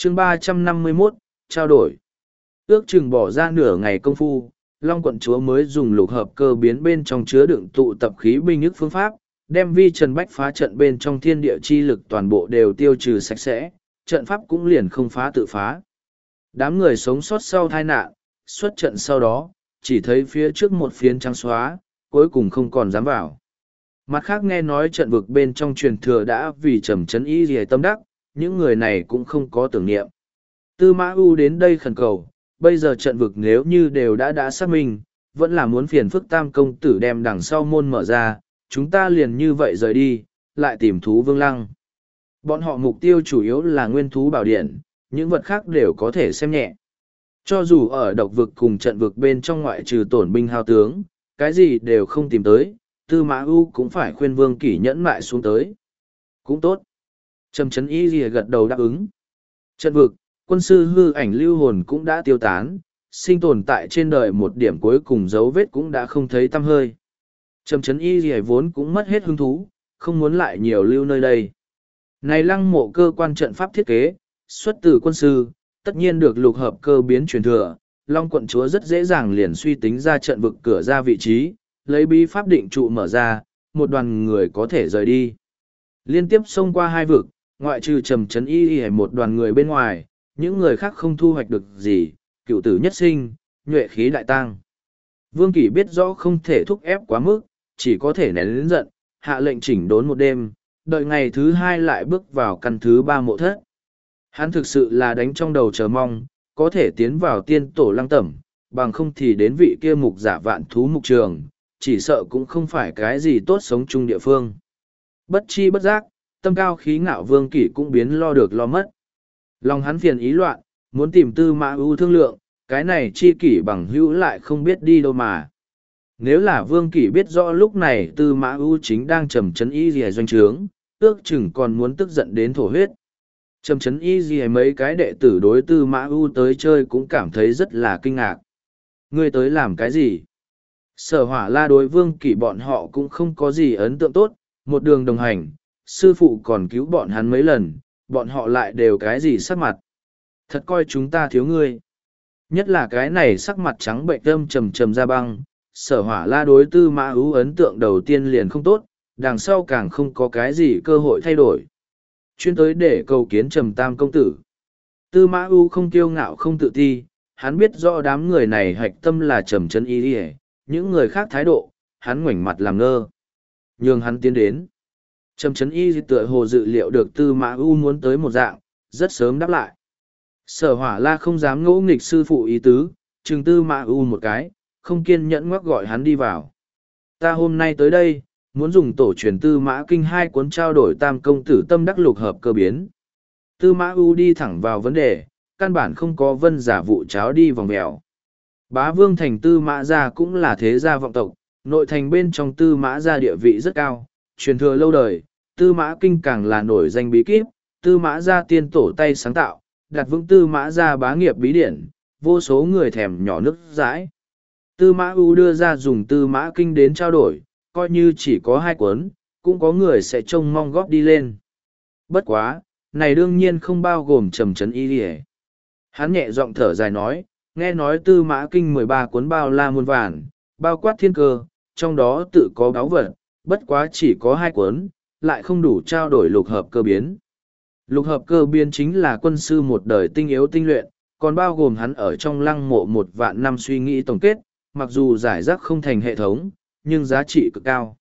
chương 351, trao đổi. Ước chừng bỏ ra nửa ngày công phu, Long quận chúa mới dùng lục hợp cơ biến bên trong chứa đựng tụ tập khí binh ức phương pháp, đem vi trần bách phá trận bên trong thiên địa chi lực toàn bộ đều tiêu trừ sạch sẽ, trận pháp cũng liền không phá tự phá. Đám người sống sót sau tai nạn, xuất trận sau đó, chỉ thấy phía trước một phiến trắng xóa, cuối cùng không còn dám vào. Mặt khác nghe nói trận vực bên trong truyền thừa đã vì trầm chấn ý gì tâm đắc, những người này cũng không có tưởng niệm. Tư Mã U đến đây khẩn cầu, bây giờ trận vực nếu như đều đã xác minh, vẫn là muốn phiền phức Tam công tử đem đằng sau môn mở ra, chúng ta liền như vậy rời đi, lại tìm thú vương lăng. Bọn họ mục tiêu chủ yếu là nguyên thú bảo điện, những vật khác đều có thể xem nhẹ. Cho dù ở độc vực cùng trận vực bên trong ngoại trừ tổn binh hao tướng, cái gì đều không tìm tới, Tư Mã U cũng phải khuyên Vương Kỷ nhẫn mại xuống tới. Cũng tốt. Trầm Chấn Y Lìa gật đầu đáp ứng. Trận vực, quân sư hư ảnh lưu hồn cũng đã tiêu tán, sinh tồn tại trên đời một điểm cuối cùng dấu vết cũng đã không thấy tăm hơi. Trầm Chấn Y Lìa vốn cũng mất hết hứng thú, không muốn lại nhiều lưu nơi đây. Này lăng mộ cơ quan trận pháp thiết kế, xuất từ quân sư, tất nhiên được lục hợp cơ biến truyền thừa, Long quận chúa rất dễ dàng liền suy tính ra trận vực cửa ra vị trí, lấy bí pháp định trụ mở ra, một đoàn người có thể rời đi. Liên tiếp xông qua hai vực, ngoại trừ Trầm Chấn Y một đoàn người bên ngoài, những người khác không thu hoạch được gì, cựu tử nhất sinh, nhuệ khí đại tăng. Vương Kỷ biết rõ không thể thúc ép quá mức, chỉ có thể nén lớn giận, hạ lệnh chỉnh đốn một đêm, đợi ngày thứ hai lại bước vào căn thứ ba mộ thất. Hắn thực sự là đánh trong đầu chờ mong, có thể tiến vào tiên tổ lăng tẩm, bằng không thì đến vị kia mục giả vạn thú mục trường, chỉ sợ cũng không phải cái gì tốt sống chung địa phương. Bất chi bất giác, tâm cao khí ngạo Vương Kỷ cũng biến lo được lo mất. Lòng hắn phiền ý loạn, muốn tìm Tư Mã U thương lượng, cái này chi kỷ bằng hữu lại không biết đi đâu mà. Nếu là Vương Kỷ biết rõ lúc này Tư Mã U chính đang trầm chấn y rìa doanh trướng, ước chừng còn muốn tức giận đến thổ huyết. Trầm chấn y rìa mấy cái đệ tử đối Tư Mã U tới chơi cũng cảm thấy rất là kinh ngạc. Ngươi tới làm cái gì? Sở Hỏa La đối Vương Kỷ bọn họ cũng không có gì ấn tượng tốt, một đường đồng hành, sư phụ còn cứu bọn hắn mấy lần, bọn họ lại đều cái gì sắc mặt. Thật coi chúng ta thiếu ngươi. Nhất là cái này sắc mặt trắng bệnh âm trầm trầm ra băng, Sở Hỏa La đối Tư Mã U ấn tượng đầu tiên liền không tốt, đằng sau càng không có cái gì cơ hội thay đổi. Chuyên tới để cầu kiến Trầm Tam công tử. Tư Mã U không kiêu ngạo không tự ti, hắn biết rõ đám người này hạch tâm là Trầm Chấn Y, những người khác thái độ, hắn ngoảnh mặt làm ngơ. Nhường hắn tiến đến. Trầm Chấn Y tựa hồ dự liệu được Tư Mã U muốn tới một dạng, rất sớm đáp lại. Sở Hỏa La không dám ngỗ nghịch sư phụ ý tứ, trừng Tư Mã U một cái, không kiên nhẫn ngoắc gọi hắn đi vào. Ta hôm nay tới đây, muốn dùng tổ truyền Tư Mã Kinh hai cuốn trao đổi Tam công tử tâm đắc lục hợp cơ biến. Tư Mã U đi thẳng vào vấn đề, căn bản không có vân giả vụ cháo đi vòng mèo. Bá Vương thành Tư Mã gia cũng là thế gia vọng tộc, nội thành bên trong Tư Mã gia địa vị rất cao, truyền thừa lâu đời, Tư Mã Kinh càng là nổi danh bí kíp, Tư Mã gia tiên tổ tay sáng tạo, đặt vững Tư Mã gia bá nghiệp bí điển, vô số người thèm nhỏ nước dãi. Tư Mã U đưa ra dùng Tư Mã Kinh đến trao đổi, coi như chỉ có hai cuốn, cũng có người sẽ trông mong góp đi lên. Bất quá, này đương nhiên không bao gồm Trầm Chấn Y Lìa. Hắn nhẹ giọng thở dài nói, nghe nói Tư Mã Kinh 13 cuốn bao la muôn vàn, bao quát thiên cơ, trong đó tự có báu vật, bất quá chỉ có hai cuốn, lại không đủ trao đổi lục hợp cơ biến. Lục hợp cơ biến chính là quân sư một đời tinh yếu tinh luyện, còn bao gồm hắn ở trong lăng mộ 1.000 năm suy nghĩ tổng kết, mặc dù giải rác không thành hệ thống, nhưng giá trị cực cao.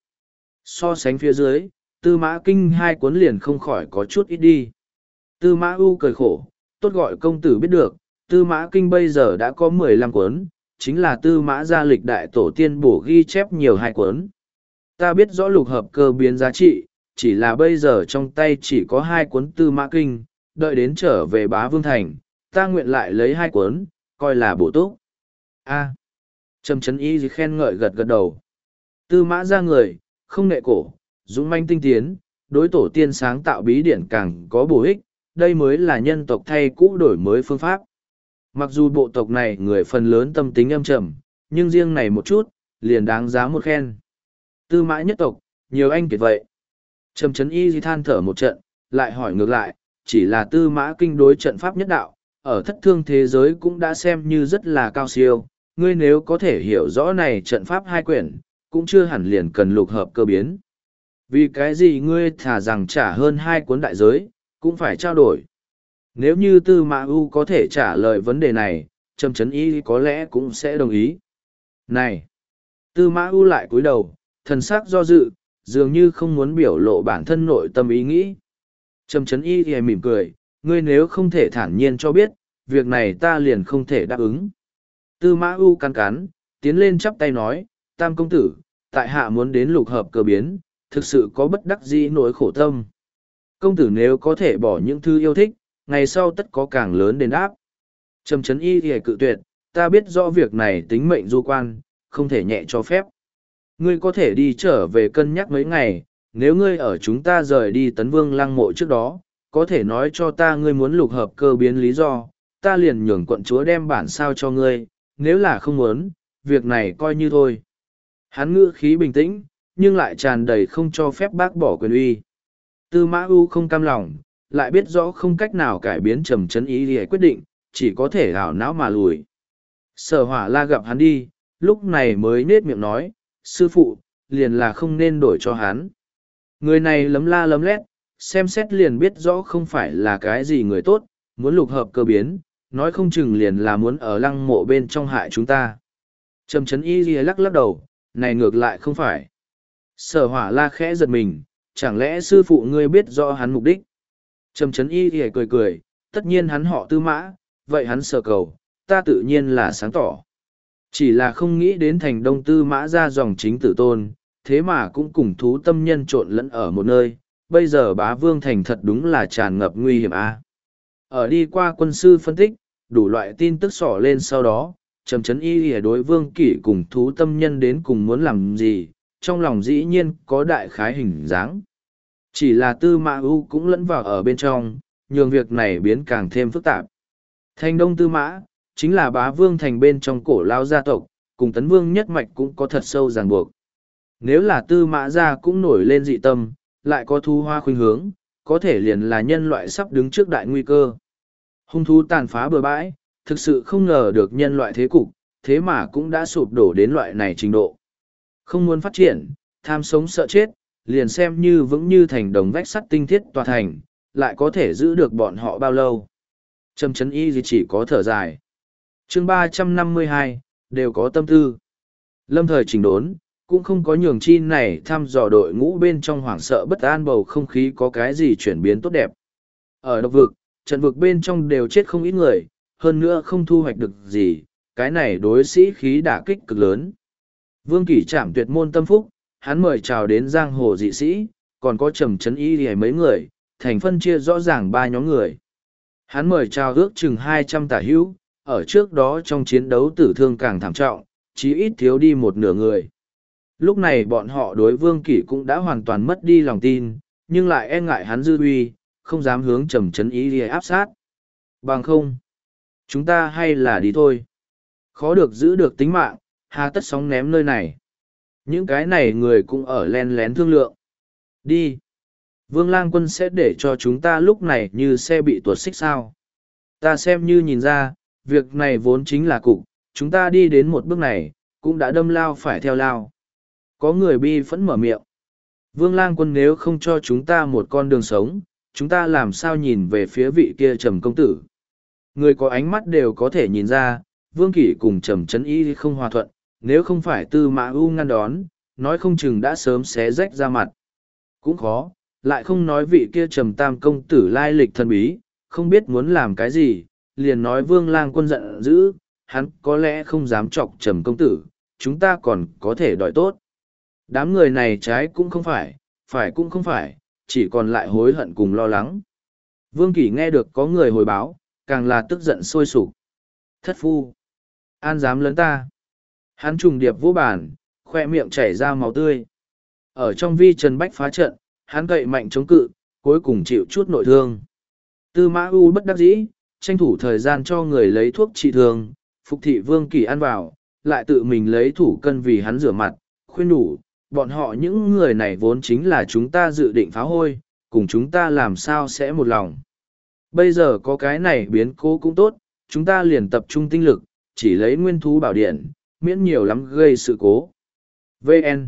So sánh phía dưới, Tư Mã Kinh hai cuốn liền không khỏi có chút ít đi. Tư Mã U cười khổ, tốt gọi công tử biết được, Tư Mã Kinh bây giờ đã có 15 cuốn, chính là Tư Mã gia lịch đại tổ tiên bổ ghi chép nhiều hai cuốn. Ta biết rõ lục hợp cơ biến giá trị, chỉ là bây giờ trong tay chỉ có hai cuốn Tư Mã Kinh, đợi đến trở về Bá Vương thành, ta nguyện lại lấy hai cuốn, coi là bổ túc. A. Trầm Chấn Y khen ngợi gật gật đầu. Tư Mã gia người, không nệ cổ, dũng manh tinh tiến, đối tổ tiên sáng tạo bí điển càng có bổ ích, đây mới là nhân tộc thay cũ đổi mới phương pháp. Mặc dù bộ tộc này người phần lớn tâm tính âm trầm, nhưng riêng này một chút, liền đáng giá một khen. Tư Mã nhất tộc, nhiều anh kiệt vậy. Trầm Chấn Y than thở một trận, lại hỏi ngược lại, chỉ là Tư Mã Kinh đối trận pháp nhất đạo, ở thất thương thế giới cũng đã xem như rất là cao siêu, ngươi nếu có thể hiểu rõ này trận pháp hai quyển, cũng chưa hẳn liền cần lục hợp cơ biến. Vì cái gì ngươi thả rằng trả hơn hai cuốn đại giới, cũng phải trao đổi. Nếu như Tư Mã U có thể trả lời vấn đề này, Trầm Chấn Y có lẽ cũng sẽ đồng ý. Này! Tư Mã U lại cúi đầu, thần sắc do dự, dường như không muốn biểu lộ bản thân nội tâm ý nghĩ. Trầm Chấn Y thì mỉm cười, ngươi nếu không thể thản nhiên cho biết, việc này ta liền không thể đáp ứng. Tư Mã U cắn cắn, tiến lên chắp tay nói, Tam công tử, tại hạ muốn đến lục hợp cơ biến, thực sự có bất đắc dĩ nỗi khổ tâm. Công tử nếu có thể bỏ những thứ yêu thích, ngày sau tất có càng lớn đền đáp. Trầm Chấn Y thì cự tuyệt, ta biết rõ việc này tính mệnh du quan, không thể nhẹ cho phép. Ngươi có thể đi trở về cân nhắc mấy ngày, nếu ngươi ở chúng ta rời đi Tấn Vương Lăng Mộ trước đó, có thể nói cho ta ngươi muốn lục hợp cơ biến lý do, ta liền nhường quận chúa đem bản sao cho ngươi, nếu là không muốn, việc này coi như thôi. Hắn ngữ khí bình tĩnh, nhưng lại tràn đầy không cho phép bác bỏ quyền uy. Tư Mã U không cam lòng, lại biết rõ không cách nào cải biến Trầm Chấn Y để quyết định, chỉ có thể hảo não mà lùi. Sở Hỏa La gặp hắn đi, lúc này mới nết miệng nói, sư phụ, liền là không nên đổi cho hắn. Người này lấm la lấm lét, xem xét liền biết rõ không phải là cái gì người tốt, muốn lục hợp cơ biến, nói không chừng liền là muốn ở Lăng Mộ bên trong hại chúng ta. Trầm Chấn Y lắc lắc đầu, này ngược lại không phải. Sở Hỏa La khẽ giật mình, chẳng lẽ sư phụ ngươi biết rõ hắn mục đích? Trầm Chấn Y cười cười, tất nhiên hắn họ Tư Mã, vậy hắn sở cầu, ta tự nhiên là sáng tỏ. Chỉ là không nghĩ đến thành Đông Tư Mã ra dòng chính tử tôn, thế mà cũng cùng thú tâm nhân trộn lẫn ở một nơi, bây giờ Bá Vương thành thật đúng là tràn ngập nguy hiểm a. Ở đi qua quân sư phân tích, đủ loại tin tức xỏ lên sau đó, Trầm Chấn Y đối Vương Kỷ cùng thú tâm nhân đến cùng muốn làm gì, trong lòng dĩ nhiên có đại khái hình dáng. Chỉ là Tư Mã U cũng lẫn vào ở bên trong, nhường việc này biến càng thêm phức tạp. Thành Đông Tư Mã, chính là Bá Vương thành bên trong cổ lao gia tộc, cùng Tấn Vương nhất mạch cũng có thật sâu ràng buộc. Nếu là Tư Mã gia cũng nổi lên dị tâm, lại có thu hoa khuynh hướng, có thể liền là nhân loại sắp đứng trước đại nguy cơ. Hung thú tàn phá bừa bãi, thực sự không ngờ được nhân loại thế cục, thế mà cũng đã sụp đổ đến loại này trình độ. Không muốn phát triển, tham sống sợ chết, liền xem như vững như thành đồng vách sắt tinh thiết tòa thành, lại có thể giữ được bọn họ bao lâu. Trầm Chấn Y chỉ có thở dài. Chương 352, đều có tâm tư. Lâm thời chỉnh đốn, cũng không có nhường chi này thăm dò đội ngũ bên trong hoảng sợ bất an bầu không khí có cái gì chuyển biến tốt đẹp. Ở độc vực, trận vực bên trong đều chết không ít người, hơn nữa không thu hoạch được gì, cái này đối sĩ khí đả kích cực lớn. Vương Kỷ Trảm tuyệt môn tâm phúc, hắn mời chào đến giang hồ dị sĩ, còn có Trầm Chấn Y thì mấy người, thành phân chia rõ ràng ba nhóm người. Hắn mời chào ước chừng 200 tả hữu, ở trước đó trong chiến đấu tử thương càng thảm trọng, chí ít thiếu đi một nửa người. Lúc này bọn họ đối Vương Kỷ cũng đã hoàn toàn mất đi lòng tin, nhưng lại e ngại hắn dư uy, không dám hướng Trầm Chấn Y để áp sát. Bằng không, chúng ta hay là đi thôi. Khó được giữ được tính mạng, hà tất sóng ném nơi này. Những cái này người cũng ở len lén thương lượng. Đi. Vương Lang Quân sẽ để cho chúng ta lúc này như xe bị tuột xích sao. Ta xem như nhìn ra, việc này vốn chính là cục, chúng ta đi đến một bước này, cũng đã đâm lao phải theo lao. Có người bi phẫn mở miệng. Vương Lang Quân nếu không cho chúng ta một con đường sống, chúng ta làm sao nhìn về phía vị kia Trầm công tử. Người có ánh mắt đều có thể nhìn ra, Vương Kỷ cùng Trầm Chấn Y không hòa thuận, nếu không phải Tư Mã U ngăn đón, nói không chừng đã sớm xé rách ra mặt. Cũng khó, lại không nói vị kia Trầm Tam công tử lai lịch thần bí, không biết muốn làm cái gì, liền nói Vương Lang Quân giận dữ, hắn có lẽ không dám chọc Trầm công tử, chúng ta còn có thể đòi tốt. Đám người này trái cũng không phải, phải cũng không phải, chỉ còn lại hối hận cùng lo lắng. Vương Kỷ nghe được có người hồi báo, càng là tức giận sôi sục. Thất phu! An dám lớn ta! Hắn trùng điệp vô bản, khoe miệng chảy ra máu tươi. Ở trong vi trần bách phá trận, hắn cậy mạnh chống cự, cuối cùng chịu chút nội thương. Tư Mã U bất đắc dĩ, tranh thủ thời gian cho người lấy thuốc trị thương, phục thị Vương Kỷ ăn vào, lại tự mình lấy thủ cân vì hắn rửa mặt, khuyên đủ, bọn họ những người này vốn chính là chúng ta dự định phá hôi, cùng chúng ta làm sao sẽ một lòng. Bây giờ có cái này biến cố cũng tốt, chúng ta liền tập trung tinh lực, chỉ lấy nguyên thú bảo điện, miễn nhiều lắm gây sự cố. VN.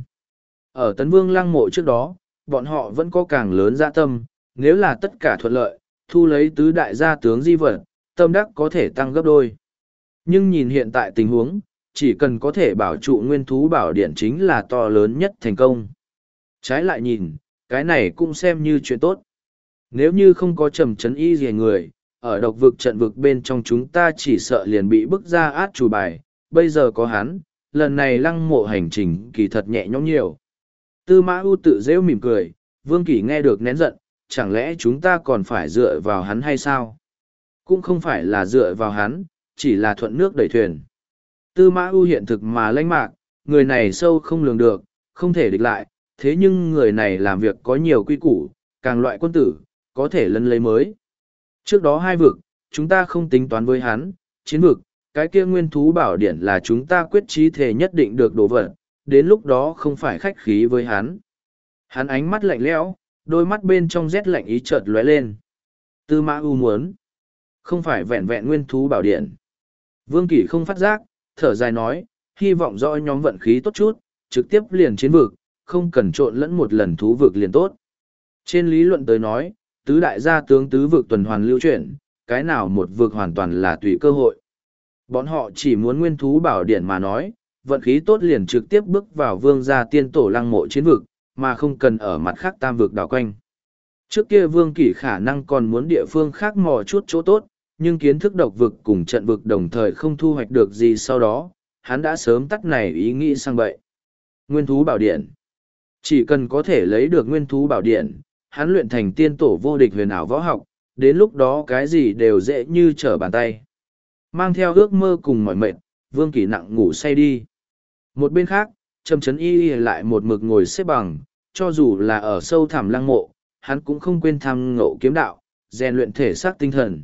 Ở Tấn Vương lăng mộ trước đó, bọn họ vẫn có càng lớn dạ tâm, nếu là tất cả thuận lợi, thu lấy tứ đại gia tướng di vật, tâm đắc có thể tăng gấp đôi. Nhưng nhìn hiện tại tình huống, chỉ cần có thể bảo trụ nguyên thú bảo điện chính là to lớn nhất thành công. Trái lại nhìn, cái này cũng xem như chuyện tốt. Nếu như không có trầm trấn y gì người, ở độc vực trận vực bên trong chúng ta chỉ sợ liền bị bức ra át chủ bài, bây giờ có hắn, lần này lăng mộ hành trình kỳ thật nhẹ nhõm nhiều. Tư Mã U tự rêu mỉm cười, Vương Kỳ nghe được nén giận, chẳng lẽ chúng ta còn phải dựa vào hắn hay sao? Cũng không phải là dựa vào hắn, chỉ là thuận nước đẩy thuyền. Tư Mã U hiện thực mà lãnh mạc, người này sâu không lường được, không thể địch lại, thế nhưng người này làm việc có nhiều quy củ, càng loại quân tử, có thể lấn lấy mới. Trước đó hai vực, chúng ta không tính toán với hắn, chiến vực, cái kia nguyên thú bảo điển là chúng ta quyết chí thể nhất định được đổ vật, đến lúc đó không phải khách khí với hắn. Hắn ánh mắt lạnh lẽo, đôi mắt bên trong rét lạnh ý chợt lóe lên. Tư Mã U muốn, không phải vẹn vẹn nguyên thú bảo điển. Vương Kỷ không phát giác, thở dài nói, hy vọng do nhóm vận khí tốt chút, trực tiếp liền chiến vực, không cần trộn lẫn một lần thú vực liền tốt. Trên lý luận tới nói, tứ đại gia tướng tứ vực tuần hoàn lưu chuyển, cái nào một vực hoàn toàn là tùy cơ hội. Bọn họ chỉ muốn nguyên thú bảo điển mà nói, vận khí tốt liền trực tiếp bước vào vương gia tiên tổ lăng mộ chiến vực, mà không cần ở mặt khác tam vực đảo quanh. Trước kia Vương Kỷ khả năng còn muốn địa phương khác mò chút chỗ tốt, nhưng kiến thức độc vực cùng trận vực đồng thời không thu hoạch được gì sau đó, hắn đã sớm tắt này ý nghĩ sang bậy. Nguyên thú bảo điện. Chỉ cần có thể lấy được nguyên thú bảo điện, hắn luyện thành tiên tổ vô địch huyền ảo võ học, đến lúc đó cái gì đều dễ như trở bàn tay. Mang theo ước mơ cùng mỏi mệt, Vương Kỷ nặng ngủ say đi. Một bên khác, Trầm Trấn Y lại một mực ngồi xếp bằng, cho dù là ở sâu thẳm lăng mộ, hắn cũng không quên tham ngộ kiếm đạo, rèn luyện thể xác tinh thần.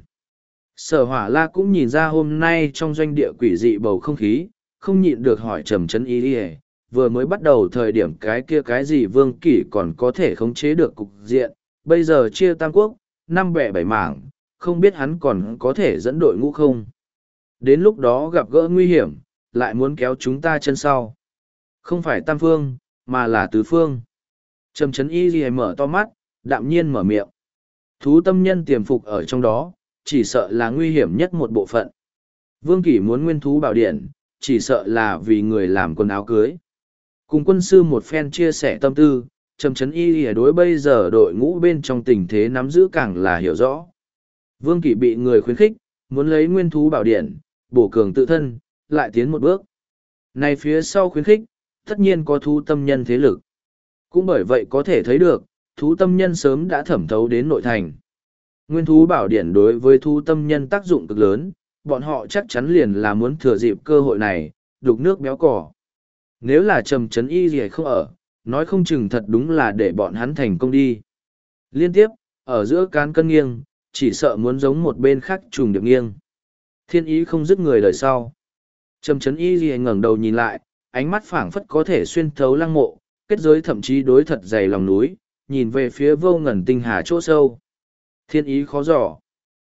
Sở Hỏa La cũng nhìn ra hôm nay trong doanh địa quỷ dị bầu không khí, không nhịn được hỏi Trầm Trấn Y, vừa mới bắt đầu thời điểm cái kia cái gì Vương Kỷ còn có thể khống chế được cục diện, bây giờ chia tam quốc, năm bẻ bảy mảng, không biết hắn còn có thể dẫn đội ngũ không. Đến lúc đó gặp gỡ nguy hiểm, lại muốn kéo chúng ta chân sau. Không phải tam phương, mà là tứ phương. Trầm Trấn Y mở to mắt, đạm nhiên mở miệng. Thú tâm nhân tiềm phục ở trong đó, chỉ sợ là nguy hiểm nhất một bộ phận. Vương Kỷ muốn nguyên thú bảo điện, chỉ sợ là vì người làm quần áo cưới. Cùng quân sư một phen chia sẻ tâm tư, Trầm Trấn Y đối bây giờ đội ngũ bên trong tình thế nắm giữ càng là hiểu rõ. Vương Kỷ bị người khuyến khích, muốn lấy nguyên thú bảo điện, bổ cường tự thân, lại tiến một bước. Này phía sau khuyến khích, tất nhiên có thú tâm nhân thế lực. Cũng bởi vậy có thể thấy được, thú tâm nhân sớm đã thẩm thấu đến nội thành. Nguyên thú bảo điển đối với thú tâm nhân tác dụng cực lớn, bọn họ chắc chắn liền là muốn thừa dịp cơ hội này, đục nước béo cỏ. Nếu là Trầm Trấn Y gì không ở, nói không chừng thật đúng là để bọn hắn thành công đi. Liên tiếp, ở giữa cán cân nghiêng, chỉ sợ muốn giống một bên khác trùng điệp nghiêng. Thiên ý không dứt người đời sau. Trầm Trấn Y gì ngẩng đầu nhìn lại, ánh mắt phảng phất có thể xuyên thấu lăng mộ, kết giới thậm chí đối thật dày lòng núi, nhìn về phía vô ngần tinh hà chỗ sâu. Thiên ý khó dò.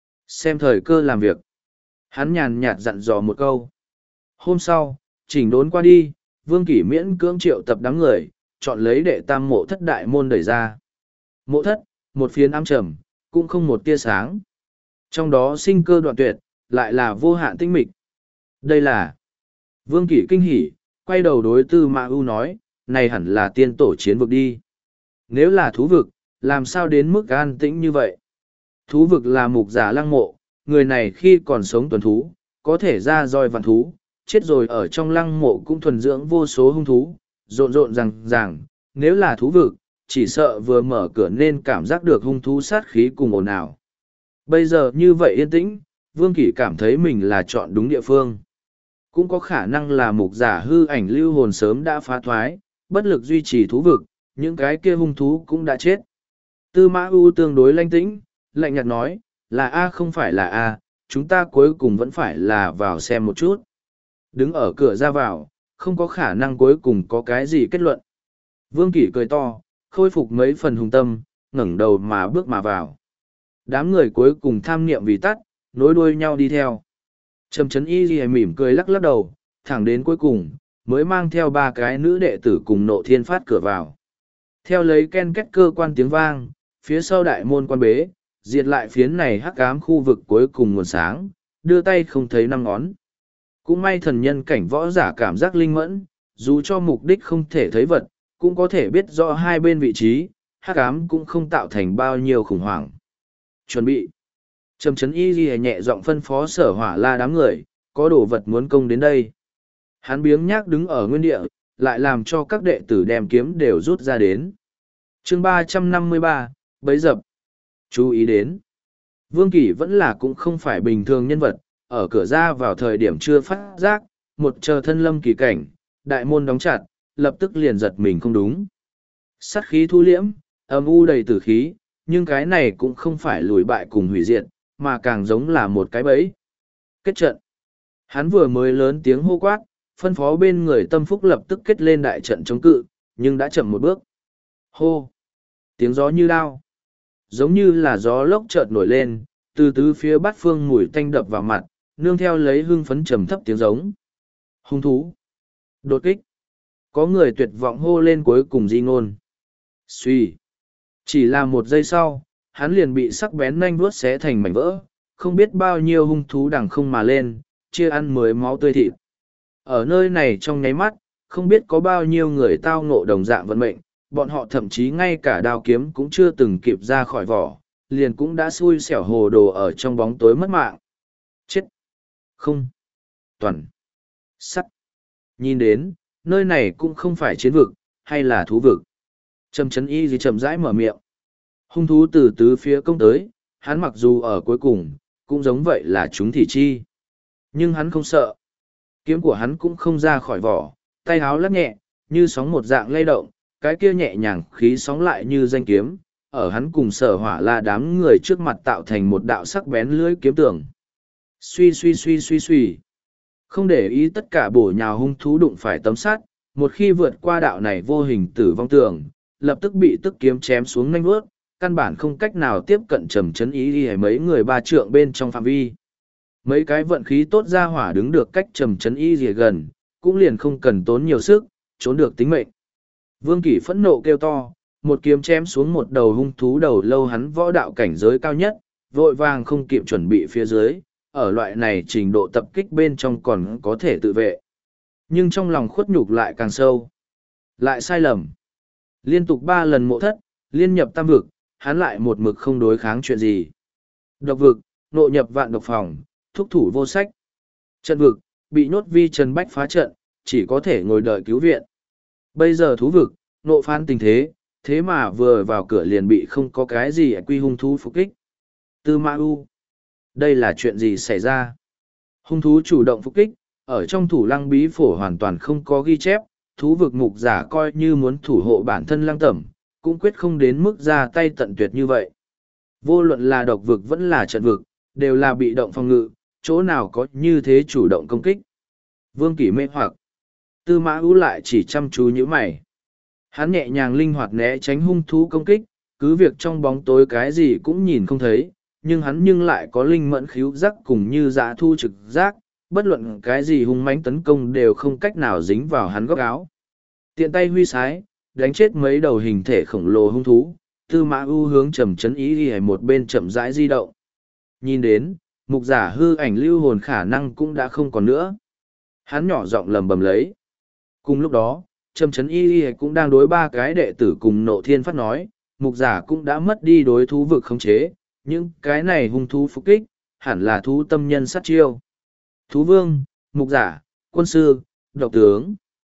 Xem thời cơ làm việc. Hắn nhàn nhạt dặn dò một câu. Hôm sau, chỉnh đốn qua đi, Vương Kỷ miễn cưỡng triệu tập đám người, chọn lấy đệ tam mộ thất đại môn đẩy ra. Mộ thất, một phiến ám trầm, cũng không một tia sáng. Trong đó sinh cơ đoạn tuyệt, lại là vô hạn tinh mịch. Đây là Vương Kỷ kinh hỉ, quay đầu đối Tư Mã U nói, này hẳn là tiên tổ chiến vực đi. Nếu là thú vực, làm sao đến mức an tĩnh như vậy? Thú vực là mục giả lăng mộ, người này khi còn sống tuần thú, có thể ra roi vạn thú, chết rồi ở trong lăng mộ cũng thuần dưỡng vô số hung thú, rộn rộn ràng, nếu là thú vực, chỉ sợ vừa mở cửa nên cảm giác được hung thú sát khí cùng ồn ào. Bây giờ như vậy yên tĩnh, Vương Kỷ cảm thấy mình là chọn đúng địa phương. Cũng có khả năng là mục giả hư ảnh lưu hồn sớm đã phá thoái, bất lực duy trì thú vực, những cái kia hung thú cũng đã chết. Tư Mã U tương đối lanh tĩnh, lạnh nhạt nói, là A không phải là A, chúng ta cuối cùng vẫn phải là vào xem một chút. Đứng ở cửa ra vào, không có khả năng cuối cùng có cái gì kết luận. Vương Kỷ cười to, khôi phục mấy phần hùng tâm, ngẩng đầu mà bước mà vào. Đám người cuối cùng tham niệm vì tắt, nối đuôi nhau đi theo. Trầm Trấn Y Ghi mỉm cười lắc lắc đầu, thẳng đến cuối cùng, mới mang theo ba cái nữ đệ tử cùng Nộ Thiên Phát cửa vào. Theo lấy ken két cơ quan tiếng vang, phía sau đại môn quan bế, diệt lại phiến này hắc ám khu vực cuối cùng nguồn sáng, đưa tay không thấy năm ngón. Cũng may thần nhân cảnh võ giả cảm giác linh mẫn, dù cho mục đích không thể thấy vật, cũng có thể biết rõ hai bên vị trí, hắc ám cũng không tạo thành bao nhiêu khủng hoảng. Chuẩn bị. Trầm Trấn Y Ghi nhẹ giọng phân phó Sở Hỏa La đám người, có đồ vật muốn công đến đây. Hắn biếng nhác đứng ở nguyên địa, lại làm cho các đệ tử đem kiếm đều rút ra đến. Chương 353, bấy dập. Chú ý đến. Vương Kỳ vẫn là cũng không phải bình thường nhân vật, ở cửa ra vào thời điểm chưa phát giác, một chờ thân lâm kỳ cảnh, đại môn đóng chặt, lập tức liền giật mình không đúng. Sát khí thu liễm, âm u đầy tử khí, nhưng cái này cũng không phải lùi bại cùng hủy diệt, mà càng giống là một cái bẫy. Kết trận. Hắn vừa mới lớn tiếng hô quát, phân phó bên người Tâm Phúc lập tức kết lên đại trận chống cự, nhưng đã chậm một bước. Hô! Tiếng gió như đao. Giống như là gió lốc chợt nổi lên, từ tứ phía bát phương mùi tanh đập vào mặt, nương theo lấy hưng phấn trầm thấp tiếng giống. Hung thú! Đột kích! Có người tuyệt vọng hô lên cuối cùng di ngôn. Xuy! Chỉ là một giây sau, hắn liền bị sắc bén nanh vuốt xé thành mảnh vỡ, không biết bao nhiêu hung thú đằng không mà lên, chia ăn mới máu tươi thịt. Ở nơi này trong nháy mắt, không biết có bao nhiêu người tao ngộ đồng dạng vận mệnh, bọn họ thậm chí ngay cả đao kiếm cũng chưa từng kịp ra khỏi vỏ, liền cũng đã xui xẻo hồ đồ ở trong bóng tối mất mạng. Chết! Không! Toàn! Sắt! Nhìn đến, nơi này cũng không phải chiến vực, hay là thú vực. Trầm Trấn Y gì chậm rãi mở miệng. Hung thú từ tứ phía công tới, hắn mặc dù ở cuối cùng, cũng giống vậy là chúng thị chi. Nhưng hắn không sợ. Kiếm của hắn cũng không ra khỏi vỏ, tay háo lắc nhẹ, như sóng một dạng lay động, cái kia nhẹ nhàng khí sóng lại như danh kiếm, ở hắn cùng Sở Hỏa La đám người trước mặt tạo thành một đạo sắc bén lưỡi kiếm tường. Suy suy suy suy suy. Không để ý tất cả bổ nhào hung thú đụng phải tấm sắt, một khi vượt qua đạo này vô hình tử vong tường, lập tức bị tức kiếm chém xuống nhanh vuốt, căn bản không cách nào tiếp cận Trầm Trấn Y Ghi mấy người ba trượng bên trong phạm vi. Mấy cái vận khí tốt ra hỏa đứng được cách Trầm Trấn Y Ghi gần, cũng liền không cần tốn nhiều sức, trốn được tính mệnh. Vương Kỳ phẫn nộ kêu to, một kiếm chém xuống một đầu hung thú đầu lâu hắn võ đạo cảnh giới cao nhất, vội vàng không kịp chuẩn bị phía dưới, ở loại này trình độ tập kích bên trong còn có thể tự vệ. Nhưng trong lòng khuất nhục lại càng sâu. Lại sai lầm. Liên tục 3 lần mộ thất, liên nhập tam vực, hắn lại một mực không đối kháng chuyện gì. Độc vực, nộ nhập vạn độc phòng, thúc thủ vô sách. Trận vực, bị nhốt vi Trần Bách phá trận, chỉ có thể ngồi đợi cứu viện. Bây giờ thú vực, nộ phán tình thế, thế mà vừa vào cửa liền bị không có cái gì quy hung thú phục kích. Tư Ma U. Đây là chuyện gì xảy ra? Hung thú chủ động phục kích, ở trong thủ lăng bí phổ hoàn toàn không có ghi chép, thú vực mục giả coi như muốn thủ hộ bản thân lăng tẩm, cũng quyết không đến mức ra tay tận tuyệt như vậy. Vô luận là độc vực vẫn là trận vực, đều là bị động phòng ngự, chỗ nào có như thế chủ động công kích. Vương Kỳ mê hoặc. Tư Mã Ú lại chỉ chăm chú như mày. Hắn nhẹ nhàng linh hoạt né tránh hung thú công kích, cứ việc trong bóng tối cái gì cũng nhìn không thấy, nhưng hắn nhưng lại có linh mẫn khíu giác cùng như dã thu trực giác, bất luận cái gì hung mãnh tấn công đều không cách nào dính vào hắn góc áo. Tiện tay huy sái, đánh chết mấy đầu hình thể khổng lồ hung thú, Tư Mã Ú hướng Trầm Trấn Y Ghi một bên chậm rãi di động. Nhìn đến, mục giả hư ảnh lưu hồn khả năng cũng đã không còn nữa. Hắn nhỏ giọng lầm bầm lấy. Cùng lúc đó, Trầm Trấn Y Ghi cũng đang đối 3 cái đệ tử cùng Nộ Thiên Phát nói, mục giả cũng đã mất đi đối thú vực khống chế, nhưng cái này hung thú phục kích, hẳn là thú tâm nhân sát chiêu. Thú vương, mục giả, quân sư, độc tướng.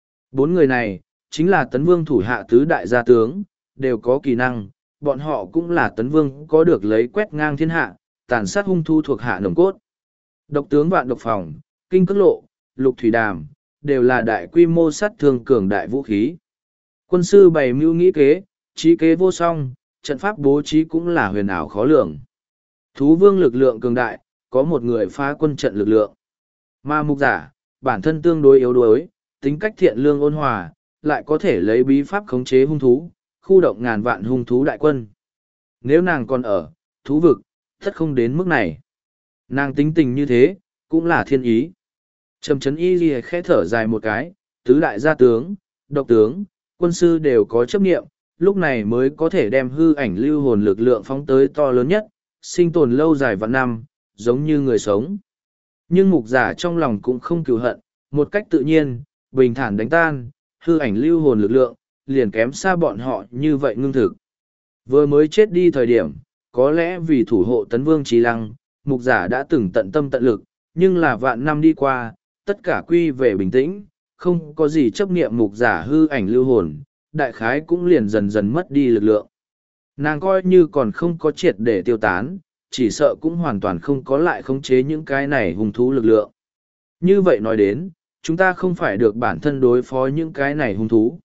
4 người này, chính là Tấn Vương thủ hạ tứ đại gia tướng, đều có kỳ năng, bọn họ cũng là Tấn Vương có được lấy quét ngang thiên hạ, tàn sát hung thu thuộc hạ nồng cốt. Độc tướng Vạn Độc Phòng, Kinh Cước Lộ, Lục Thủy Đàm, đều là đại quy mô sát thương cường đại vũ khí. Quân sư bày mưu nghĩ kế, trí kế vô song, trận pháp bố trí cũng là huyền ảo khó lường. Thú vương lực lượng cường đại, có một người phá quân trận lực lượng. Mà mục giả, bản thân tương đối yếu đuối, tính cách thiện lương ôn hòa, lại có thể lấy bí pháp khống chế hung thú, khu động ngàn vạn hung thú đại quân. Nếu nàng còn ở, thú vực, Tất không đến mức này. Nàng tính tình như thế, cũng là thiên ý. Trầm Trấn Y Ghi khẽ thở dài một cái, tứ đại gia tướng, độc tướng, quân sư đều có chấp nghiệm, lúc này mới có thể đem hư ảnh lưu hồn lực lượng phóng tới to lớn nhất, sinh tồn lâu dài vạn năm, giống như người sống. Nhưng mục giả trong lòng cũng không cừu hận, một cách tự nhiên, bình thản đánh tan, hư ảnh lưu hồn lực lượng, liền kém xa bọn họ như vậy ngưng thực. Vừa mới chết đi thời điểm, có lẽ vì thủ hộ tấn vương trí lăng, mục giả đã từng tận tâm tận lực, nhưng là vạn năm đi qua, tất cả quy về bình tĩnh, không có gì chấp niệm mục giả hư ảnh lưu hồn, đại khái cũng liền dần dần mất đi lực lượng. Nàng coi như còn không có triệt để tiêu tán, chỉ sợ cũng hoàn toàn không có lại khống chế những cái này hung thú lực lượng. Như vậy nói đến, chúng ta không phải được bản thân đối phó những cái này hung thú.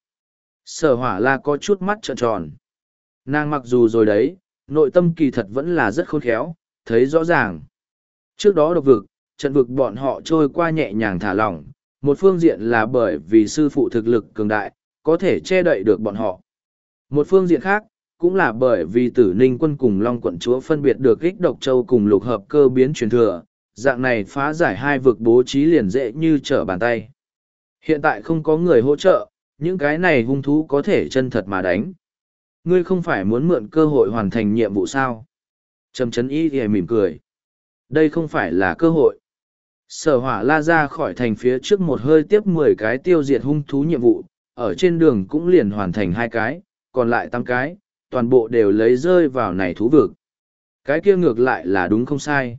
Sở Hỏa La có chút mắt trợn tròn. Nàng mặc dù rồi đấy, nội tâm kỳ thật vẫn là rất khôn khéo, thấy rõ ràng. Trước đó độc vực, trận vực bọn họ trôi qua nhẹ nhàng thả lỏng, một phương diện là bởi vì sư phụ thực lực cường đại, có thể che đậy được bọn họ. Một phương diện khác, cũng là bởi vì Tử Ninh quân cùng Long quận chúa phân biệt được ích độc châu cùng lục hợp cơ biến truyền thừa, dạng này phá giải hai vực bố trí liền dễ như trở bàn tay. Hiện tại không có người hỗ trợ, những cái này hung thú có thể chân thật mà đánh. Ngươi không phải muốn mượn cơ hội hoàn thành nhiệm vụ sao? Trầm Trấn Y thì mỉm cười. Đây không phải là cơ hội. Sở Hỏa La ra khỏi thành phía trước một hơi tiếp 10 cái tiêu diệt hung thú nhiệm vụ, ở trên đường cũng liền hoàn thành 2 cái, còn lại 8 cái, toàn bộ đều lấy rơi vào này thú vực. Cái kia ngược lại là đúng không sai.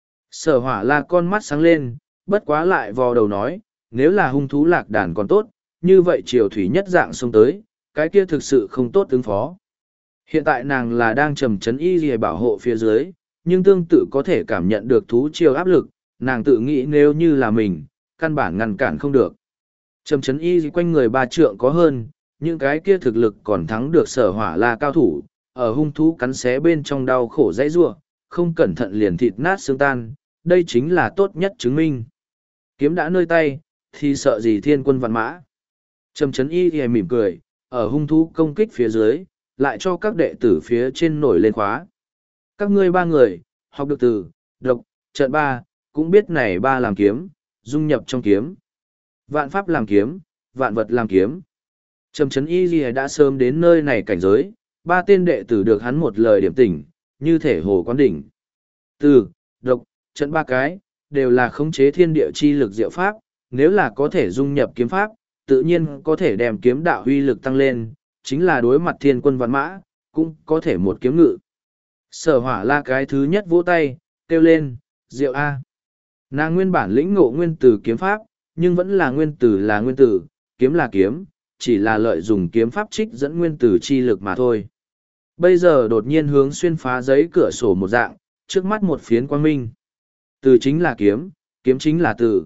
Sở Hỏa La con mắt sáng lên, bất quá lại vò đầu nói, nếu là hung thú lạc đàn còn tốt, như vậy triều thủy nhất dạng xông tới, cái kia thực sự không tốt ứng phó. Hiện tại nàng là đang trầm trấn y gì bảo hộ phía dưới, nhưng tương tự có thể cảm nhận được thú triều áp lực, nàng tự nghĩ nếu như là mình, căn bản ngăn cản không được. Trầm trấn y gì quanh người 3 trượng có hơn, những cái kia thực lực còn thắng được Sở Hỏa La cao thủ, ở hung thú cắn xé bên trong đau khổ dãy rua, không cẩn thận liền thịt nát xương tan, đây chính là tốt nhất chứng minh. Kiếm đã nơi tay, thì sợ gì thiên quân vạn mã. Trầm trấn y thì mỉm cười, ở hung thú công kích phía dưới, lại cho các đệ tử phía trên nổi lên khóa. Các ngươi 3 người, học được từ, độc, trận 3, cũng biết này 3 làm kiếm, dung nhập trong kiếm. Vạn pháp làm kiếm, vạn vật làm kiếm. Trầm trấn y gì đã sớm đến nơi này cảnh giới, 3 tên đệ tử được hắn một lời điểm tỉnh, như thể hồ quán đỉnh. Từ, độc, trận 3 cái, đều là khống chế thiên địa chi lực diệu pháp, nếu là có thể dung nhập kiếm pháp, tự nhiên có thể đem kiếm đạo huy lực tăng lên, chính là đối mặt thiên quân vạn mã, cũng có thể một kiếm ngự. Sở Hỏa La cái thứ nhất vỗ tay, kêu lên, diệu A. Nàng nguyên bản lĩnh ngộ nguyên tử kiếm pháp, nhưng vẫn là nguyên tử, kiếm là kiếm, chỉ là lợi dụng kiếm pháp trích dẫn nguyên tử chi lực mà thôi. Bây giờ đột nhiên hướng xuyên phá giấy cửa sổ một dạng, trước mắt một phiến quang minh. Từ chính là kiếm, kiếm chính là tử.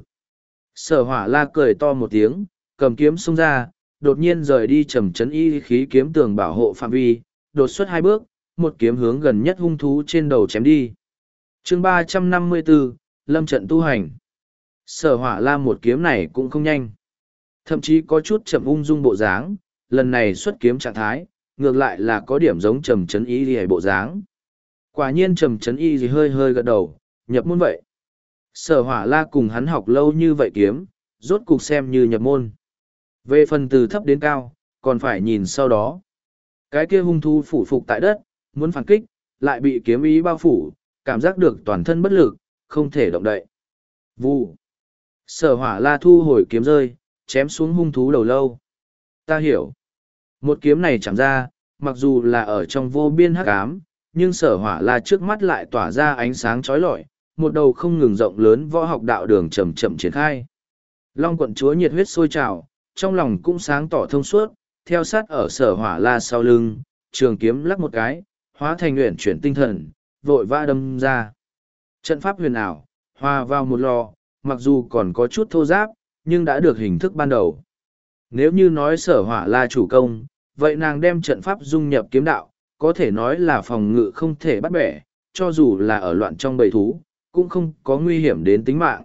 Sở Hỏa La cười to một tiếng, cầm kiếm xông ra, đột nhiên rời đi trầm trấn y khí kiếm tường bảo hộ phạm vi, đột xuất 2 bước, một kiếm hướng gần nhất hung thú trên đầu chém đi. Chương 354, Lâm trận tu hành. Sở Hỏa La một kiếm này cũng không nhanh, thậm chí có chút chậm ung dung bộ dáng, lần này xuất kiếm trạng thái, ngược lại là có điểm giống trầm trấn y gì bộ dáng. Quả nhiên trầm trấn y gì hơi hơi gật đầu, nhập môn vậy. Sở Hỏa La cùng hắn học lâu như vậy kiếm, rốt cục xem như nhập môn. Về phần từ thấp đến cao, còn phải nhìn sau đó. Cái kia hung thú phủ phục tại đất, muốn phản kích, lại bị kiếm ý bao phủ, cảm giác được toàn thân bất lực, không thể động đậy. Vụ. Sở Hỏa La thu hồi kiếm rơi, chém xuống hung thú đầu lâu. Ta hiểu. Một kiếm này chẳng ra, mặc dù là ở trong vô biên hắc ám, nhưng Sở Hỏa La trước mắt lại tỏa ra ánh sáng chói lọi, một đầu không ngừng rộng lớn võ học đạo đường chậm chậm triển khai. Long quận chúa nhiệt huyết sôi trào, trong lòng cũng sáng tỏ thông suốt, theo sát ở Sở Hỏa La sau lưng, trường kiếm lắc một cái, hóa thành uyển chuyển tinh thần, vội vã đâm ra. Trận pháp huyền ảo, hòa vào một lò, mặc dù còn có chút thô ráp, nhưng đã được hình thức ban đầu. Nếu như nói Sở Hỏa La chủ công, vậy nàng đem trận pháp dung nhập kiếm đạo, có thể nói là phòng ngự không thể bắt bẻ, cho dù là ở loạn trong bầy thú, cũng không có nguy hiểm đến tính mạng.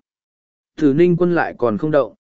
Tử Ninh quân lại còn không động.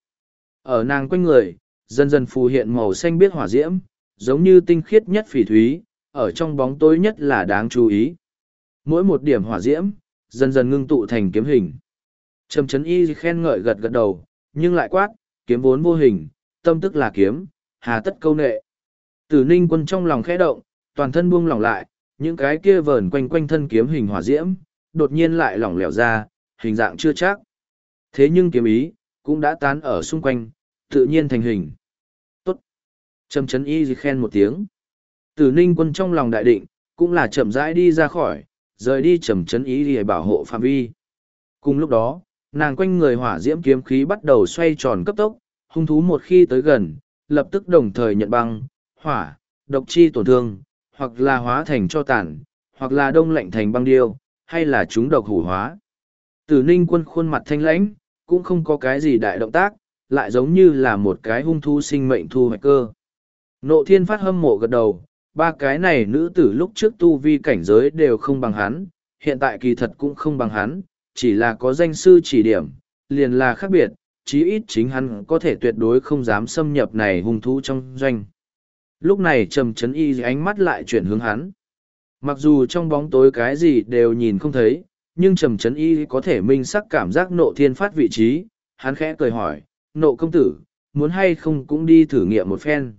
Ở nàng quanh người, dần dần phù hiện màu xanh biếc hỏa diễm, giống như tinh khiết nhất phỉ thúy, ở trong bóng tối nhất là đáng chú ý. Mỗi một điểm hỏa diễm, dần dần ngưng tụ thành kiếm hình. Trầm Chấn Y khen ngợi gật gật đầu, nhưng lại quát, kiếm vốn vô hình, tâm tức là kiếm, hà tất câu nệ. Tử Ninh Quân trong lòng khẽ động, toàn thân buông lỏng lại, những cái kia vờn quanh quanh thân kiếm hình hỏa diễm, đột nhiên lại lỏng lẻo ra, hình dạng chưa chắc. Thế nhưng kiếm ý, cũng đã tán ở xung quanh, tự nhiên thành hình. Tốt! Trầm Chấn Y khen một tiếng. Tử Ninh Quân trong lòng đại định, cũng là chậm rãi đi ra khỏi, rời đi Trầm Chấn Y để bảo hộ phạm vi. Cùng lúc đó, nàng quanh người hỏa diễm kiếm khí bắt đầu xoay tròn cấp tốc, hung thú một khi tới gần, lập tức đồng thời nhận băng, hỏa, độc chi tổn thương, hoặc là hóa thành cho tàn, hoặc là đông lạnh thành băng điêu, hay là chúng độc hủ hóa. Tử Ninh Quân khuôn mặt thanh lãnh, cũng không có cái gì đại động tác, lại giống như là một cái hung thú sinh mệnh thu hoạch cơ. Nộ Thiên Phát hâm mộ gật đầu, ba cái này nữ tử lúc trước tu vi cảnh giới đều không bằng hắn, hiện tại kỳ thật cũng không bằng hắn, chỉ là có danh sư chỉ điểm, liền là khác biệt, chí ít chính hắn có thể tuyệt đối không dám xâm nhập này hung thú trong doanh. Lúc này Trầm Chấn Y ánh mắt lại chuyển hướng hắn. Mặc dù trong bóng tối cái gì đều nhìn không thấy, nhưng Trầm Chấn Y có thể minh sắc cảm giác Nộ Thiên Phát vị trí, hắn khẽ cười hỏi, Nộ công tử, muốn hay không cũng đi thử nghiệm một phen.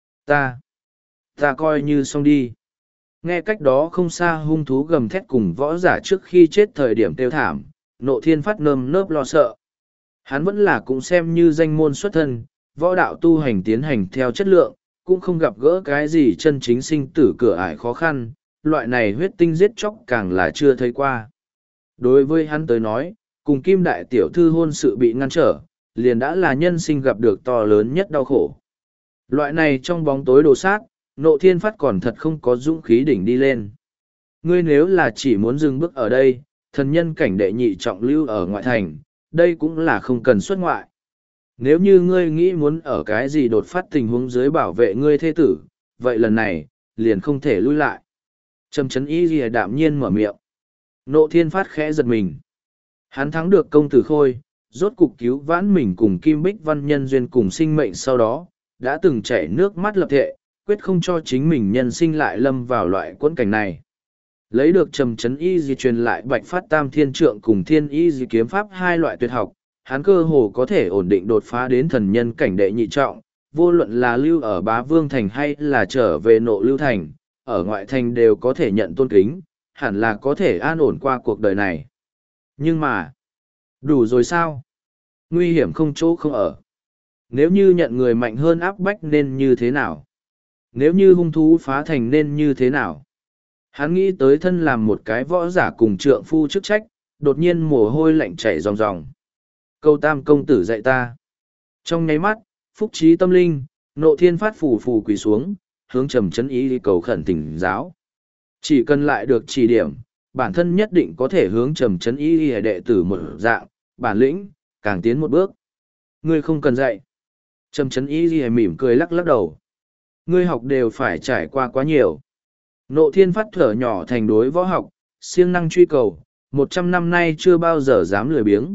Ta coi như xong đi. Nghe cách đó không xa hung thú gầm thét cùng võ giả trước khi chết thời điểm tiêu thảm, Nộ Thiên Phát nơm nớp lo sợ. Hắn vẫn là cũng xem như danh môn xuất thân, võ đạo tu hành tiến hành theo chất lượng, cũng không gặp gỡ cái gì chân chính sinh tử cửa ải khó khăn, loại này huyết tinh giết chóc càng là chưa thấy qua. Đối với hắn tới nói, cùng Kim Đại Tiểu Thư hôn sự bị ngăn trở, liền đã là nhân sinh gặp được to lớn nhất đau khổ. Loại này trong bóng tối đồ sát, Nộ Thiên Phát còn thật không có dũng khí đỉnh đi lên. Ngươi nếu là chỉ muốn dừng bước ở đây, thần nhân cảnh đệ nhị trọng lưu ở ngoại thành, đây cũng là không cần xuất ngoại. Nếu như ngươi nghĩ muốn ở cái gì đột phát tình huống dưới bảo vệ ngươi thê tử, vậy lần này, liền không thể lui lại. Trầm Chấn Y lìa đạm nhiên mở miệng. Nộ Thiên Phát khẽ giật mình. Hắn thắng được công tử Khôi, rốt cục cứu vãn mình cùng Kim Bích Văn nhân duyên cùng sinh mệnh sau đó, đã từng chảy nước mắt lập thệ, quyết không cho chính mình nhân sinh lại lâm vào loại quẫn cảnh này. Lấy được Trầm Chấn Y di truyền lại Bạch Phát Tam Thiên Trượng cùng Thiên Y di kiếm pháp hai loại tuyệt học, hắn cơ hồ có thể ổn định đột phá đến thần nhân cảnh đệ nhị trọng, vô luận là lưu ở Bá Vương Thành hay là trở về Nộ Lưu Thành, ở ngoại thành đều có thể nhận tôn kính, hẳn là có thể an ổn qua cuộc đời này. Nhưng mà, đủ rồi sao? Nguy hiểm không chỗ không ở. Nếu như nhận người mạnh hơn áp bách nên như thế nào? Nếu như hung thú phá thành nên như thế nào? Hắn nghĩ tới thân làm một cái võ giả cùng trượng phu chức trách, đột nhiên mồ hôi lạnh chảy ròng ròng. Câu Tam công tử dạy ta. Trong nháy mắt, phúc trí tâm linh, Nộ Thiên Phát phù phù quỳ xuống, hướng Trầm Chấn Y đi cầu khẩn thỉnh giáo. Chỉ cần lại được chỉ điểm, bản thân nhất định có thể hướng Trầm Chấn Y đệ tử một dạng, bản lĩnh, càng tiến một bước. Ngươi không cần dạy. Trầm Chấn Y mỉm cười lắc lắc đầu. Ngươi học đều phải trải qua quá nhiều. Nộ Thiên Phát thở nhỏ thành đối võ học, siêng năng truy cầu, 100 năm nay chưa bao giờ dám lười biếng.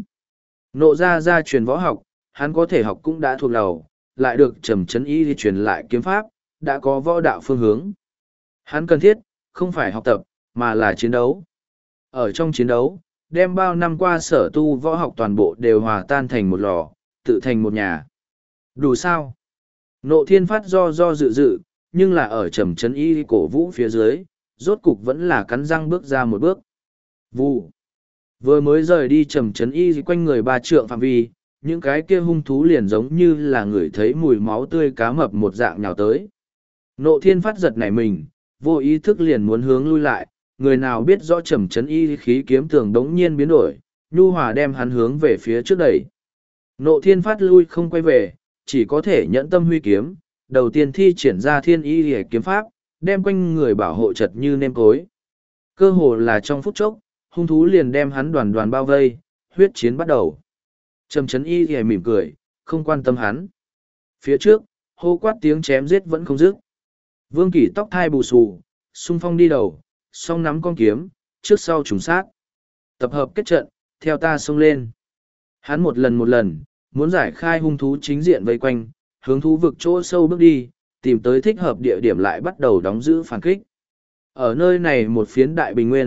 Nộ gia truyền võ học, hắn có thể học cũng đã thuộc đầu, lại được Trầm Chấn Y truyền lại kiếm pháp, đã có võ đạo phương hướng. Hắn cần thiết, không phải học tập, mà là chiến đấu. Ở trong chiến đấu, đem bao năm qua sở tu võ học toàn bộ đều hòa tan thành một lò, tự thành một nhà. Đủ sao? Nộ Thiên Phát do dự, nhưng là ở Trầm Chấn Y cổ vũ phía dưới, rốt cục vẫn là cắn răng bước ra một bước. Vụ. Vừa mới rời đi Trầm Chấn Y quanh người 3 trượng phạm vi, những cái kia hung thú liền giống như là người thấy mùi máu tươi cá mập một dạng nhào tới. Nộ Thiên Phát giật nảy mình, vô ý thức liền muốn hướng lui lại, người nào biết rõ Trầm Chấn Y khí kiếm tường đống nhiên biến đổi, nhu hòa đem hắn hướng về phía trước đẩy. Nộ Thiên Phát lui không quay về, chỉ có thể nhẫn tâm huy kiếm, đầu tiên thi triển ra Thiên Y kiếm pháp, đem quanh người bảo hộ chật như nêm cối. Cơ hồ là trong phút chốc, hung thú liền đem hắn đoàn đoàn bao vây, huyết chiến bắt đầu. Trầm Chấn Y mỉm cười, không quan tâm hắn. Phía trước, hô quát tiếng chém giết vẫn không dứt. Vương Kỷ tóc thai bù xù, xung phong đi đầu, song nắm con kiếm, trước sau trùng sát. Tập hợp kết trận, theo ta xông lên. Hắn một lần, muốn giải khai hung thú chính diện vây quanh, hướng thú vực chỗ sâu bước đi, tìm tới thích hợp địa điểm lại bắt đầu đóng giữ phản kích. Ở nơi này một phiến đại bình nguyên,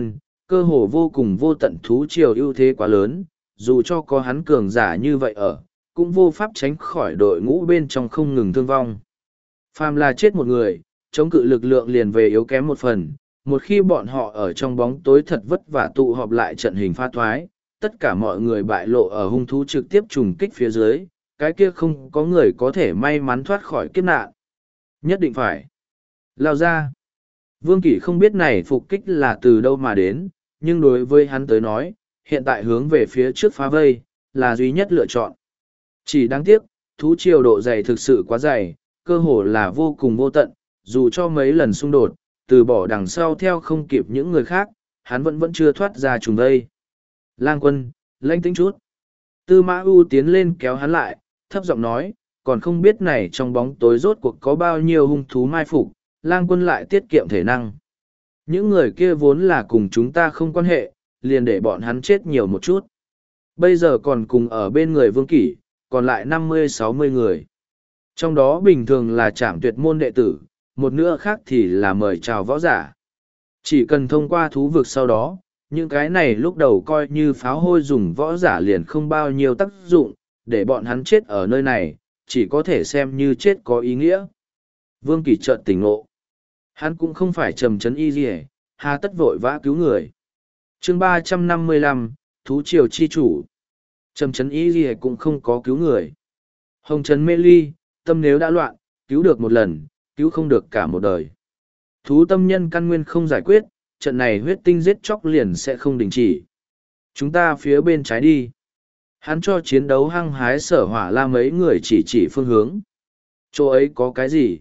cơ hồ vô cùng vô tận thú triều ưu thế quá lớn, dù cho có hắn cường giả như vậy ở, cũng vô pháp tránh khỏi đội ngũ bên trong không ngừng thương vong. Phàm là chết một người, chống cự lực lượng liền về yếu kém một phần, một khi bọn họ ở trong bóng tối thật vất vả tụ họp lại trận hình pha thoái, tất cả mọi người bại lộ ở hung thú trực tiếp trùng kích phía dưới, cái kia không có người có thể may mắn thoát khỏi kiếp nạn. Nhất định phải lao ra. Vương Kỷ không biết này phục kích là từ đâu mà đến, nhưng đối với hắn tới nói, hiện tại hướng về phía trước phá vây, là duy nhất lựa chọn. Chỉ đáng tiếc, thú triều độ dày thực sự quá dày, cơ hồ là vô cùng vô tận, dù cho mấy lần xung đột, từ bỏ đằng sau theo không kịp những người khác, hắn vẫn chưa thoát ra trùng vây. Lang Quân, lãnh tĩnh chút. Tư Mã U tiến lên kéo hắn lại, thấp giọng nói, còn không biết này trong bóng tối rốt cuộc có bao nhiêu hung thú mai phục, Lang Quân lại tiết kiệm thể năng. Những người kia vốn là cùng chúng ta không quan hệ, liền để bọn hắn chết nhiều một chút. Bây giờ còn cùng ở bên người Vương Kỷ, còn lại 50-60 người. Trong đó bình thường là trảm tuyệt môn đệ tử, một nữa khác thì là mời chào võ giả. Chỉ cần thông qua thú vực sau đó, những cái này lúc đầu coi như pháo hôi dùng võ giả liền không bao nhiêu tác dụng, để bọn hắn chết ở nơi này, chỉ có thể xem như chết có ý nghĩa. Vương Kỳ chợt tỉnh ngộ. Hắn cũng không phải trầm trấn y gì, hà tất vội vã cứu người. Chương 355, Thú Triều Chi Chủ. Trầm trấn y gì cũng không có cứu người. Hồng trấn mê ly, tâm nếu đã loạn, cứu được một lần, cứu không được cả một đời. Thú tâm nhân căn nguyên không giải quyết, trận này huyết tinh giết chóc liền sẽ không đình chỉ. Chúng ta phía bên trái đi. Hắn cho chiến đấu hăng hái Sở Hỏa La mấy người chỉ phương hướng. Chỗ ấy có cái gì?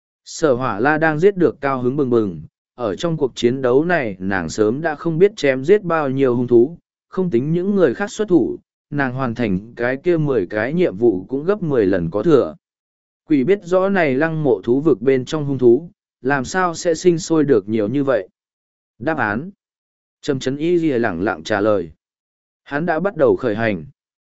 Sở Hỏa La đang giết được cao hứng bừng bừng. Ở trong cuộc chiến đấu này nàng sớm đã không biết chém giết bao nhiêu hung thú, không tính những người khác xuất thủ, nàng hoàn thành cái kia 10 cái nhiệm vụ cũng gấp 10 lần có thừa. Quỷ biết rõ này lăng mộ thú vực bên trong hung thú, làm sao sẽ sinh sôi được nhiều như vậy? Đáp án. Trầm Trấn Y Ghi lẳng lặng trả lời. Hắn đã bắt đầu khởi hành.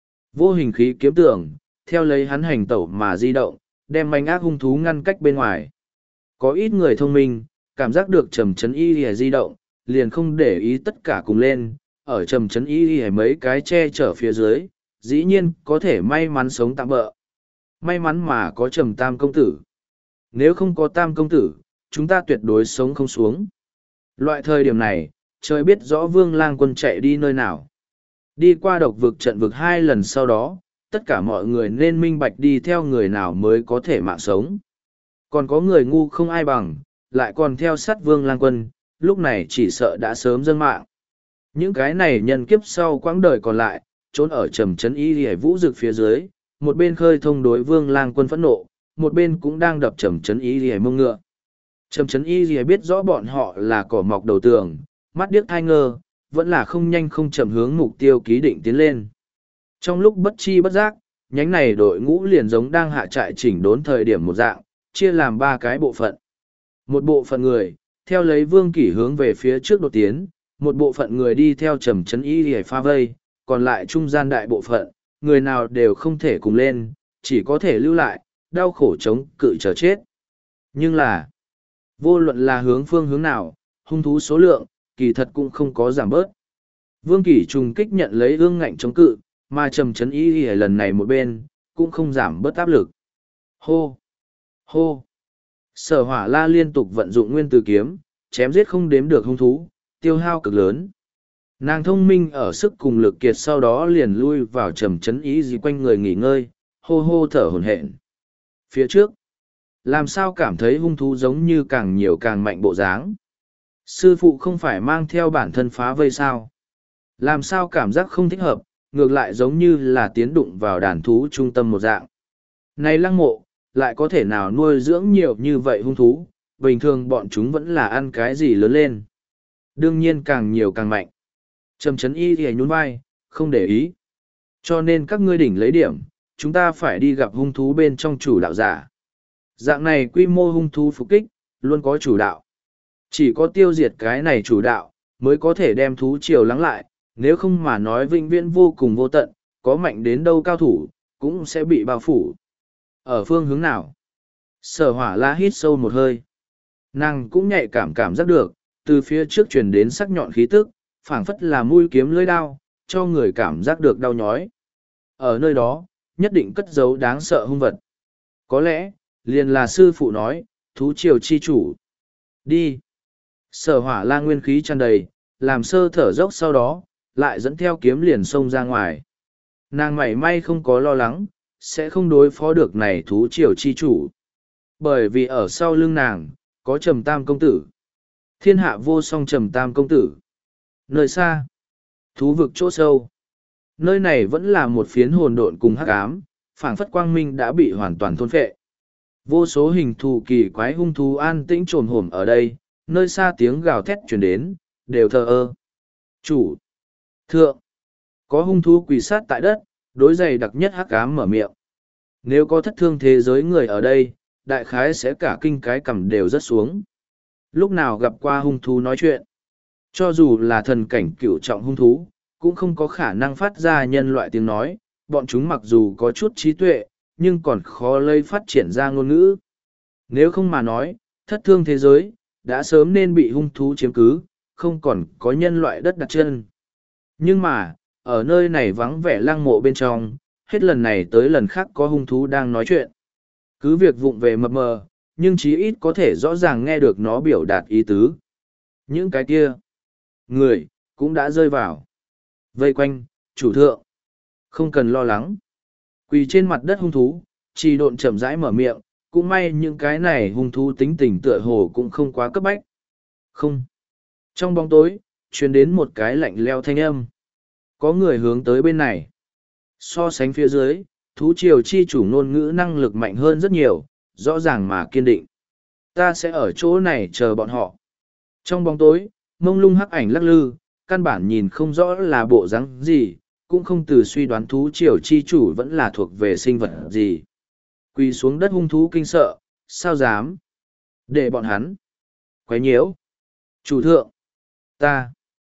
Vô hình khí kiếm tưởng, theo lấy hắn hành tẩu mà di động, đem manh ác hung thú ngăn cách bên ngoài. Có ít người thông minh, cảm giác được Trầm Trấn Y Ghi di động, liền không để ý tất cả cùng lên, ở Trầm Trấn Y Ghi mấy cái che chở phía dưới, dĩ nhiên có thể may mắn sống tạm bỡ. May mắn mà có Trầm Tam Công Tử. Nếu không có Tam Công Tử, chúng ta tuyệt đối sống không xuống. Loại thời điểm này, trời biết rõ Vương Lang Quân chạy đi nơi nào. Đi qua độc vực trận vực 2 lần sau đó, tất cả mọi người nên minh bạch đi theo người nào mới có thể mạng sống. Còn có người ngu không ai bằng, lại còn theo sát Vương Lang Quân, lúc này chỉ sợ đã sớm dâng mạng. Những cái này nhân kiếp sau quãng đời còn lại, trốn ở Trầm Trấn Y Lìa Vũ Dực phía dưới, một bên khơi thông đối Vương Lang Quân phẫn nộ, một bên cũng đang đập Trầm Trấn Y Lìa mông ngựa. Trầm Trấn Y Lìa biết rõ bọn họ là cỏ mọc đầu tường, mắt điếc thai ngơ, vẫn là không nhanh không chậm hướng mục tiêu ký định tiến lên. Trong lúc bất chi bất giác, nhánh này đội ngũ liền giống đang hạ trại chỉnh đốn thời điểm một dạng, chia làm 3 cái bộ phận. Một bộ phận người, theo lấy Vương Kỷ hướng về phía trước đột tiến, một bộ phận người đi theo Trầm Trấn Y Lìa pha vây, còn lại trung gian đại bộ phận, người nào đều không thể cùng lên, chỉ có thể lưu lại, đau khổ chống cự chờ chết. Nhưng là, vô luận là hướng phương hướng nào, hung thú số lượng, kỳ thật cũng không có giảm bớt. Vương Kỷ trùng kích nhận lấy ương ngạnh chống cự, mà Trầm Trấn Y Lìa lần này một bên, cũng không giảm bớt áp lực. Hô! Hô! Sở Hỏa La liên tục vận dụng nguyên tử kiếm, chém giết không đếm được hung thú, tiêu hao cực lớn. Nàng thông minh ở sức cùng lực kiệt sau đó liền lui vào Trầm Trấn Y Lìa quanh người nghỉ ngơi, hô hô thở hổn hển. Phía trước, làm sao cảm thấy hung thú giống như càng nhiều càng mạnh bộ dáng? Sư phụ không phải mang theo bản thân phá vây sao? Làm sao cảm giác không thích hợp, ngược lại giống như là tiến đụng vào đàn thú trung tâm một dạng. Này lăng mộ, lại có thể nào nuôi dưỡng nhiều như vậy hung thú, bình thường bọn chúng vẫn là ăn cái gì lớn lên. Đương nhiên càng nhiều càng mạnh. Trầm Trấn Y thì nhún vai, không để ý. Cho nên các ngươi đỉnh lấy điểm, chúng ta phải đi gặp hung thú bên trong chủ đạo giả. Dạng này quy mô hung thú phục kích, luôn có chủ đạo. Chỉ có tiêu diệt cái này chủ đạo, mới có thể đem thú triều lắng lại, nếu không mà nói vĩnh viễn vô cùng vô tận, có mạnh đến đâu cao thủ, cũng sẽ bị bao phủ. Ở phương hướng nào? Sở Hỏa La hít sâu một hơi. Nàng cũng nhạy cảm giác được, từ phía trước truyền đến sắc nhọn khí tức, phảng phất là mũi kiếm lưỡi đao, cho người cảm giác được đau nhói. Ở nơi đó, nhất định cất giấu đáng sợ hung vật. Có lẽ, liền là sư phụ nói, thú triều chi chủ. Đi. Sở hỏa la nguyên khí tràn đầy, làm sơ thở dốc sau đó, lại dẫn theo kiếm liền xông ra ngoài. Nàng mảy may không có lo lắng, sẽ không đối phó được này thú triều chi chủ. Bởi vì ở sau lưng nàng, có Trầm Tam công tử. Thiên hạ vô song Trầm Tam công tử. Nơi xa, thú vực chỗ sâu. Nơi này vẫn là một phiến hồn độn cùng hắc ám, phảng phất quang minh đã bị hoàn toàn thôn phệ. Vô số hình thù kỳ quái hung thú an tĩnh trồm hổm ở đây, nơi xa tiếng gào thét truyền đến, đều thờ ơ. Chủ, thượng, có hung thú quỳ sát tại đất, đối dày đặc nhất hắc ám mở miệng. Nếu có thất thương thế giới người ở đây, đại khái sẽ cả kinh cái cằm đều rớt xuống. Lúc nào gặp qua hung thú nói chuyện, cho dù là thần cảnh cửu trọng hung thú, cũng không có khả năng phát ra nhân loại tiếng nói, bọn chúng mặc dù có chút trí tuệ, nhưng còn khó lây phát triển ra ngôn ngữ. Nếu không mà nói, thất thương thế giới, đã sớm nên bị hung thú chiếm cứ, không còn có nhân loại đất đặt chân. Nhưng mà, ở nơi này vắng vẻ lăng mộ bên trong, hết lần này tới lần khác có hung thú đang nói chuyện. Cứ việc vụng về mập mờ, nhưng chí ít có thể rõ ràng nghe được nó biểu đạt ý tứ. Những cái kia, người, cũng đã rơi vào. Vây quanh, chủ thượng. Không cần lo lắng. Quỳ trên mặt đất hung thú, chỉ độn chậm rãi mở miệng, cũng may những cái này hung thú tính tình tựa hồ cũng không quá cấp bách. Không. Trong bóng tối, truyền đến một cái lạnh leo thanh âm. Có người hướng tới bên này. So sánh phía dưới, thú triều chi chủ ngôn ngữ năng lực mạnh hơn rất nhiều, rõ ràng mà kiên định. Ta sẽ ở chỗ này chờ bọn họ. Trong bóng tối, mông lung hắc ảnh lắc lư, căn bản nhìn không rõ là bộ dáng gì, cũng không từ suy đoán thú triều chi chủ vẫn là thuộc về sinh vật gì. Quỳ xuống đất hung thú kinh sợ, sao dám? Để bọn hắn quấy nhiễu. Chủ thượng, ta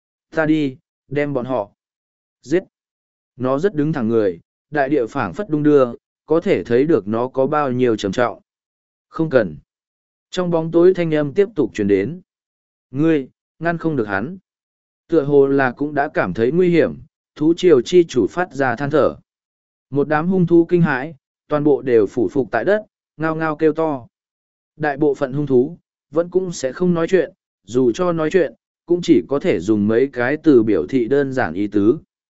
đi, đem bọn họ giết. Nó rất đứng thẳng người, đại địa phảng phất đung đưa, có thể thấy được nó có bao nhiêu trầm trọng. Không cần. Trong bóng tối thanh âm tiếp tục truyền đến. Ngươi, ngăn không được hắn. Tựa hồ là cũng đã cảm thấy nguy hiểm, thú triều chi chủ phát ra than thở. Một đám hung thú kinh hãi, toàn bộ đều phủ phục tại đất, ngao ngao kêu to. Đại bộ phận hung thú, vẫn cũng sẽ không nói chuyện, dù cho nói chuyện, cũng chỉ có thể dùng mấy cái từ biểu thị đơn giản ý tứ.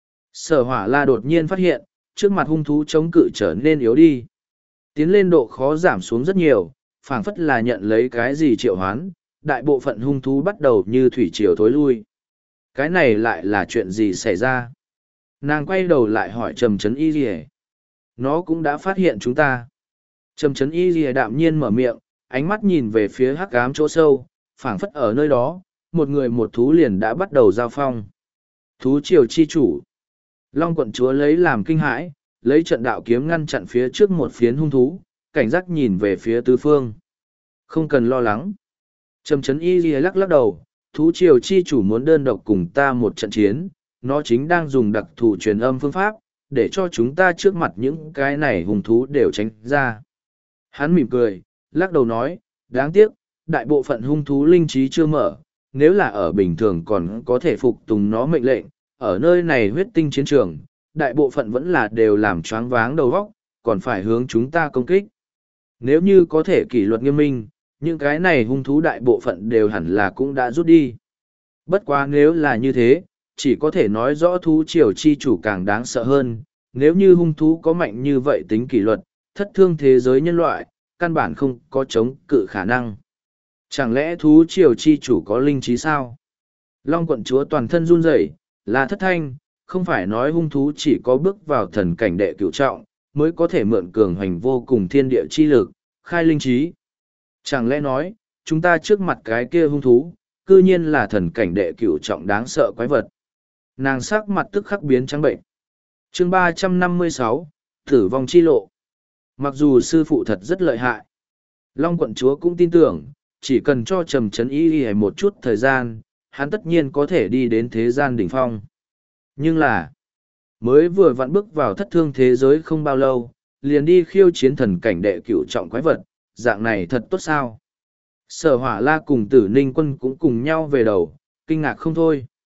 Sở hỏa la đột nhiên phát hiện, trước mặt hung thú chống cự trở nên yếu đi. Tiến lên độ khó giảm xuống rất nhiều, phảng phất là nhận lấy cái gì triệu hoán, đại bộ phận hung thú bắt đầu như thủy triều thối lui. Cái này lại là chuyện gì xảy ra? Nàng quay đầu lại hỏi Trầm Trấn Y Lìa. Nó cũng đã phát hiện chúng ta. Trầm Trấn Y Lìa đạm nhiên mở miệng, ánh mắt nhìn về phía hắc ám chỗ sâu, phảng phất ở nơi đó, một người một thú liền đã bắt đầu giao phong. Thú triều chi chủ. Long quận chúa lấy làm kinh hãi, lấy trận đạo kiếm ngăn chặn phía trước một phiến hung thú, cảnh giác nhìn về phía tứ phương. Không cần lo lắng. Trầm Trấn Y Lìa lắc lắc đầu, thú triều chi chủ muốn đơn độc cùng ta một trận chiến, nó chính đang dùng đặc thù truyền âm phương pháp, để cho chúng ta trước mặt những cái này hung thú đều tránh ra. Hắn mỉm cười, lắc đầu nói, đáng tiếc, đại bộ phận hung thú linh trí chưa mở, nếu là ở bình thường còn có thể phục tùng nó mệnh lệnh, ở nơi này huyết tinh chiến trường, đại bộ phận vẫn là đều làm choáng váng đầu óc, còn phải hướng chúng ta công kích. Nếu như có thể kỷ luật nghiêm minh, những cái này hung thú đại bộ phận đều hẳn là cũng đã rút đi. Bất quá nếu là như thế, chỉ có thể nói rõ thú triều chi chủ càng đáng sợ hơn, nếu như hung thú có mạnh như vậy tính kỷ luật, thất thương thế giới nhân loại, căn bản không có chống cự khả năng. Chẳng lẽ thú triều chi chủ có linh trí sao? Long quận chúa toàn thân run rẩy, là thất thanh, không phải nói hung thú chỉ có bước vào thần cảnh đệ cửu trọng, mới có thể mượn cường hoành vô cùng thiên địa chi lực, khai linh trí. Chẳng lẽ nói, chúng ta trước mặt cái kia hung thú, cư nhiên là thần cảnh đệ cửu trọng đáng sợ quái vật. Nàng sắc mặt tức khắc biến trắng bệnh. Chương 356, Tử vong chi lộ. Mặc dù sư phụ thật rất lợi hại, Long quận chúa cũng tin tưởng, chỉ cần cho Trầm Trấn Y một chút thời gian, hắn tất nhiên có thể đi đến thế gian đỉnh phong. Nhưng là, mới vừa vặn bước vào thất thương thế giới không bao lâu, liền đi khiêu chiến thần cảnh đệ cửu trọng quái vật, dạng này thật tốt sao? Sở hỏa la cùng Tử Ninh quân cũng cùng nhau về đầu, kinh ngạc không thôi.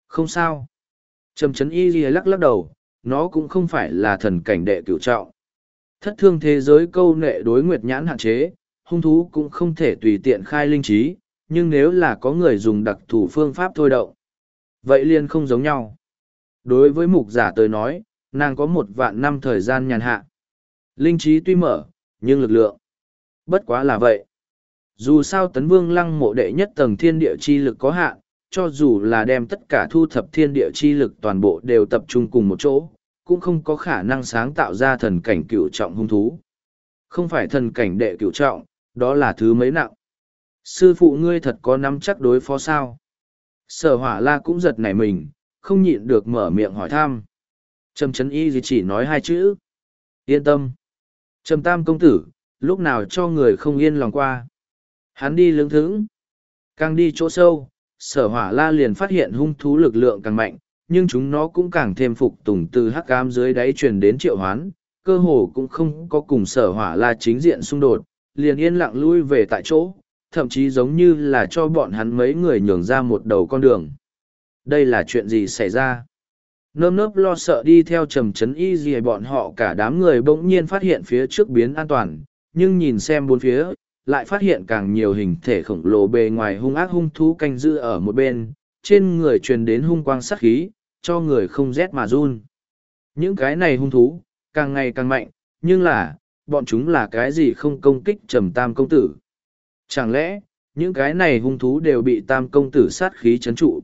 Không sao. Trầm Trấn Y Ghi lắc lắc đầu, nó cũng không phải là thần cảnh đệ cửu trọng. Thất thương thế giới câu nệ đối nguyệt nhãn hạn chế, hung thú cũng không thể tùy tiện khai linh trí, nhưng nếu là có người dùng đặc thù phương pháp thôi động, vậy liền không giống nhau. Đối với mục giả tới nói, nàng có 1.000 năm thời gian nhàn hạ. Linh trí tuy mở, nhưng lực lượng bất quá là vậy. Dù sao Tấn Vương Lăng Mộ đệ nhất tầng thiên địa chi lực có hạn, cho dù là đem tất cả thu thập thiên địa chi lực toàn bộ đều tập trung cùng một chỗ, cũng không có khả năng sáng tạo ra thần cảnh cửu trọng hung thú. Không phải thần cảnh đệ cửu trọng, đó là thứ mấy nặng. Sư phụ ngươi thật có nắm chắc đối phó sao? Sở Hỏa La cũng giật nảy mình, không nhịn được mở miệng hỏi thăm. Trầm Trấn Y gì chỉ nói 2 chữ. Yên tâm. Trầm Tam công tử, lúc nào cho người không yên lòng qua. Hắn đi lững thững. Càng đi chỗ sâu, Sở Hỏa La liền phát hiện hung thú lực lượng càng mạnh, nhưng chúng nó cũng càng thêm phục tùng từ hắc ám dưới đáy truyền đến triệu hoán, cơ hồ cũng không có cùng Sở Hỏa La chính diện xung đột, liền yên lặng lui về tại chỗ, thậm chí giống như là cho bọn hắn mấy người nhường ra một đầu con đường. Đây là chuyện gì xảy ra? Nơm nớp lo sợ đi theo Trầm Trấn Y gì bọn họ cả đám người bỗng nhiên phát hiện phía trước biến an toàn, nhưng nhìn xem bốn phía, lại phát hiện càng nhiều hình thể khổng lồ bề ngoài hung ác hung thú canh giữ ở một bên, trên người truyền đến hung quang sát khí, cho người không rét mà run. Những cái này hung thú, càng ngày càng mạnh, nhưng là, bọn chúng là cái gì không công kích Trầm Tam công tử? Chẳng lẽ, những cái này hung thú đều bị Tam công tử sát khí trấn trụ?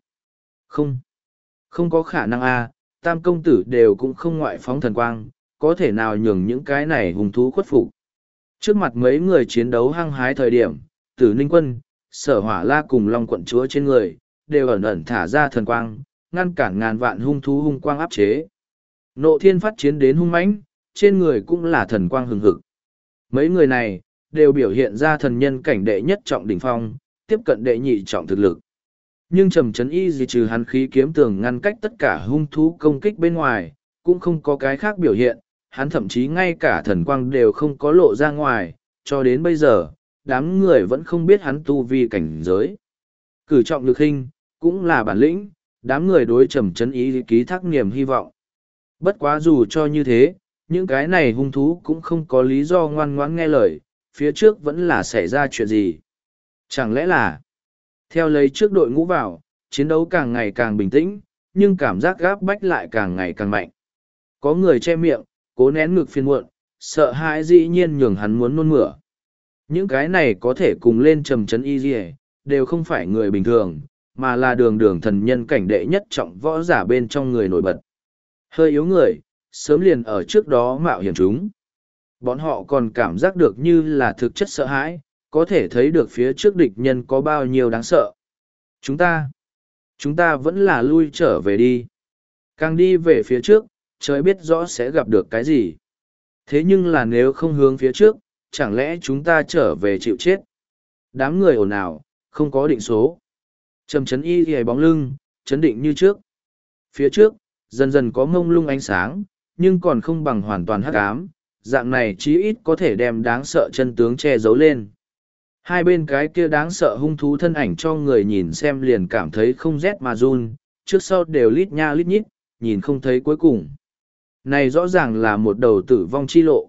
Không có khả năng a, Tam công tử đều cũng không ngoại phóng thần quang, có thể nào nhường những cái này hung thú khuất phục. Trước mặt mấy người chiến đấu hăng hái thời điểm, Tử Ninh Quân, Sở Hỏa La cùng Long quận chúa trên người, đều ẩn ẩn thả ra thần quang, ngăn cản ngàn vạn hung thú hung quang áp chế. Nộ Thiên phát chiến đến hung mãnh, trên người cũng là thần quang hừng hực. Mấy người này, đều biểu hiện ra thần nhân cảnh đệ nhất trọng đỉnh phong, tiếp cận đệ nhị trọng thực lực. Nhưng Trầm Trấn Y gì trừ hắn khí kiếm tường ngăn cách tất cả hung thú công kích bên ngoài, cũng không có cái khác biểu hiện, hắn thậm chí ngay cả thần quang đều không có lộ ra ngoài, cho đến bây giờ, đám người vẫn không biết hắn tu vi cảnh giới. Cử trọng lực hình, cũng là bản lĩnh, đám người đối Trầm Trấn Y ký thác niềm hy vọng. Bất quá dù cho như thế, những cái này hung thú cũng không có lý do ngoan ngoãn nghe lời, phía trước vẫn là xảy ra chuyện gì. Chẳng lẽ là, theo lấy trước đội ngũ vào, chiến đấu càng ngày càng bình tĩnh, nhưng cảm giác gáp bách lại càng ngày càng mạnh. Có người che miệng, cố nén ngực phiền muộn, sợ hãi dĩ nhiên nhường hắn muốn nôn mửa. Những cái này có thể cùng lên Trầm Trấn Y gì, đều không phải người bình thường, mà là đường đường thần nhân cảnh đệ nhất trọng võ giả bên trong người nổi bật. Hơi yếu người, sớm liền ở trước đó mạo hiểm chúng. Bọn họ còn cảm giác được như là thực chất sợ hãi, có thể thấy được phía trước địch nhân có bao nhiêu đáng sợ. Chúng ta vẫn là lui trở về đi. Càng đi về phía trước, trời biết rõ sẽ gặp được cái gì. Thế nhưng là nếu không hướng phía trước, chẳng lẽ chúng ta trở về chịu chết? Đám người ồn ào, không có định số. Trầm Trấn Y ghé bóng lưng, chấn định như trước. Phía trước, dần dần có mông lung ánh sáng, nhưng còn không bằng hoàn toàn hắc ám, dạng này chí ít có thể đem đáng sợ chân tướng che giấu lên. Hai bên cái kia đáng sợ hung thú thân ảnh cho người nhìn xem liền cảm thấy không rét mà run, trước sau đều lít nha lít nhít, nhìn không thấy cuối cùng. Này rõ ràng là một đầu tử vong chi lộ.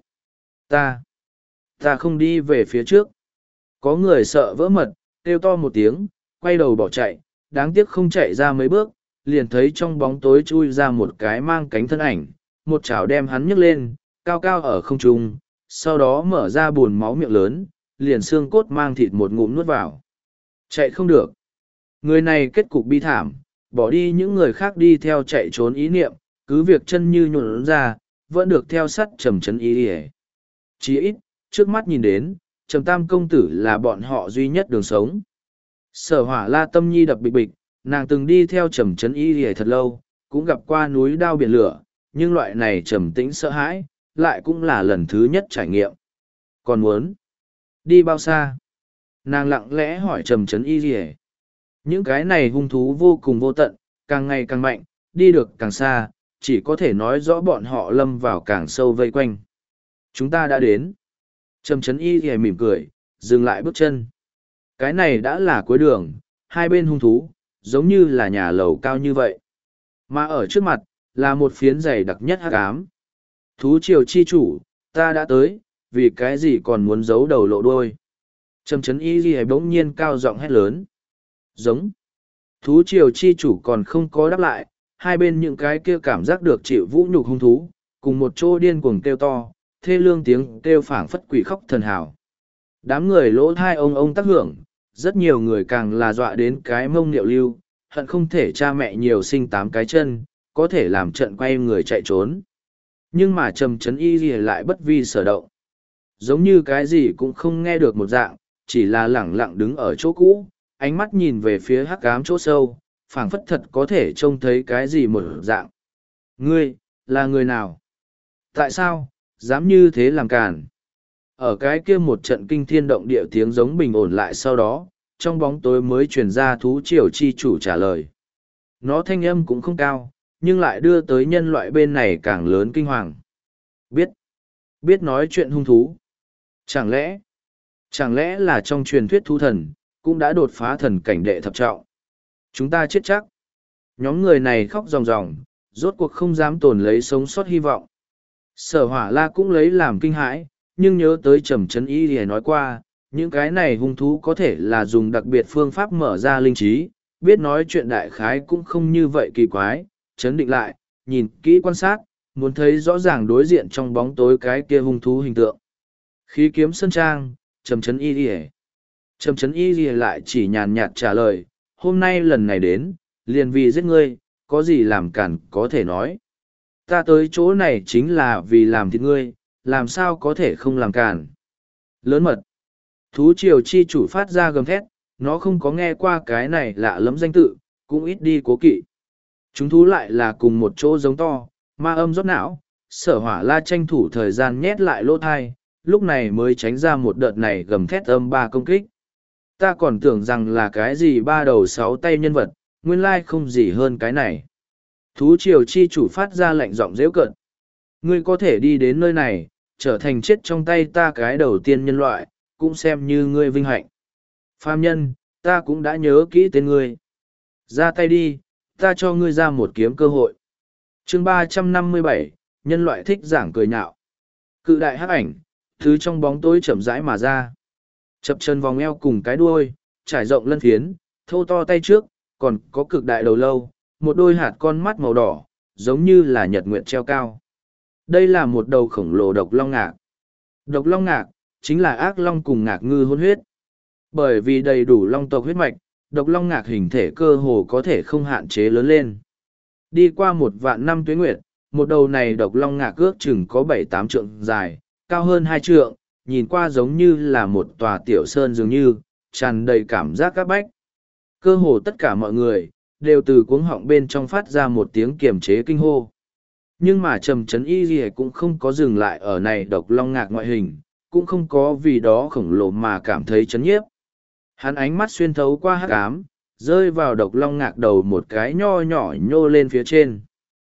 Ta không đi về phía trước. Có người sợ vỡ mật, kêu to một tiếng, quay đầu bỏ chạy, đáng tiếc không chạy ra mấy bước, liền thấy trong bóng tối chui ra một cái mang cánh thân ảnh, một chảo đem hắn nhấc lên, cao cao ở không trung, sau đó mở ra buồn máu miệng lớn, liền xương cốt mang thịt một ngụm nuốt vào. Chạy không được. Người này kết cục bi thảm, bỏ đi những người khác đi theo chạy trốn ý niệm, cứ việc chân như nhuộn ra, vẫn được theo sắt Trầm Trấn Y. Chỉ ít, trước mắt nhìn đến, Trầm Tam công tử là bọn họ duy nhất đường sống. Sở Hỏa La tâm nhi đập bịch bịch, nàng từng đi theo Trầm Trấn Y thật lâu, cũng gặp qua núi đao biển lửa, nhưng loại này trầm tĩnh sợ hãi, lại cũng là lần thứ nhất trải nghiệm. Còn muốn đi bao xa? Nàng lặng lẽ hỏi Trầm Trấn Y. Những cái này hung thú vô cùng vô tận, càng ngày càng mạnh, đi được càng xa, chỉ có thể nói rõ bọn họ lâm vào càng sâu vây quanh. Chúng ta đã đến. Trầm Trấn Y mỉm cười, dừng lại bước chân. Cái này đã là cuối đường, hai bên hung thú, giống như là nhà lầu cao như vậy. Mà ở trước mặt, là một phiến dày đặc nhất hắc ám. Thú triều chi chủ, ta đã tới, vì cái gì còn muốn giấu đầu lộ đuôi. Trầm chấn y ghi bỗng nhiên cao giọng hét lớn. Giống. Thú triều chi chủ còn không có đáp lại, hai bên những cái kia cảm giác được chịu vũ nhục hung thú, cùng một chỗ điên cuồng kêu to, thê lương tiếng kêu phảng phất quỷ khóc thần hào. Đám người lỗ thai ông tác hưởng, rất nhiều người càng là dọa đến cái mông niệu lưu, hận không thể cha mẹ nhiều sinh 8 cái chân, có thể làm trận quay người chạy trốn. Nhưng mà trầm chấn y gì lại bất vi sở động. Giống như cái gì cũng không nghe được một dạng, chỉ là lẳng lặng đứng ở chỗ cũ, ánh mắt nhìn về phía hắc ám chỗ sâu, phảng phất thật có thể trông thấy cái gì một dạng. Ngươi, là người nào? Tại sao, dám như thế làm càn? Ở cái kia một trận kinh thiên động địa tiếng giống bình ổn lại sau đó, trong bóng tối mới truyền ra thú triều chi chủ trả lời. Nó thanh âm cũng không cao, nhưng lại đưa tới nhân loại bên này càng lớn kinh hoàng. Biết nói chuyện hung thú. Chẳng lẽ là trong truyền thuyết thú thần, cũng đã đột phá thần cảnh đệ thập trọng. Chúng ta chết chắc. Nhóm người này khóc ròng ròng, rốt cuộc không dám tồn lấy sống sót hy vọng. Sở Hỏa La cũng lấy làm kinh hãi, nhưng nhớ tới Trầm Chấn Y thì nói qua, những cái này hung thú có thể là dùng đặc biệt phương pháp mở ra linh trí, biết nói chuyện đại khái cũng không như vậy kỳ quái, chấn định lại, nhìn kỹ quan sát, muốn thấy rõ ràng đối diện trong bóng tối cái kia hung thú hình tượng. Khí kiếm sơn trang, Trầm Chấn Y thì Trầm Chấn Y thì lại chỉ nhàn nhạt trả lời, hôm nay lần này đến, liền vì giết ngươi, có gì làm cản có thể nói. Ta tới chỗ này chính là vì làm thịt ngươi, làm sao có thể không làm cản. Lớn mật. Thú triều chi chủ phát ra gầm thét, nó không có nghe qua cái này lạ lẫm danh tự, cũng ít đi cố kỵ. Chúng thú lại là cùng một chỗ giống to, ma âm rót não, Sở Hỏa La tranh thủ thời gian nhét lại lỗ thai, lúc này mới tránh ra một đợt này gầm thét âm 3 công kích. Ta còn tưởng rằng là cái gì 3 đầu 6 tay nhân vật, nguyên lai không gì hơn cái này. Thú triều chi chủ phát ra lệnh giọng dễu cợt. Ngươi có thể đi đến nơi này, trở thành chết trong tay ta cái đầu tiên nhân loại, cũng xem như ngươi vinh hạnh. Phàm nhân, ta cũng đã nhớ kỹ tên ngươi. Ra tay đi, ta cho ngươi ra một kiếm cơ hội. Chương 357, nhân loại thích giảng cười nhạo. Cự đại hắc ảnh, thứ trong bóng tối chậm rãi mà ra. Chập chân vòng eo cùng cái đuôi, trải rộng lân phiến, thô to tay trước, còn có cực đại đầu lâu, một đôi hạt con mắt màu đỏ, giống như là nhật nguyệt treo cao. Đây là một đầu khổng lồ độc long ngạc. Độc long ngạc, chính là ác long cùng ngạc ngư hôn huyết. Bởi vì đầy đủ long tộc huyết mạch, độc long ngạc hình thể cơ hồ có thể không hạn chế lớn lên. Đi qua 1.000 năm tuế nguyệt, một đầu này độc long ngạc ước chừng có 7-8 trượng dài, cao hơn 2 trượng, nhìn qua giống như là một tòa tiểu sơn dường như, tràn đầy cảm giác các bách. Cơ hồ tất cả mọi người, đều từ cuống họng bên trong phát ra một tiếng kiềm chế kinh hô. Nhưng mà Trầm Chấn Y gì cũng không có dừng lại ở này độc long ngạc ngoại hình, cũng không có vì đó khổng lồ mà cảm thấy chấn nhiếp. Hắn ánh mắt xuyên thấu qua hắc ám, rơi vào độc long ngạc đầu một cái nho nhỏ nhô lên phía trên.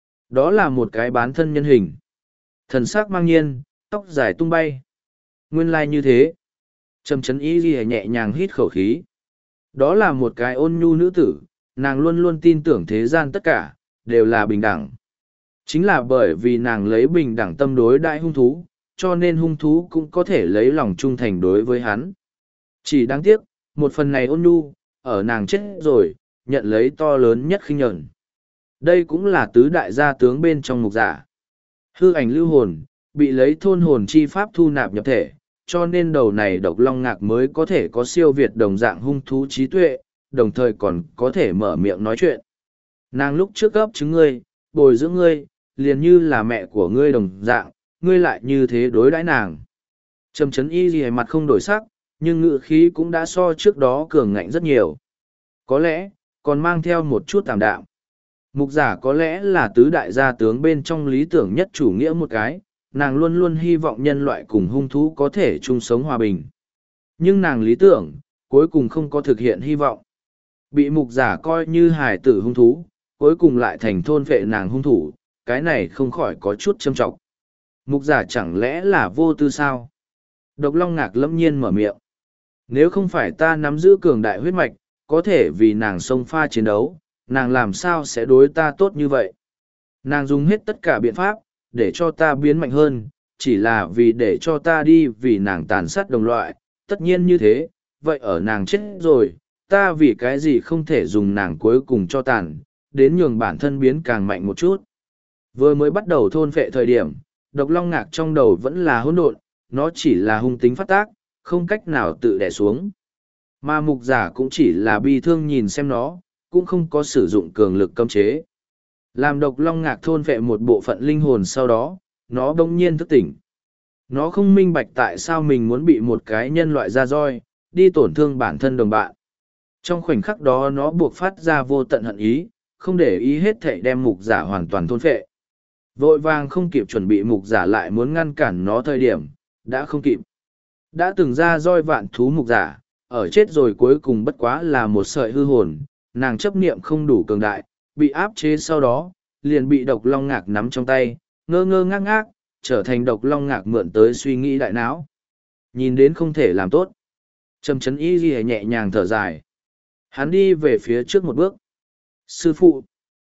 Đó là một cái bán thân nhân hình. Thần sắc mang nhiên, tóc dài tung bay. Nguyên lai như thế. Trầm Chấn Y gì nhẹ nhàng hít khẩu khí. Đó là một cái ôn nhu nữ tử, nàng luôn luôn tin tưởng thế gian tất cả, đều là bình đẳng. Chính là bởi vì nàng lấy bình đẳng tâm đối đại hung thú, cho nên hung thú cũng có thể lấy lòng trung thành đối với hắn. Chỉ đáng tiếc, một phần này ôn nhu, ở nàng chết rồi, nhận lấy to lớn nhất khinh nhẫn. Đây cũng là tứ đại gia tướng bên trong mục giả. Hư ảnh lưu hồn, bị lấy thôn hồn chi pháp thu nạp nhập thể, cho nên đầu này độc long ngạc mới có thể có siêu việt đồng dạng hung thú trí tuệ, đồng thời còn có thể mở miệng nói chuyện. Nàng lúc trước gấp chứng ngươi, bồi dưỡng ngươi, liền như là mẹ của ngươi đồng dạng, ngươi lại như thế đối đãi nàng. Trầm Chấn Y gì mặt không đổi sắc, nhưng ngữ khí cũng đã so trước đó cường ngạnh rất nhiều. Có lẽ, còn mang theo một chút tạm đạm. Mục giả có lẽ là tứ đại gia tướng bên trong lý tưởng nhất chủ nghĩa một cái, nàng luôn luôn hy vọng nhân loại cùng hung thú có thể chung sống hòa bình. Nhưng nàng lý tưởng, cuối cùng không có thực hiện hy vọng. Bị mục giả coi như hài tử hung thú, cuối cùng lại thành thôn vệ nàng hung thủ, cái này không khỏi có chút châm trọng. Mục giả chẳng lẽ là vô tư sao? Độc long ngạc lâm nhiên mở miệng. Nếu không phải ta nắm giữ cường đại huyết mạch, có thể vì nàng xông pha chiến đấu, nàng làm sao sẽ đối ta tốt như vậy? Nàng dùng hết tất cả biện pháp, để cho ta biến mạnh hơn, chỉ là vì để cho ta đi vì nàng tàn sát đồng loại, tất nhiên như thế, vậy ở nàng chết rồi, ta vì cái gì không thể dùng nàng cuối cùng cho tàn, đến nhường bản thân biến càng mạnh một chút. Vừa mới bắt đầu thôn phệ thời điểm, độc long ngạc trong đầu vẫn là hỗn độn, nó chỉ là hung tính phát tác, không cách nào tự đè xuống. Mà mục giả cũng chỉ là bi thương nhìn xem nó, cũng không có sử dụng cường lực cấm chế. Làm độc long ngạc thôn phệ một bộ phận linh hồn sau đó, nó bỗng nhiên thức tỉnh. Nó không minh bạch tại sao mình muốn bị một cái nhân loại ra roi, đi tổn thương bản thân đồng bạn. Trong khoảnh khắc đó nó buộc phát ra vô tận hận ý, không để ý hết thảy đem mục giả hoàn toàn thôn phệ. Vội vàng không kịp chuẩn bị mục giả lại muốn ngăn cản nó thời điểm, đã không kịp. Đã từng ra roi vạn thú mục giả, ở chết rồi cuối cùng bất quá là một sợi hư hồn, nàng chấp niệm không đủ cường đại, bị áp chế sau đó, liền bị độc long ngạc nắm trong tay, ngơ ngơ ngác ngác, trở thành độc long ngạc mượn tới suy nghĩ đại não. Nhìn đến không thể làm tốt. Trầm chấn y ghi nhẹ nhàng thở dài. Hắn đi về phía trước một bước. Sư phụ.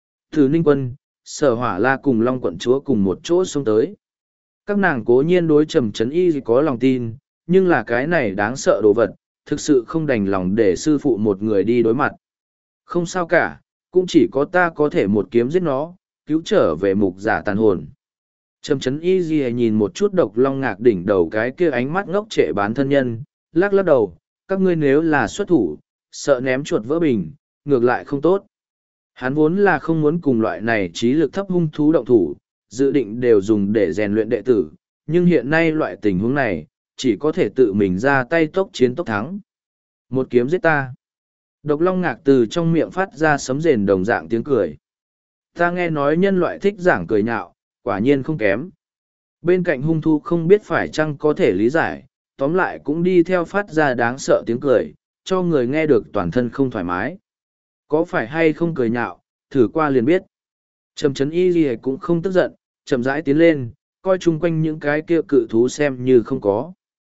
Từ Ninh Quân, Sở Hỏa La cùng Long quận chúa cùng một chỗ xông tới. Các nàng cố nhiên đối Trầm chấn y có lòng tin, nhưng là cái này đáng sợ đồ vật, thực sự không đành lòng để sư phụ một người đi đối mặt. Không sao cả, cũng chỉ có ta có thể một kiếm giết nó, cứu trở về mục giả tàn hồn. Trầm chấn y gì nhìn một chút độc long ngạc đỉnh đầu cái kia ánh mắt ngốc trệ bán thân nhân, lắc lắc đầu, các ngươi nếu là xuất thủ, sợ ném chuột vỡ bình, ngược lại không tốt. Hắn vốn là không muốn cùng loại này trí lực thấp hung thú động thủ, dự định đều dùng để rèn luyện đệ tử, nhưng hiện nay loại tình huống này, chỉ có thể tự mình ra tay tốc chiến tốc thắng. Một kiếm giết ta. Độc long ngạc từ trong miệng phát ra sấm rền đồng dạng tiếng cười. Ta nghe nói nhân loại thích giảng cười nhạo, quả nhiên không kém. Bên cạnh hung thu không biết phải chăng có thể lý giải, tóm lại cũng đi theo phát ra đáng sợ tiếng cười, cho người nghe được toàn thân không thoải mái. Có phải hay không cười nhạo, thử qua liền biết. Trầm chấn y gì cũng không tức giận, chậm rãi tiến lên, coi chung quanh những cái kia cự thú xem như không có.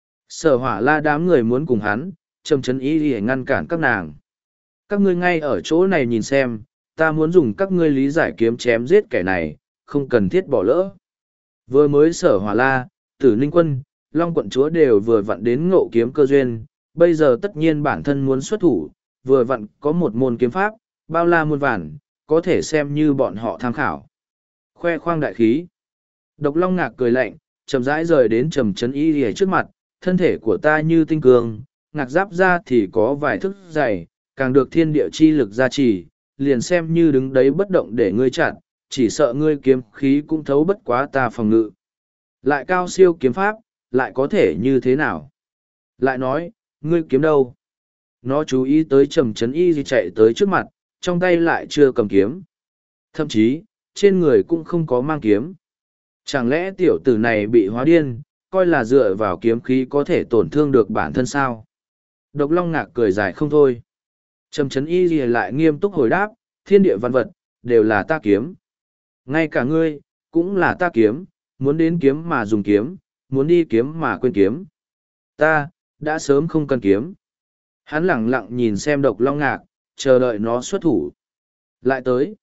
Sở Hỏa La đám người muốn cùng hắn, trầm chấn y gì ngăn cản các nàng. Các ngươi ngay ở chỗ này nhìn xem, ta muốn dùng các ngươi lý giải kiếm chém giết kẻ này, không cần thiết bỏ lỡ. Vừa mới Sở Hỏa La, Tử Ninh Quân, Long quận chúa đều vừa vặn đến ngộ kiếm cơ duyên, bây giờ tất nhiên bản thân muốn xuất thủ, vừa vặn có một môn kiếm pháp, bao la muôn vàn, có thể xem như bọn họ tham khảo. Khoe khoang đại khí. Độc Long ngạc cười lạnh, chậm rãi rời đến trầm chấn y lìa trước mặt, thân thể của ta như tinh cường, ngạc giáp ra thì có vài thức dày, càng được thiên địa chi lực gia trì, liền xem như đứng đấy bất động để ngươi chặn, chỉ sợ ngươi kiếm khí cũng thấu bất quá ta phòng ngự. Lại cao siêu kiếm pháp, lại có thể như thế nào? Lại nói, ngươi kiếm đâu? Nó chú ý tới trầm chấn y gì chạy tới trước mặt, trong tay lại chưa cầm kiếm. Thậm chí, trên người cũng không có mang kiếm. Chẳng lẽ tiểu tử này bị hóa điên, coi là dựa vào kiếm khí có thể tổn thương được bản thân sao? Độc Long ngạc cười dài không thôi. Trầm chấn y gì lại nghiêm túc hồi đáp, thiên địa văn vật, đều là ta kiếm. Ngay cả ngươi, cũng là ta kiếm, muốn đến kiếm mà dùng kiếm, muốn đi kiếm mà quên kiếm. Ta, đã sớm không cần kiếm. Hắn lẳng lặng nhìn xem độc long ngạc, chờ đợi nó xuất thủ. Lại tới.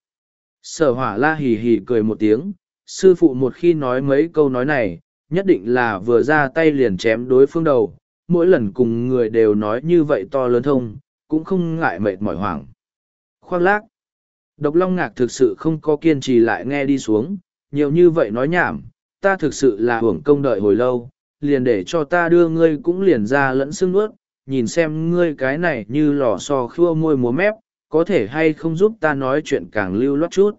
Sở Hỏa La hì hì cười một tiếng, sư phụ một khi nói mấy câu nói này, nhất định là vừa ra tay liền chém đối phương đầu. Mỗi lần cùng người đều nói như vậy to lớn thông, cũng không ngại mệt mỏi hoảng. Khoác lác. Độc long ngạc thực sự không có kiên trì lại nghe đi xuống, nhiều như vậy nói nhảm, ta thực sự là hưởng công đợi hồi lâu, liền để cho ta đưa ngươi cũng liền ra lẫn xương nuốt, nhìn xem ngươi cái này như lò xo khua môi múa mép, có thể hay không giúp ta nói chuyện càng lưu loát chút.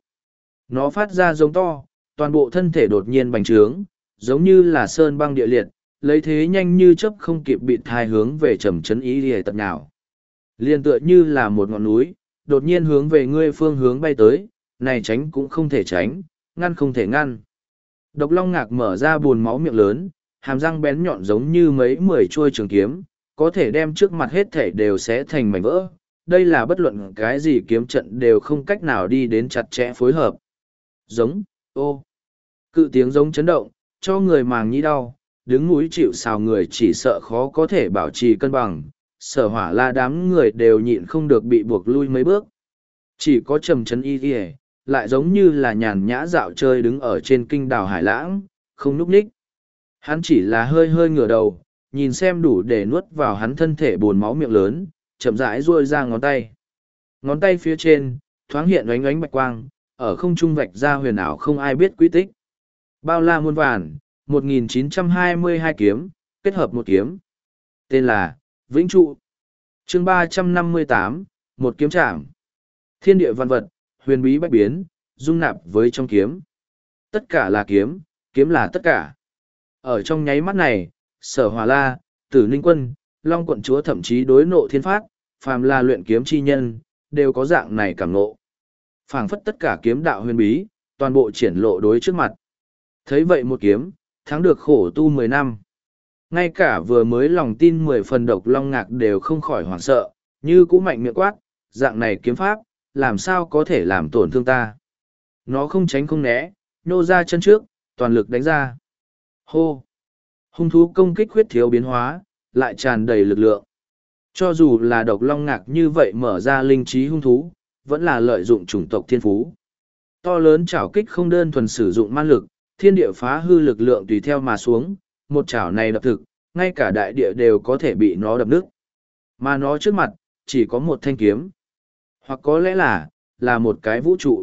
Nó phát ra giống to, toàn bộ thân thể đột nhiên bành trướng, giống như là sơn băng địa liệt, lấy thế nhanh như chớp không kịp bị thai hướng về trầm chấn ý lìa tận nào. Liên tựa như là một ngọn núi, đột nhiên hướng về ngươi phương hướng bay tới, này tránh cũng không thể tránh, ngăn không thể ngăn. Độc long ngạc mở ra buồn máu miệng lớn, hàm răng bén nhọn giống như mấy 10 chuôi trường kiếm, có thể đem trước mặt hết thể đều xé thành mảnh vỡ. Đây là bất luận cái gì kiếm trận đều không cách nào đi đến chặt chẽ phối hợp. Giống, ô, cự tiếng giống chấn động, cho người màng nhĩ đau, đứng núi chịu sào người chỉ sợ khó có thể bảo trì cân bằng. Sở Hỏa La đám người đều nhịn không được bị buộc lui mấy bước. Chỉ có trầm trấn y ỉa lại giống như là nhàn nhã dạo chơi đứng ở trên kinh đảo Hải Lãng, không núp ních. Hắn chỉ là hơi hơi ngửa đầu, nhìn xem đủ để nuốt vào hắn thân thể bồn máu miệng lớn, chậm rãi ruôi ra ngón tay. Ngón tay phía trên, thoáng hiện oánh oánh bạch quang, ở không trung vạch ra huyền ảo không ai biết quy tích. Bao la muôn vàn, 1922 kiếm, kết hợp một kiếm. Tên là Vĩnh Trụ. Chương 358, một kiếm trảm. Thiên địa văn vật, huyền bí bách biến, dung nạp với trong kiếm. Tất cả là kiếm, kiếm là tất cả. Ở trong nháy mắt này, Sở Hỏa La, Tử Ninh Quân, Long Quận Chúa thậm chí đối nộ thiên phát, phàm là luyện kiếm chi nhân, đều có dạng này cảm ngộ. Phảng phất tất cả kiếm đạo huyền bí, toàn bộ triển lộ đối trước mặt. Thấy vậy một kiếm, thắng được khổ tu 10 năm. Ngay cả vừa mới lòng tin 10 phần Độc Long Ngạc đều không khỏi hoảng sợ, như cũ mạnh miệng quát, dạng này kiếm pháp, làm sao có thể làm tổn thương ta. Nó không tránh không né, nhô ra chân trước, toàn lực đánh ra. Hô! Hung thú công kích khuyết thiếu biến hóa, lại tràn đầy lực lượng. Cho dù là Độc Long Ngạc như vậy mở ra linh trí hung thú, vẫn là lợi dụng chủng tộc thiên phú. To lớn chảo kích không đơn thuần sử dụng man lực, thiên địa phá hư lực lượng tùy theo mà xuống, một chảo này đập thực, ngay cả đại địa đều có thể bị nó đập nứt. Mà nó trước mặt, chỉ có một thanh kiếm. Hoặc có lẽ là một cái vũ trụ.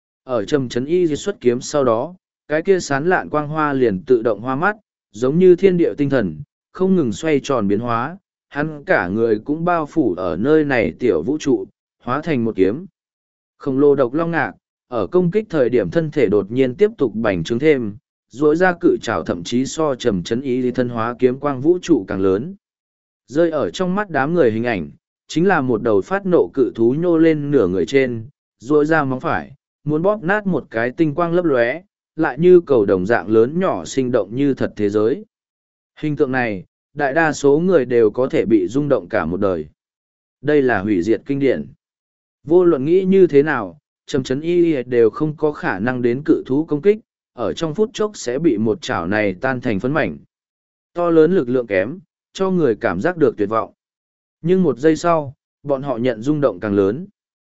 Ở trầm trấn y xuất kiếm sau đó, cái kia sán lạn quang hoa liền tự động hoa mắt, giống như thiên địa tinh thần, không ngừng xoay tròn biến hóa, hắn cả người cũng bao phủ ở nơi này tiểu vũ trụ, hóa thành một kiếm. Khổng lồ Độc Long Ngạc, ở công kích thời điểm thân thể đột nhiên tiếp tục bành trướng thêm, duỗi ra cự trảo thậm chí so trầm trấn y thân hóa kiếm quang vũ trụ càng lớn. Rơi ở trong mắt đám người hình ảnh, chính là một đầu phát nộ cự thú nhô lên nửa người trên, duỗi ra móng phải, muốn bóp nát một cái tinh quang lấp lóe, lại như cầu đồng dạng lớn nhỏ sinh động như thật thế giới. Hình tượng này, đại đa số người đều có thể bị rung động cả một đời. Đây là hủy diệt kinh điển. Vô luận nghĩ như thế nào, trầm trấn y đều không có khả năng đến cự thú công kích, ở trong phút chốc sẽ bị một chảo này tan thành phấn mảnh. To lớn lực lượng kém, cho người cảm giác được tuyệt vọng. Nhưng một giây sau, bọn họ nhận rung động càng lớn.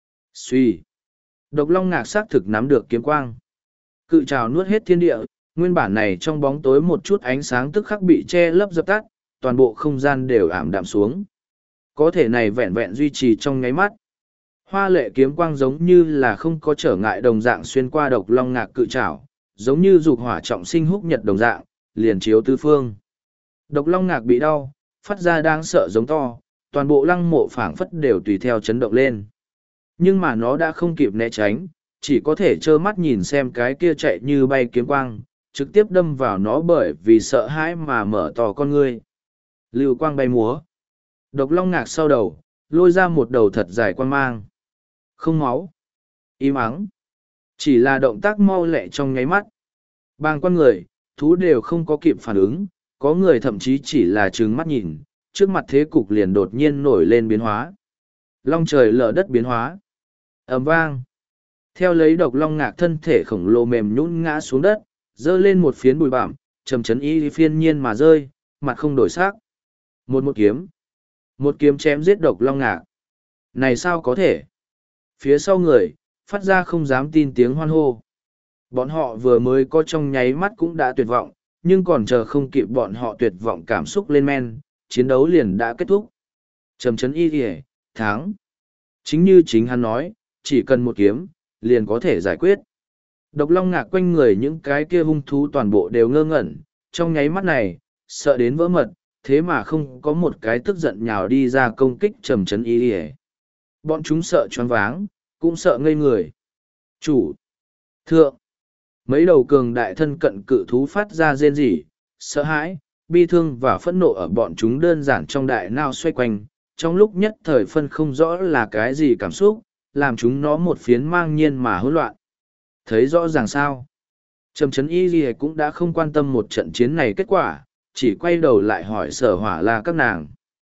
Xuy. Độc Long Ngạc xác thực nắm được kiếm quang. Cự trào nuốt hết thiên địa, nguyên bản này trong bóng tối một chút ánh sáng tức khắc bị che lấp dập tắt, toàn bộ không gian đều ảm đạm xuống. Có thể này vẹn vẹn duy trì trong nháy mắt. Hoa lệ kiếm quang giống như là không có trở ngại đồng dạng xuyên qua Độc Long Ngạc cự trảo, giống như dục hỏa trọng sinh húc nhật đồng dạng, liền chiếu tứ phương. Độc Long Ngạc bị đau, phát ra đáng sợ giống to, toàn bộ lăng mộ phảng phất đều tùy theo chấn động lên. Nhưng mà nó đã không kịp né tránh, chỉ có thể trơ mắt nhìn xem cái kia chạy như bay kiếm quang, trực tiếp đâm vào nó bởi vì sợ hãi mà mở to con ngươi. Lưu quang bay múa. Độc Long Ngạc sau đầu, lôi ra một đầu thật dài quang mang. Không máu. Im ắng. Chỉ là động tác mau lẹ trong nháy mắt. Bàng quan người, thú đều không có kịp phản ứng, có người thậm chí chỉ là trừng mắt nhìn, trước mặt thế cục liền đột nhiên nổi lên biến hóa. Long trời lở đất biến hóa. Ầm vang. Theo lấy Độc Long Ngạc thân thể khổng lồ mềm nhũn ngã xuống đất, dơ lên một phiến bụi bặm, trầm trấn y phiên nhiên mà rơi, mặt không đổi sắc. Một kiếm. Một kiếm chém giết Độc Long Ngạc. Này sao có thể? Phía sau người, phát ra không dám tin tiếng hoan hô. Bọn họ vừa mới có trong nháy mắt cũng đã tuyệt vọng, nhưng còn chờ không kịp bọn họ tuyệt vọng cảm xúc lên men, chiến đấu liền đã kết thúc. Trầm trấn y kìa, thắng. Chính như chính hắn nói, chỉ cần một kiếm, liền có thể giải quyết. Độc Long Ngạc quanh người những cái kia hung thú toàn bộ đều ngơ ngẩn, trong nháy mắt này, sợ đến vỡ mật, thế mà không có một cái tức giận nhào đi ra công kích trầm trấn y kìa. Bọn chúng sợ choáng váng, cũng sợ ngây người. Chủ, thượng, mấy đầu cường đại thân cận cự thú phát ra rên rỉ, sợ hãi, bi thương và phẫn nộ ở bọn chúng đơn giản trong đại nao xoay quanh, trong lúc nhất thời phân không rõ là cái gì cảm xúc, làm chúng nó một phiến mang nhiên mà hỗn loạn. Thấy rõ ràng sao? Trầm trấn y gì cũng đã không quan tâm một trận chiến này kết quả, chỉ quay đầu lại hỏi Sở Hỏa La các nàng.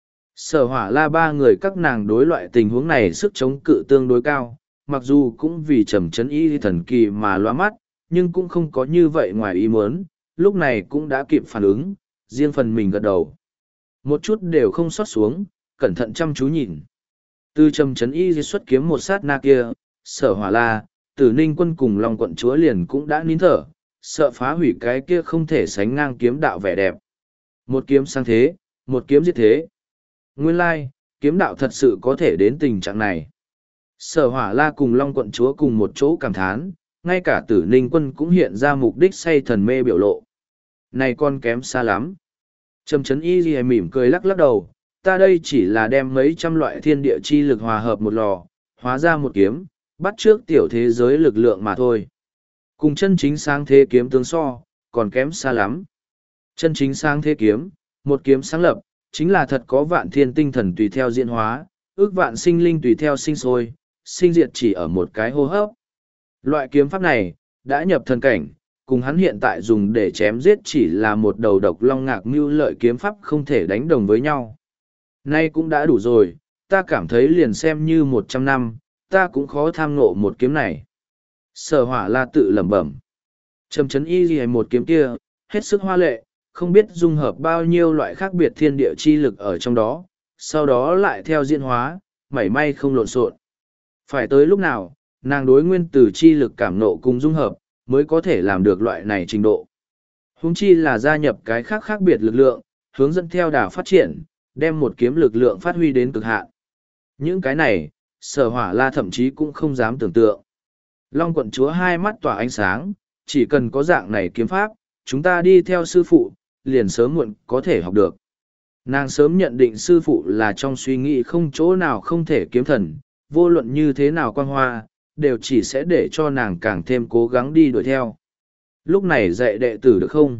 Sở Hỏa La ba người các nàng đối loại tình huống này sức chống cự tương đối cao, mặc dù cũng vì trầm trấn y thần kỳ mà loa mắt, nhưng cũng không có như vậy ngoài ý muốn, lúc này cũng đã kịp phản ứng, riêng phần mình gật đầu. Một chút đều không xót xuống, cẩn thận chăm chú nhìn. Từ trầm trấn y xuất kiếm một sát na kia, Sở Hỏa La, Tử Ninh Quân cùng Long Quận Chúa liền cũng đã nín thở, sợ phá hủy cái kia không thể sánh ngang kiếm đạo vẻ đẹp. Một kiếm sang thế, một kiếm diệt thế. Nguyên lai, kiếm đạo thật sự có thể đến tình trạng này. Sở Hỏa La cùng Long Quận Chúa cùng một chỗ cảm thán, ngay cả Tử Ninh Quân cũng hiện ra mục đích say thần mê biểu lộ. Này con kém xa lắm. Trầm Trấn Y Ghi mỉm cười lắc lắc đầu, ta đây chỉ là đem mấy trăm loại thiên địa chi lực hòa hợp một lò, hóa ra một kiếm, bắt trước tiểu thế giới lực lượng mà thôi. Cùng chân chính sáng thế kiếm tướng so, còn kém xa lắm. Chân chính sáng thế kiếm, một kiếm sáng lập, chính là thật có vạn thiên tinh thần tùy theo diễn hóa, ước vạn sinh linh tùy theo sinh sôi, sinh diệt chỉ ở một cái hô hấp. Loại kiếm pháp này, đã nhập thần cảnh, cùng hắn hiện tại dùng để chém giết chỉ là một đầu độc long ngạc mưu lợi kiếm pháp không thể đánh đồng với nhau. Nay cũng đã đủ rồi, ta cảm thấy liền xem như 100 năm, ta cũng khó tham ngộ một kiếm này. Sở Hỏa La tự lẩm bẩm. Trầm Trấn Y Ghi một kiếm kia, hết sức hoa lệ, không biết dung hợp bao nhiêu loại khác biệt thiên địa chi lực ở trong đó, sau đó lại theo diễn hóa, mảy may không lộn xộn. Phải tới lúc nào, nàng đối nguyên tử chi lực cảm nộ cùng dung hợp, mới có thể làm được loại này trình độ. Huống chi là gia nhập cái khác khác biệt lực lượng, hướng dẫn theo đà phát triển, đem một kiếm lực lượng phát huy đến cực hạn. Những cái này, Sở Hỏa La thậm chí cũng không dám tưởng tượng. Long Quận Chúa hai mắt tỏa ánh sáng, chỉ cần có dạng này kiếm pháp, chúng ta đi theo sư phụ, liền sớm muộn có thể học được. Nàng sớm nhận định sư phụ là trong suy nghĩ không chỗ nào không thể kiếm thần, vô luận như thế nào quang hoa, đều chỉ sẽ để cho nàng càng thêm cố gắng đi đuổi theo. Lúc này dạy đệ tử được không?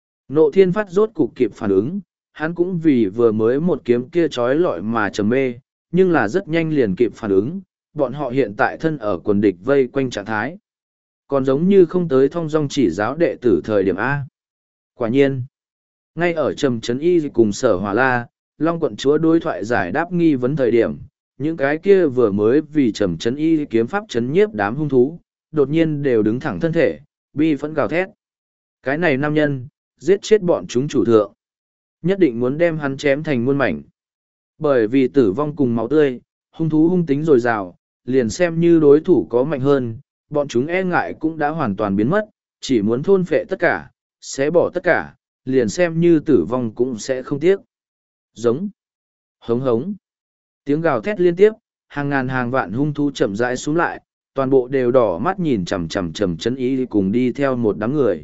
Nộ Thiên Phát rốt cục kịp phản ứng, hắn cũng vì vừa mới một kiếm kia trói lọi mà trầm mê, nhưng là rất nhanh liền kịp phản ứng, bọn họ hiện tại thân ở quần địch vây quanh trạng thái. Còn giống như không tới thông dong chỉ giáo đệ tử thời điểm A. Quả nhiên, ngay ở Trầm Trấn Y cùng Sở Hỏa La, Long Quận Chúa đối thoại giải đáp nghi vấn thời điểm, những cái kia vừa mới vì Trầm Trấn Y kiếm pháp chấn nhiếp đám hung thú, đột nhiên đều đứng thẳng thân thể, bi phẫn gào thét. Cái này nam nhân, giết chết bọn chúng chủ thượng. Nhất định muốn đem hắn chém thành muôn mảnh. Bởi vì tử vong cùng máu tươi, hung thú hung tính dồi dào, liền xem như đối thủ có mạnh hơn, bọn chúng e ngại cũng đã hoàn toàn biến mất, chỉ muốn thôn phệ tất cả, xé bỏ tất cả, liền xem như tử vong cũng sẽ không tiếc. Giống, hống hống, tiếng gào thét liên tiếp, hàng ngàn hàng vạn hung thú chậm rãi xuống lại, toàn bộ đều đỏ mắt nhìn chằm chằm Trầm Trấn Y cùng đi theo một đám người.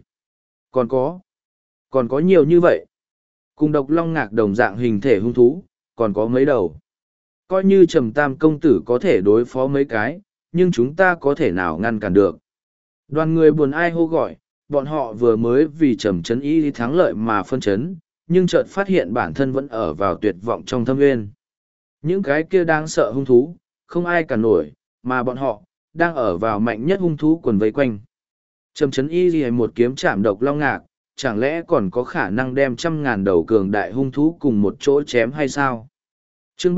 Còn có nhiều như vậy. Cùng độc long ngạc đồng dạng hình thể hung thú, còn có mấy đầu. Coi như Trầm Tam công tử có thể đối phó mấy cái, nhưng chúng ta có thể nào ngăn cản được. Đoàn người buồn ai hô gọi, bọn họ vừa mới vì Trầm Trấn Y thắng lợi mà phân chấn, nhưng chợt phát hiện bản thân vẫn ở vào tuyệt vọng trong thâm nguyên. Những cái kia đang sợ hung thú, không ai cản nổi, mà bọn họ, đang ở vào mạnh nhất hung thú quần vây quanh. Trầm Trấn Y ghi một kiếm chạm độc long ngạc, chẳng lẽ còn có khả năng đem 100.000 đầu cường đại hung thú cùng một chỗ chém hay sao? Chương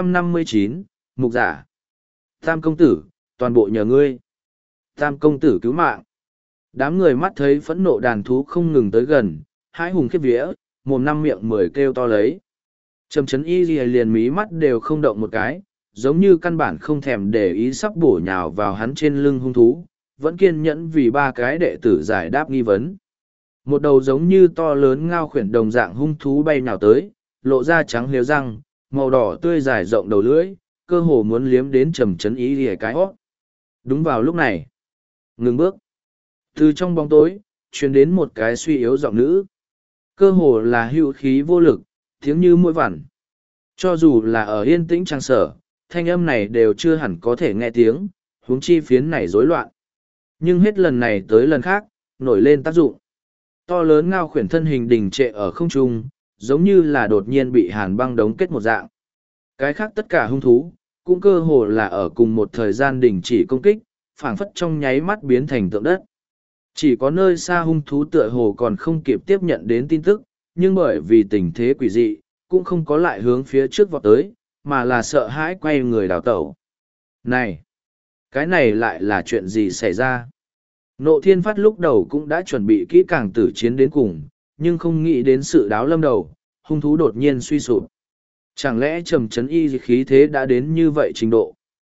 359, Mục Giả. Tam công tử, toàn bộ nhờ ngươi. Tam công tử cứu mạng. Đám người mắt thấy phẫn nộ đàn thú không ngừng tới gần, hãi hùng khiếp vía, mồm năm miệng mười kêu to lấy. Trầm Trấn Y liền mí mắt đều không động một cái, giống như căn bản không thèm để ý sắp bổ nhào vào hắn trên lưng hung thú, vẫn kiên nhẫn vì ba cái đệ tử giải đáp nghi vấn. Một đầu giống như to lớn ngao khuyển đồng dạng hung thú bay nhào tới, lộ ra trắng liếu răng, màu đỏ tươi dài rộng đầu lưỡi, cơ hồ muốn liếm đến Trầm Trấn Y lìa cái hót. Đúng vào lúc này, ngừng bước. Từ trong bóng tối, truyền đến một cái suy yếu giọng nữ. Cơ hồ là hữu khí vô lực, tiếng như mũi vằn. Cho dù là ở yên tĩnh trang sở, thanh âm này đều chưa hẳn có thể nghe tiếng, huống chi phiến này rối loạn. Nhưng hết lần này tới lần khác, nổi lên tác dụng. To lớn ngao khuyển thân hình đình trệ ở không trung, giống như là đột nhiên bị hàn băng đóng kết một dạng. Cái khác tất cả hung thú, cũng cơ hồ là ở cùng một thời gian đình chỉ công kích, phảng phất trong nháy mắt biến thành tượng đất. Chỉ có nơi xa hung thú tựa hồ còn không kịp tiếp nhận đến tin tức, nhưng bởi vì tình thế quỷ dị, cũng không có lại hướng phía trước vọt tới, mà là sợ hãi quay người đào tẩu. Này! Cái này lại là chuyện gì xảy ra? Nộ Thiên Phát lúc đầu cũng đã chuẩn bị kỹ càng tử chiến đến cùng, nhưng không nghĩ đến sự đáo lâm đầu, hung thú đột nhiên suy sụp. Chẳng lẽ Trầm Trấn Y khí thế đã đến như vậy trình độ?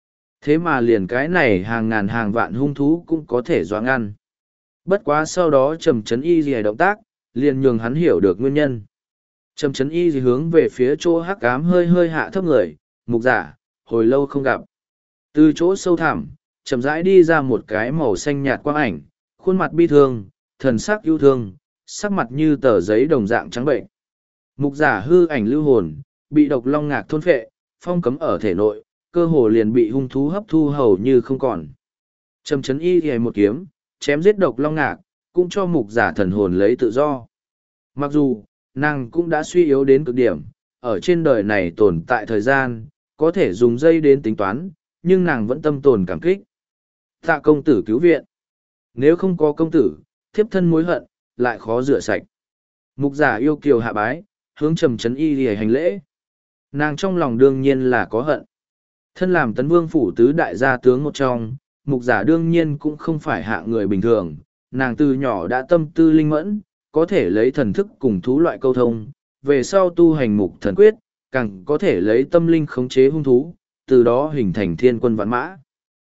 Thế mà liền cái này hàng ngàn hàng vạn hung thú cũng có thể dọa ngăn. Bất quá sau đó Trầm Chấn Y gì động tác, liền nhường hắn hiểu được nguyên nhân. Trầm Chấn Y gì hướng về phía chỗ hắc ám hơi hơi hạ thấp người, mục giả, hồi lâu không gặp. Từ chỗ sâu thẳm, chậm rãi đi ra một cái màu xanh nhạt quang ảnh, khuôn mặt bi thương, thần sắc yêu thương, sắc mặt như tờ giấy đồng dạng trắng bệnh. Mục giả hư ảnh lưu hồn, bị độc long ngạc thôn phệ, phong cấm ở thể nội, cơ hồ liền bị hung thú hấp thu hầu như không còn. Trầm Chấn Y thì một kiếm, chém giết độc long ngạc, cũng cho mục giả thần hồn lấy tự do. Mặc dù, nàng cũng đã suy yếu đến cực điểm, ở trên đời này tồn tại thời gian, có thể dùng dây đến tính toán, nhưng nàng vẫn tâm tồn cảm kích. Tạ công tử cứu viện. Nếu không có công tử, thiếp thân mối hận, lại khó rửa sạch. Mục giả yêu kiều hạ bái, hướng Trầm Chấn Y lìa hành lễ. Nàng trong lòng đương nhiên là có hận. Thân làm Tấn Vương phủ tứ đại gia tướng một trong, mục giả đương nhiên cũng không phải hạ người bình thường. Nàng từ nhỏ đã tâm tư linh mẫn, có thể lấy thần thức cùng thú loại câu thông, về sau tu hành mục thần quyết, càng có thể lấy tâm linh khống chế hung thú, từ đó hình thành thiên quân vạn mã.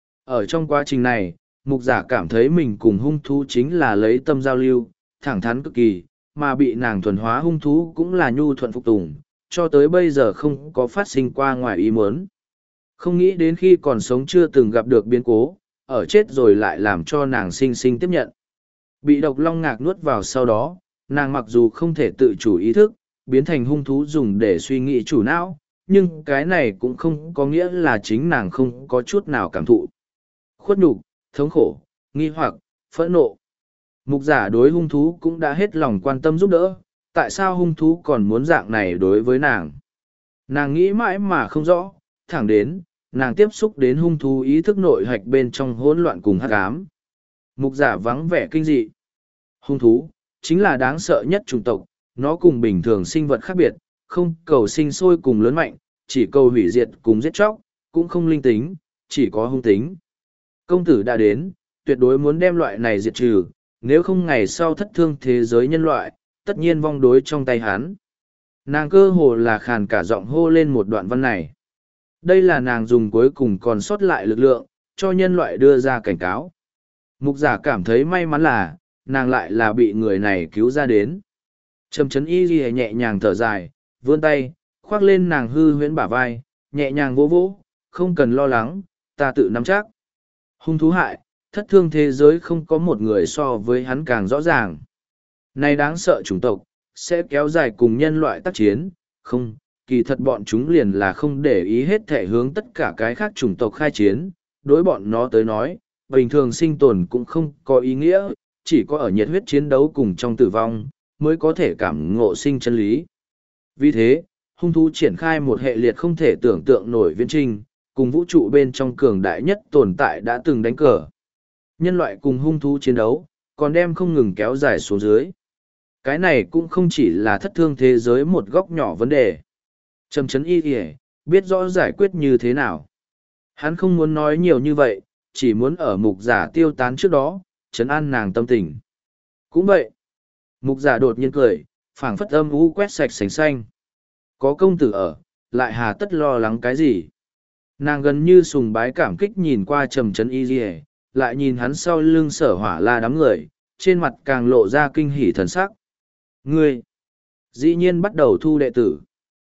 Ở trong quá trình này, mục giả cảm thấy mình cùng hung thú chính là lấy tâm giao lưu, thẳng thắn cực kỳ, mà bị nàng thuần hóa hung thú cũng là nhu thuận phục tùng, cho tới bây giờ không có phát sinh qua ngoài ý muốn. Không nghĩ đến khi còn sống chưa từng gặp được biến cố, ở chết rồi lại làm cho nàng sinh sinh tiếp nhận. Bị độc long ngạc nuốt vào sau đó, nàng mặc dù không thể tự chủ ý thức, biến thành hung thú dùng để suy nghĩ chủ não, nhưng cái này cũng không có nghĩa là chính nàng không có chút nào cảm thụ. Khuất nhục, thống khổ, nghi hoặc, phẫn nộ. Mục giả đối hung thú cũng đã hết lòng quan tâm giúp đỡ, tại sao hung thú còn muốn dạng này đối với nàng? Nàng nghĩ mãi mà không rõ, thẳng đến, nàng tiếp xúc đến hung thú ý thức nội hạch bên trong hỗn loạn cùng hắc ám. Mục giả vắng vẻ kinh dị. Hung thú, chính là đáng sợ nhất chủng tộc, nó cùng bình thường sinh vật khác biệt, không cầu sinh sôi cùng lớn mạnh, chỉ cầu hủy diệt cùng giết chóc, cũng không linh tính, chỉ có hung tính. Công tử đã đến, tuyệt đối muốn đem loại này diệt trừ, nếu không ngày sau thất thương thế giới nhân loại, tất nhiên vong đối trong tay hắn. Nàng cơ hồ là khàn cả giọng hô lên một đoạn văn này. Đây là nàng dùng cuối cùng còn sót lại lực lượng, cho nhân loại đưa ra cảnh cáo. Mục giả cảm thấy may mắn là, nàng lại là bị người này cứu ra đến. Trầm Chấn Y ghi nhẹ nhàng thở dài, vươn tay, khoác lên nàng hư huyễn bả vai, nhẹ nhàng vỗ vỗ, không cần lo lắng, ta tự nắm chắc. Hung thú hại, thất thương thế giới không có một người so với hắn càng rõ ràng. Này đáng sợ chủng tộc, sẽ kéo dài cùng nhân loại tác chiến, không, kỳ thật bọn chúng liền là không để ý hết thể hướng tất cả cái khác chủng tộc khai chiến, đối bọn nó tới nói, bình thường sinh tồn cũng không có ý nghĩa, chỉ có ở nhiệt huyết chiến đấu cùng trong tử vong, mới có thể cảm ngộ sinh chân lý. Vì thế, hung thú triển khai một hệ liệt không thể tưởng tượng nổi viễn trình, cùng vũ trụ bên trong cường đại nhất tồn tại đã từng đánh cờ. Nhân loại cùng hung thú chiến đấu, còn đem không ngừng kéo dài xuống dưới. Cái này cũng không chỉ là thất thương thế giới một góc nhỏ vấn đề. Trầm Chấn Y kìa, biết rõ giải quyết như thế nào. Hắn không muốn nói nhiều như vậy, chỉ muốn ở mục giả tiêu tán trước đó, trấn an nàng tâm tình. Cũng vậy. Mục giả đột nhiên cười, phảng phất âm u quét sạch sành xanh. Có công tử ở, lại hà tất lo lắng cái gì? Nàng gần như sùng bái cảm kích nhìn qua Trầm Chấn Y kìa, lại nhìn hắn sau lưng Sở Hỏa La đám người, trên mặt càng lộ ra kinh hỉ thần sắc. Ngươi, dĩ nhiên bắt đầu thu đệ tử.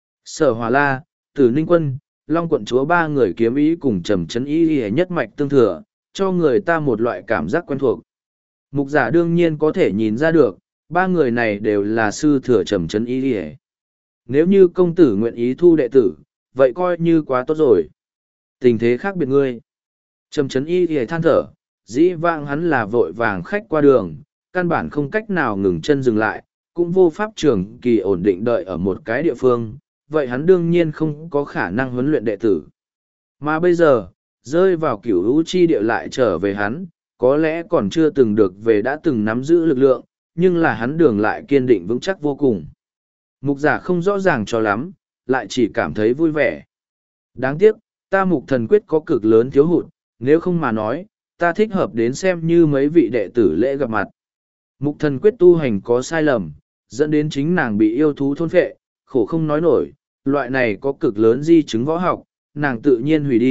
Sở Hỏa La, Tử Ninh Quân, Long Quận Chúa ba người kiếm ý cùng Trầm Chấn Y nhất mạch tương thừa, cho người ta một loại cảm giác quen thuộc. Mục giả đương nhiên có thể nhìn ra được, ba người này đều là sư thừa Trầm Chấn Y. Nếu như công tử nguyện ý thu đệ tử, vậy coi như quá tốt rồi. Tình thế khác biệt ngươi. Trầm Chấn Y than thở, dĩ vãng hắn là vội vàng khách qua đường, căn bản không cách nào ngừng chân dừng lại, cũng vô pháp trường kỳ ổn định đợi ở một cái địa phương, vậy hắn đương nhiên không có khả năng huấn luyện đệ tử. Mà bây giờ, rơi vào cửu hữu chi địa lại trở về hắn, có lẽ còn chưa từng được về đã từng nắm giữ lực lượng, nhưng là hắn đường lại kiên định vững chắc vô cùng. Mục giả không rõ ràng cho lắm, lại chỉ cảm thấy vui vẻ. Đáng tiếc, ta mục thần quyết có cực lớn thiếu hụt, nếu không mà nói, ta thích hợp đến xem như mấy vị đệ tử lễ gặp mặt. Mục thần quyết tu hành có sai lầm, dẫn đến chính nàng bị yêu thú thôn phệ, khổ không nói nổi, loại này có cực lớn di chứng võ học, nàng tự nhiên hủy đi,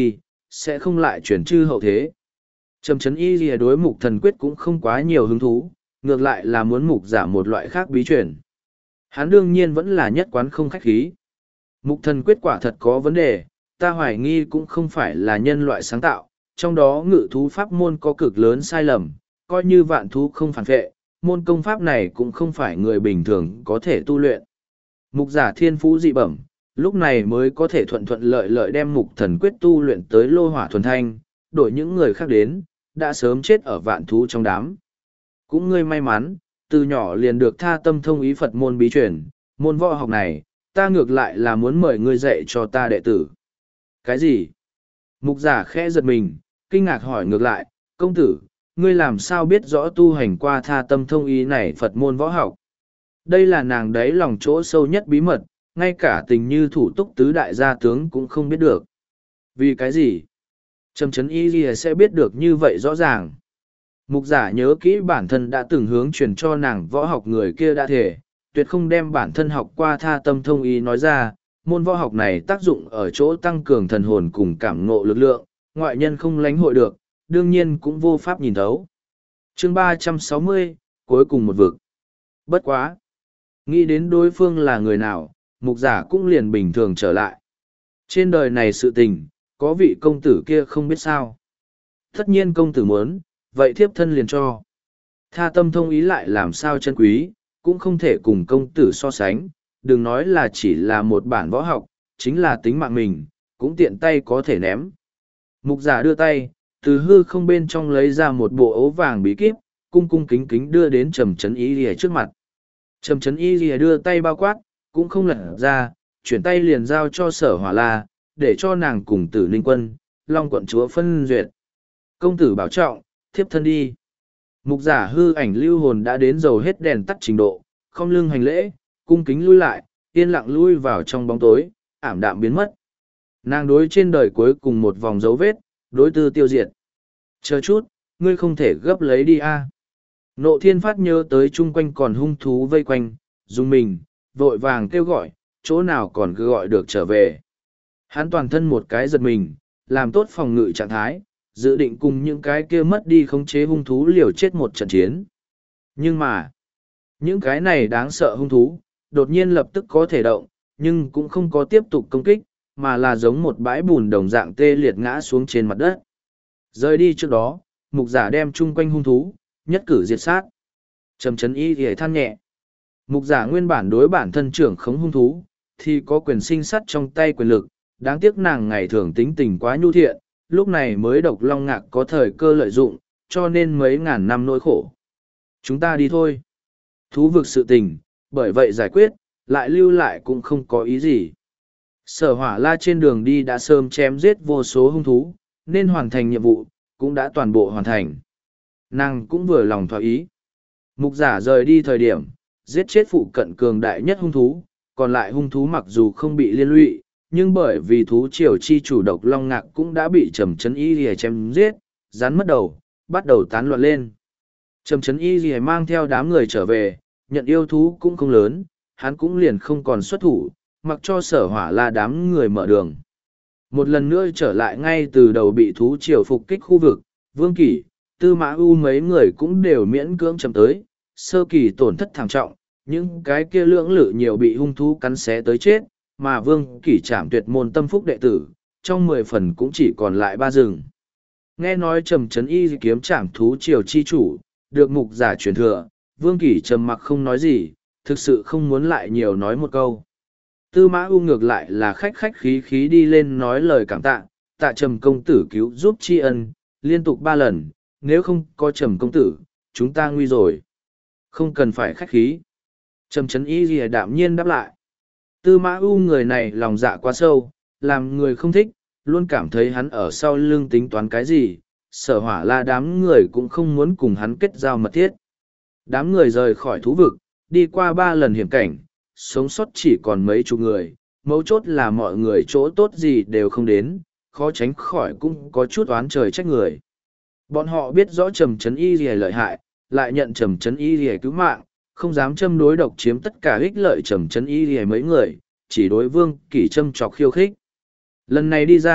sẽ không lại chuyển chư hậu thế. Trầm Trấn Y Lìa đối Mục Thần Quyết cũng không quá nhiều hứng thú, ngược lại là muốn Mục Giả một loại khác bí truyền. Hắn đương nhiên vẫn là nhất quán không khách khí. Mục Thần Quyết quả thật có vấn đề, ta hoài nghi cũng không phải là nhân loại sáng tạo, trong đó ngự thú pháp môn có cực lớn sai lầm, coi như vạn thú không phản vệ, môn công pháp này cũng không phải người bình thường có thể tu luyện. Mục Giả thiên phú dị bẩm, lúc này mới có thể thuận thuận lợi lợi đem Mục Thần Quyết tu luyện tới lô hỏa thuần thanh, đổi những người khác đến, đã sớm chết ở vạn thú trong đám. Cũng ngươi may mắn, từ nhỏ liền được tha tâm thông ý Phật môn bí truyền, môn võ học này, ta ngược lại là muốn mời ngươi dạy cho ta đệ tử. Cái gì? Mục Giả khẽ giật mình, kinh ngạc hỏi ngược lại, công tử, ngươi làm sao biết rõ tu hành qua tha tâm thông ý này Phật môn võ học? Đây là nàng đấy lòng chỗ sâu nhất bí mật, ngay cả tình như thủ túc tứ đại gia tướng cũng không biết được. Vì cái gì? Trầm Trấn Y Lìa sẽ biết được như vậy rõ ràng. Mục Giả nhớ kỹ bản thân đã từng hướng truyền cho nàng võ học người kia đã thể, tuyệt không đem bản thân học qua tha tâm thông ý nói ra, môn võ học này tác dụng ở chỗ tăng cường thần hồn cùng cảm ngộ lực lượng, ngoại nhân không lánh hội được, đương nhiên cũng vô pháp nhìn thấu. Chương 360, cuối cùng một vực. Bất quá. Nghĩ đến đối phương là người nào, Mục Giả cũng liền bình thường trở lại. Trên đời này sự tình, có vị công tử kia không biết sao. Tất nhiên công tử muốn, vậy thiếp thân liền cho. Tha tâm thông ý lại làm sao chân quý, cũng không thể cùng công tử so sánh, đừng nói là chỉ là một bản võ học, chính là tính mạng mình, cũng tiện tay có thể ném. Mục Giả đưa tay, từ hư không bên trong lấy ra một bộ ấu vàng bí kíp, cung cung kính kính đưa đến Trầm Trấn Y Lìa trước mặt. Trầm Trấn Y Lìa đưa tay bao quát, cũng không lật ra, chuyển tay liền giao cho Sở Hỏa La, để cho nàng cùng Tử Ninh Quân, Long quận chúa phân duyệt. Công tử bảo trọng, thiếp thân đi. Mục Giả hư ảnh lưu hồn đã đến dầu hết đèn tắt trình độ, không lưng hành lễ, cung kính lui lại, yên lặng lui vào trong bóng tối, ảm đạm biến mất. Nàng đối trên đời cuối cùng một vòng dấu vết, đối tư tiêu diệt. Chờ chút, ngươi không thể gấp lấy đi a. Nộ Thiên Phát nhớ tới chung quanh còn hung thú vây quanh, dùng mình, vội vàng kêu gọi, chỗ nào còn cứ gọi được trở về. Hắn toàn thân một cái giật mình, làm tốt phòng ngự trạng thái, dự định cùng những cái kia mất đi khống chế hung thú liều chết một trận chiến. Nhưng mà, những cái này đáng sợ hung thú, đột nhiên lập tức có thể động, nhưng cũng không có tiếp tục công kích, mà là giống một bãi bùn đồng dạng tê liệt ngã xuống trên mặt đất. Rời đi trước đó, Mục Giả đem chung quanh hung thú, nhất cử diệt sát. Trầm Trấn Y thì than nhẹ. Mục Giả nguyên bản đối bản thân trưởng khống hung thú, thì có quyền sinh sắt trong tay quyền lực, đáng tiếc nàng ngày thường tính tình quá nhu thiện, lúc này mới độc long ngạc có thời cơ lợi dụng, cho nên mấy ngàn năm nỗi khổ. Chúng ta đi thôi. Thú vực sự tình, bởi vậy giải quyết, lại lưu lại cũng không có ý gì. Sở Hỏa La trên đường đi đã sớm chém giết vô số hung thú, nên hoàn thành nhiệm vụ, cũng đã toàn bộ hoàn thành. Nàng cũng vừa lòng thỏa ý. Mục Giả rời đi thời điểm, giết chết phụ cận cường đại nhất hung thú, còn lại hung thú mặc dù không bị liên lụy, nhưng bởi vì thú triều chi chủ độc long ngạc cũng đã bị Trầm Trấn Y Lìa chém giết, rắn mất đầu, bắt đầu tán loạn lên. Trầm Trấn Y Lìa mang theo đám người trở về, nhận yêu thú cũng không lớn, hắn cũng liền không còn xuất thủ, mặc cho Sở Hỏa La đám người mở đường. Một lần nữa trở lại ngay từ đầu bị thú triều phục kích khu vực, Vương Kỷ, Tư Mã U mấy người cũng đều miễn cưỡng chậm tới, sơ kỳ tổn thất thảm trọng, những cái kia lưỡng lự nhiều bị hung thú cắn xé tới chết, mà Vương Kỷ trảm tuyệt môn tâm phúc đệ tử, trong 10 phần cũng chỉ còn lại 3 rừng. Nghe nói Trầm Trấn Y kiếm trảm thú triều chi chủ, được Mục Giả truyền thừa, Vương Kỷ trầm mặc không nói gì, thực sự không muốn lại nhiều nói một câu. Tư Mã U ngược lại là khách khách khí khí đi lên nói lời cảm tạ, tạ Trầm công tử cứu giúp tri ân, liên tục 3 lần, nếu không có Trầm công tử, chúng ta nguy rồi. Không cần phải khách khí. Trầm Trấn Y lìa đạm nhiên đáp lại. Tư Mã U người này lòng dạ quá sâu, làm người không thích, luôn cảm thấy hắn ở sau lưng tính toán cái gì, Sở Hỏa La đám người cũng không muốn cùng hắn kết giao mật thiết. Đám người rời khỏi thú vực, đi qua 3 lần hiểm cảnh, sống sót chỉ còn mấy chục người, mấu chốt là mọi người chỗ tốt gì đều không đến, khó tránh khỏi cũng có chút oán trời trách người. Bọn họ biết rõ Trầm Trấn Y lìa lợi hại, lại nhận Trầm Trấn Y lìa cứu mạng, không dám châm đối độc chiếm tất cả ích lợi Trầm Trấn Y lìa mấy người, chỉ đối Vương Kỷ châm chọc khiêu khích. Lần này đi ra,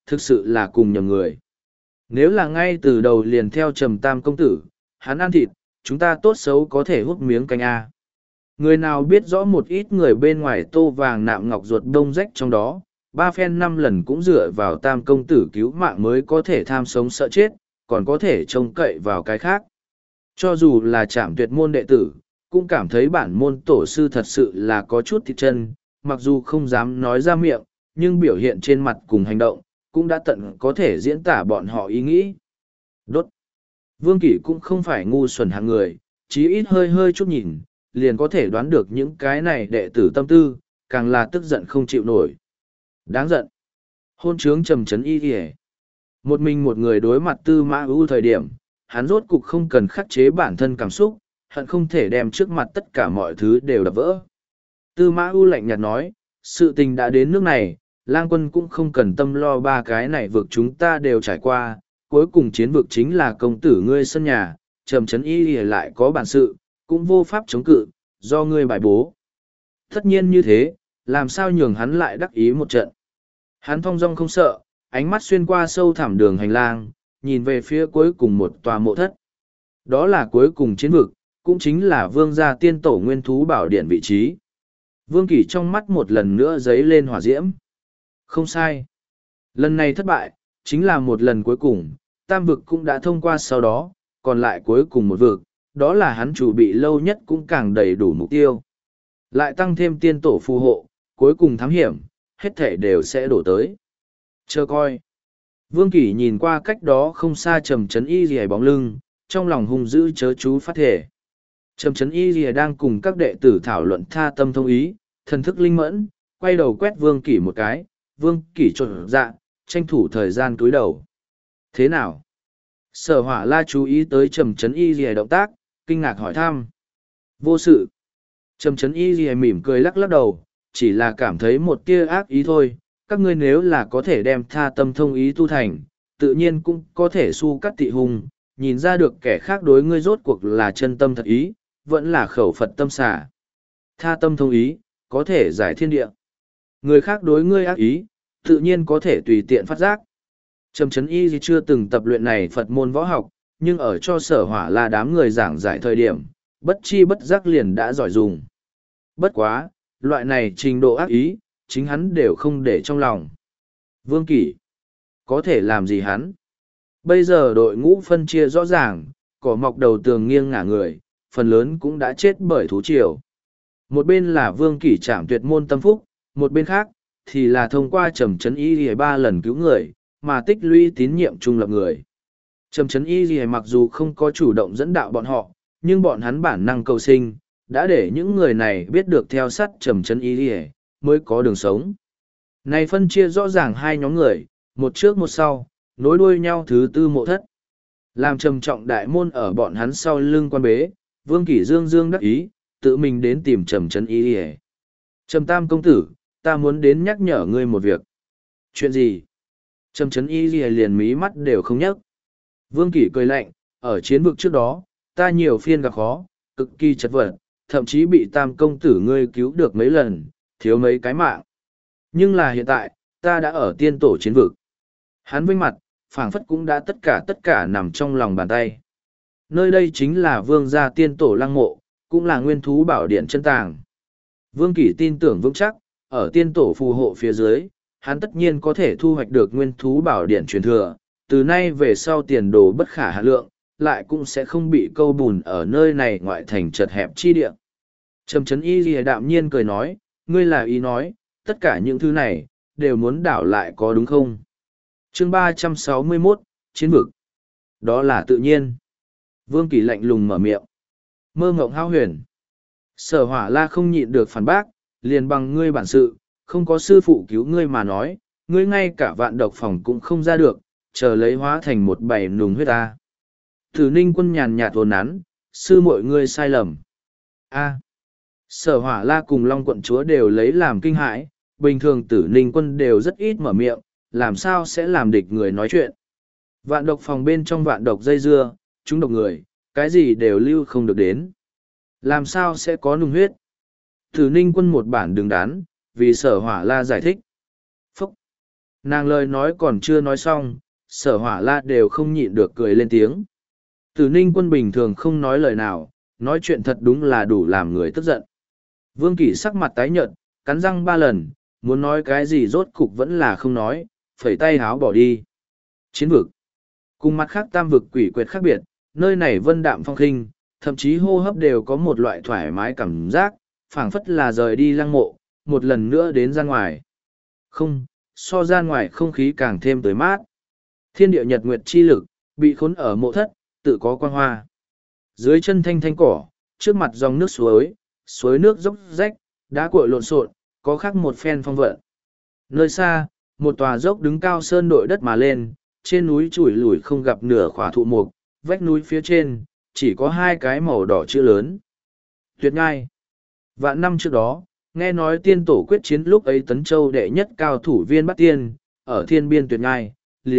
thực sự là cùng nhầm người. Nếu là ngay từ đầu liền theo Trầm Tam công tử, hắn ăn thịt, chúng ta tốt xấu có thể hút miếng canh A. Người nào biết rõ một ít người bên ngoài tô vàng nạm ngọc ruột đông rách trong đó, ba phen năm lần cũng dựa vào Tam công tử cứu mạng mới có thể tham sống sợ chết, còn có thể trông cậy vào cái khác. Cho dù là Trảm Tuyệt môn đệ tử, cũng cảm thấy bản môn tổ sư thật sự là có chút thịt chân, mặc dù không dám nói ra miệng, nhưng biểu hiện trên mặt cùng hành động, cũng đã tận có thể diễn tả bọn họ ý nghĩ. Đốt. Vương Kỷ cũng không phải ngu xuẩn hạng người, chí ít hơi hơi chút nhìn, liền có thể đoán được những cái này đệ tử tâm tư, càng là tức giận không chịu nổi. Đáng giận. Hôn trướng trầm trấn y kìa. Một mình một người đối mặt Tư Mã Ưu thời điểm, hắn rốt cục không cần khắc chế bản thân cảm xúc, hận không thể đem trước mặt tất cả mọi thứ đều đập vỡ. Tư Mã Ưu lạnh nhạt nói, sự tình đã đến nước này, Lang Quân cũng không cần tâm lo ba cái này vực chúng ta đều trải qua, cuối cùng chiến vực chính là công tử ngươi sân nhà, Trầm Trấn Y lại có bản sự, cũng vô pháp chống cự, do ngươi bài bố. Tất nhiên như thế, làm sao nhường hắn lại đắc ý một trận. Hắn thong dong không sợ, ánh mắt xuyên qua sâu thẳm đường hành lang, nhìn về phía cuối cùng một tòa mộ thất. Đó là cuối cùng chiến vực, cũng chính là vương gia tiên tổ nguyên thú bảo điện vị trí. Vương Kỷ trong mắt một lần nữa dấy lên hỏa diễm. Không sai. Lần này thất bại, chính là một lần cuối cùng, tam vực cũng đã thông qua sau đó, còn lại cuối cùng một vực, đó là hắn chủ bị lâu nhất cũng càng đầy đủ mục tiêu. Lại tăng thêm tiên tổ phù hộ, cuối cùng thám hiểm, hết thể đều sẽ đổ tới. Chờ coi. Vương Kỷ nhìn qua cách đó không xa Trầm Trấn Y Lìa bóng lưng, trong lòng hung dữ chớ chú phát thể. Trầm Trấn Y Lìa đang cùng các đệ tử thảo luận tha tâm thông ý, thần thức linh mẫn, quay đầu quét Vương Kỷ một cái, Vương Kỷ trộn dạ, tranh thủ thời gian cúi đầu. Thế nào? Sở Hỏa La chú ý tới Trầm Trấn Y Lìa động tác, kinh ngạc hỏi thăm. Vô sự. Trầm Trấn Y Lìa mỉm cười lắc lắc đầu, chỉ là cảm thấy một tia ác ý thôi. Các ngươi nếu là có thể đem tha tâm thông ý tu thành, tự nhiên cũng có thể su cắt tị hung, nhìn ra được kẻ khác đối ngươi rốt cuộc là chân tâm thật ý, vẫn là khẩu Phật tâm xả. Tha tâm thông ý, có thể giải thiên địa. Người khác đối ngươi ác ý, tự nhiên có thể tùy tiện phát giác. Trầm Trấn Y chưa từng tập luyện này Phật môn võ học, nhưng ở cho Sở Hỏa La đám người giảng giải thời điểm, bất chi bất giác liền đã giỏi dùng. Bất quá, loại này trình độ ác ý, chính hắn đều không để trong lòng. Vương Kỷ, có thể làm gì hắn? Bây giờ đội ngũ phân chia rõ ràng, cỏ mọc đầu tường nghiêng ngả người, phần lớn cũng đã chết bởi thú triều. Một bên là Vương Kỷ Trảm Tuyệt môn tâm phúc, một bên khác, thì là thông qua Trầm Trấn Y Lìa 3 lần cứu người, mà tích lũy tín nhiệm trung lập người. Trầm Trấn Y Lìa mặc dù không có chủ động dẫn đạo bọn họ, nhưng bọn hắn bản năng cầu sinh, đã để những người này biết được theo sát Trầm Trấn Y Lìa, mới có đường sống. Này phân chia rõ ràng hai nhóm người, một trước một sau, nối đuôi nhau thứ tư mộ thất. Làm trầm trọng đại môn ở bọn hắn sau lưng quan bế, Vương Kỷ dương dương đắc ý, tự mình đến tìm Trầm Trấn Y Lìa. Trầm Tam công tử, ta muốn đến nhắc nhở ngươi một việc. Chuyện gì? Trầm Trấn Y Lìa liền mí mắt đều không nhấc. Vương Kỷ cười lạnh, ở chiến vực trước đó, ta nhiều phiên gặp khó, cực kỳ chật vật, thậm chí bị Tam công tử ngươi cứu được mấy lần, thiếu mấy cái mạng. Nhưng là hiện tại, ta đã ở tiên tổ chiến vực. Hắn vinh mặt, phảng phất cũng đã tất cả nằm trong lòng bàn tay. Nơi đây chính là vương gia tiên tổ lăng mộ, cũng là nguyên thú bảo điện chân tàng. Vương Kỷ tin tưởng vững chắc, ở tiên tổ phù hộ phía dưới, hắn tất nhiên có thể thu hoạch được nguyên thú bảo điện truyền thừa, từ nay về sau tiền đồ bất khả hạn lượng, lại cũng sẽ không bị câu bùn ở nơi này ngoại thành chật hẹp chi địa. Trầm Trấn Y Lìa đạm nhiên cười nói, ngươi là ý nói, tất cả những thứ này, đều muốn đảo lại có đúng không? Chương 361, Chiến vực. Đó là tự nhiên. Vương Kỷ lạnh lùng mở miệng. Mơ ngộng hao huyền. Sở Hỏa La không nhịn được phản bác, liền bằng ngươi bản sự, không có sư phụ cứu ngươi mà nói, ngươi ngay cả vạn độc phòng cũng không ra được, chờ lấy hóa thành một bầy nùng huyết ta. Tử Ninh Quân nhàn nhạt ồn nắn, sư muội ngươi sai lầm. A. Sở Hỏa La cùng Long quận chúa đều lấy làm kinh hãi, bình thường Tử Ninh Quân đều rất ít mở miệng, làm sao sẽ làm địch người nói chuyện. Vạn độc phòng bên trong vạn độc dây dưa, chúng độc người, cái gì đều lưu không được đến. Làm sao sẽ có nung huyết? Tử Ninh Quân một bản đứng đắn, vì Sở Hỏa La giải thích. Phúc! Nàng lời nói còn chưa nói xong, Sở Hỏa La đều không nhịn được cười lên tiếng. Tử Ninh Quân bình thường không nói lời nào, nói chuyện thật đúng là đủ làm người tức giận. Vương Kỷ sắc mặt tái nhợt, cắn răng 3 lần, muốn nói cái gì rốt cục vẫn là không nói, phẩy tay háo bỏ đi. Chiến vực. Cùng mặt khác tam vực quỷ quyệt khác biệt, nơi này vân đạm phong khinh, thậm chí hô hấp đều có một loại thoải mái cảm giác, phảng phất là rời đi lăng mộ, một lần nữa đến ra ngoài. Không, so ra ngoài không khí càng thêm tới mát. Thiên địa nhật nguyệt chi lực, bị khốn ở mộ thất, tự có quang hoa. Dưới chân thanh thanh cỏ, trước mặt dòng nước suối, suối nước dốc rách, đá cuội lộn xộn, có khác một phen phong vận. Nơi xa, một tòa dốc đứng cao sơn đội đất mà lên, trên núi chủi lủi không gặp nửa khỏa thụ mục, vách núi phía trên, chỉ có 2 cái màu đỏ chữ lớn. Tuyệt Ngai. Vạn năm trước đó, nghe nói tiên tổ quyết chiến lúc ấy Tấn Châu đệ nhất cao thủ viên Bắc Tiên, ở thiên biên Tuyệt Ngai,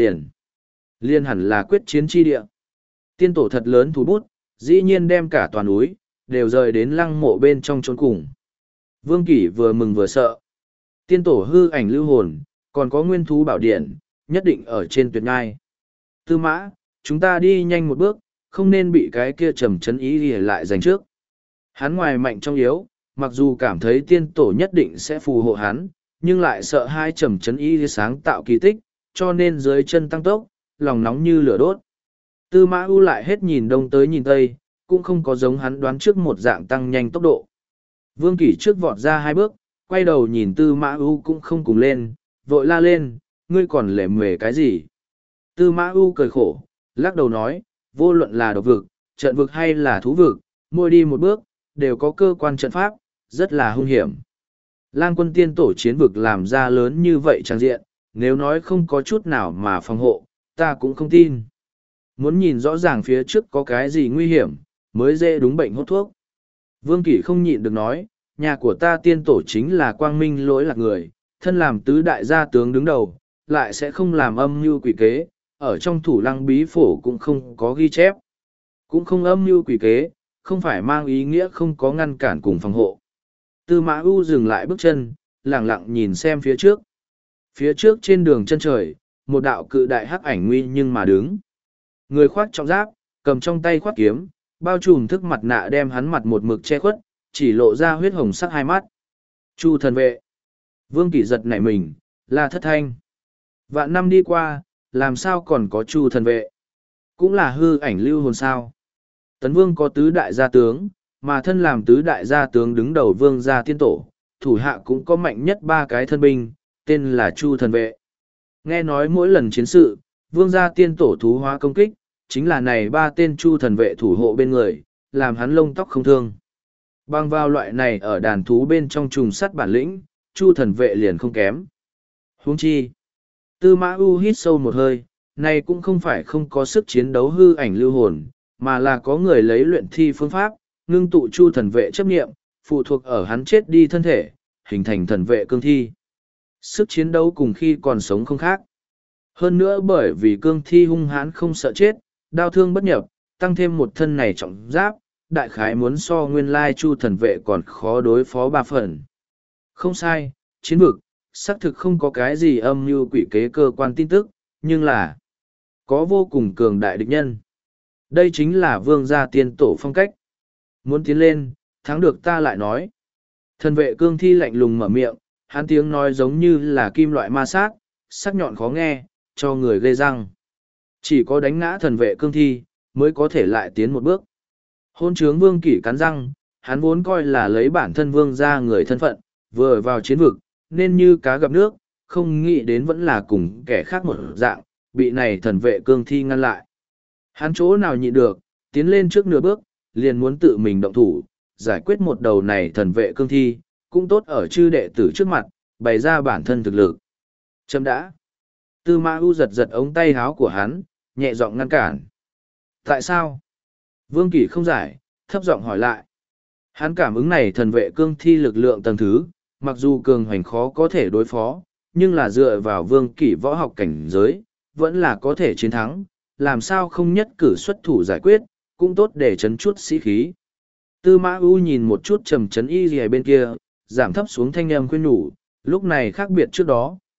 liền hẳn là quyết chiến chi địa. Tiên tổ thật lớn thủ bút, dĩ nhiên đem cả toàn núi, đều rời đến lăng mộ bên trong chốn cùng. Vương Kỷ vừa mừng vừa sợ. Tiên tổ hư ảnh lưu hồn, còn có nguyên thú bảo điện, nhất định ở trên Tuyệt Ngai. Tư Mã, chúng ta đi nhanh một bước, không nên bị cái kia trầm chấn ý ghi lại giành trước. Hắn ngoài mạnh trong yếu, mặc dù cảm thấy tiên tổ nhất định sẽ phù hộ hắn, nhưng lại sợ hai trầm chấn ý sáng tạo kỳ tích, cho nên dưới chân tăng tốc, lòng nóng như lửa đốt. Tư Mã U lại hết nhìn đông tới nhìn tây, cũng không có giống hắn đoán trước một dạng tăng nhanh tốc độ. Vương Kỷ trước vọt ra 2 bước, quay đầu nhìn Tư Mã U cũng không cùng lên, vội la lên, ngươi còn lề mề cái gì? Tư Mã U cười khổ, lắc đầu nói, vô luận là độc vực, trận vực hay là thú vực, mỗi đi một bước, đều có cơ quan trận pháp, rất là hung hiểm. Lang Quân tiên tổ chiến vực làm ra lớn như vậy trang diện, nếu nói không có chút nào mà phòng hộ, ta cũng không tin. Muốn nhìn rõ ràng phía trước có cái gì nguy hiểm, mới dễ đúng bệnh hốt thuốc. Vương Kỷ không nhịn được nói, nhà của ta tiên tổ chính là quang minh lỗi lạc người, thân làm tứ đại gia tướng đứng đầu, lại sẽ không làm âm mưu quỷ kế, ở trong thủ lăng bí phổ cũng không có ghi chép. Cũng không âm mưu quỷ kế, không phải mang ý nghĩa không có ngăn cản cùng phòng hộ. Tư Mã U dừng lại bước chân, lặng lặng nhìn xem phía trước. Phía trước trên đường chân trời, một đạo cự đại hắc ảnh nguy nhưng mà đứng. Người khoác trọng giáp, cầm trong tay khoác kiếm, bao trùm thức mặt nạ đem hắn mặt một mực che khuất, chỉ lộ ra huyết hồng sắc 2 mắt. Chu thần vệ. Vương Kỷ giật nảy mình, là Thất Thanh. Vạn năm đi qua, làm sao còn có Chu thần vệ? Cũng là hư ảnh lưu hồn sao. Tấn Vương có tứ đại gia tướng, mà thân làm tứ đại gia tướng đứng đầu vương gia tiên tổ, thủ hạ cũng có mạnh nhất 3 cái thân binh, tên là Chu thần vệ. Nghe nói mỗi lần chiến sự, vương gia tiên tổ thú hóa công kích, chính là này 3 tên Chu thần vệ thủ hộ bên người, làm hắn lông tóc không thương. Bằng vào loại này ở đàn thú bên trong trùng sắt bản lĩnh, Chu thần vệ liền không kém. Huống chi. Tư Mã U hít sâu một hơi, này cũng không phải không có sức chiến đấu hư ảnh lưu hồn, mà là có người lấy luyện thi phương pháp, ngưng tụ Chu thần vệ chấp nghiệm, phụ thuộc ở hắn chết đi thân thể, hình thành thần vệ cương thi. Sức chiến đấu cùng khi còn sống không khác. Hơn nữa bởi vì cương thi hung hãn không sợ chết, đao thương bất nhập, tăng thêm một thân này trọng giáp, đại khái muốn so nguyên lai Chu thần vệ còn khó đối phó 3 phần. Không sai, chiến vực, xác thực không có cái gì âm mưu quỷ kế cơ quan tin tức, nhưng là có vô cùng cường đại địch nhân. Đây chính là vương gia tiên tổ phong cách. Muốn tiến lên, thắng được ta lại nói. Thần vệ cương thi lạnh lùng mở miệng, hắn tiếng nói giống như là kim loại ma sát, sắc nhọn khó nghe, cho người gây răng. Chỉ có đánh ngã thần vệ cương thi, mới có thể lại tiến một bước. Hôn trướng Vương Kỷ cắn răng, hắn vốn coi là lấy bản thân vương ra người thân phận, vừa vào chiến vực, nên như cá gặp nước, không nghĩ đến vẫn là cùng kẻ khác một dạng, bị này thần vệ cương thi ngăn lại. Hắn chỗ nào nhịn được, tiến lên trước nửa bước, liền muốn tự mình động thủ, giải quyết một đầu này thần vệ cương thi, cũng tốt ở chư đệ tử trước mặt, bày ra bản thân thực lực. Chấm đã. Tư Mã U giật giật ống tay háo của hắn, nhẹ giọng ngăn cản. Tại sao? Vương Kỷ không giải, thấp giọng hỏi lại. Hắn cảm ứng này thần vệ cương thi lực lượng tầng thứ, mặc dù cường hoành khó có thể đối phó, nhưng là dựa vào Vương Kỷ võ học cảnh giới, vẫn là có thể chiến thắng, làm sao không nhất cử xuất thủ giải quyết, cũng tốt để chấn chút sĩ khí. Tư Mã U nhìn một chút trầm chấn y gì bên kia, giảm thấp xuống thanh âm khuyên nhủ, lúc này khác biệt trước đó,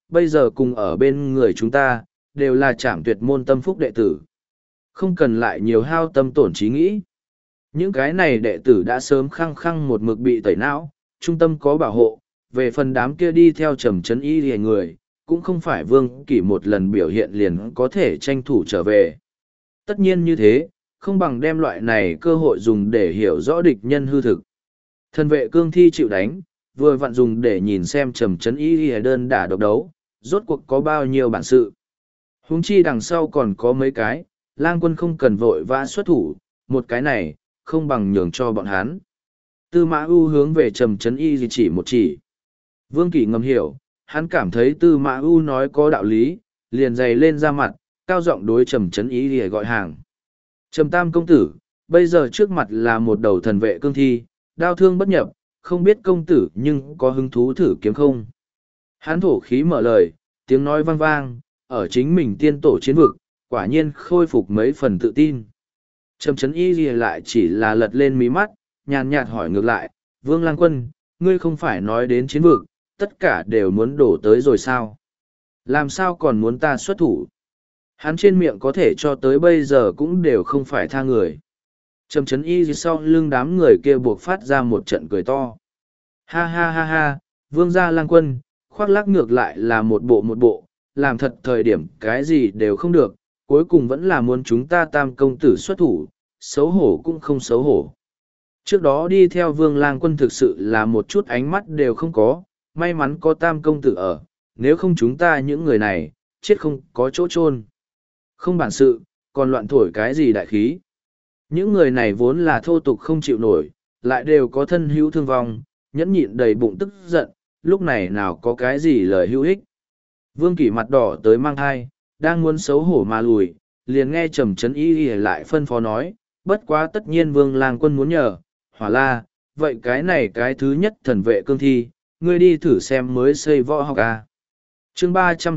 bây giờ cùng ở bên người chúng ta, đều là trảm tuyệt môn tâm phúc đệ tử. Không cần lại nhiều hao tâm tổn trí nghĩ. Những cái này đệ tử đã sớm khăng khăng một mực bị tẩy não, trung tâm có bảo hộ, về phần đám kia đi theo trầm trấn y hề người, cũng không phải Vương Kỷ một lần biểu hiện liền có thể tranh thủ trở về. Tất nhiên như thế, không bằng đem loại này cơ hội dùng để hiểu rõ địch nhân hư thực. Thần vệ cương thi chịu đánh, vừa vặn dùng để nhìn xem trầm trấn y hề đơn đả độc đấu, rốt cuộc có bao nhiêu bản sự. Huống chi đằng sau còn có mấy cái, lang quân không cần vội vã xuất thủ, một cái này, không bằng nhường cho bọn hắn. Tư Mã U hướng về trầm trấn y chỉ một chỉ. Vương Kỷ ngầm hiểu, hắn cảm thấy Tư Mã U nói có đạo lý, liền dày lên ra mặt, cao giọng đối trầm trấn y để gọi hàng. Trầm Tam công tử, bây giờ trước mặt là một đầu thần vệ cương thi, đao thương bất nhập, không biết công tử nhưng có hứng thú thử kiếm không. Hắn thổ khí mở lời, tiếng nói vang vang, ở chính mình tiên tổ chiến vực, quả nhiên khôi phục mấy phần tự tin. Trầm trấn y gì lại chỉ là lật lên mí mắt, nhàn nhạt hỏi ngược lại, Vương Lang Quân, ngươi không phải nói đến chiến vực, tất cả đều muốn đổ tới rồi sao? Làm sao còn muốn ta xuất thủ? Hắn trên miệng có thể cho tới bây giờ cũng đều không phải tha người. Trầm trấn y gì sau lưng đám người kia buộc phát ra một trận cười to. Ha ha ha ha, Vương gia Lang Quân, khoác lác ngược lại là một bộ, làm thật thời điểm cái gì đều không được, cuối cùng vẫn là muốn chúng ta Tam công tử xuất thủ, xấu hổ cũng không xấu hổ. Trước đó đi theo Vương Lang Quân thực sự là một chút ánh mắt đều không có, may mắn có Tam công tử ở, nếu không chúng ta những người này, chết không có chỗ chôn. Không bản sự, còn loạn thổi cái gì đại khí. Những người này vốn là thô tục không chịu nổi, lại đều có thân hữu thương vong, nhẫn nhịn đầy bụng tức giận, lúc này nào có cái gì lời hữu ích. Vương Kỷ mặt đỏ tới mang thai, đang muốn xấu hổ mà lùi, liền nghe trầm trấn y lại phân phó nói, bất quá tất nhiên Vương Lang Quân muốn nhờ, Hỏa La, vậy cái này cái thứ nhất thần vệ cương thi, ngươi đi thử xem mới xây võ học à. Chương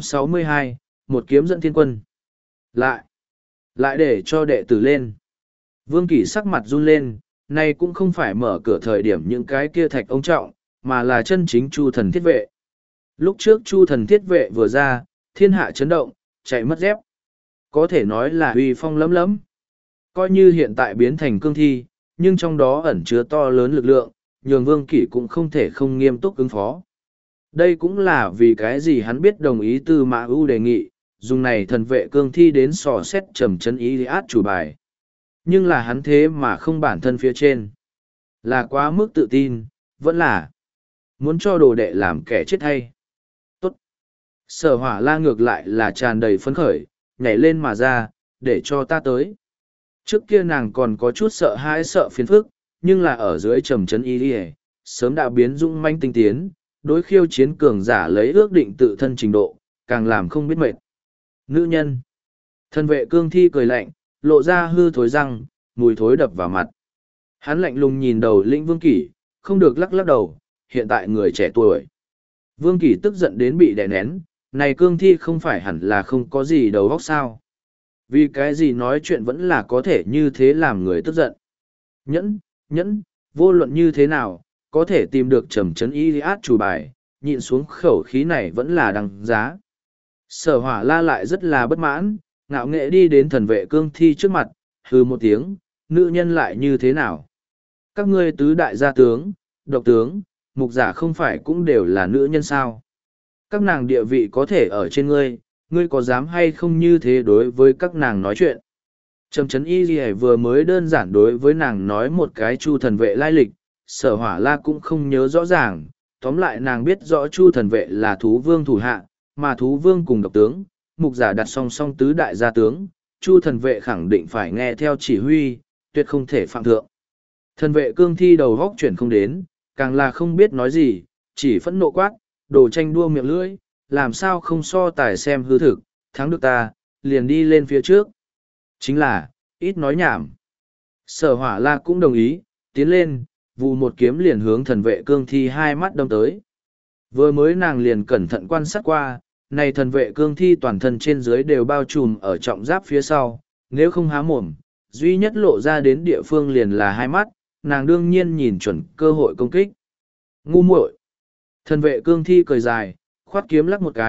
362, một kiếm dẫn thiên quân. Lại để cho đệ tử lên. Vương Kỷ sắc mặt run lên, nay cũng không phải mở cửa thời điểm những cái kia thạch ông trọng, mà là chân chính Chu thần thiết vệ. Lúc trước Chu thần thiết vệ vừa ra, thiên hạ chấn động, chạy mất dép. Có thể nói là uy phong lấm lấm. Coi như hiện tại biến thành cương thi, nhưng trong đó ẩn chứa to lớn lực lượng, nhường Vương Kỷ cũng không thể không nghiêm túc ứng phó. Đây cũng là vì cái gì hắn biết đồng ý Tư Mã U đề nghị, dùng này thần vệ cương thi đến sò xét trầm trấn y át chủ bài. Nhưng là hắn thế mà không bản thân phía trên. Là quá mức tự tin, vẫn là muốn cho đồ đệ làm kẻ chết hay. Tốt. Sở Hỏa La ngược lại là tràn đầy phấn khởi, nhảy lên mà ra, để cho ta tới. Trước kia nàng còn có chút sợ hãi sợ phiền phức, nhưng là ở dưới trầm trấn y sớm đã biến dũng manh tinh tiến, đối khiêu chiến cường giả lấy ước định tự thân trình độ, càng làm không biết mệt. Nữ nhân. Thân vệ cương thi cười lạnh, lộ ra hư thối răng, mùi thối đập vào mặt. Hắn lạnh lùng nhìn đầu lĩnh Vương Kỷ, không được lắc lắc đầu, hiện tại người trẻ tuổi. Vương Kỷ tức giận đến bị đè nén, này cương thi không phải hẳn là không có gì đầu óc sao. Vì cái gì nói chuyện vẫn là có thể như thế làm người tức giận. Nhẫn, vô luận như thế nào, có thể tìm được trầm trấn y át chủ bài, nhịn xuống khẩu khí này vẫn là đằng giá. Sở Hỏa La lại rất là bất mãn, ngạo nghệ đi đến thần vệ cương thi trước mặt, hừ một tiếng, nữ nhân lại như thế nào? Các ngươi tứ đại gia tướng, độc tướng, mục giả không phải cũng đều là nữ nhân sao? Các nàng địa vị có thể ở trên ngươi, ngươi có dám hay không như thế đối với các nàng nói chuyện? Trầm trấn y gì vừa mới đơn giản đối với nàng nói một cái Chu thần vệ lai lịch, Sở Hỏa La cũng không nhớ rõ ràng, tóm lại nàng biết rõ Chu thần vệ là thú vương thủ hạ, mà thú vương cùng độc tướng, mục giả đặt song song tứ đại gia tướng, Chu thần vệ khẳng định phải nghe theo chỉ huy, tuyệt không thể phạm thượng. Thần vệ cương thi đầu góc chuyển không đến, càng là không biết nói gì, chỉ phẫn nộ quát, đồ tranh đua miệng lưỡi, làm sao không so tài xem hư thực, thắng được ta, liền đi lên phía trước. Chính là, ít nói nhảm. Sở Hỏa La cũng đồng ý, tiến lên, vù một kiếm liền hướng thần vệ cương thi hai mắt đâm tới. Vừa mới nàng liền cẩn thận quan sát qua, này thần vệ cương thi toàn thân trên dưới đều bao trùm ở trọng giáp phía sau, nếu không há mồm, duy nhất lộ ra đến địa phương liền là hai mắt, nàng đương nhiên nhìn chuẩn cơ hội công kích. Ngu muội! Thần vệ cương thi cười dài, khoát kiếm lắc một cái,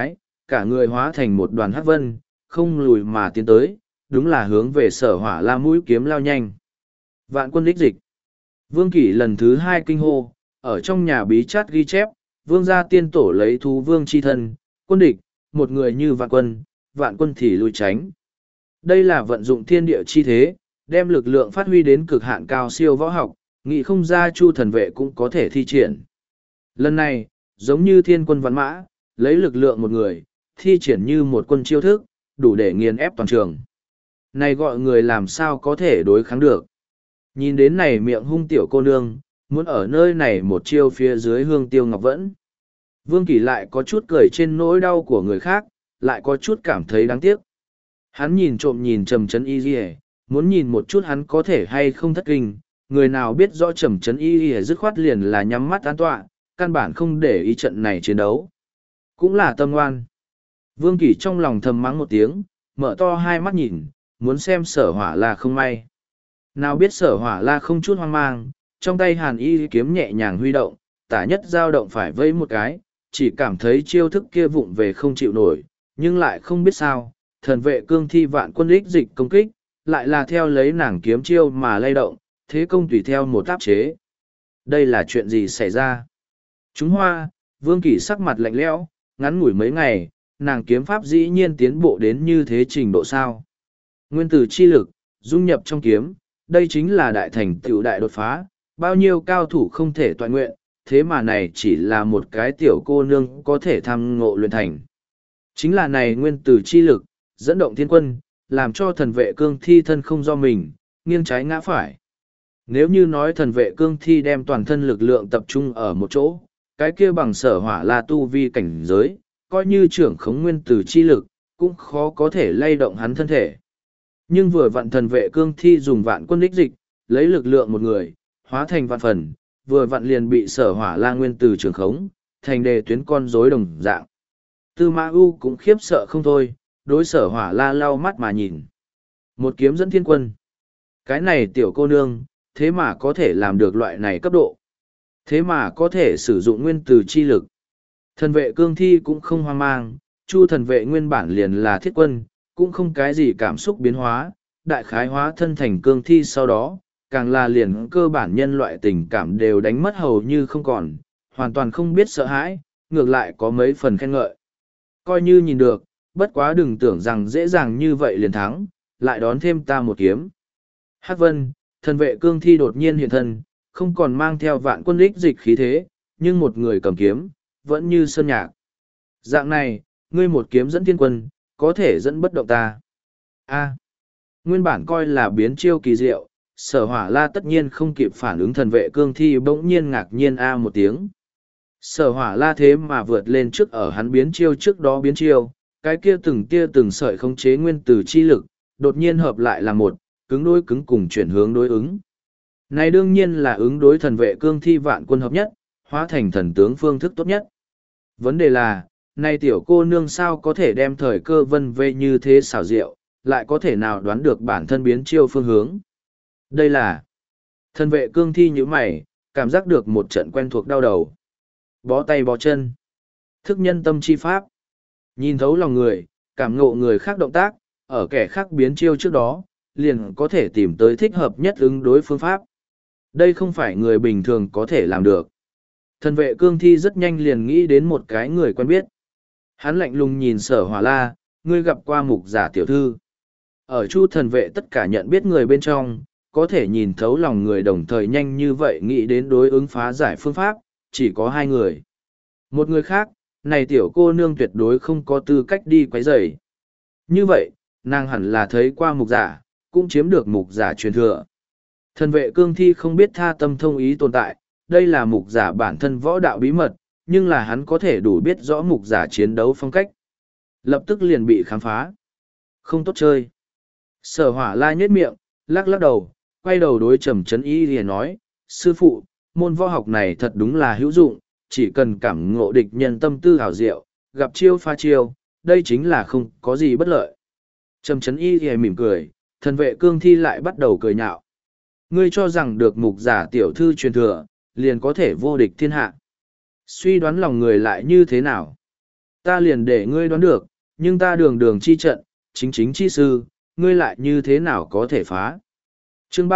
cả người hóa thành một đoàn hắc vân, không lùi mà tiến tới, đúng là hướng về Sở Hỏa La mũi kiếm lao nhanh. Vạn quân đích dịch. Vương Kỷ lần thứ hai kinh hô, ở trong nhà bí chát ghi chép, vương gia tiên tổ lấy thú vương chi thân, quân địch, một người như vạn quân thì lui tránh. Đây là vận dụng thiên địa chi thế, đem lực lượng phát huy đến cực hạn cao siêu võ học, nghĩ không ra Chu thần vệ cũng có thể thi triển. Lần này, giống như thiên quân văn mã, lấy lực lượng một người, thi triển như một quân chiêu thức, đủ để nghiền ép toàn trường. Này gọi người làm sao có thể đối kháng được. Nhìn đến này miệng hung tiểu cô nương, muốn ở nơi này một chiêu phía dưới hương tiêu ngọc vẫn. Vương Kỳ lại có chút cười trên nỗi đau của người khác, lại có chút cảm thấy đáng tiếc. Hắn nhìn trộm nhìn Trầm Trấn Y Lìa, muốn nhìn một chút hắn có thể hay không thất kinh, người nào biết rõ Trầm Trấn Y Lìa dứt khoát liền là nhắm mắt an tọa, căn bản không để ý trận này chiến đấu. Cũng là tâm ngoan. Vương Kỳ trong lòng thầm mắng một tiếng, mở to hai mắt nhìn, muốn xem Sở Hỏa La không may. Nào biết Sở Hỏa La không chút hoang mang, trong tay Hàn Y kiếm nhẹ nhàng huy động, tả nhất dao động phải vẫy một cái, chỉ cảm thấy chiêu thức kia vụng về không chịu nổi, nhưng lại không biết sao, thần vệ cương thi vạn quân ích dịch công kích, lại là theo lấy nàng kiếm chiêu mà lay động, thế công tùy theo một áp chế. Đây là chuyện gì xảy ra? Chúng hoa, Vương Kỷ sắc mặt lạnh lẽo, ngắn ngủi mấy ngày, nàng kiếm pháp dĩ nhiên tiến bộ đến như thế trình độ sao. Nguyên tử chi lực, dung nhập trong kiếm, đây chính là đại thành tựu đại đột phá, bao nhiêu cao thủ không thể toàn nguyện, thế mà này chỉ là một cái tiểu cô nương có thể tham ngộ luyện thành. Chính là này nguyên tử chi lực, dẫn động thiên quân, làm cho thần vệ cương thi thân không do mình, nghiêng trái ngã phải. Nếu như nói thần vệ cương thi đem toàn thân lực lượng tập trung ở một chỗ, cái kia bằng Sở Hỏa La tu vi cảnh giới, coi như trưởng khống nguyên tử chi lực, cũng khó có thể lay động hắn thân thể. Nhưng vừa vặn thần vệ cương thi dùng vạn quân đích dịch, lấy lực lượng một người, hóa thành vạn phần, vừa vặn liền bị Sở Hỏa La nguyên tử trưởng khống, thành đề tuyến con rối đồng dạng. Tư Mã U cũng khiếp sợ không thôi, đối Sở Hỏa La lau mắt mà nhìn. Một kiếm dẫn thiên quân. Cái này tiểu cô nương, thế mà có thể làm được loại này cấp độ. Thế mà có thể sử dụng nguyên tử chi lực. Thần vệ cương thi cũng không hoang mang, Chu thần vệ nguyên bản liền là thiết quân, cũng không cái gì cảm xúc biến hóa, đại khái hóa thân thành cương thi sau đó, càng là liền cơ bản nhân loại tình cảm đều đánh mất hầu như không còn, hoàn toàn không biết sợ hãi, ngược lại có mấy phần khen ngợi. Coi như nhìn được, bất quá đừng tưởng rằng dễ dàng như vậy liền thắng, lại đón thêm ta một kiếm. Hắc Vân, thần vệ cương thi đột nhiên hiện thân, không còn mang theo vạn quân đích dịch khí thế, nhưng một người cầm kiếm, vẫn như sơn nhạc. Dạng này, ngươi một kiếm dẫn thiên quân, có thể dẫn bất động ta. A. Nguyên bản coi là biến chiêu kỳ diệu, Sở Hỏa La tất nhiên không kịp phản ứng thần vệ cương thi bỗng nhiên ngạc nhiên a một tiếng. Sở Hỏa La thế mà vượt lên trước ở hắn biến chiêu trước đó biến chiêu, cái kia từng sợi khống chế nguyên tử chi lực, đột nhiên hợp lại là một, cứng đối cứng cùng chuyển hướng đối ứng. Này đương nhiên là ứng đối thần vệ cương thi vạn quân hợp nhất, hóa thành thần tướng phương thức tốt nhất. Vấn đề là, này tiểu cô nương sao có thể đem thời cơ vân vê như thế xảo diệu, lại có thể nào đoán được bản thân biến chiêu phương hướng. Đây là thần vệ cương thi như mày, cảm giác được một trận quen thuộc đau đầu. Bó tay bó chân. Thức nhân tâm chi pháp. Nhìn thấu lòng người, cảm ngộ người khác động tác, ở kẻ khác biến chiêu trước đó, liền có thể tìm tới thích hợp nhất ứng đối phương pháp. Đây không phải người bình thường có thể làm được. Thần vệ cương thi rất nhanh liền nghĩ đến một cái người quen biết. Hắn lạnh lùng nhìn Sở Hỏa La, ngươi gặp qua mục giả tiểu thư. Ở Chu thần vệ tất cả nhận biết người bên trong, có thể nhìn thấu lòng người đồng thời nhanh như vậy nghĩ đến đối ứng phá giải phương pháp, chỉ có hai người. Một người khác, này tiểu cô nương tuyệt đối không có tư cách đi quấy rầy. Như vậy, nàng hẳn là thấy qua mục giả, cũng chiếm được mục giả truyền thừa. Thần vệ cương thi không biết tha tâm thông ý tồn tại, đây là mục giả bản thân võ đạo bí mật, nhưng là hắn có thể đủ biết rõ mục giả chiến đấu phong cách. Lập tức liền bị khám phá. Không tốt chơi. Sở Hỏa La nhếch miệng, lắc lắc đầu, quay đầu đối Trầm Trấn Y liền nói, sư phụ, môn võ học này thật đúng là hữu dụng, chỉ cần cảm ngộ địch nhân tâm tư hảo diệu, gặp chiêu pha chiêu, đây chính là không có gì bất lợi. Trầm Trấn Y thì mỉm cười, thần vệ cương thi lại bắt đầu cười nhạo. Ngươi cho rằng được mục giả tiểu thư truyền thừa, liền có thể vô địch thiên hạ. Suy đoán lòng người lại như thế nào? Ta liền để ngươi đoán được, nhưng ta đường đường chi trận, chính chính chi sư, ngươi lại như thế nào có thể phá. Chương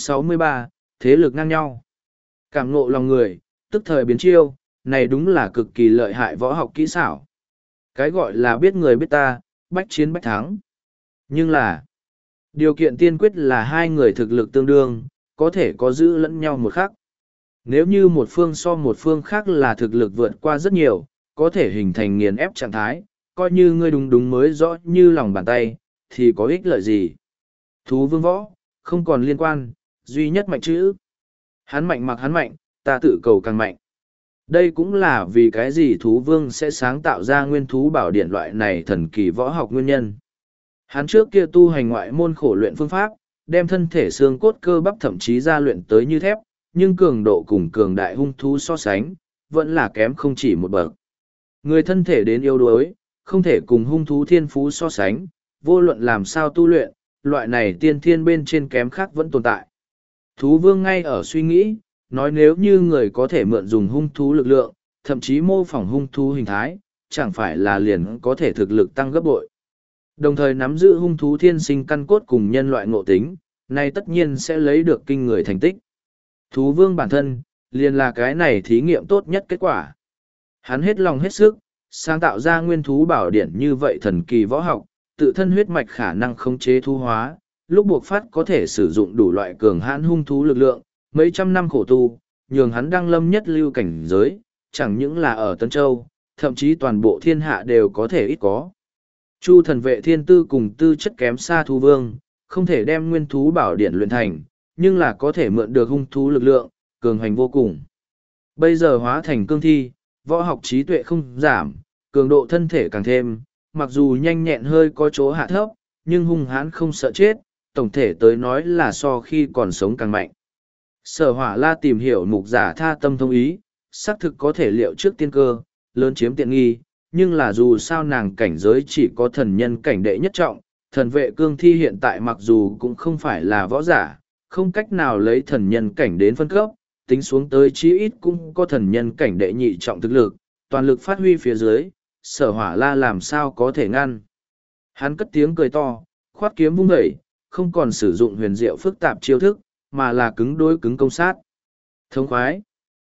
363, thế lực ngang nhau. Cảm ngộ lòng người, tức thời biến chiêu, này đúng là cực kỳ lợi hại võ học kỹ xảo. Cái gọi là biết người biết ta, bách chiến bách thắng. Nhưng là, điều kiện tiên quyết là hai người thực lực tương đương, có thể có giữ lẫn nhau một khắc. Nếu như một phương so một phương khác là thực lực vượt qua rất nhiều, có thể hình thành nghiền ép trạng thái, coi như ngươi đúng đúng mới rõ như lòng bàn tay, thì có ích lợi gì. Thú vương võ, không còn liên quan, duy nhất mạnh chữ. Hắn mạnh mặc hắn mạnh, ta tự cầu càng mạnh. Đây cũng là vì cái gì thú vương sẽ sáng tạo ra nguyên thú bảo điển loại này thần kỳ võ học nguyên nhân. Hắn trước kia tu hành ngoại môn khổ luyện phương pháp, đem thân thể xương cốt cơ bắp thậm chí ra luyện tới như thép, nhưng cường độ cùng cường đại hung thú so sánh, vẫn là kém không chỉ một bậc. Người thân thể đến yếu đuối, không thể cùng hung thú thiên phú so sánh, vô luận làm sao tu luyện, loại này tiên thiên bên trên kém khác vẫn tồn tại. Thú vương ngay ở suy nghĩ, nói nếu như người có thể mượn dùng hung thú lực lượng, thậm chí mô phỏng hung thú hình thái, chẳng phải là liền có thể thực lực tăng gấp bội. Đồng thời nắm giữ hung thú thiên sinh căn cốt cùng nhân loại ngộ tính, này tất nhiên sẽ lấy được kinh người thành tích. Thú vương bản thân, liền là cái này thí nghiệm tốt nhất kết quả. Hắn hết lòng hết sức, sáng tạo ra nguyên thú bảo điển như vậy thần kỳ võ học, tự thân huyết mạch khả năng khống chế thu hóa, lúc buộc phát có thể sử dụng đủ loại cường hãn hung thú lực lượng, mấy trăm năm khổ tu, nhường hắn đăng lâm nhất lưu cảnh giới, chẳng những là ở Tân Châu, thậm chí toàn bộ thiên hạ đều có thể ít có. Chu thần vệ thiên tư cùng tư chất kém xa thú vương, không thể đem nguyên thú bảo điển luyện thành, nhưng là có thể mượn được hung thú lực lượng, cường hành vô cùng. Bây giờ hóa thành cương thi, võ học trí tuệ không giảm, cường độ thân thể càng thêm, mặc dù nhanh nhẹn hơi có chỗ hạ thấp, nhưng hung hãn không sợ chết, tổng thể tới nói là so khi còn sống càng mạnh. Sở Hỏa La tìm hiểu mục giả tha tâm thông ý, xác thực có thể liệu trước tiên cơ, lớn chiếm tiện nghi, nhưng là dù sao nàng cảnh giới chỉ có thần nhân cảnh đệ nhất trọng, thần vệ cương thi hiện tại mặc dù cũng không phải là võ giả, không cách nào lấy thần nhân cảnh đến phân cấp, tính xuống tới chí ít cũng có thần nhân cảnh đệ nhị trọng thực lực, toàn lực phát huy phía dưới, Sở Hỏa La làm sao có thể ngăn. Hắn cất tiếng cười to, khoát kiếm vung dậy, không còn sử dụng huyền diệu phức tạp chiêu thức, mà là cứng đối cứng công sát. Thống khoái.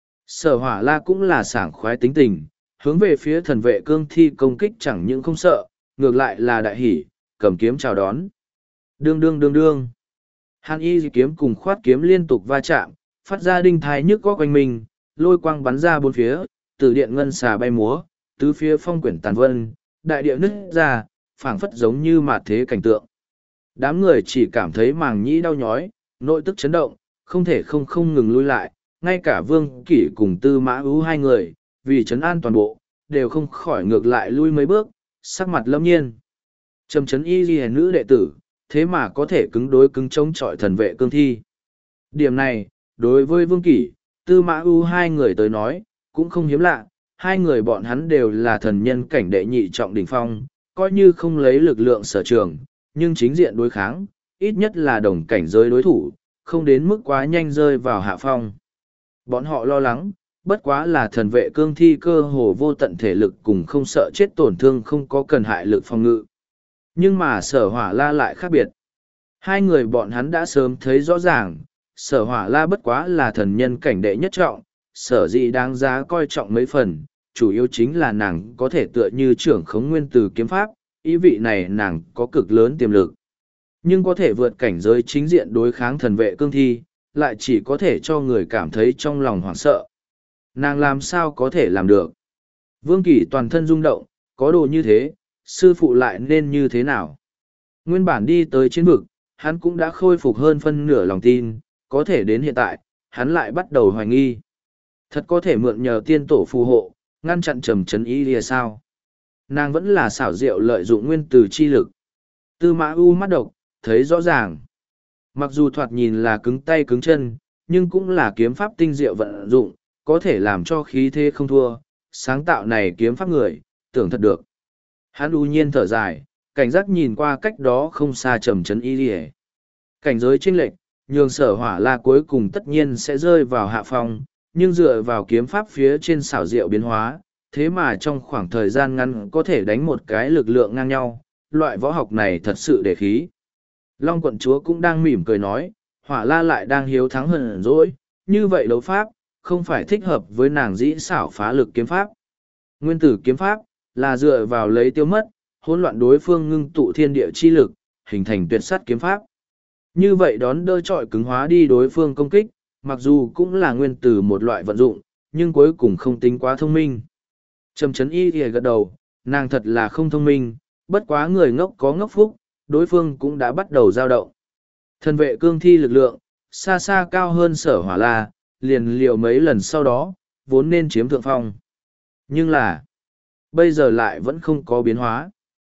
Sở Hỏa La cũng là sảng khoái tính tình, hướng về phía thần vệ cương thi công kích chẳng những không sợ, ngược lại là đại hỉ, cầm kiếm chào đón. Đương đương đương đương. Hàn y kiếm cùng khoát kiếm liên tục va chạm, phát ra đinh thái nhức có quanh mình, lôi quang bắn ra bốn phía, từ điện ngân xà bay múa, tứ phía phong quyển tàn vân, đại địa nứt ra, phảng phất giống như mạt thế cảnh tượng. Đám người chỉ cảm thấy màng nhĩ đau nhói, nội tức chấn động, không thể không ngừng lui lại, ngay cả Vương Kỷ cùng Tư Mã Ưu hai người, vì trấn an toàn bộ, đều không khỏi ngược lại lui mấy bước, sắc mặt lâm nhiên. Trầm trấn y ghi nữ đệ tử, thế mà có thể cứng đối cứng chống chọi thần vệ cương thi. Điểm này, đối với Vương Kỷ, Tư Mã Ưu hai người tới nói, cũng không hiếm lạ, hai người bọn hắn đều là thần nhân cảnh đệ nhị trọng đỉnh phong, coi như không lấy lực lượng sở trường, nhưng chính diện đối kháng, ít nhất là đồng cảnh giới đối thủ, không đến mức quá nhanh rơi vào hạ phong. Bọn họ lo lắng, bất quá là thần vệ cương thi cơ hồ vô tận thể lực cùng không sợ chết tổn thương không có cần hại lực phòng ngự. Nhưng mà Sở Hỏa La lại khác biệt. Hai người bọn hắn đã sớm thấy rõ ràng, Sở Hỏa La bất quá là thần nhân cảnh đệ nhất trọng, sở dĩ đáng giá coi trọng mấy phần, chủ yếu chính là nàng có thể tựa như trưởng khống nguyên từ kiếm pháp, ý vị này nàng có cực lớn tiềm lực. Nhưng có thể vượt cảnh giới chính diện đối kháng thần vệ cương thi, lại chỉ có thể cho người cảm thấy trong lòng hoảng sợ. Nàng làm sao có thể làm được? Vương Kỷ toàn thân rung động, có đồ như thế, sư phụ lại nên như thế nào? Nguyên bản đi tới chiến vực, hắn cũng đã khôi phục hơn phân nửa lòng tin, có thể đến hiện tại, hắn lại bắt đầu hoài nghi. Thật có thể mượn nhờ tiên tổ phù hộ, ngăn chặn trầm trấn y lìa sao? Nàng vẫn là xảo diệu lợi dụng nguyên từ chi lực. Tư Mã Ưu mắt độc, thấy rõ ràng. Mặc dù thoạt nhìn là cứng tay cứng chân, nhưng cũng là kiếm pháp tinh diệu vận dụng, có thể làm cho khí thế không thua. Sáng tạo này kiếm pháp người, tưởng thật được. Hắn u nhiên thở dài, cảnh giác nhìn qua cách đó không xa trầm trấn y lìa. Cảnh giới chênh lệch, nhường Sở Hỏa La cuối cùng tất nhiên sẽ rơi vào hạ phong, nhưng dựa vào kiếm pháp phía trên xảo diệu biến hóa, thế mà trong khoảng thời gian ngắn có thể đánh một cái lực lượng ngang nhau, loại võ học này thật sự để khí. Long quận chúa cũng đang mỉm cười nói, Hỏa La lại đang hiếu thắng hờn dỗi, như vậy đấu pháp, không phải thích hợp với nàng dĩ xảo phá lực kiếm pháp. Nguyên tử kiếm pháp, là dựa vào lấy tiêu mất, hỗn loạn đối phương ngưng tụ thiên địa chi lực, hình thành tuyệt sắt kiếm pháp. Như vậy đón đỡ trọi cứng hóa đi đối phương công kích, mặc dù cũng là nguyên tử một loại vận dụng, nhưng cuối cùng không tính quá thông minh. Trầm Chấn Y thì gật đầu, nàng thật là không thông minh, bất quá người ngốc có ngốc phúc, đối phương cũng đã bắt đầu dao động. Thân vệ cương thi lực lượng, xa xa cao hơn Sở Hỏa La, liền liều mấy lần sau đó, vốn nên chiếm thượng phong. Nhưng là, bây giờ lại vẫn không có biến hóa.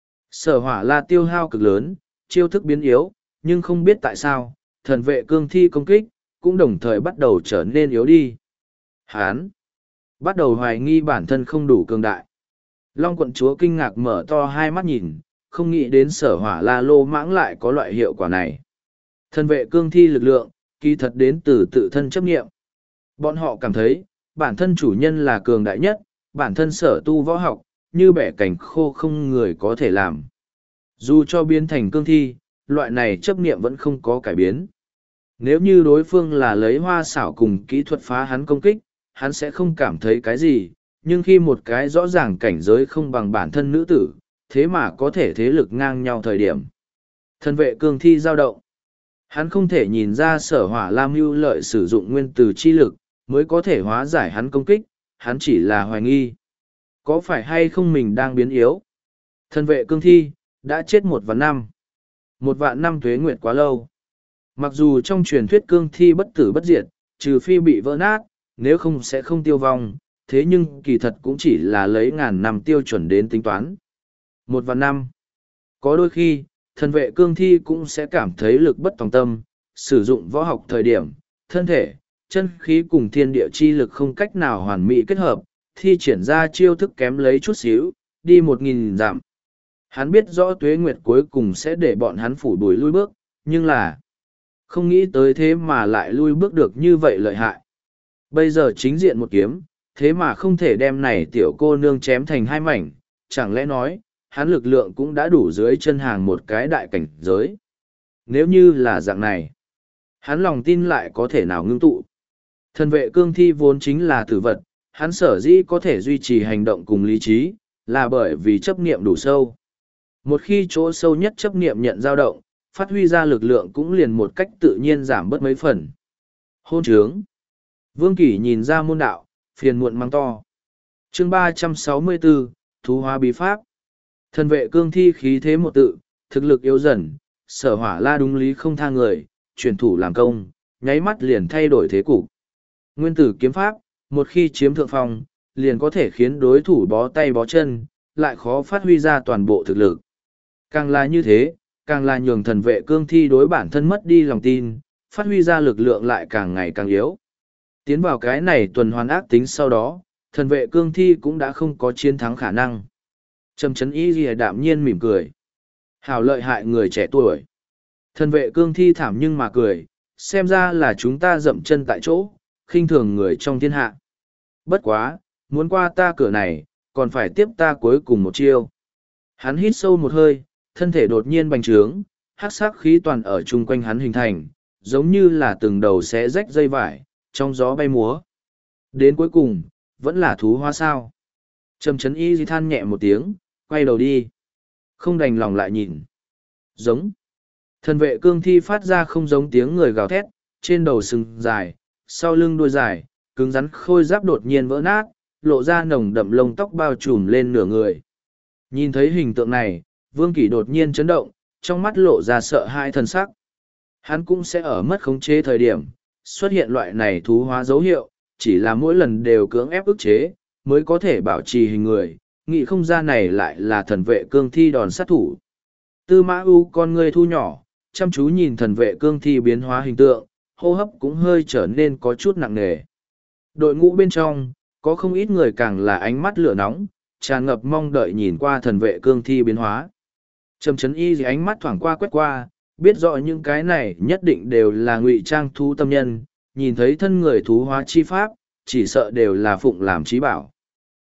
Sở Hỏa La tiêu hao cực lớn, chiêu thức biến yếu, nhưng không biết tại sao, thần vệ cương thi công kích, cũng đồng thời bắt đầu trở nên yếu đi. Hán, bắt đầu hoài nghi bản thân không đủ cường đại. Long quận chúa kinh ngạc mở to hai mắt nhìn, không nghĩ đến Sở Hỏa La lô mãng lại có loại hiệu quả này. Thần vệ cương thi lực lượng, kỳ thật đến từ tự thân chấp nghiệm. Bọn họ cảm thấy, bản thân chủ nhân là cường đại nhất, bản thân sở tu võ học, như bẻ cảnh khô không người có thể làm. Dù cho biến thành cương thi, loại này chấp nghiệm vẫn không có cải biến. Nếu như đối phương là lấy hoa xảo cùng kỹ thuật phá hắn công kích, hắn sẽ không cảm thấy cái gì, nhưng khi một cái rõ ràng cảnh giới không bằng bản thân nữ tử, thế mà có thể thế lực ngang nhau thời điểm. Thân vệ cương thi dao động. Hắn không thể nhìn ra Sở Hỏa La mưu lợi sử dụng nguyên tử chi lực, mới có thể hóa giải hắn công kích, hắn chỉ là hoài nghi. Có phải hay không mình đang biến yếu? Thân vệ cương thi, đã chết 1 vạn năm. 1 vạn năm tuế nguyệt quá lâu. Mặc dù trong truyền thuyết cương thi bất tử bất diệt, trừ phi bị vỡ nát, nếu không sẽ không tiêu vong, thế nhưng kỳ thật cũng chỉ là lấy ngàn năm tiêu chuẩn đến tính toán. 1 vạn năm. Có đôi khi, thần vệ cương thi cũng sẽ cảm thấy lực bất tòng tâm, sử dụng võ học thời điểm, thân thể, chân khí cùng thiên địa chi lực không cách nào hoàn mỹ kết hợp, thi triển ra chiêu thức kém lấy chút xíu, đi 1000 dặm. Hắn biết rõ tuế nguyệt cuối cùng sẽ để bọn hắn phủ đuổi lui bước, nhưng là không nghĩ tới thế mà lại lui bước được như vậy lợi hại. Bây giờ chính diện một kiếm, thế mà không thể đem này tiểu cô nương chém thành hai mảnh, chẳng lẽ nói, hắn lực lượng cũng đã đủ dưới chân hàng một cái đại cảnh giới. Nếu như là dạng này, hắn lòng tin lại có thể nào ngưng tụ. Thần vệ cương thi vốn chính là tử vật, hắn sở dĩ có thể duy trì hành động cùng lý trí, là bởi vì chấp niệm đủ sâu. Một khi chỗ sâu nhất chấp niệm nhận dao động, phát huy ra lực lượng cũng liền một cách tự nhiên giảm bớt mấy phần. Hôn trướng. Vương Kỷ nhìn ra môn đạo, phiền muộn mang to. Chương 364, Thú hóa bí pháp. Thần vệ cương thi khí thế một tự, thực lực yếu dần, Sở Hỏa La đúng lý không tha người, chuyển thủ làm công, nháy mắt liền thay đổi thế cục. Nguyên tử kiếm pháp, một khi chiếm thượng phong, liền có thể khiến đối thủ bó tay bó chân, lại khó phát huy ra toàn bộ thực lực. Càng là như thế, càng là nhường thần vệ cương thi đối bản thân mất đi lòng tin, phát huy ra lực lượng lại càng ngày càng yếu. Tiến vào cái này tuần hoàn ác tính sau đó, thần vệ cương thi cũng đã không có chiến thắng khả năng. Trầm Chấn Y lìa đạm nhiên mỉm cười. Hảo lợi hại người trẻ tuổi. Thần vệ cương thi thảm nhưng mà cười, xem ra là chúng ta dậm chân tại chỗ, khinh thường người trong thiên hạ. Bất quá, muốn qua ta cửa này, còn phải tiếp ta cuối cùng một chiêu. Hắn hít sâu một hơi, thân thể đột nhiên bành trướng, hắc sắc khí toàn ở chung quanh hắn hình thành, giống như là từng đầu xé rách dây vải, trong gió bay múa. Đến cuối cùng, vẫn là thú hóa sao. Trầm Chấn Y than nhẹ một tiếng, quay đầu đi. Không đành lòng lại nhìn. Giống. Thần vệ cương thi phát ra không giống tiếng người gào thét, trên đầu sừng dài, sau lưng đuôi dài, cứng rắn khôi giáp đột nhiên vỡ nát, lộ ra nồng đậm lông tóc bao trùm lên nửa người. Nhìn thấy hình tượng này, Vương Kỷ đột nhiên chấn động, trong mắt lộ ra sợ hãi thần sắc. Hắn cũng sẽ ở mất khống chế thời điểm, xuất hiện loại này thú hóa dấu hiệu, chỉ là mỗi lần đều cưỡng ép ức chế, mới có thể bảo trì hình người, nghĩ không ra này lại là thần vệ cương thi đòn sát thủ. Tư Mã U con ngươi thu nhỏ, chăm chú nhìn thần vệ cương thi biến hóa hình tượng, hô hấp cũng hơi trở nên có chút nặng nề. Đội ngũ bên trong, có không ít người càng là ánh mắt lửa nóng, tràn ngập mong đợi nhìn qua thần vệ cương thi biến hóa. Trầm Chấn Y gì ánh mắt thoảng qua quét qua, biết rõ những cái này nhất định đều là ngụy trang thú tâm nhân, nhìn thấy thân người thú hóa chi pháp, chỉ sợ đều là phụng làm trí bảo.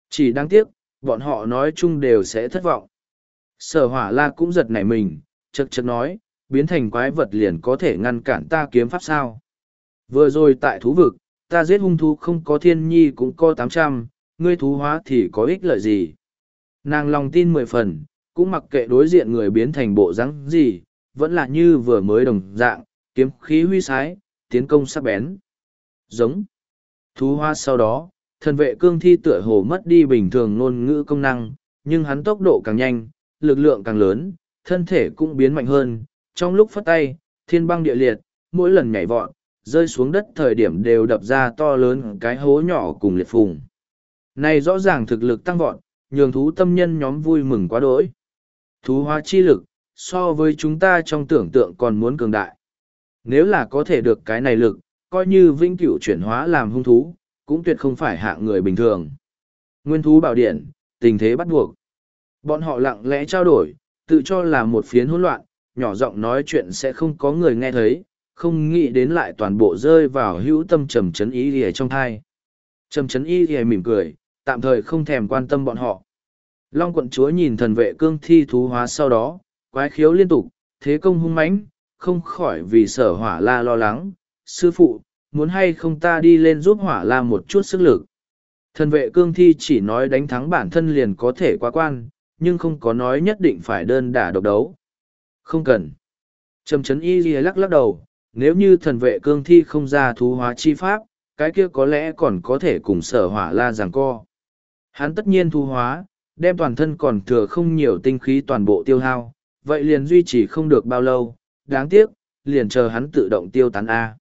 Chỉ đáng tiếc, bọn họ nói chung đều sẽ thất vọng. Sở Hỏa La cũng giật nảy mình, chật chật nói, biến thành quái vật liền có thể ngăn cản ta kiếm pháp sao. Vừa rồi tại thú vực, ta giết hung thú không có thiên nhi cũng có 800, ngươi thú hóa thì có ích lợi gì. Nàng lòng tin 10 phần, cũng mặc kệ đối diện người biến thành bộ dáng gì, vẫn là như vừa mới đồng dạng, kiếm khí huy sái, tiến công sắc bén. Giống. Thú hóa sau đó, thần vệ cương thi tựa hồ mất đi bình thường ngôn ngữ công năng, nhưng hắn tốc độ càng nhanh, lực lượng càng lớn, thân thể cũng biến mạnh hơn. Trong lúc phất tay, thiên băng địa liệt, mỗi lần nhảy vọt, rơi xuống đất thời điểm đều đập ra to lớn cái hố nhỏ cùng liệt phùng. Này rõ ràng thực lực tăng vọt, nhường thú tâm nhân nhóm vui mừng quá đỗi. Thú hóa chi lực, so với chúng ta trong tưởng tượng còn muốn cường đại. Nếu là có thể được cái này lực, coi như vĩnh cửu chuyển hóa làm hung thú, cũng tuyệt không phải hạng người bình thường. Nguyên thú bảo điện, tình thế bắt buộc. Bọn họ lặng lẽ trao đổi, tự cho là một phiến hỗn loạn, nhỏ giọng nói chuyện sẽ không có người nghe thấy, không nghĩ đến lại toàn bộ rơi vào hữu tâm trầm chấn ý ghề trong thai. Trầm chấn ý ghề mỉm cười, tạm thời không thèm quan tâm bọn họ. Long quận chúa nhìn thần vệ cương thi thú hóa sau đó, quái khiếu liên tục, thế công hung mãnh, không khỏi vì Sở Hỏa La lo lắng. Sư phụ, muốn hay không ta đi lên giúp Hỏa La một chút sức lực. Thần vệ cương thi chỉ nói đánh thắng bản thân liền có thể qua quan, nhưng không có nói nhất định phải đơn đả độc đấu. Không cần. Trầm chấn y ghi lắc lắc đầu, nếu như thần vệ cương thi không ra thú hóa chi pháp, cái kia có lẽ còn có thể cùng Sở Hỏa La giằng co. Hắn tất nhiên thú hóa, đem toàn thân còn thừa không nhiều tinh khí toàn bộ tiêu hao, vậy liền duy trì không được bao lâu, đáng tiếc, liền chờ hắn tự động tiêu tán A.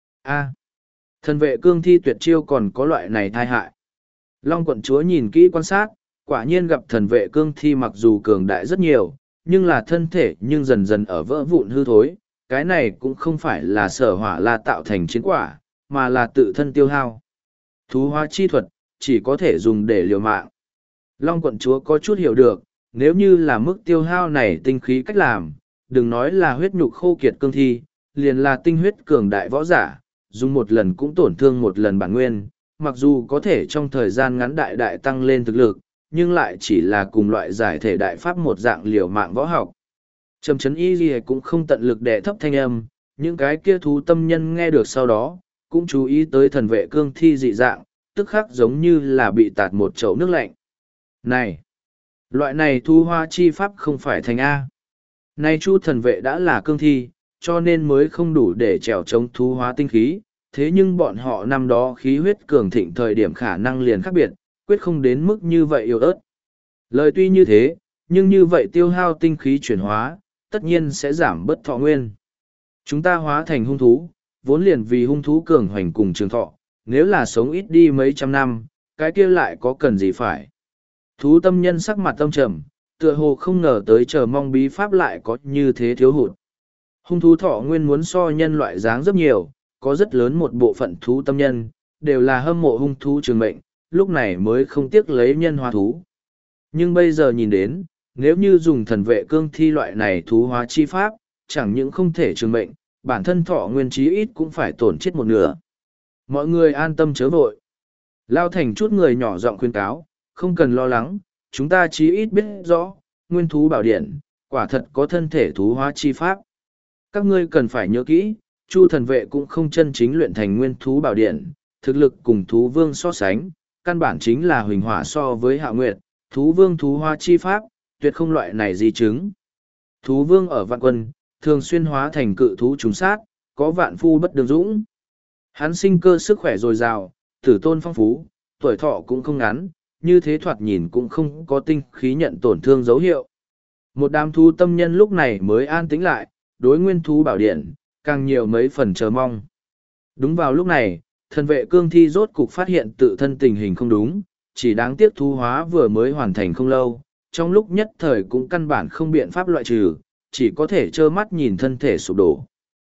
Thần vệ cương thi tuyệt chiêu còn có loại này thai hại. Long quận chúa nhìn kỹ quan sát, quả nhiên gặp thần vệ cương thi mặc dù cường đại rất nhiều, nhưng là thân thể nhưng dần dần ở vỡ vụn hư thối. Cái này cũng không phải là Sở Hỏa La tạo thành chiến quả, mà là tự thân tiêu hao. Thú hóa chi thuật, chỉ có thể dùng để liều mạng. Long quận chúa có chút hiểu được, nếu như là mức tiêu hao này tinh khí cách làm, đừng nói là huyết nhục khô kiệt cương thi, liền là tinh huyết cường đại võ giả, dùng một lần cũng tổn thương một lần bản nguyên, mặc dù có thể trong thời gian ngắn đại đại tăng lên thực lực, nhưng lại chỉ là cùng loại giải thể đại pháp một dạng liều mạng võ học. Trầm chấn y gì cũng không tận lực đè thấp thanh âm, những cái kia thú tâm nhân nghe được sau đó, cũng chú ý tới thần vệ cương thi dị dạng, tức khắc giống như là bị tạt một chậu nước lạnh. Này! Loại này thu hoa chi pháp không phải thành A. Này chu thần vệ đã là cương thi, cho nên mới không đủ để trèo chống thu hóa tinh khí, thế nhưng bọn họ năm đó khí huyết cường thịnh thời điểm khả năng liền khác biệt, quyết không đến mức như vậy yếu ớt. Lời tuy như thế, nhưng như vậy tiêu hao tinh khí chuyển hóa, tất nhiên sẽ giảm bất thọ nguyên. Chúng ta hóa thành hung thú, vốn liền vì hung thú cường hoành cùng trường thọ, nếu là sống ít đi mấy trăm năm, cái kia lại có cần gì phải. Thú tâm nhân sắc mặt tâm trầm, tựa hồ không ngờ tới chờ mong bí pháp lại có như thế thiếu hụt. Hung thú thọ nguyên muốn so nhân loại dáng rất nhiều, có rất lớn một bộ phận thú tâm nhân, đều là hâm mộ hung thú trường mệnh, lúc này mới không tiếc lấy nhân hóa thú. Nhưng bây giờ nhìn đến, nếu như dùng thần vệ cương thi loại này thú hóa chi pháp, chẳng những không thể trường mệnh, bản thân thọ nguyên chí ít cũng phải tổn chết một nửa. Mọi người an tâm chớ vội. Lao thành chút người nhỏ giọng khuyên cáo, không cần lo lắng, chúng ta chí ít biết rõ, nguyên thú bảo điện, quả thật có thân thể thú hóa chi pháp. Các ngươi cần phải nhớ kỹ, Chu thần vệ cũng không chân chính luyện thành nguyên thú bảo điện, thực lực cùng thú vương so sánh, căn bản chính là huỳnh hỏa so với hạ nguyệt, thú vương thú hóa chi pháp, tuyệt không loại này gì chứng. Thú vương ở vạn quân, thường xuyên hóa thành cự thú trùng sát, có vạn phu bất đường dũng. Hắn sinh cơ sức khỏe dồi dào, tử tôn phong phú, tuổi thọ cũng không ngắn, như thế thoạt nhìn cũng không có tinh khí nhận tổn thương dấu hiệu. Một đám thú tâm nhân lúc này mới an tĩnh lại, đối nguyên thú bảo điện, càng nhiều mấy phần chờ mong. Đúng vào lúc này, thần vệ cương thi rốt cục phát hiện tự thân tình hình không đúng, chỉ đáng tiếc thú hóa vừa mới hoàn thành không lâu, trong lúc nhất thời cũng căn bản không biện pháp loại trừ, chỉ có thể trơ mắt nhìn thân thể sụp đổ.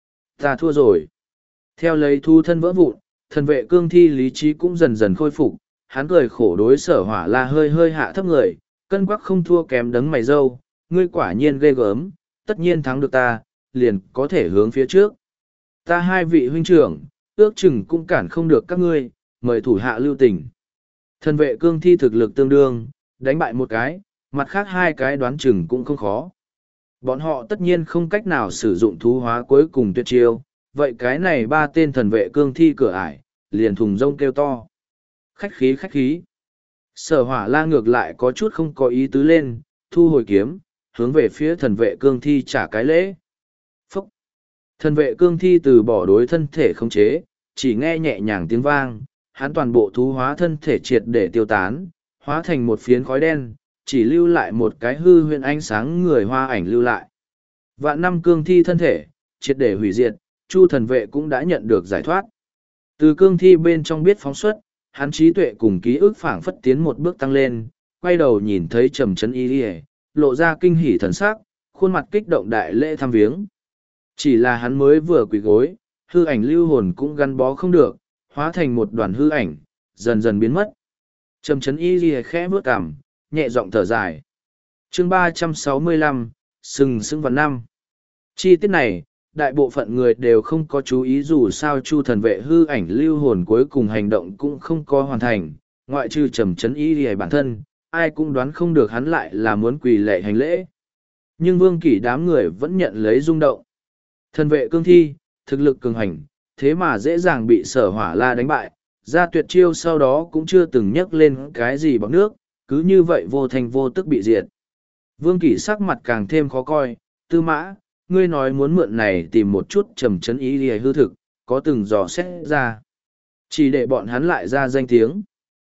Ta thua rồi. Theo lấy thu thân vỡ vụn, thần vệ cương thi lý trí cũng dần dần khôi phục, hắn cười khổ đối Sở Hỏa La hơi hơi hạ thấp người, cân quắc không thua kém đấng mày râu, ngươi quả nhiên ghê gớm, tất nhiên thắng được ta, liền có thể hướng phía trước. Ta hai vị huynh trưởng, ước chừng cũng cản không được các ngươi, mời thủ hạ lưu tình. Thần vệ cương thi thực lực tương đương, đánh bại một cái, mặt khác hai cái đoán chừng cũng không khó. Bọn họ tất nhiên không cách nào sử dụng thú hóa cuối cùng tuyệt chiêu, vậy cái này ba tên thần vệ cương thi cửa ải, liền thùng rông kêu to. Khách khí khách khí. Sở hỏa la ngược lại có chút không có ý tứ lên, thu hồi kiếm, hướng về phía thần vệ cương thi trả cái lễ. Phúc! Thần vệ cương thi từ bỏ đối thân thể khống chế, chỉ nghe nhẹ nhàng tiếng vang, hắn toàn bộ thú hóa thân thể triệt để tiêu tán, hóa thành một phiến khói đen, chỉ lưu lại một cái hư huyễn ánh sáng người hoa ảnh lưu lại. Vạn năm cương thi thân thể, triệt để hủy diệt, Chu thần vệ cũng đã nhận được giải thoát. Từ cương thi bên trong biết phóng xuất, hắn trí tuệ cùng ký ức phảng phất tiến một bước tăng lên, quay đầu nhìn thấy Trầm Chấn Y Lìa, lộ ra kinh hỉ thần sắc, khuôn mặt kích động đại lễ thăm viếng. Chỉ là hắn mới vừa quỳ gối, hư ảnh lưu hồn cũng gắn bó không được, hóa thành một đoàn hư ảnh, dần dần biến mất. Trầm Chấn Y Lìa khẽ bước cằm, nhẹ giọng thở dài. Chương 365, sừng sững vào năm. Chi tiết này, đại bộ phận người đều không có chú ý dù sao Chu thần vệ hư ảnh lưu hồn cuối cùng hành động cũng không có hoàn thành, ngoại trừ Trầm Chấn Y Lìa bản thân, ai cũng đoán không được hắn lại là muốn quỳ lệ hành lễ. Nhưng Vương Kỷ đám người vẫn nhận lấy rung động. Thần vệ cương thi, thực lực cường hành, thế mà dễ dàng bị Sở Hỏa La đánh bại, ra tuyệt chiêu sau đó cũng chưa từng nhắc lên cái gì bằng nước, cứ như vậy vô thành vô tức bị diệt. Vương Kỷ sắc mặt càng thêm khó coi, Tư Mã, ngươi nói muốn mượn này tìm một chút Trầm Chấn Y Lìa hư thực, có từng dò xét ra. Chỉ để bọn hắn lại ra danh tiếng.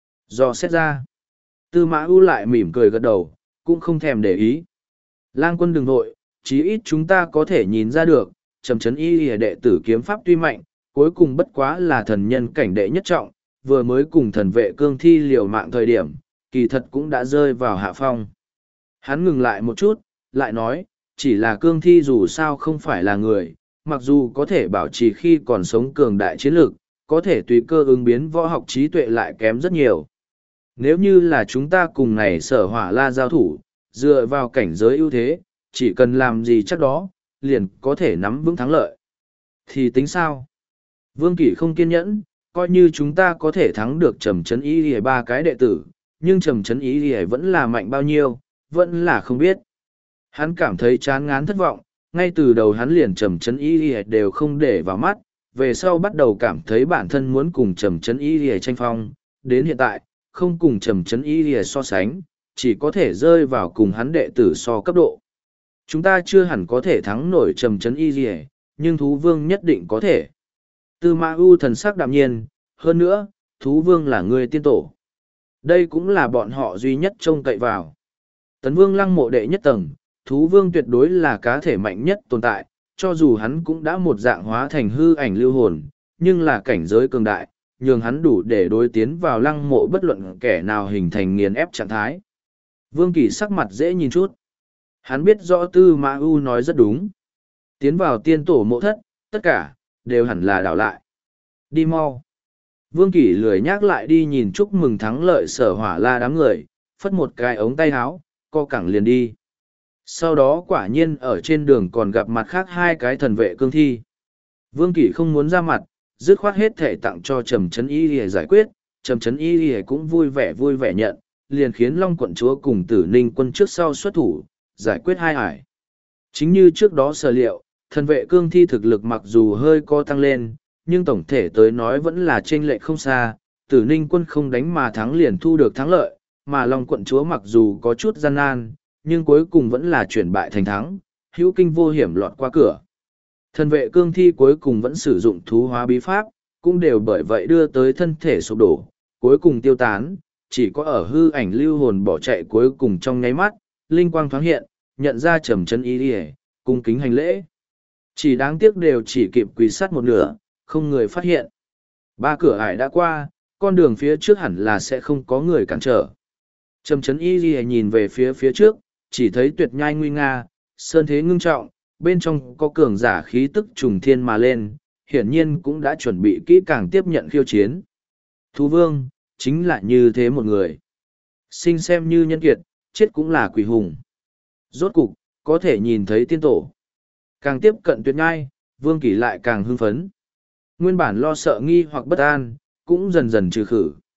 Dò xét ra. Tư Mã U lại mỉm cười gật đầu, cũng không thèm để ý. Lang quân đừng nội, chí ít chúng ta có thể nhìn ra được, Trầm Chấn Y Lìa đệ tử kiếm pháp tuy mạnh, cuối cùng bất quá là thần nhân cảnh đệ nhất trọng, vừa mới cùng thần vệ cương thi liều mạng thời điểm, kỳ thật cũng đã rơi vào hạ phong. Hắn ngừng lại một chút, lại nói, chỉ là cương thi dù sao không phải là người, mặc dù có thể bảo trì khi còn sống cường đại chiến lược, có thể tùy cơ ứng biến võ học trí tuệ lại kém rất nhiều. Nếu như là chúng ta cùng này Sở Hỏa La giao thủ, dựa vào cảnh giới ưu thế, chỉ cần làm gì chắc đó, liền có thể nắm vững thắng lợi. Thì tính sao? Vương Kỷ không kiên nhẫn, coi như chúng ta có thể thắng được Trầm Chấn Y Lìa ba cái đệ tử, nhưng Trầm Chấn Y Lìa vẫn là mạnh bao nhiêu, vẫn là không biết. Hắn cảm thấy chán ngán thất vọng, ngay từ đầu hắn liền Trầm Chấn Y Lìa đều không để vào mắt, về sau bắt đầu cảm thấy bản thân muốn cùng Trầm Chấn Y Lìa tranh phong, đến hiện tại, không cùng Trầm Chấn Y Lìa so sánh, chỉ có thể rơi vào cùng hắn đệ tử so cấp độ. Chúng ta chưa hẳn có thể thắng nổi Trầm Chấn Y Lìa, nhưng thú vương nhất định có thể. Tư Mã U thần sắc đạm nhiên, hơn nữa, thú vương là người tiên tổ. Đây cũng là bọn họ duy nhất trông cậy vào. Tấn vương lăng mộ đệ nhất tầng, thú vương tuyệt đối là cá thể mạnh nhất tồn tại, cho dù hắn cũng đã một dạng hóa thành hư ảnh lưu hồn, nhưng là cảnh giới cường đại, nhường hắn đủ để đối tiến vào lăng mộ bất luận kẻ nào hình thành nghiền ép trạng thái. Vương Kỳ sắc mặt dễ nhìn chút. Hắn biết rõ Tư Mã U nói rất đúng. Tiến vào tiên tổ mộ thất, tất cả, đều hẳn là đảo lại. Đi mau. Vương Kỳ lười nhác lại đi nhìn chúc mừng thắng lợi Sở Hỏa La đám người, phất một cái ống tay áo, co cẳng liền đi. Sau đó quả nhiên ở trên đường còn gặp mặt khác hai cái thần vệ cương thi. Vương Kỳ không muốn ra mặt, dứt khoát hết thể tặng cho Trầm Chấn Y Lìa giải quyết, Trầm Chấn Y Lìa cũng vui vẻ nhận, liền khiến Long quận chúa cùng Tử Ninh quân trước sau xuất thủ, giải quyết hai ải. Chính như trước đó sở liệu, thần vệ cương thi thực lực mặc dù hơi co tăng lên, nhưng tổng thể tới nói vẫn là chênh lệch không xa, Tử Ninh quân không đánh mà thắng liền thu được thắng lợi, mà Long quận chúa mặc dù có chút gian nan, nhưng cuối cùng vẫn là chuyển bại thành thắng, hữu kinh vô hiểm lọt qua cửa. Thần vệ cương thi cuối cùng vẫn sử dụng thú hóa bí pháp, cũng đều bởi vậy đưa tới thân thể sụp đổ, cuối cùng tiêu tán, chỉ có ở hư ảnh lưu hồn bỏ chạy cuối cùng trong nháy mắt, linh quang thoáng hiện, nhận ra Trầm Chấn Y Lìa, cung kính hành lễ. Chỉ đáng tiếc đều chỉ kịp quỳ sát một nửa, không người phát hiện. Ba cửa ải đã qua, con đường phía trước hẳn là sẽ không có người cản trở. Trầm Chấn Y Lìa nhìn về phía trước, chỉ thấy tuyệt nhai nguy nga, sơn thế ngưng trọng, bên trong có cường giả khí tức trùng thiên mà lên, hiển nhiên cũng đã chuẩn bị kỹ càng tiếp nhận khiêu chiến. Thú vương, chính là như thế một người. Sinh xem như nhân kiệt, chết cũng là quỷ hùng. Rốt cục, có thể nhìn thấy tiên tổ. Càng tiếp cận tuyệt nhai, Vương Kỳ lại càng hưng phấn. Nguyên bản lo sợ nghi hoặc bất an, cũng dần dần trừ khử.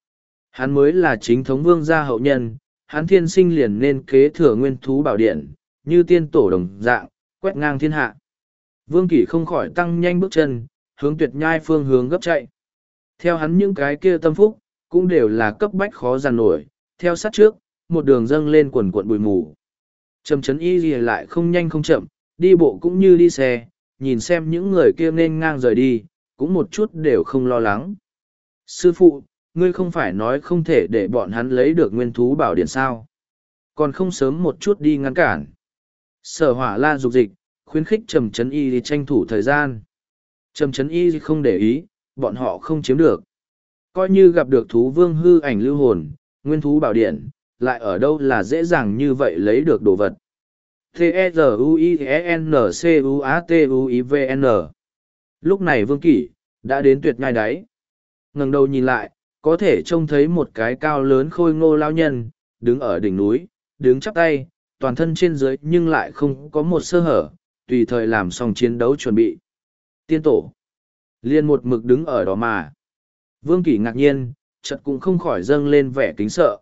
Hắn mới là chính thống vương gia hậu nhân, hắn thiên sinh liền nên kế thừa nguyên thú bảo điện, như tiên tổ đồng dạng, quét ngang thiên hạ. Vương Kỷ không khỏi tăng nhanh bước chân, hướng Tuyệt Nhai phương hướng gấp chạy. Theo hắn những cái kia tâm phúc, cũng đều là cấp bách khó giàn nổi, theo sát trước, một đường dâng lên quần cuộn bụi mù. Trầm Chấn Y gì lại không nhanh không chậm, đi bộ cũng như đi xe, nhìn xem những người kia nên ngang rời đi, cũng một chút đều không lo lắng. Sư phụ, ngươi không phải nói không thể để bọn hắn lấy được nguyên thú bảo điện sao? Còn không sớm một chút đi ngăn cản. Sở Hỏa La dục dịch, khuyến khích Trầm Chấn Y đi tranh thủ thời gian. Trầm Chấn Y không để ý, bọn họ không chiếm được. Coi như gặp được thú vương hư ảnh lưu hồn, nguyên thú bảo điện, lại ở đâu là dễ dàng như vậy lấy được đồ vật. T-E-Z-U-I-N-C-U-A-T-U-I-V-N. Lúc này Vương Kỷ đã đến Tuyệt Nhai đáy. Ngẩng đầu nhìn lại, có thể trông thấy một cái cao lớn khôi ngô lao nhân, đứng ở đỉnh núi, đứng chắp tay, toàn thân trên dưới nhưng lại không có một sơ hở, tùy thời làm xong chiến đấu chuẩn bị. Tiên tổ liền một mực đứng ở đó mà. Vương Kỷ ngạc nhiên, chợt cũng không khỏi dâng lên vẻ kính sợ.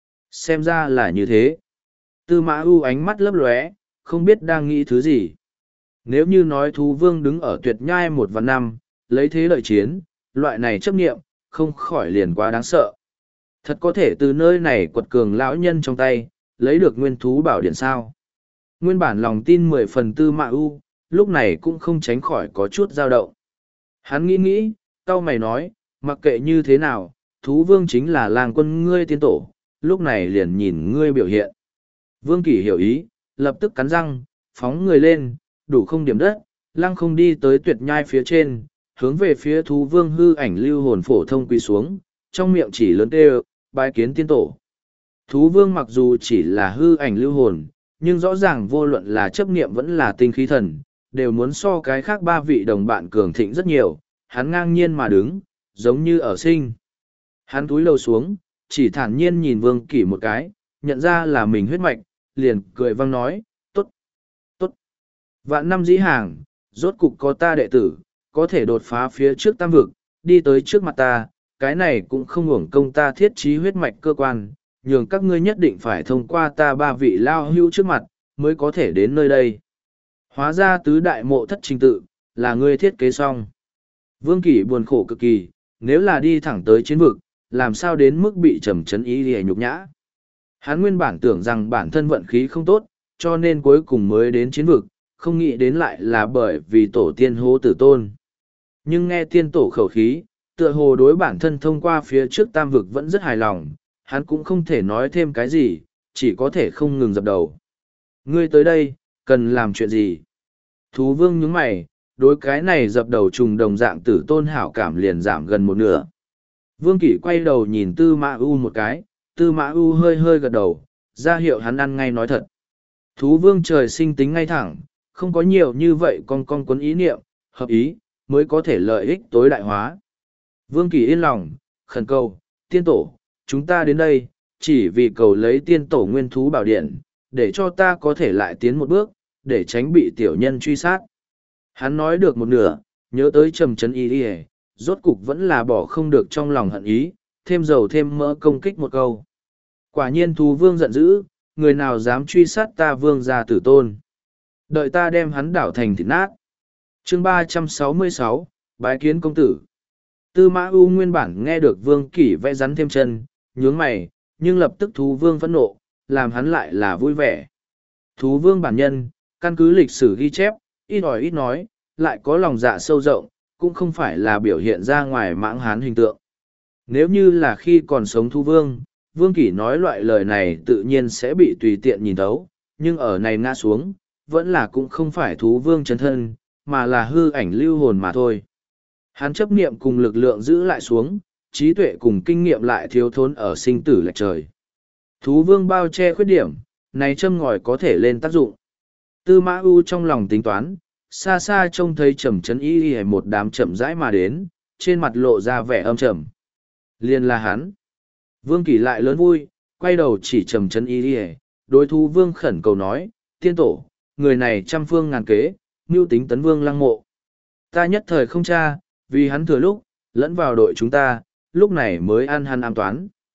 Xem ra là như thế. Tư Mã U ánh mắt lấp lóe, không biết đang nghĩ thứ gì. Nếu như nói thú vương đứng ở Tuyệt Nhai 1 và 5, lấy thế lợi chiến, loại này chấp nghiệm, không khỏi liền quá đáng sợ. Thật có thể từ nơi này quật cường lão nhân trong tay, lấy được nguyên thú bảo điện sao. Nguyên bản lòng tin 10 phần Tư Mã U, lúc này cũng không tránh khỏi có chút dao động. Hắn nghĩ, cau mày nói, mặc kệ như thế nào, thú vương chính là làng quân ngươi tiên tổ, lúc này liền nhìn ngươi biểu hiện. Vương Kỷ hiểu ý, lập tức cắn răng, phóng người lên, đủ không điểm đất, lăng không đi tới Tuyệt Nhai phía trên, hướng về phía thú vương hư ảnh lưu hồn phổ thông quỳ xuống, trong miệng chỉ lớn kêu, bái kiến tiên tổ. Thú vương mặc dù chỉ là hư ảnh lưu hồn, nhưng rõ ràng vô luận là chấp niệm vẫn là tinh khí thần, đều muốn so cái khác 3 vị đồng bạn cường thịnh rất nhiều, hắn ngang nhiên mà đứng, giống như ở sinh. Hắn túi lầu xuống, chỉ thản nhiên nhìn Vương Kỷ một cái, nhận ra là mình huyết mạch, liền cười vang nói, tốt, tốt. Vạn năm dĩ hàng, rốt cục có ta đệ tử, có thể đột phá phía trước tam vực, đi tới trước mặt ta, cái này cũng không hưởng công ta thiết trí huyết mạch cơ quan, nhường các ngươi nhất định phải thông qua ta 3 vị lao hưu trước mặt, mới có thể đến nơi đây. Hóa ra tứ đại mộ thất trình tự, là ngươi thiết kế xong. Vương Kỷ buồn khổ cực kỳ, nếu là đi thẳng tới chiến vực, làm sao đến mức bị Trầm Chấn Y lìa nhục nhã. Hắn nguyên bản tưởng rằng bản thân vận khí không tốt, cho nên cuối cùng mới đến chiến vực, không nghĩ đến lại là bởi vì tổ tiên hô tử tôn. Nhưng nghe tiên tổ khẩu khí, tựa hồ đối bản thân thông qua phía trước tam vực vẫn rất hài lòng, hắn cũng không thể nói thêm cái gì, chỉ có thể không ngừng dập đầu. Ngươi tới đây, cần làm chuyện gì? Thú vương nhướng mày, đối cái này dập đầu trùng đồng dạng tử tôn hảo cảm liền giảm gần một nửa. Vương Kỷ quay đầu nhìn Tư Mã U một cái, Tư Mã U hơi hơi gật đầu, ra hiệu hắn ăn ngay nói thật. Thú vương trời sinh tính ngay thẳng, không có nhiều như vậy con quấn ý niệm, hợp ý, mới có thể lợi ích tối đại hóa. Vương Kỷ yên lòng, khẩn cầu, tiên tổ, chúng ta đến đây, chỉ vì cầu lấy tiên tổ nguyên thú bảo điện, để cho ta có thể lại tiến một bước, để tránh bị tiểu nhân truy sát. Hắn nói được một nửa, nhớ tới Trầm Chấn Y, rốt cục vẫn là bỏ không được trong lòng hận ý, thêm dầu thêm mỡ công kích một câu. Quả nhiên thú vương giận dữ, người nào dám truy sát ta vương gia tử tôn. Đợi ta đem hắn đảo thành thịt nát. Chương 366, bái kiến công tử. Tư Mã U nguyên bản nghe được Vương Kỷ vẽ rắn thêm chân, nhướng mày, nhưng lập tức thú vương phẫn nộ, làm hắn lại là vui vẻ. Thú vương bản nhân, căn cứ lịch sử ghi chép, ít ỏi ít nói, lại có lòng dạ sâu rộng, cũng không phải là biểu hiện ra ngoài mãng hán hình tượng. Nếu như là khi còn sống thú vương, Vương Kỷ nói loại lời này tự nhiên sẽ bị tùy tiện nhìn thấu, nhưng ở này ngã xuống, vẫn là cũng không phải thú vương chân thân, mà là hư ảnh lưu hồn mà thôi. Hắn chấp niệm cùng lực lượng giữ lại xuống, trí tuệ cùng kinh nghiệm lại thiếu thốn ở sinh tử lệch trời. Thú vương bao che khuyết điểm, này châm ngòi có thể lên tác dụng. Tư Mã U trong lòng tính toán, xa xa trông thấy Trầm Chấn Y một đám chậm rãi mà đến, trên mặt lộ ra vẻ âm trầm. Liên là hắn. Vương Kỷ lại lớn vui, quay đầu chỉ Trầm Chấn Y, đối thú vương khẩn cầu nói, tiên tổ, người này trăm phương ngàn kế, mưu tính tấn vương lăng mộ. Ta nhất thời không tra, vì hắn thừa lúc, lẫn vào đội chúng ta, lúc này mới ăn hắn ám toán.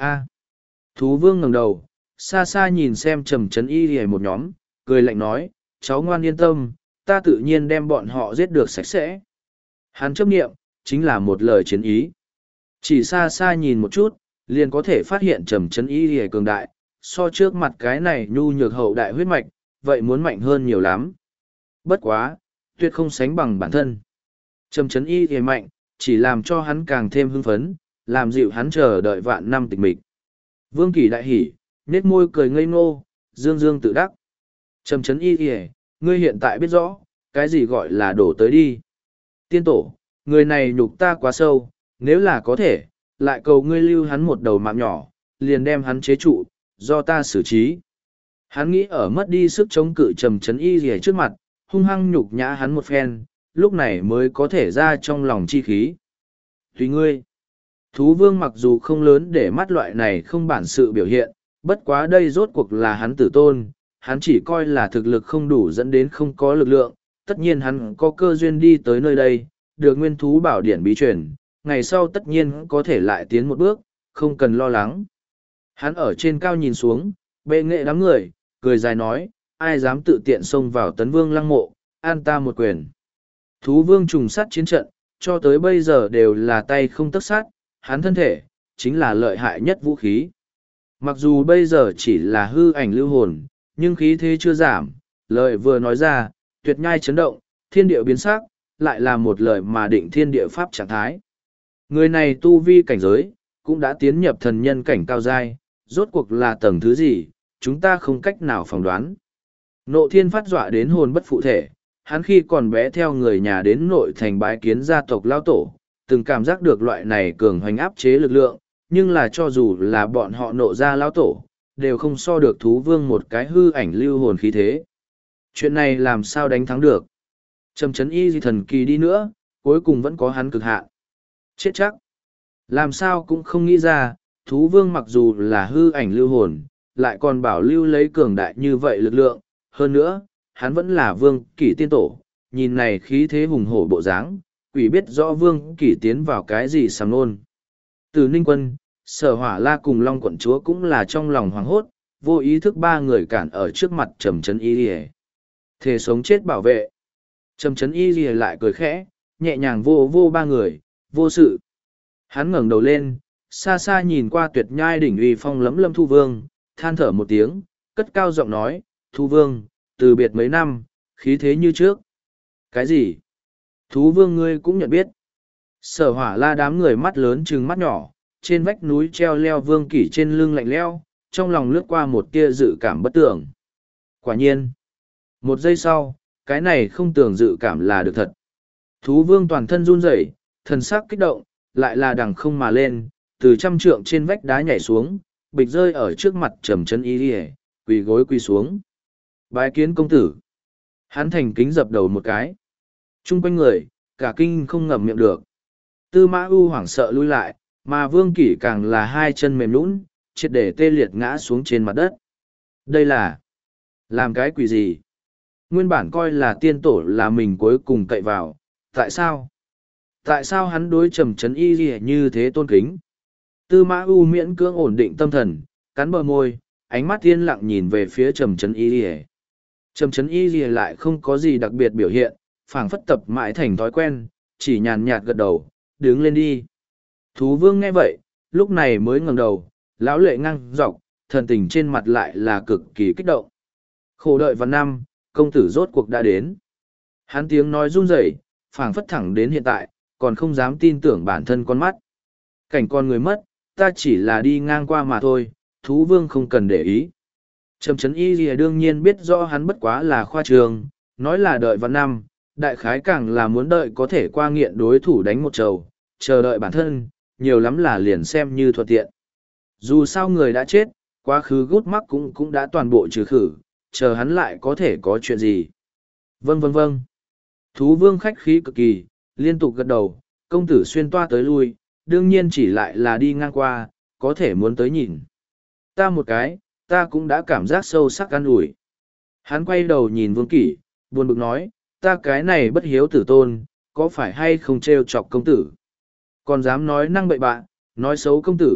A. Thú vương ngẩng đầu, xa xa nhìn xem Trầm Trấn Y hề một nhóm, cười lạnh nói, cháu ngoan yên tâm, ta tự nhiên đem bọn họ giết được sạch sẽ. Hắn chấp nghiệm, chính là một lời chiến ý. Chỉ xa xa nhìn một chút, liền có thể phát hiện Trầm Trấn Y hề cường đại, so trước mặt cái này nhu nhược hậu đại huyết mạch, vậy muốn mạnh hơn nhiều lắm. Bất quá, tuyệt không sánh bằng bản thân. Trầm Trấn Y hề mạnh, chỉ làm cho hắn càng thêm hưng phấn, làm dịu hắn chờ đợi vạn năm tịch mịch. Vương Kỳ đại hỉ, nết môi cười ngây ngô, dương dương tự đắc. Trầm Trấn Y hề, ngươi hiện tại biết rõ, cái gì gọi là đổ tới đi. Tiên tổ, người này nhục ta quá sâu, nếu là có thể, lại cầu ngươi lưu hắn một đầu mạng nhỏ, liền đem hắn chế trụ, do ta xử trí. Hắn nghĩ ở mất đi sức chống cự Trầm Trấn Y hề trước mặt, hung hăng nhục nhã hắn một phen, lúc này mới có thể ra trong lòng chi khí. Tùy ngươi. Thú vương mặc dù không lớn để mắt loại này không bản sự biểu hiện, bất quá đây rốt cuộc là hắn tử tôn, hắn chỉ coi là thực lực không đủ dẫn đến không có lực lượng, tất nhiên hắn có cơ duyên đi tới nơi đây, được nguyên thú bảo điển bí truyền, ngày sau tất nhiên có thể lại tiến một bước, không cần lo lắng. Hắn ở trên cao nhìn xuống, bệ nghệ đám người, cười dài nói, ai dám tự tiện xông vào tấn vương lăng mộ, an ta một quyền. Thú vương trùng sát chiến trận, cho tới bây giờ đều là tay không tấc sát, hắn thân thể, chính là lợi hại nhất vũ khí. Mặc dù bây giờ chỉ là hư ảnh lưu hồn, nhưng khí thế chưa giảm, lời vừa nói ra, tuyệt nhai chấn động, thiên địa biến sắc, lại là một lời mà định thiên địa pháp trạng thái. Người này tu vi cảnh giới, cũng đã tiến nhập thần nhân cảnh cao giai, rốt cuộc là tầng thứ gì, chúng ta không cách nào phỏng đoán. Nộ thiên phát dọa đến hồn bất phụ thể, hắn khi còn bé theo người nhà đến nội thành bái kiến gia tộc lao tổ, từng cảm giác được loại này cường hoành áp chế lực lượng, nhưng là cho dù là bọn họ nộ ra lao tổ, đều không so được thú vương một cái hư ảnh lưu hồn khí thế. Chuyện này làm sao đánh thắng được? Trầm Trấn Y thần kỳ đi nữa, cuối cùng vẫn có hắn cực hạn. Chết chắc. Làm sao cũng không nghĩ ra, thú vương mặc dù là hư ảnh lưu hồn, lại còn bảo lưu lấy cường đại như vậy lực lượng. Hơn nữa, hắn vẫn là vương kỷ tiên tổ, nhìn này khí thế hùng hổ bộ dáng, quỷ biết rõ vương kỷ tiến vào cái gì sầm nôn. Từ Ninh Quân, Sở Hỏa La cùng Long quận chúa cũng là trong lòng hoảng hốt, vô ý thức ba người cản ở trước mặt Trầm Trấn Y Lìa. Thề sống chết bảo vệ. Trầm Trấn Y Lìa lại cười khẽ, nhẹ nhàng vô vô ba người, vô sự. Hắn ngẩng đầu lên, xa xa nhìn qua tuyệt nhai đỉnh uy phong lấm lâm Thu Vương, than thở một tiếng, cất cao giọng nói, Thu Vương, từ biệt mấy năm, khí thế như trước. Cái gì? Thú Vương ngươi cũng nhận biết. Sở Hỏa La đám người mắt lớn trừng mắt nhỏ, trên vách núi treo leo Vương Kỷ trên lưng lạnh leo, trong lòng lướt qua một tia dự cảm bất tưởng. Quả nhiên. Một giây sau, cái này không tưởng dự cảm là được thật. Thú Vương toàn thân run rẩy, thần sắc kích động, lại là đằng không mà lên, từ trăm trượng trên vách đá nhảy xuống, bịch rơi ở trước mặt Trầm Trấn Y Lìa, quỳ gối quỳ xuống. Bái kiến công tử. Hắn thành kính dập đầu một cái. Trung quanh người, cả kinh không ngậm miệng được. Tư Mã U hoảng sợ lui lại, mà Vương Kỷ càng là hai chân mềm lún, triệt để tê liệt ngã xuống trên mặt đất. Đây là làm cái quỷ gì? Nguyên bản coi là tiên tổ là mình cuối cùng cậy vào, tại sao? Tại sao hắn đối Trầm Trấn Y Lìa như thế tôn kính? Tư Mã U miễn cưỡng ổn định tâm thần, cắn bờ môi, ánh mắt yên lặng nhìn về phía Trầm Trấn Y Lìa. Trầm Trấn Y Lìa lại không có gì đặc biệt biểu hiện, phảng phất tập mãi thành thói quen, chỉ nhàn nhạt gật đầu, đứng lên đi. Thú Vương nghe vậy, lúc này mới ngẩng đầu, lão lệ ngang dọc, thần tình trên mặt lại là cực kỳ kích động. Khổ đợi vào năm, công tử rốt cuộc đã đến. Hắn tiếng nói run rẩy, phảng phất thẳng đến hiện tại, còn không dám tin tưởng bản thân con mắt. Cảnh con người mất, ta chỉ là đi ngang qua mà thôi, Thú Vương không cần để ý. Trầm Trấn Y Lìa đương nhiên biết rõ hắn bất quá là khoa trường, nói là đợi vào năm, đại khái càng là muốn đợi có thể qua nghiện đối thủ đánh một trầu, chờ đợi bản thân, nhiều lắm là liền xem như thuận tiện. Dù sao người đã chết, quá khứ gút mắc cũng đã toàn bộ trừ khử, chờ hắn lại có thể có chuyện gì. Vâng vâng vâng. Thú Vương khách khí cực kỳ, liên tục gật đầu, công tử xuyên toa tới lui, đương nhiên chỉ lại là đi ngang qua, có thể muốn tới nhìn. Ta một cái, ta cũng đã cảm giác sâu sắc an ủi. Hắn quay đầu nhìn Vương Kỷ, buồn bực nói, ta cái này bất hiếu tử tôn, có phải hay không trêu chọc công tử? Còn dám nói năng bậy bạ, nói xấu công tử,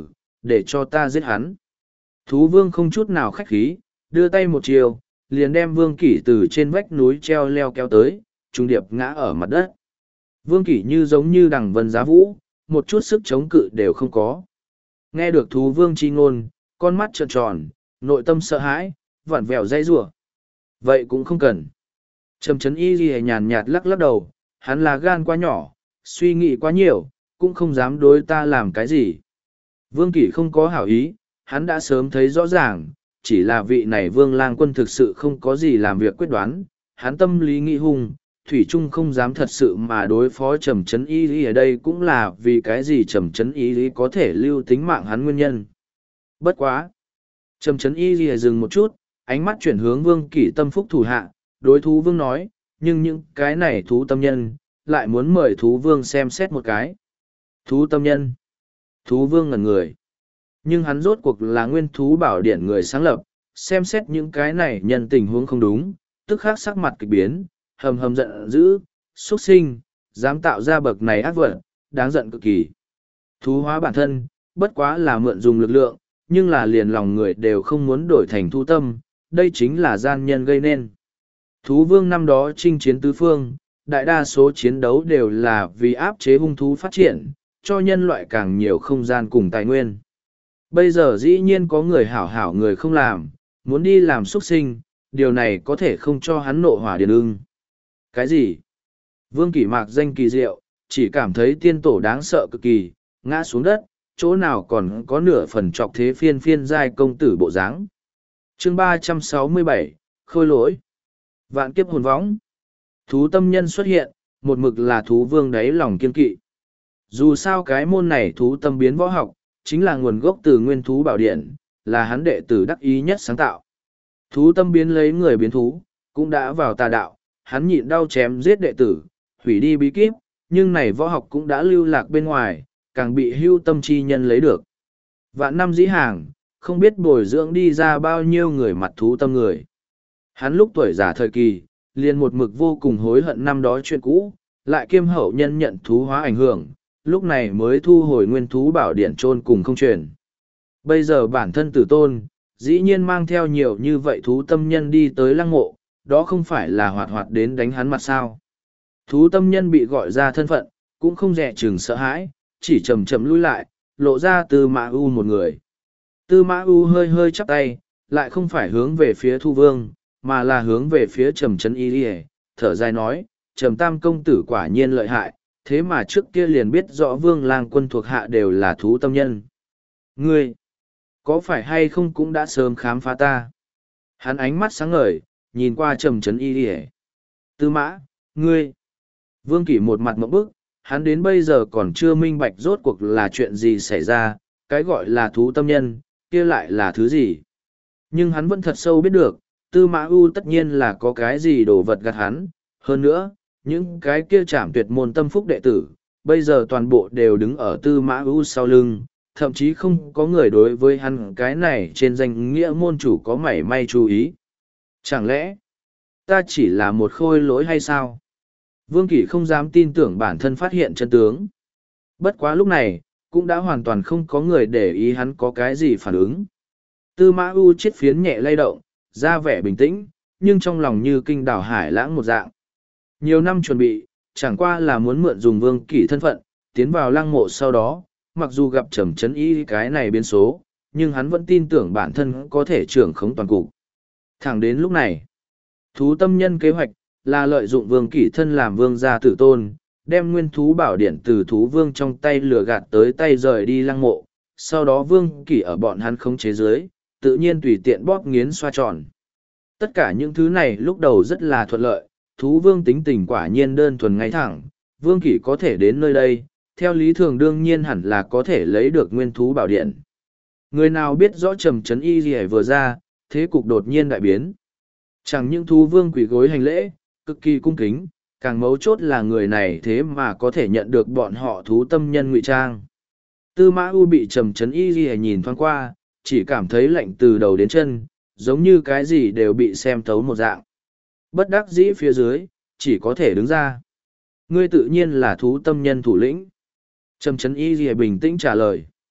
để cho ta giết hắn. Thú vương không chút nào khách khí, đưa tay một chiều, liền đem Vương Kỷ từ trên vách núi treo leo kéo tới, trung điệp ngã ở mặt đất. Vương Kỷ như giống như đằng vân giá vũ, một chút sức chống cự đều không có. Nghe được thú vương chi ngôn, con mắt trợn tròn, nội tâm sợ hãi, vặn vẹo dây rủa. Vậy cũng không cần. Trầm Trấn Y Ghi nhàn nhạt lắc lắc đầu, hắn là gan quá nhỏ, suy nghĩ quá nhiều, cũng không dám đối ta làm cái gì. Vương Kỷ không có hảo ý, hắn đã sớm thấy rõ ràng, chỉ là vị này Vương Lang Quân thực sự không có gì làm việc quyết đoán, hắn tâm lý nghĩ hung, thủy trung không dám thật sự mà đối phó Trầm Trấn Y Lý ở đây cũng là vì cái gì Trầm Trấn Y Lý có thể lưu tính mạng hắn nguyên nhân. Bất quá. Trầm Trấn Y Lý dừng một chút, ánh mắt chuyển hướng Vương Kỷ tâm phúc thủ hạ, đối thú vương nói, nhưng những cái này thú tâm nhân, lại muốn mời thú vương xem xét một cái. Thú tâm nhân. Thú vương ngẩn người. Nhưng hắn rốt cuộc là nguyên thú bảo điển người sáng lập, xem xét những cái này nhân tình huống không đúng, tức khắc sắc mặt kịch biến, hầm hầm giận dữ, xuất sinh, dám tạo ra bậc này ác vật, đáng giận cực kỳ. Thú hóa bản thân, bất quá là mượn dùng lực lượng, nhưng là liền lòng người đều không muốn đổi thành thú tâm, đây chính là gian nhân gây nên. Thú vương năm đó chinh chiến tứ phương, đại đa số chiến đấu đều là vì áp chế hung thú phát triển, cho nhân loại càng nhiều không gian cùng tài nguyên. Bây giờ dĩ nhiên có người hảo hảo người không làm, muốn đi làm xuất sinh, điều này có thể không cho hắn nộ hỏa điền ưng. Cái gì? Vương Kỷ mạc danh kỳ diệu, chỉ cảm thấy tiên tổ đáng sợ cực kỳ, ngã xuống đất, chỗ nào còn có nửa phần trọc thế phiên phiên giai công tử bộ dáng. Chương 367, Khôi lỗi. Vạn kiếp hồn võng. Thú tâm nhân xuất hiện, một mực là thú vương đáy lòng kiên kỵ. Dù sao cái môn này thú tâm biến võ học, chính là nguồn gốc từ nguyên thú bảo điện, là hắn đệ tử đắc ý nhất sáng tạo. Thú tâm biến lấy người biến thú, cũng đã vào tà đạo, hắn nhịn đau chém giết đệ tử, hủy đi bí kíp, nhưng này võ học cũng đã lưu lạc bên ngoài, càng bị hưu tâm chi nhân lấy được. Vạn năm dĩ hàng, không biết bồi dưỡng đi ra bao nhiêu người mặt thú tâm người. Hắn lúc tuổi già thời kỳ, liền một mực vô cùng hối hận năm đó chuyện cũ, lại kiêm hậu nhân nhận thú hóa ảnh hưởng, lúc này mới thu hồi nguyên thú bảo điển chôn cùng không truyền. Bây giờ bản thân tử tôn, dĩ nhiên mang theo nhiều như vậy thú tâm nhân đi tới lăng mộ, đó không phải là hoạt hoạt đến đánh hắn mặt sao. Thú tâm nhân bị gọi ra thân phận, cũng không dè chừng sợ hãi, chỉ chầm chầm lui lại, lộ ra Tư Mã U một người. Tư Mã U hơi hơi chắp tay, lại không phải hướng về phía Thu Vương, mà là hướng về phía Trầm Trấn Y Lìa, thở dài nói, Trầm Tam công tử quả nhiên lợi hại, thế mà trước kia liền biết rõ Vương Lang Quân thuộc hạ đều là thú tâm nhân. Ngươi, có phải hay không cũng đã sớm khám phá ta? Hắn ánh mắt sáng ngời, nhìn qua Trầm Trấn Y Lìa. Tư Mã, ngươi. Vương Kỷ một mặt ngộp bức, hắn đến bây giờ còn chưa minh bạch rốt cuộc là chuyện gì xảy ra, cái gọi là thú tâm nhân, kia lại là thứ gì. Nhưng hắn vẫn thật sâu biết được, Tư Mã U tất nhiên là có cái gì đồ vật gạt hắn, hơn nữa, những cái kia trảm tuyệt môn tâm phúc đệ tử, bây giờ toàn bộ đều đứng ở Tư Mã U sau lưng, thậm chí không có người đối với hắn cái này trên danh nghĩa môn chủ có mảy may chú ý. Chẳng lẽ, ta chỉ là một khôi lỗi hay sao? Vương Kỷ không dám tin tưởng bản thân phát hiện chân tướng. Bất quá lúc này, cũng đã hoàn toàn không có người để ý hắn có cái gì phản ứng. Tư Mã U chiết phiến nhẹ lay động, ra vẻ bình tĩnh, nhưng trong lòng như kinh đảo hải lãng một dạng. Nhiều năm chuẩn bị, chẳng qua là muốn mượn dùng Vương Kỷ thân phận, tiến vào lăng mộ sau đó, mặc dù gặp Trầm Trấn Y cái này biến số, nhưng hắn vẫn tin tưởng bản thân có thể trưởng khống toàn cục. Thẳng đến lúc này, thú tâm nhân kế hoạch, là lợi dụng Vương Kỷ thân làm vương gia tử tôn, đem nguyên thú bảo điển từ thú vương trong tay lừa gạt tới tay rời đi lăng mộ, sau đó Vương Kỷ ở bọn hắn khống chế dưới, tự nhiên tùy tiện bóp nghiến xoa tròn. Tất cả những thứ này lúc đầu rất là thuận lợi, thú vương tính tình quả nhiên đơn thuần ngay thẳng, Vương Kỷ có thể đến nơi đây, theo lý thường đương nhiên hẳn là có thể lấy được nguyên thú bảo điện. Người nào biết rõ Trầm Trấn Y gì vừa ra, thế cục đột nhiên đại biến. Chẳng những thú vương quỳ gối hành lễ, cực kỳ cung kính, càng mấu chốt là người này thế mà có thể nhận được bọn họ thú tâm nhân ngụy trang. Tư Mã U bị Trầm Trấn Y gì nhìn thoáng qua, chỉ cảm thấy lạnh từ đầu đến chân, giống như cái gì đều bị xem thấu một dạng. Bất đắc dĩ phía dưới, chỉ có thể đứng ra. Ngươi tự nhiên là thú tâm nhân thủ lĩnh. Trầm Trấn Y gì bình tĩnh trả lời.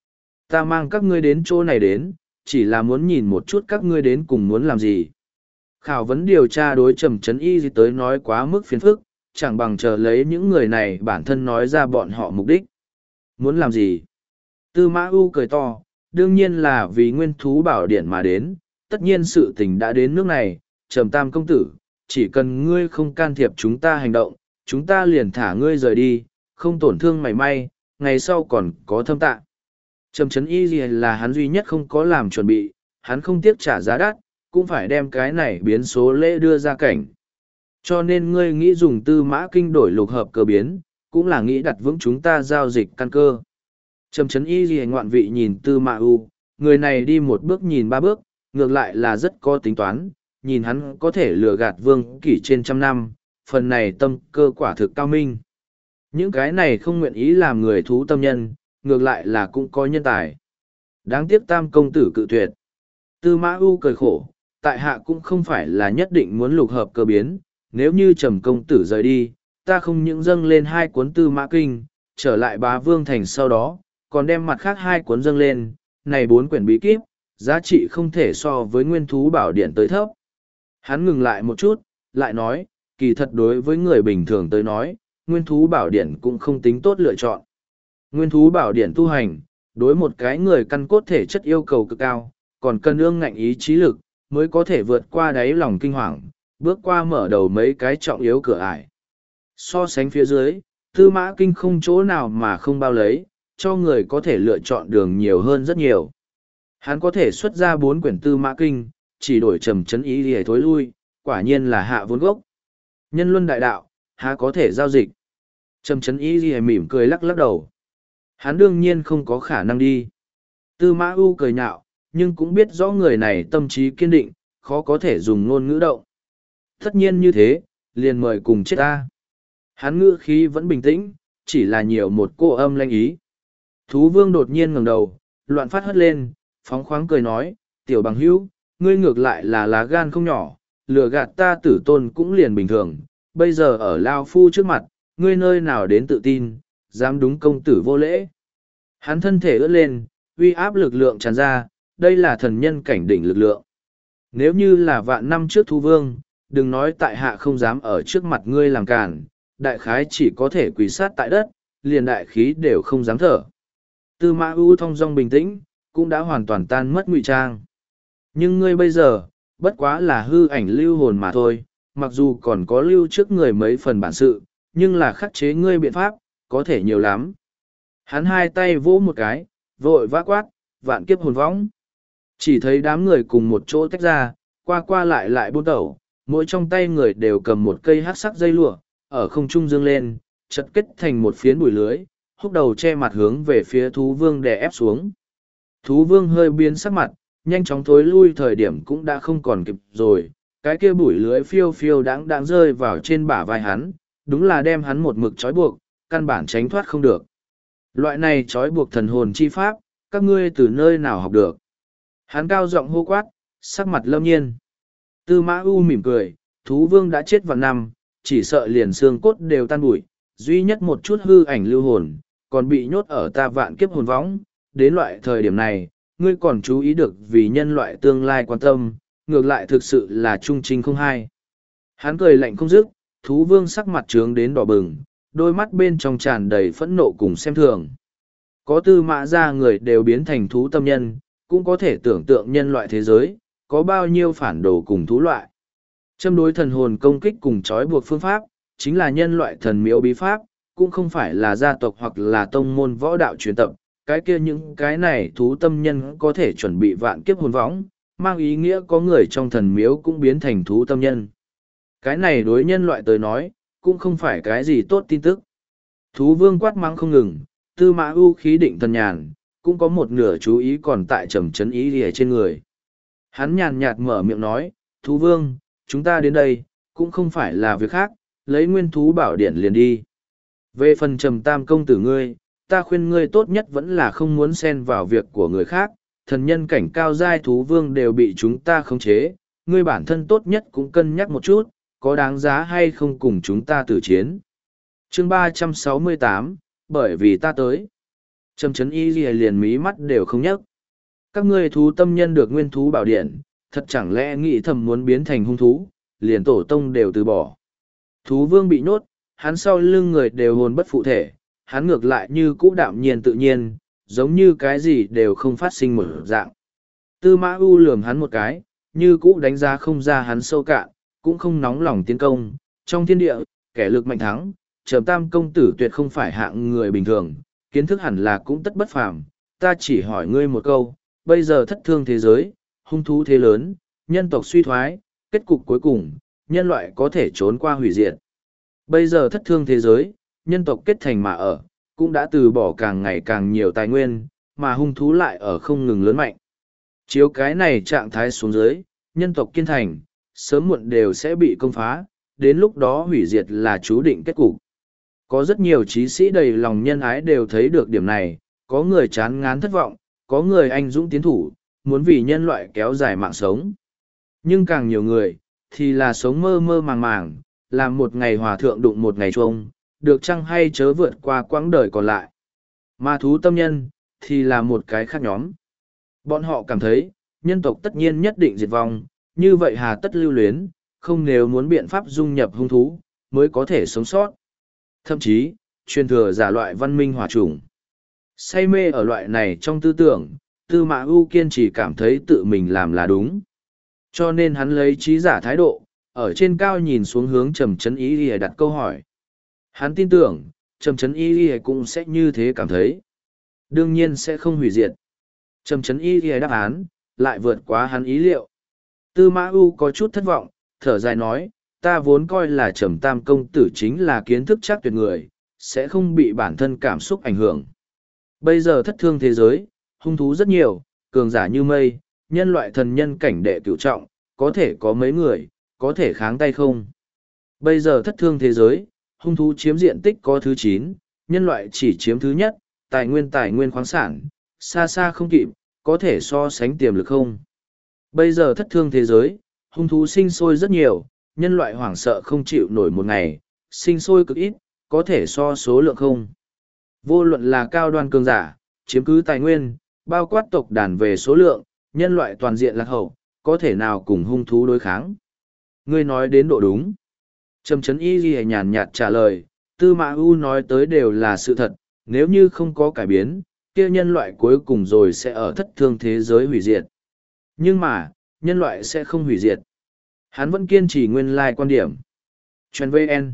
Ta mang các ngươi đến chỗ này đến, chỉ là muốn nhìn một chút các ngươi đến cùng muốn làm gì. Khảo vấn điều tra đối Trầm Trấn Y gì tới nói quá mức phiền phức, chẳng bằng chờ lấy những người này bản thân nói ra bọn họ mục đích. Muốn làm gì? Tư Mã U cười to, đương nhiên là vì nguyên thú bảo điển mà đến, tất nhiên sự tình đã đến nước này, Trầm Tam công tử, chỉ cần ngươi không can thiệp chúng ta hành động, chúng ta liền thả ngươi rời đi, không tổn thương mảy may, ngày sau còn có thâm tạ. Trầm Trấn Y gì là hắn duy nhất không có làm chuẩn bị, hắn không tiếc trả giá đắt, cũng phải đem cái này biến số lễ đưa ra cảnh. Cho nên ngươi nghĩ dùng Tư Mã Kinh đổi lục hợp cơ biến, cũng là nghĩ đặt vững chúng ta giao dịch căn cơ. Trầm Trấn Y gì ngoạn vị nhìn Tư Mã U, người này đi một bước nhìn ba bước, ngược lại là rất có tính toán, nhìn hắn có thể lừa gạt Vương Kỷ trên trăm năm, phần này tâm cơ quả thực cao minh. Những cái này không nguyện ý làm người thú tâm nhân, ngược lại là cũng có nhân tài. Đáng tiếc Tam công tử cự tuyệt. Tư Mã U cười khổ, tại hạ cũng không phải là nhất định muốn lục hợp cơ biến, nếu như Trầm công tử rời đi, ta không những dâng lên 2 cuốn Tư Mã Kinh, trở lại Bá Vương Thành sau đó, còn đem mặt khác 2 cuốn dâng lên, này 4 quyển bí kíp, giá trị không thể so với nguyên thú bảo điển tới thấp. Hắn ngừng lại một chút, lại nói, kỳ thật đối với người bình thường tới nói, nguyên thú bảo điển cũng không tính tốt lựa chọn. Nguyên thú bảo điển tu hành, đối một cái người căn cốt thể chất yêu cầu cực cao, còn cần ương ngạnh ý chí lực, mới có thể vượt qua đáy lòng kinh hoàng, bước qua mở đầu mấy cái trọng yếu cửa ải. So sánh phía dưới, Tư Mã Kinh không chỗ nào mà không bao lấy, cho người có thể lựa chọn đường nhiều hơn rất nhiều. Hắn có thể xuất ra 4 quyển Tư Mã Kinh, chỉ đổi Trầm Trấn Y để thối lui, quả nhiên là hạ vốn gốc. Nhân luân đại đạo, há có thể giao dịch. Trầm Trấn Y mỉm cười lắc lắc đầu. Hắn đương nhiên không có khả năng đi. Tư Mã U cười nhạo, nhưng cũng biết rõ người này tâm trí kiên định, khó có thể dùng ngôn ngữ động. Tất nhiên như thế, liền mời cùng chết ta. Hắn ngữ khí vẫn bình tĩnh, chỉ là nhiều một cô âm lanh ý. Thú Vương đột nhiên ngẩng đầu, loạn phát hất lên, phóng khoáng cười nói, tiểu bằng hữu, ngươi ngược lại là lá gan không nhỏ, lừa gạt ta tử tôn cũng liền bình thường, bây giờ ở Lao Phu trước mặt, ngươi nơi nào đến tự tin, dám đúng công tử vô lễ. Hắn thân thể ướt lên, uy áp lực lượng tràn ra, đây là thần nhân cảnh đỉnh lực lượng. Nếu như là vạn năm trước Thú Vương, đừng nói tại hạ không dám ở trước mặt ngươi làm cản, đại khái chỉ có thể quỳ sát tại đất, liền đại khí đều không dám thở. Tư Mã U thong dong bình tĩnh, cũng đã hoàn toàn tan mất ngụy trang. Nhưng ngươi bây giờ, bất quá là hư ảnh lưu hồn mà thôi, mặc dù còn có lưu trước người mấy phần bản sự, nhưng là khắc chế ngươi biện pháp, có thể nhiều lắm. Hắn 2 tay vỗ một cái, vội vã quát, vạn kiếp hồn võng. Chỉ thấy đám người cùng một chỗ tách ra, qua qua lại lại buôn tẩu, mỗi trong tay người đều cầm một cây hát sắc dây lụa, ở không trung dương lên, chật kết thành một phiến bụi lưới, húc đầu che mặt hướng về phía Thú Vương đè ép xuống. Thú Vương hơi biến sắc mặt, nhanh chóng thối lui, thời điểm cũng đã không còn kịp rồi, cái kia bụi lưới phiêu phiêu đáng rơi vào trên bả vai hắn, đúng là đem hắn một mực trói buộc, căn bản tránh thoát không được. Loại này trói buộc thần hồn chi pháp, các ngươi từ nơi nào học được? Hắn cao giọng hô quát, sắc mặt lâm nhiên. Tư Mã U mỉm cười, Thú Vương đã chết vào năm, chỉ sợ liền xương cốt đều tan bụi, duy nhất một chút hư ảnh lưu hồn, còn bị nhốt ở ta vạn kiếp hồn võng. Đến loại thời điểm này, ngươi còn chú ý được vì nhân loại tương lai quan tâm, ngược lại thực sự là trung trinh không hai. Hắn cười lạnh không dứt, Thú Vương sắc mặt trướng đến đỏ bừng, đôi mắt bên trong tràn đầy phẫn nộ cùng xem thường. Có Tư Mã ra người đều biến thành thú tâm nhân, cũng có thể tưởng tượng nhân loại thế giới, có bao nhiêu phản đồ cùng thú loại. Châm đối thần hồn công kích cùng trói buộc phương pháp, chính là nhân loại thần miếu bí pháp, cũng không phải là gia tộc hoặc là tông môn võ đạo truyền tập. Cái kia những cái này thú tâm nhân có thể chuẩn bị vạn kiếp hồn võng, mang ý nghĩa có người trong thần miếu cũng biến thành thú tâm nhân. Cái này đối nhân loại tới nói, cũng không phải cái gì tốt tin tức. Thú Vương quát mắng không ngừng, Tư Mã U khí định thần nhàn, cũng có một nửa chú ý còn tại Trầm Trấn Y ở trên người. Hắn nhàn nhạt mở miệng nói, Thú Vương, chúng ta đến đây, cũng không phải là việc khác, lấy nguyên thú bảo điển liền đi. Về phần Trầm Tam công tử ngươi, ta khuyên ngươi tốt nhất vẫn là không muốn xen vào việc của người khác, thần nhân cảnh cao giai Thú Vương đều bị chúng ta khống chế, ngươi bản thân tốt nhất cũng cân nhắc một chút, có đáng giá hay không cùng chúng ta tử chiến. Chương 368, bởi vì ta tới. Trầm Trấn Y liền mí mắt đều không nhấc. Các ngươi thú tâm nhân được nguyên thú bảo điện, thật chẳng lẽ nghĩ thầm muốn biến thành hung thú, liền tổ tông đều từ bỏ. Thú vương bị nhốt, hắn sau lưng người đều hồn bất phụ thể, hắn ngược lại như cũ đạm nhiên tự nhiên, giống như cái gì đều không phát sinh một dạng. Tư Mã U lườm hắn một cái, như cũ đánh giá không ra hắn sâu cạn, cũng không nóng lòng tiến công. Trong thiên địa, kẻ lực mạnh thắng, Trầm Tam công tử tuyệt không phải hạng người bình thường, kiến thức hẳn là cũng tất bất phàm. Ta chỉ hỏi ngươi một câu, bây giờ thất thương thế giới, hung thú thế lớn, nhân tộc suy thoái, kết cục cuối cùng, nhân loại có thể trốn qua hủy diệt. Bây giờ thất thương thế giới, nhân tộc kết thành mà ở, cũng đã từ bỏ càng ngày càng nhiều tài nguyên, mà hung thú lại ở không ngừng lớn mạnh. Chiếu cái này trạng thái xuống dưới, nhân tộc kiên thành, sớm muộn đều sẽ bị công phá, đến lúc đó hủy diệt là chú định kết cục. Có rất nhiều trí sĩ đầy lòng nhân ái đều thấy được điểm này, có người chán ngán thất vọng, có người anh dũng tiến thủ, muốn vì nhân loại kéo dài mạng sống. Nhưng càng nhiều người, thì là sống mơ mơ màng màng, làm một ngày hòa thượng đụng một ngày chuông, được chăng hay chớ vượt qua quãng đời còn lại. Mà thú tâm nhân, thì là một cái khác nhóm. Bọn họ cảm thấy, nhân tộc tất nhiên nhất định diệt vong, như vậy hà tất lưu luyến, không nếu muốn biện pháp dung nhập hung thú, mới có thể sống sót. Thậm chí, truyền thừa giả loại văn minh hỏa chủng. Say mê ở loại này trong tư tưởng, Tư Mã U kiên trì cảm thấy tự mình làm là đúng. Cho nên hắn lấy trí giả thái độ, ở trên cao nhìn xuống hướng Trầm Trấn Y Lìa đặt câu hỏi. Hắn tin tưởng, Trầm Trấn Y Lìa cũng sẽ như thế cảm thấy. Đương nhiên sẽ không hủy diệt. Trầm Trấn Y Lìa đáp án, lại vượt quá hắn ý liệu. Tư Mã U có chút thất vọng, thở dài nói, ta vốn coi là Trầm Tam công tử chính là kiến thức chắc tuyệt người, sẽ không bị bản thân cảm xúc ảnh hưởng. Bây giờ thất thương thế giới, hung thú rất nhiều, cường giả như mây, nhân loại thần nhân cảnh đệ cửu trọng, có thể có mấy người, có thể kháng tay không. Bây giờ thất thương thế giới, hung thú chiếm diện tích có thứ 9, nhân loại chỉ chiếm thứ nhất, tài nguyên khoáng sản, xa xa không kịp, có thể so sánh tiềm lực không. Bây giờ thất thương thế giới, hung thú sinh sôi rất nhiều, nhân loại hoảng sợ không chịu nổi một ngày, sinh sôi cực ít, có thể so số lượng không. Vô luận là cao đoan cường giả, chiếm cứ tài nguyên, bao quát tộc đàn về số lượng, nhân loại toàn diện lạc hậu, có thể nào cùng hung thú đối kháng. Ngươi nói đến độ đúng. Trầm Trấn Y Ghi nhàn nhạt trả lời, Tư Mã U nói tới đều là sự thật, nếu như không có cải biến, kia nhân loại cuối cùng rồi sẽ ở thất thương thế giới hủy diệt. Nhưng mà, nhân loại sẽ không hủy diệt. Hắn vẫn kiên trì nguyên lai quan điểm. Truyền VN.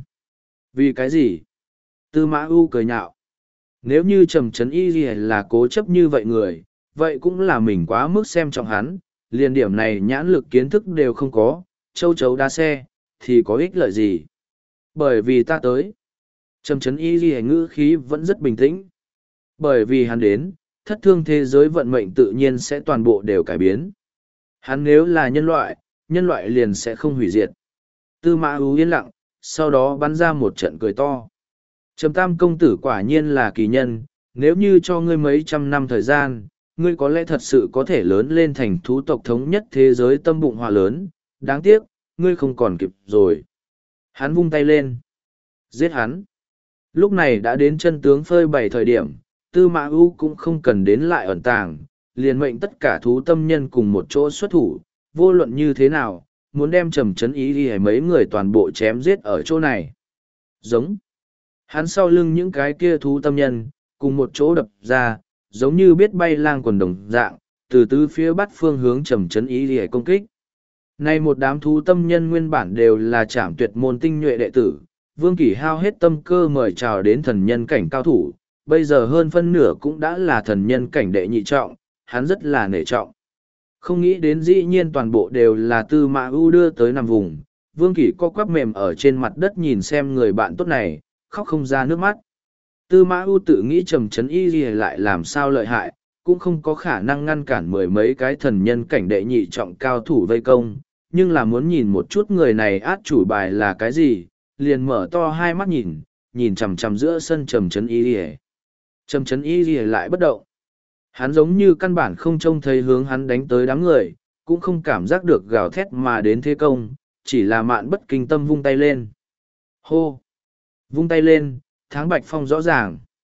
Vì cái gì? Tư Mã U cười nhạo. Nếu như Trầm Trấn Y Ghi là cố chấp như vậy người, vậy cũng là mình quá mức xem trọng hắn, liền điểm này nhãn lực kiến thức đều không có, châu chấu đá xe, thì có ích lợi gì? Bởi vì ta tới. Trầm Trấn Y Ghi ngữ khí vẫn rất bình tĩnh. Bởi vì hắn đến, thất thương thế giới vận mệnh tự nhiên sẽ toàn bộ đều cải biến. Hắn nếu là nhân loại liền sẽ không hủy diệt. Tư Mã U yên lặng, sau đó bắn ra một trận cười to. Trầm Tam công tử quả nhiên là kỳ nhân, nếu như cho ngươi mấy trăm năm thời gian, ngươi có lẽ thật sự có thể lớn lên thành thú tộc thống nhất thế giới tâm bụng hòa lớn, đáng tiếc, ngươi không còn kịp rồi. Hắn vung tay lên. Giết hắn. Lúc này đã đến chân tướng phơi bày thời điểm, Tư Mã U cũng không cần đến lại ẩn tàng, liền mệnh tất cả thú tâm nhân cùng một chỗ xuất thủ, vô luận như thế nào, muốn đem Trầm Trấn Y Ghi mấy người toàn bộ chém giết ở chỗ này. Giống. Hắn sau lưng những cái kia thú tâm nhân, cùng một chỗ đập ra, giống như biết bay lang quần đồng dạng, từ tứ phía bắt phương hướng Trầm Trấn Y Ghi công kích. Nay một đám thú tâm nhân nguyên bản đều là trảm tuyệt môn tinh nhuệ đệ tử, Vương Kỷ hao hết tâm cơ mời chào đến thần nhân cảnh cao thủ, bây giờ hơn phân nửa cũng đã là thần nhân cảnh đệ nhị trọng, hắn rất là nể trọng. Không nghĩ đến dĩ nhiên toàn bộ đều là Tư Mã U đưa tới nằm vùng, Vương Kỷ co quắp mềm ở trên mặt đất nhìn xem người bạn tốt này, khóc không ra nước mắt. Tư Mã U tự nghĩ Trầm Trấn Y Ghi lại làm sao lợi hại, cũng không có khả năng ngăn cản mười mấy cái thần nhân cảnh đệ nhị trọng cao thủ vây công, nhưng là muốn nhìn một chút người này át chủ bài là cái gì, liền mở to hai mắt nhìn chằm chằm giữa sân Trầm Trấn Y Ghi. Trầm Trấn Y Ghi lại bất động. Hắn giống như căn bản không trông thấy hướng hắn đánh tới đám người, cũng không cảm giác được gào thét mà đến thế công, chỉ là mạn bất kinh tâm vung tay lên. Hô! Vung tay lên, tháng bạch phong rõ ràng.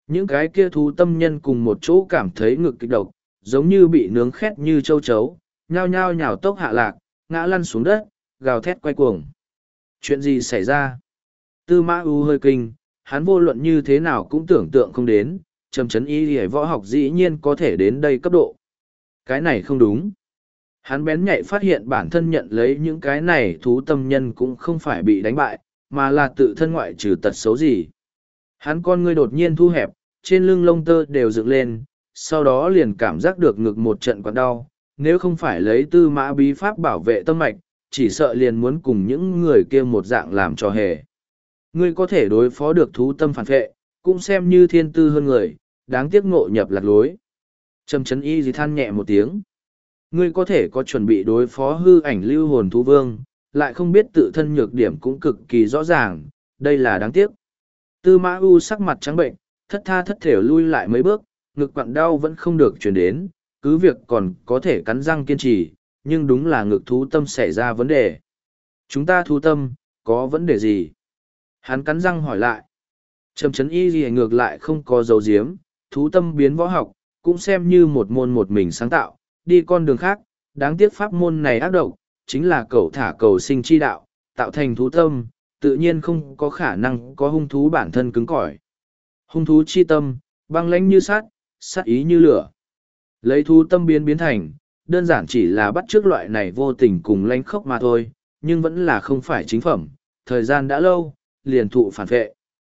Những cái kia thú tâm nhân cùng một chỗ cảm thấy ngực kịch độc, giống như bị nướng khét như châu chấu, nhao nhao nhào tốc hạ lạc, ngã lăn xuống đất, gào thét quay cuồng. Chuyện gì xảy ra? Tư Mã U hơi kinh, hắn vô luận như thế nào cũng tưởng tượng không đến, Trầm Chấn Y hề võ học dĩ nhiên có thể đến đây cấp độ. Cái này không đúng. Hắn bén nhạy phát hiện bản thân nhận lấy những cái này thú tâm nhân cũng không phải bị đánh bại, mà là tự thân ngoại trừ tật xấu gì. Hắn con ngươi đột nhiên thu hẹp, trên lưng lông tơ đều dựng lên, sau đó liền cảm giác được ngực một trận quặn đau. Nếu không phải lấy Tư Mã bí pháp bảo vệ tâm mạch, chỉ sợ liền muốn cùng những người kia một dạng làm cho hề. Ngươi có thể đối phó được thú tâm phản vệ, cũng xem như thiên tư hơn người, đáng tiếc ngộ nhập lạc lối. Trầm Chấn Y gì than nhẹ một tiếng. Ngươi có thể có chuẩn bị đối phó hư ảnh lưu hồn thú vương, lại không biết tự thân nhược điểm cũng cực kỳ rõ ràng, đây là đáng tiếc. Tư Mã U sắc mặt trắng bệnh, thất tha thất thểu lui lại mấy bước, ngực quặn đau vẫn không được chuyển đến, cứ việc còn có thể cắn răng kiên trì, nhưng đúng là ngực thú tâm xảy ra vấn đề. Chúng ta thú tâm, có vấn đề gì? Hắn cắn răng hỏi lại. Trầm Chấn Y gì ngược lại không có dấu diếm, thú tâm biến võ học, cũng xem như một môn một mình sáng tạo, đi con đường khác, đáng tiếc pháp môn này ác độc, chính là cầu thả cầu sinh chi đạo, tạo thành thú tâm, tự nhiên không có khả năng có hung thú bản thân cứng cỏi. Hung thú chi tâm, băng lãnh như sát, sát ý như lửa. Lấy thú tâm biến thành, đơn giản chỉ là bắt chước loại này vô tình cùng lãnh khốc mà thôi, nhưng vẫn là không phải chính phẩm, thời gian đã lâu, liền thụ phản vệ.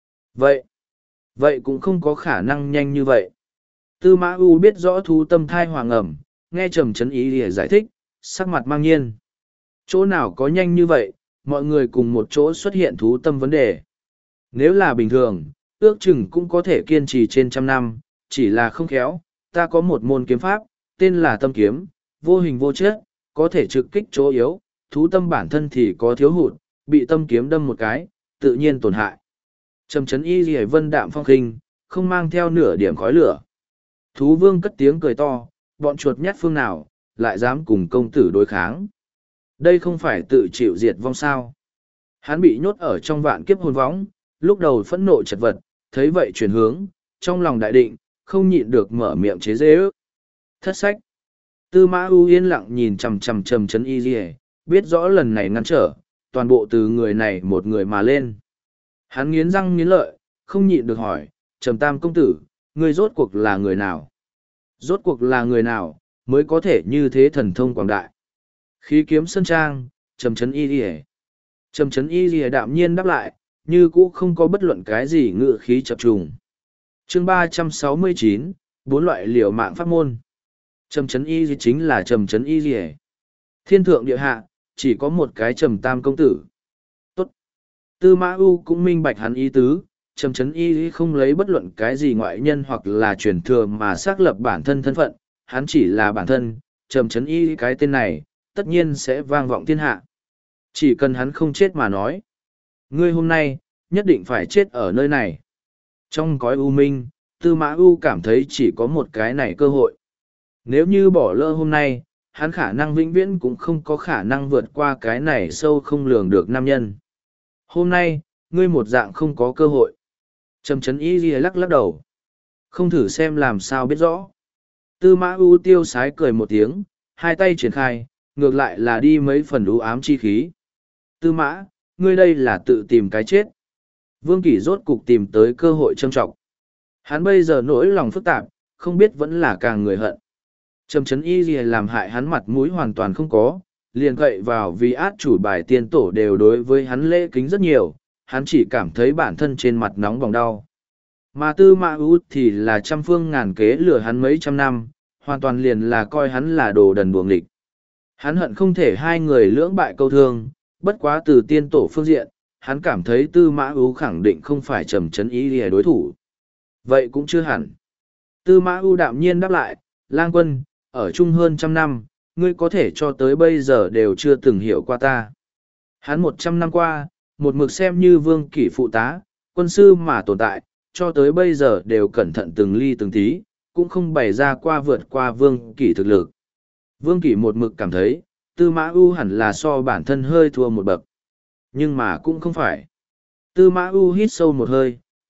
Vậy cũng không có khả năng nhanh như vậy. Tư Mã U biết rõ thú tâm thai hoàng ẩm, nghe Trầm Chấn Y để giải thích, sắc mặt mang nhiên. Chỗ nào có nhanh như vậy, mọi người cùng một chỗ xuất hiện thú tâm vấn đề. Nếu là bình thường, ước chừng cũng có thể kiên trì trên trăm năm, chỉ là không khéo, ta có một môn kiếm pháp, tên là tâm kiếm, vô hình vô chất, có thể trực kích chỗ yếu, thú tâm bản thân thì có thiếu hụt, bị tâm kiếm đâm một cái, tự nhiên tổn hại. Trầm Chấn Y Liễu vân đạm phong khinh, không mang theo nửa điểm khói lửa. Thú vương cất tiếng cười to, bọn chuột nhát phương nào, lại dám cùng công tử đối kháng. Đây không phải tự chịu diệt vong sao. Hắn bị nhốt ở trong vạn kiếp hồn võng, lúc đầu phẫn nộ chật vật, thấy vậy chuyển hướng, trong lòng đại định, không nhịn được mở miệng chế giễu ước. Thất sách. Tư Mã U yên lặng nhìn chằm chằm Trầm Chấn Y Liễu, biết rõ lần này ngăn trở, toàn bộ từ người này một người mà lên. Hắn nghiến răng nghiến lợi, không nhịn được hỏi, Trầm Tam công tử, ngươi rốt cuộc là người nào? Rốt cuộc là người nào, mới có thể như thế thần thông quảng đại? Khí kiếm sơn trang, Trầm Chấn Y Liễu. Trầm Chấn Y Liễu đạm nhiên đáp lại, như cũ không có bất luận cái gì ngự khí chập trùng. Chương 369, bốn loại liều mạng pháp môn. Trầm Chấn Y Liễu chính là Trầm Chấn Y Liễu. Thiên thượng địa hạ, chỉ có một cái Trầm Tam công tử. Tốt. Tư Mã U cũng minh bạch hắn ý tứ, Trầm Chấn Y không lấy bất luận cái gì ngoại nhân hoặc là truyền thừa mà xác lập bản thân thân phận, hắn chỉ là bản thân, Trầm Chấn Y cái tên này, tất nhiên sẽ vang vọng thiên hạ. Chỉ cần hắn không chết mà nói. Ngươi hôm nay, nhất định phải chết ở nơi này. Trong cõi u minh, Tư Mã U cảm thấy chỉ có một cái này cơ hội. Nếu như bỏ lỡ hôm nay, hắn khả năng vĩnh viễn cũng không có khả năng vượt qua cái này sâu không lường được nam nhân. Hôm nay, ngươi một dạng không có cơ hội. Trầm Chấn Y lắc lắc đầu. Không thử xem làm sao biết rõ. Tư Mã U tiêu sái cười một tiếng, hai tay triển khai, ngược lại là đi mấy phần u ám chi khí. Tư Mã, ngươi đây là tự tìm cái chết. Vương Kỷ rốt cục tìm tới cơ hội trâm trọng. Hắn bây giờ nỗi lòng phức tạp, không biết vẫn là càng người hận. Trầm Chấn Y làm hại hắn mặt mũi hoàn toàn không có, liền gậy vào vì át chủ bài tiên tổ đều đối với hắn lễ kính rất nhiều, hắn chỉ cảm thấy bản thân trên mặt nóng bỏng đau. Mà Tư Mã U thì là trăm phương ngàn kế lừa hắn mấy trăm năm, hoàn toàn liền là coi hắn là đồ đần buồng địch. Hắn hận không thể hai người lưỡng bại câu thương, bất quá từ tiên tổ phương diện, hắn cảm thấy Tư Mã U khẳng định không phải Trầm Chấn Y đối thủ. Vậy cũng chưa hẳn. Tư Mã U đạm nhiên đáp lại, Lang Quân, ở chung hơn trăm năm, ngươi có thể cho tới bây giờ đều chưa từng hiểu qua ta. Hắn 100 năm qua, một mực xem như Vương Kỷ phụ tá, quân sư mà tồn tại, cho tới bây giờ đều cẩn thận từng ly từng tí, cũng không bày ra qua vượt qua Vương Kỷ thực lực. Vương Kỷ một mực cảm thấy, Tư Mã U hẳn là so bản thân hơi thua một bậc. Nhưng mà cũng không phải. Tư Mã U hít sâu một hơi,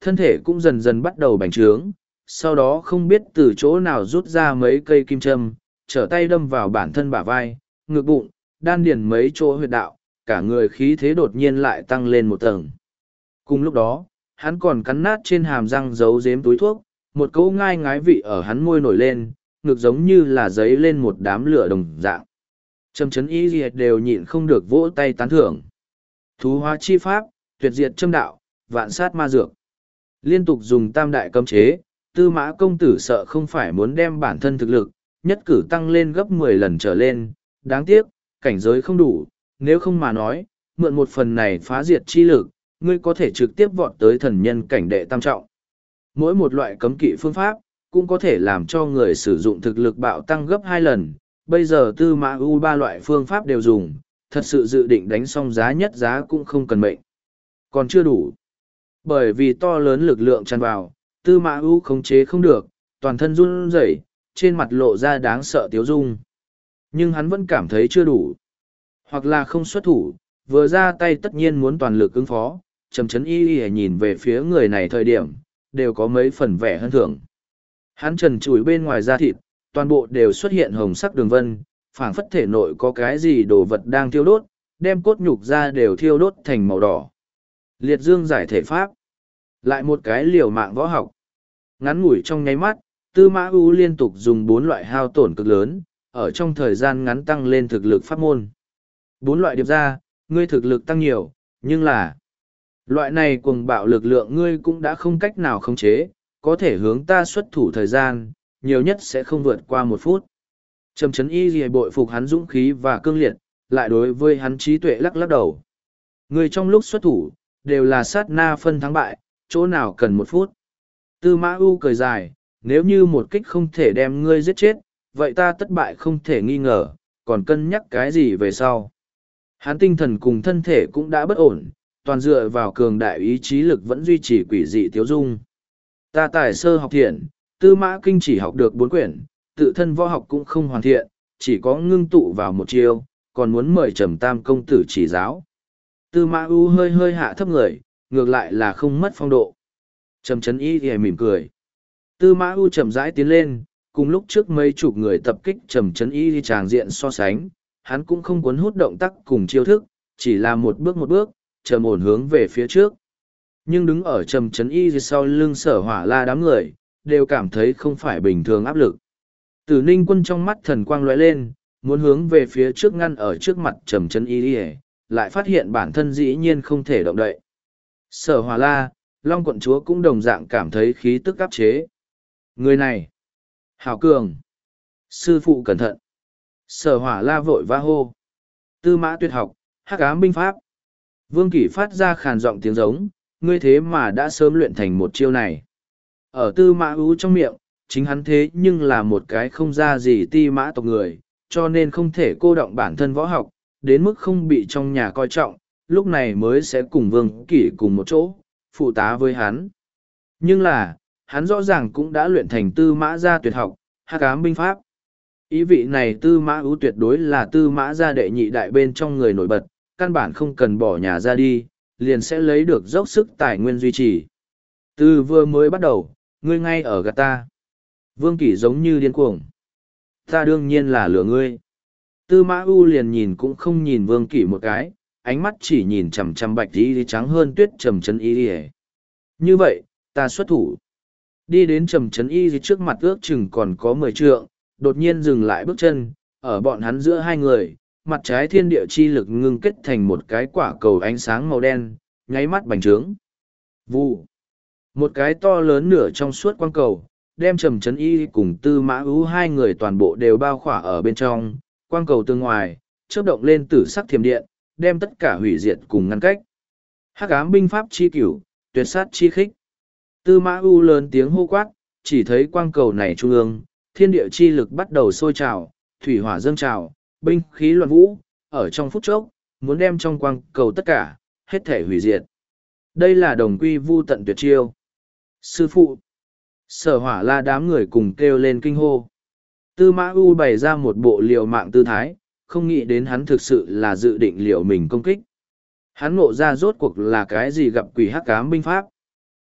thân thể cũng dần dần bắt đầu bành trướng, sau đó không biết từ chỗ nào rút ra mấy cây kim châm, trở tay đâm vào bản thân bả vai, ngực bụng, đan điền mấy chỗ huyệt đạo, cả người khí thế đột nhiên lại tăng lên một tầng. Cùng lúc đó, hắn còn cắn nát trên hàm răng giấu giếm túi thuốc, một cỗ ngai ngái vị ở hắn môi nổi lên, ngực giống như là giấy lên một đám lửa đồng dạng. Trầm Chấn Y Liệt đều nhịn không được vỗ tay tán thưởng. Thú hóa chi pháp, tuyệt diệt châm đạo, vạn sát ma dược. Liên tục dùng tam đại cấm chế, Tư Mã công tử sợ không phải muốn đem bản thân thực lực, nhất cử tăng lên gấp 10 lần trở lên, đáng tiếc, cảnh giới không đủ, nếu không mà nói, mượn một phần này phá diệt chi lực, ngươi có thể trực tiếp vọt tới thần nhân cảnh đệ tam trọng. Mỗi một loại cấm kỵ phương pháp, cũng có thể làm cho người sử dụng thực lực bạo tăng gấp 2 lần, bây giờ Tư Mã U 3 loại phương pháp đều dùng, thật sự dự định đánh xong giá nhất giá cũng không cần mệnh. Còn chưa đủ. Bởi vì to lớn lực lượng tràn vào, Tư Mã U khống chế không được, toàn thân run rẩy, trên mặt lộ ra đáng sợ tiếu dung. Nhưng hắn vẫn cảm thấy chưa đủ. Hoặc là không xuất thủ, vừa ra tay tất nhiên muốn toàn lực ứng phó, Trầm Chấn Y nhìn về phía người này thời điểm, đều có mấy phần vẻ hân thưởng. Hắn trần trụi bên ngoài da thịt, toàn bộ đều xuất hiện hồng sắc đường vân, phảng phất thể nội có cái gì đồ vật đang thiêu đốt, đem cốt nhục ra đều thiêu đốt thành màu đỏ. Liệt dương giải thể pháp. Lại một cái liều mạng võ học. Ngắn ngủi trong nháy mắt, Tư Mã U liên tục dùng 4 loại hao tổn cực lớn, ở trong thời gian ngắn tăng lên thực lực pháp môn. 4 loại điệp ra, ngươi thực lực tăng nhiều, nhưng là loại này cuồng bạo lực lượng ngươi cũng đã không cách nào khống chế, có thể hướng ta xuất thủ thời gian, nhiều nhất sẽ không vượt qua 1 phút. Trầm Chấn Y Lìa bội phục hắn dũng khí và cương liệt, lại đối với hắn trí tuệ lắc lắc đầu. Ngươi trong lúc xuất thủ, đều là sát na phân thắng bại, chỗ nào cần 1 phút. Tư Mã U cười dài, nếu như một kích không thể đem ngươi giết chết, vậy ta thất bại không thể nghi ngờ, còn cân nhắc cái gì về sau. Hắn tinh thần cùng thân thể cũng đã bất ổn, toàn dựa vào cường đại ý chí lực vẫn duy trì quỷ dị tiếu dung. Ta tài sơ học thiện, Tư Mã Kinh chỉ học được 4 quyển, tự thân võ học cũng không hoàn thiện, chỉ có ngưng tụ vào một chiêu, còn muốn mời Trầm Tam công tử chỉ giáo. Tư Mã U hơi hơi hạ thấp người, ngược lại là không mất phong độ. Trầm Chấn Y thì mỉm cười. Tư Mã U chậm rãi tiến lên, cùng lúc trước mấy chục người tập kích Trầm Chấn Y thì tràng diện so sánh, hắn cũng không cuốn hút động tác cùng chiêu thức, chỉ là một bước, trầm ổn hướng về phía trước. Nhưng đứng ở Trầm Chấn Y thì sau lưng Sở Hỏa La đám người, đều cảm thấy không phải bình thường áp lực. Tử Ninh Quân trong mắt thần quang lóe lên, muốn hướng về phía trước ngăn ở trước mặt Trầm Chấn Y, lại phát hiện bản thân dĩ nhiên không thể động đậy. Sở Hỏa La, Long quận chúa cũng đồng dạng cảm thấy khí tức áp chế. Người này, hảo cường, sư phụ cẩn thận. Sở Hỏa La vội va hô. Tư Mã Tuyệt học, Hắc Ám binh pháp. Vương Kỷ phát ra khàn giọng tiếng giống, ngươi thế mà đã sớm luyện thành một chiêu này. Ở Tư Mã Ú trong miệng, chính hắn thế nhưng là một cái không ra gì Ti Mã tộc người, cho nên không thể cô động bản thân võ học, đến mức không bị trong nhà coi trọng, lúc này mới sẽ cùng Vương Kỷ cùng một chỗ, phụ tá với hắn. Nhưng là, hắn rõ ràng cũng đã luyện thành Tư Mã gia tuyệt học, Hắc Ám binh pháp. Ý vị này Tư Mã Ú tuyệt đối là Tư Mã gia đệ nhị đại bên trong người nổi bật, căn bản không cần bỏ nhà ra đi, liền sẽ lấy được dốc sức tài nguyên duy trì. Từ vừa mới bắt đầu, ngươi ngay ở gạt ta. Vương Kỷ giống như điên cuồng. Ta đương nhiên là lừa ngươi. Tư Mã U liền nhìn cũng không nhìn Vương Kỷ một cái, ánh mắt chỉ nhìn chằm chằm bạch y trắng hơn tuyết Trầm Chấn Y. Như vậy, ta xuất thủ. Đi đến Trầm Chấn Y trước mặt ước chừng còn có 10 trượng, đột nhiên dừng lại bước chân, ở bọn hắn giữa hai người, mặt trái thiên địa chi lực ngưng kết thành một cái quả cầu ánh sáng màu đen, nháy mắt bành trướng. Vụ. Một cái to lớn nửa trong suốt quang cầu, đem Trầm Chấn Y cùng Tư Mã Ú hai người toàn bộ đều bao khỏa ở bên trong, quang cầu tương ngoài, chớp động lên tử sắc thiểm điện, đem tất cả hủy diệt cùng ngăn cách. Hắc Ám binh pháp chi cửu, tuyệt sát chi khích. Tư Mã U lớn tiếng hô quát, chỉ thấy quang cầu này trung ương, thiên địa chi lực bắt đầu sôi trào, thủy hỏa dâng trào, binh khí loạn vũ, ở trong phút chốc, muốn đem trong quang cầu tất cả, hết thể hủy diệt. Đây là đồng quy vu tận tuyệt chiêu. Sư phụ, Sở Hỏa La đám người cùng kêu lên kinh hô. Tư Mã U bày ra một bộ liều mạng tư thái, không nghĩ đến hắn thực sự là dự định liều mình công kích. Hắn ngộ ra rốt cuộc là cái gì gặp quỷ Hắc Ám binh pháp.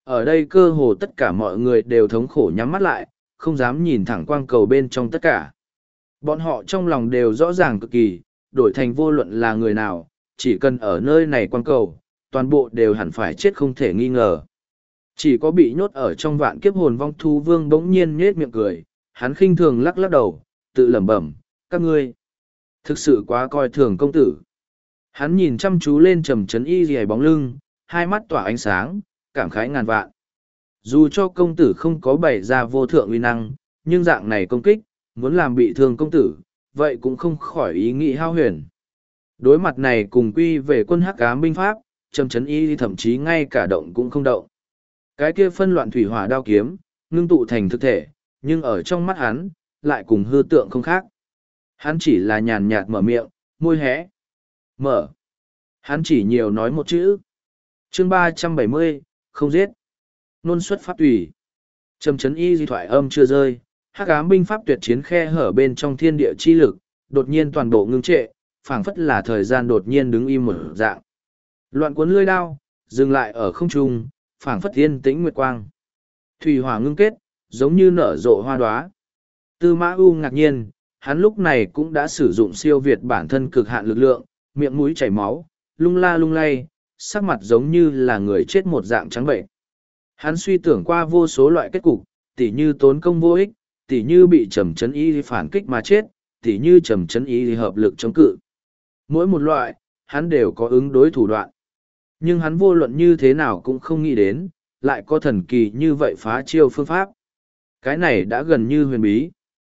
Ở đây cơ hồ tất cả mọi người đều thống khổ nhắm mắt lại, không dám nhìn thẳng quang cầu bên trong tất cả. Bọn họ trong lòng đều rõ ràng cực kỳ, đổi thành vô luận là người nào, chỉ cần ở nơi này quang cầu, toàn bộ đều hẳn phải chết không thể nghi ngờ. Chỉ có bị nhốt ở trong vạn kiếp hồn vong thú vương bỗng nhiên nhếch miệng cười, hắn khinh thường lắc lắc đầu, tự lẩm bẩm, các ngươi thực sự quá coi thường công tử. Hắn nhìn chăm chú lên Trầm Trấn Y rìa bóng lưng, hai mắt tỏa ánh sáng, cảm khái ngàn vạn. Dù cho công tử không có bày ra vô thượng uy năng, nhưng dạng này công kích, muốn làm bị thương công tử, vậy cũng không khỏi ý nghĩ hao huyền. Đối mặt này cùng quy về quân hắc ám binh pháp, Trầm Trấn Y thậm chí ngay cả động cũng không động. Cái kia phân loạn thủy hỏa đao kiếm, ngưng tụ thành thực thể, nhưng ở trong mắt hắn, lại cùng hư tượng không khác. Hắn chỉ là nhàn nhạt mở miệng, môi hé. Mở. Hắn chỉ nhiều nói một chữ. Chương 370, không giết. Nôn xuất pháp tùy. Trầm Trấn Y di thoại âm chưa rơi, hắc ám binh pháp tuyệt chiến khe hở bên trong thiên địa chi lực, đột nhiên toàn bộ ngưng trệ, phảng phất là thời gian đột nhiên đứng im một dạng. Loạn cuốn lưỡi đao, dừng lại ở không trung, phảng phất yên tĩnh nguyệt quang. Thủy hỏa ngưng kết, giống như nở rộ hoa đóa. Tư Mã U ngạc nhiên, hắn lúc này cũng đã sử dụng siêu việt bản thân cực hạn lực lượng, miệng mũi chảy máu, lung la lung lay, sắc mặt giống như là người chết một dạng trắng bệnh. Hắn suy tưởng qua vô số loại kết cục, tỉ như tốn công vô ích, tỉ như bị Trầm Trấn Y phản kích mà chết, tỉ như Trầm Trấn Y hợp lực chống cự. Mỗi một loại, hắn đều có ứng đối thủ đoạn. Nhưng hắn vô luận như thế nào cũng không nghĩ đến, lại có thần kỳ như vậy phá chiêu phương pháp. Cái này đã gần như huyền bí.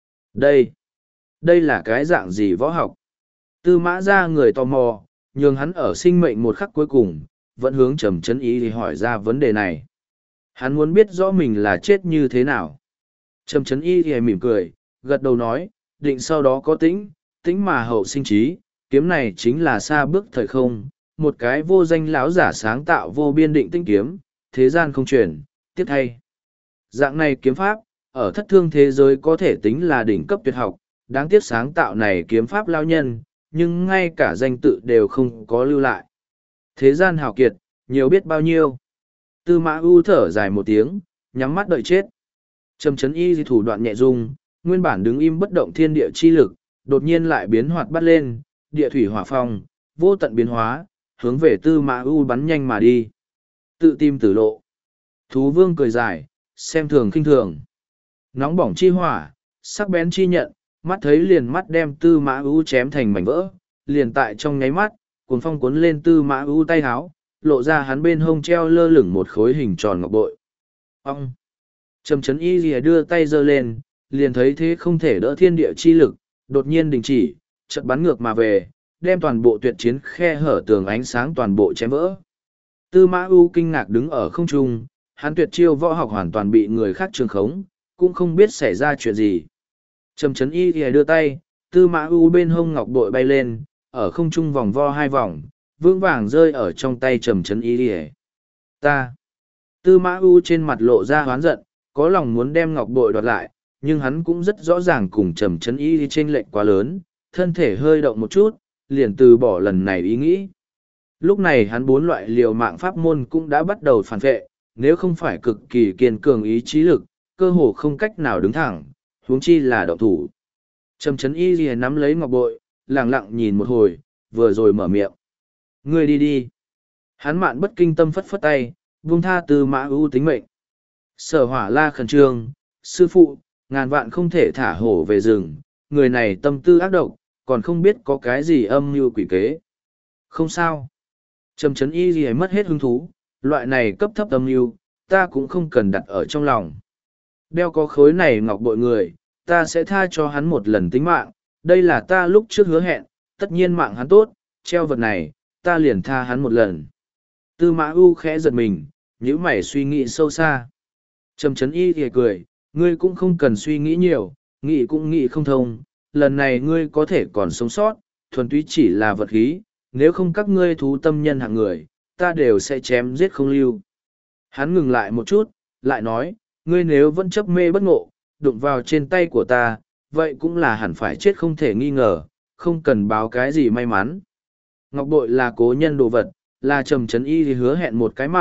Đây là cái dạng gì võ học? Tư Mã ra người tò mò, nhường hắn ở sinh mệnh một khắc cuối cùng, vẫn hướng Trầm Trấn Y thì hỏi ra vấn đề này. Hắn muốn biết rõ mình là chết như thế nào. Trầm Trấn Y thì mỉm cười, gật đầu nói, định sau đó có tĩnh, tĩnh mà hậu sinh trí, kiếm này chính là xa bước thời không, một cái vô danh lão giả sáng tạo vô biên định tinh kiếm, thế gian không truyền, tiếp thay. Dạng này kiếm pháp, ở thất thương thế giới có thể tính là đỉnh cấp tuyệt học, đáng tiếc sáng tạo này kiếm pháp lao nhân, nhưng ngay cả danh tự đều không có lưu lại. Thế gian hào kiệt, nhiều biết bao nhiêu. Tư Mã U thở dài một tiếng, nhắm mắt đợi chết. Trầm Trấn Y thủ đoạn nhẹ dung, nguyên bản đứng im bất động thiên địa chi lực, đột nhiên lại biến hoạt bắt lên, địa thủy hỏa phong, vô tận biến hóa, hướng về Tư Mã U bắn nhanh mà đi. Tự tìm tử lộ. Thú vương cười dài, xem thường khinh thường. Nóng bỏng chi hỏa, sắc bén chi nhận, mắt thấy liền mắt đem Tư Mã U chém thành mảnh vỡ, liền tại trong nháy mắt, cuồng phong cuốn lên Tư Mã U tay háo, lộ ra hắn bên hông treo lơ lửng một khối hình tròn ngọc bội. Ông! Trầm Trấn Y lìa đưa tay giơ lên, liền thấy thế không thể đỡ thiên địa chi lực, đột nhiên đình chỉ, chợt bắn ngược mà về, đem toàn bộ tuyệt chiến khe hở tường ánh sáng toàn bộ chém vỡ. Tư Mã U kinh ngạc đứng ở không trung, hắn tuyệt chiêu võ học hoàn toàn bị người khác trường khống, cũng không biết xảy ra chuyện gì. Trầm Trấn Y lìa đưa tay, Tư Mã U bên hông ngọc bội bay lên, ở không trung vòng vo hai vòng, vững vàng rơi ở trong tay Trầm Trấn Y lìa. Ta! Tư Mã U trên mặt lộ ra hoán giận, có lòng muốn đem ngọc bội đoạt lại, nhưng hắn cũng rất rõ ràng cùng Trầm Trấn Y chênh lệch quá lớn, thân thể hơi động một chút, liền từ bỏ lần này ý nghĩ. Lúc này hắn bốn loại liều mạng pháp môn cũng đã bắt đầu phản vệ, nếu không phải cực kỳ kiên cường ý chí lực, cơ hồ không cách nào đứng thẳng, huống chi là động thủ. Trầm Trấn Y lìa nắm lấy ngọc bội, lặng lặng nhìn một hồi, vừa rồi mở miệng. Ngươi đi đi. Hắn mạn bất kinh tâm phất phất tay, buông tha Tư Mã U tính mệnh. Sở Hỏa la khẩn trương, sư phụ, ngàn vạn không thể thả hổ về rừng, người này tâm tư ác độc, còn không biết có cái gì âm mưu quỷ kế. Không sao. Trầm Trấn Y gì mất hết hứng thú, loại này cấp thấp âm mưu, ta cũng không cần đặt ở trong lòng. Đeo có khối này ngọc bội người, ta sẽ tha cho hắn một lần tính mạng, đây là ta lúc trước hứa hẹn, tất nhiên mạng hắn tốt, treo vật này, ta liền tha hắn một lần. Tư Mã U khẽ giật mình, nhíu mày suy nghĩ sâu xa. Trầm Trấn Y thì cười, ngươi cũng không cần suy nghĩ nhiều, nghĩ cũng nghĩ không thông, lần này ngươi có thể còn sống sót, thuần túy chỉ là vật khí, nếu không các ngươi thú tâm nhân hạng người, ta đều sẽ chém giết không lưu. Hắn ngừng lại một chút, lại nói, ngươi nếu vẫn chấp mê bất ngộ, đụng vào trên tay của ta, vậy cũng là hẳn phải chết không thể nghi ngờ, không cần báo cái gì may mắn. Ngọc bội là cố nhân đồ vật, là Trầm Trấn Y thì hứa hẹn một cái mạng,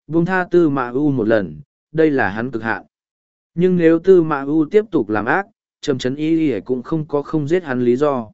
buông tha Tư Mã U một lần, đây là hắn cực hạn. Nhưng nếu Tư Mã U tiếp tục làm ác, Trầm Trấn Y cũng không có không giết hắn lý do.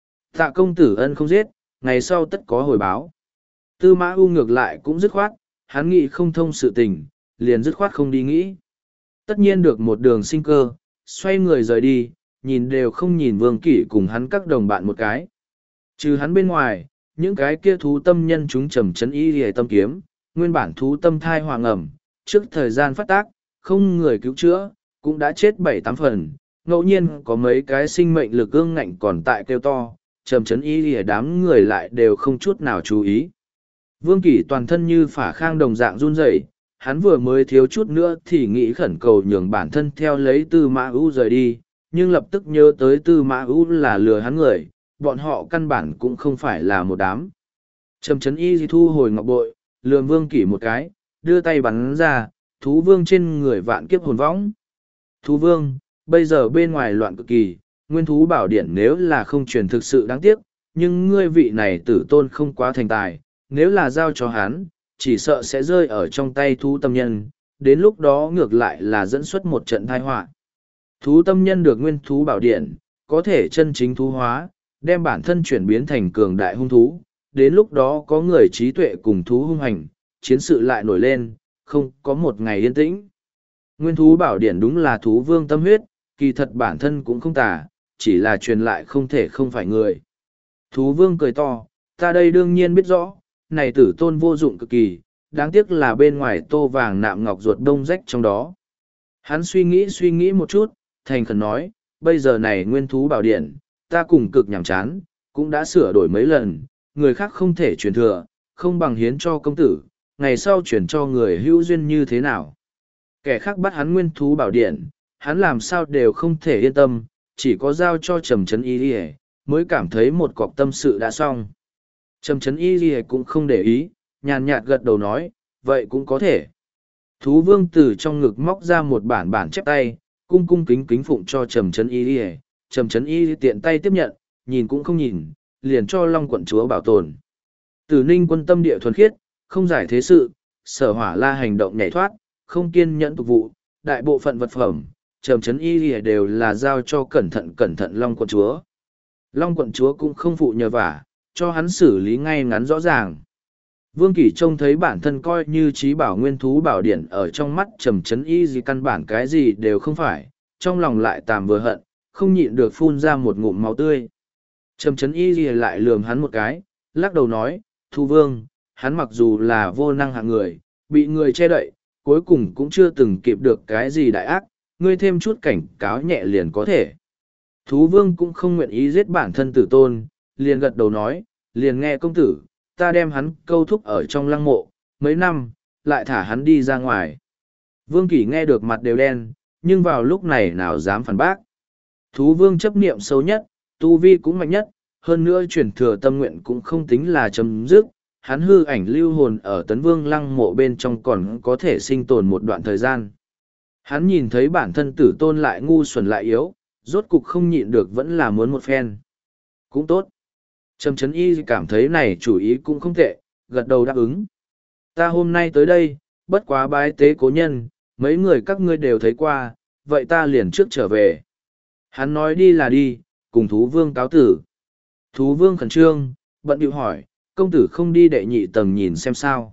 Tạ công tử ân không giết, ngày sau tất có hồi báo. Tư Mã U ngược lại cũng dứt khoát, hắn nghĩ không thông sự tình, liền dứt khoát không đi nghĩ. Tất nhiên được một đường sinh cơ, xoay người rời đi, nhìn đều không nhìn Vương Kỷ cùng hắn các đồng bạn một cái. Trừ hắn bên ngoài, những cái kia thú tâm nhân chúng Trầm Trấn Y hề tâm kiếm, nguyên bản thú tâm thai hoàng ẩm, trước thời gian phát tác, không người cứu chữa, cũng đã chết 7-8 phần, ngẫu nhiên có mấy cái sinh mệnh lực ương ngạnh còn tại kêu to, Trầm Trấn Y hề đám người lại đều không chút nào chú ý. Vương Kỷ toàn thân như phả khang đồng dạng run rẩy, hắn vừa mới thiếu chút nữa thì nghĩ khẩn cầu nhường bản thân theo lấy Tư Mã U rời đi, nhưng lập tức nhớ tới Tư Mã U là lừa hắn người, bọn họ căn bản cũng không phải là một đám. Trầm Trấn Y thu hồi ngọc bội, lườm Vương Kỷ một cái, đưa tay bắn ra, thú vương trên người vạn kiếp hồn võng. Thú vương, bây giờ bên ngoài loạn cực kỳ, nguyên thú bảo điển nếu là không truyền thực sự đáng tiếc, nhưng ngươi vị này tử tôn không quá thành tài, nếu là giao cho hắn, chỉ sợ sẽ rơi ở trong tay thú tâm nhân, đến lúc đó ngược lại là dẫn xuất một trận tai họa. Thú tâm nhân được nguyên thú bảo điển, có thể chân chính thú hóa, đem bản thân chuyển biến thành cường đại hung thú, đến lúc đó có người trí tuệ cùng thú hung hành, chiến sự lại nổi lên, không có một ngày yên tĩnh. Nguyên thú bảo điển đúng là thú vương tâm huyết, kỳ thật bản thân cũng không tà, chỉ là truyền lại không thể không phải người. Thú vương cười to, ta đây đương nhiên biết rõ, này tử tôn vô dụng cực kỳ, đáng tiếc là bên ngoài tô vàng nạm ngọc ruột đông rách trong đó. Hắn suy nghĩ một chút, thành khẩn nói, bây giờ này nguyên thú bảo điện, ta cùng cực nhàm chán, cũng đã sửa đổi mấy lần, người khác không thể truyền thừa, không bằng hiến cho công tử, ngày sau chuyển cho người hữu duyên như thế nào. Kẻ khác bắt hắn nguyên thú bảo điện, hắn làm sao đều không thể yên tâm, chỉ có giao cho Trầm Trấn Y mới cảm thấy một cọc tâm sự đã xong. Trầm Trấn Y cũng không để ý, nhàn nhạt gật đầu nói, vậy cũng có thể. Thú vương từ trong ngực móc ra một bản chép tay, cung cung kính kính phụng cho Trầm Trấn Y. Trầm Trấn Y tiện tay tiếp nhận, nhìn cũng không nhìn, liền cho Long quận chúa bảo tồn. Tử Ninh quân tâm địa thuần khiết, không giải thế sự, Sở Hỏa La hành động nhảy thoát, không kiên nhẫn tục vụ, đại bộ phận vật phẩm, Trầm Trấn Y đều là giao cho cẩn thận Long quận chúa. Long quận chúa cũng không phụ nhờ vả, cho hắn xử lý ngay ngắn rõ ràng. Vương Kỷ trông thấy bản thân coi như trí bảo nguyên thú bảo điển ở trong mắt Trầm Trấn Y gì căn bản cái gì đều không phải, trong lòng lại tàm vừa hận, không nhịn được phun ra một ngụm máu tươi. Trầm Trấn Y gì lại lườm hắn một cái, lắc đầu nói, Thu Vương, hắn mặc dù là vô năng hạng người, bị người che đậy, cuối cùng cũng chưa từng kịp được cái gì đại ác, ngươi thêm chút cảnh cáo nhẹ liền có thể. Thú Vương cũng không nguyện ý giết bản thân tử tôn, liền gật đầu nói, liền nghe công tử, ta đem hắn câu thúc ở trong lăng mộ, mấy năm, lại thả hắn đi ra ngoài. Vương Kỷ nghe được mặt đều đen, nhưng vào lúc này nào dám phản bác. Thú Vương chấp niệm sâu nhất, tu vi cũng mạnh nhất, hơn nữa truyền thừa tâm nguyện cũng không tính là chấm dứt, hắn hư ảnh lưu hồn ở Tấn Vương lăng mộ bên trong còn có thể sinh tồn một đoạn thời gian. Hắn nhìn thấy bản thân tử tôn lại ngu xuẩn lại yếu, rốt cục không nhịn được vẫn là muốn một phen. Cũng tốt. Trầm Trấn Y cảm thấy này chủ ý cũng không tệ, gật đầu đáp ứng. Ta hôm nay tới đây, bất quá bái tế cố nhân, mấy người các ngươi đều thấy qua, vậy ta liền trước trở về. Hắn nói đi là đi, cùng Thú Vương cáo tử. Thú Vương khẩn trương, bận điệu hỏi, công tử không đi đệ nhị tầng nhìn xem sao.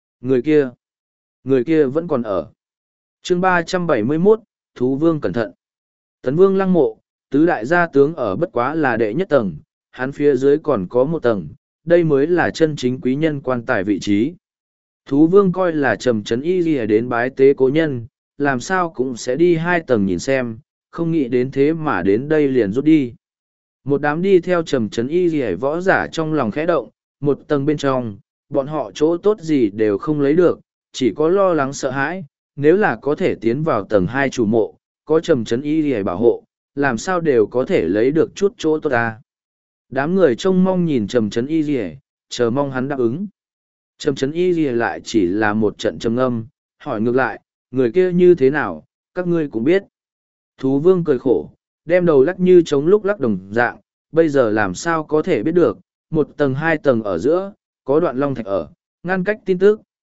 Người kia vẫn còn ở. Chương 371, Thú Vương cẩn thận. Tấn Vương lăng mộ, tứ đại gia tướng ở bất quá là đệ nhất tầng, hắn phía dưới còn có một tầng, đây mới là chân chính quý nhân quan tài vị trí. Thú Vương coi là Trầm Trấn Y gì đến bái tế cố nhân, làm sao cũng sẽ đi 2 tầng nhìn xem, không nghĩ đến thế mà đến đây liền rút đi. Một đám đi theo Trầm Trấn Y gì võ giả trong lòng khẽ động, một tầng bên trong, bọn họ chỗ tốt gì đều không lấy được, chỉ có lo lắng sợ hãi, nếu là có thể tiến vào tầng 2 chủ mộ, có Trầm Trấn Y gì bảo hộ, làm sao đều có thể lấy được chút chỗ tốt ta. Đám người trông mong nhìn Trầm Trấn Y gì, chờ mong hắn đáp ứng. Trầm Trấn Y gì lại chỉ là một trận trầm ngâm, hỏi ngược lại, người kia như thế nào, các ngươi cũng biết. Thú Vương cười khổ, đem đầu lắc như chống lúc lắc đồng dạng, bây giờ làm sao có thể biết được, 1 tầng 2 tầng ở giữa, có đoạn long thạch ở, ngăn cách tin tức,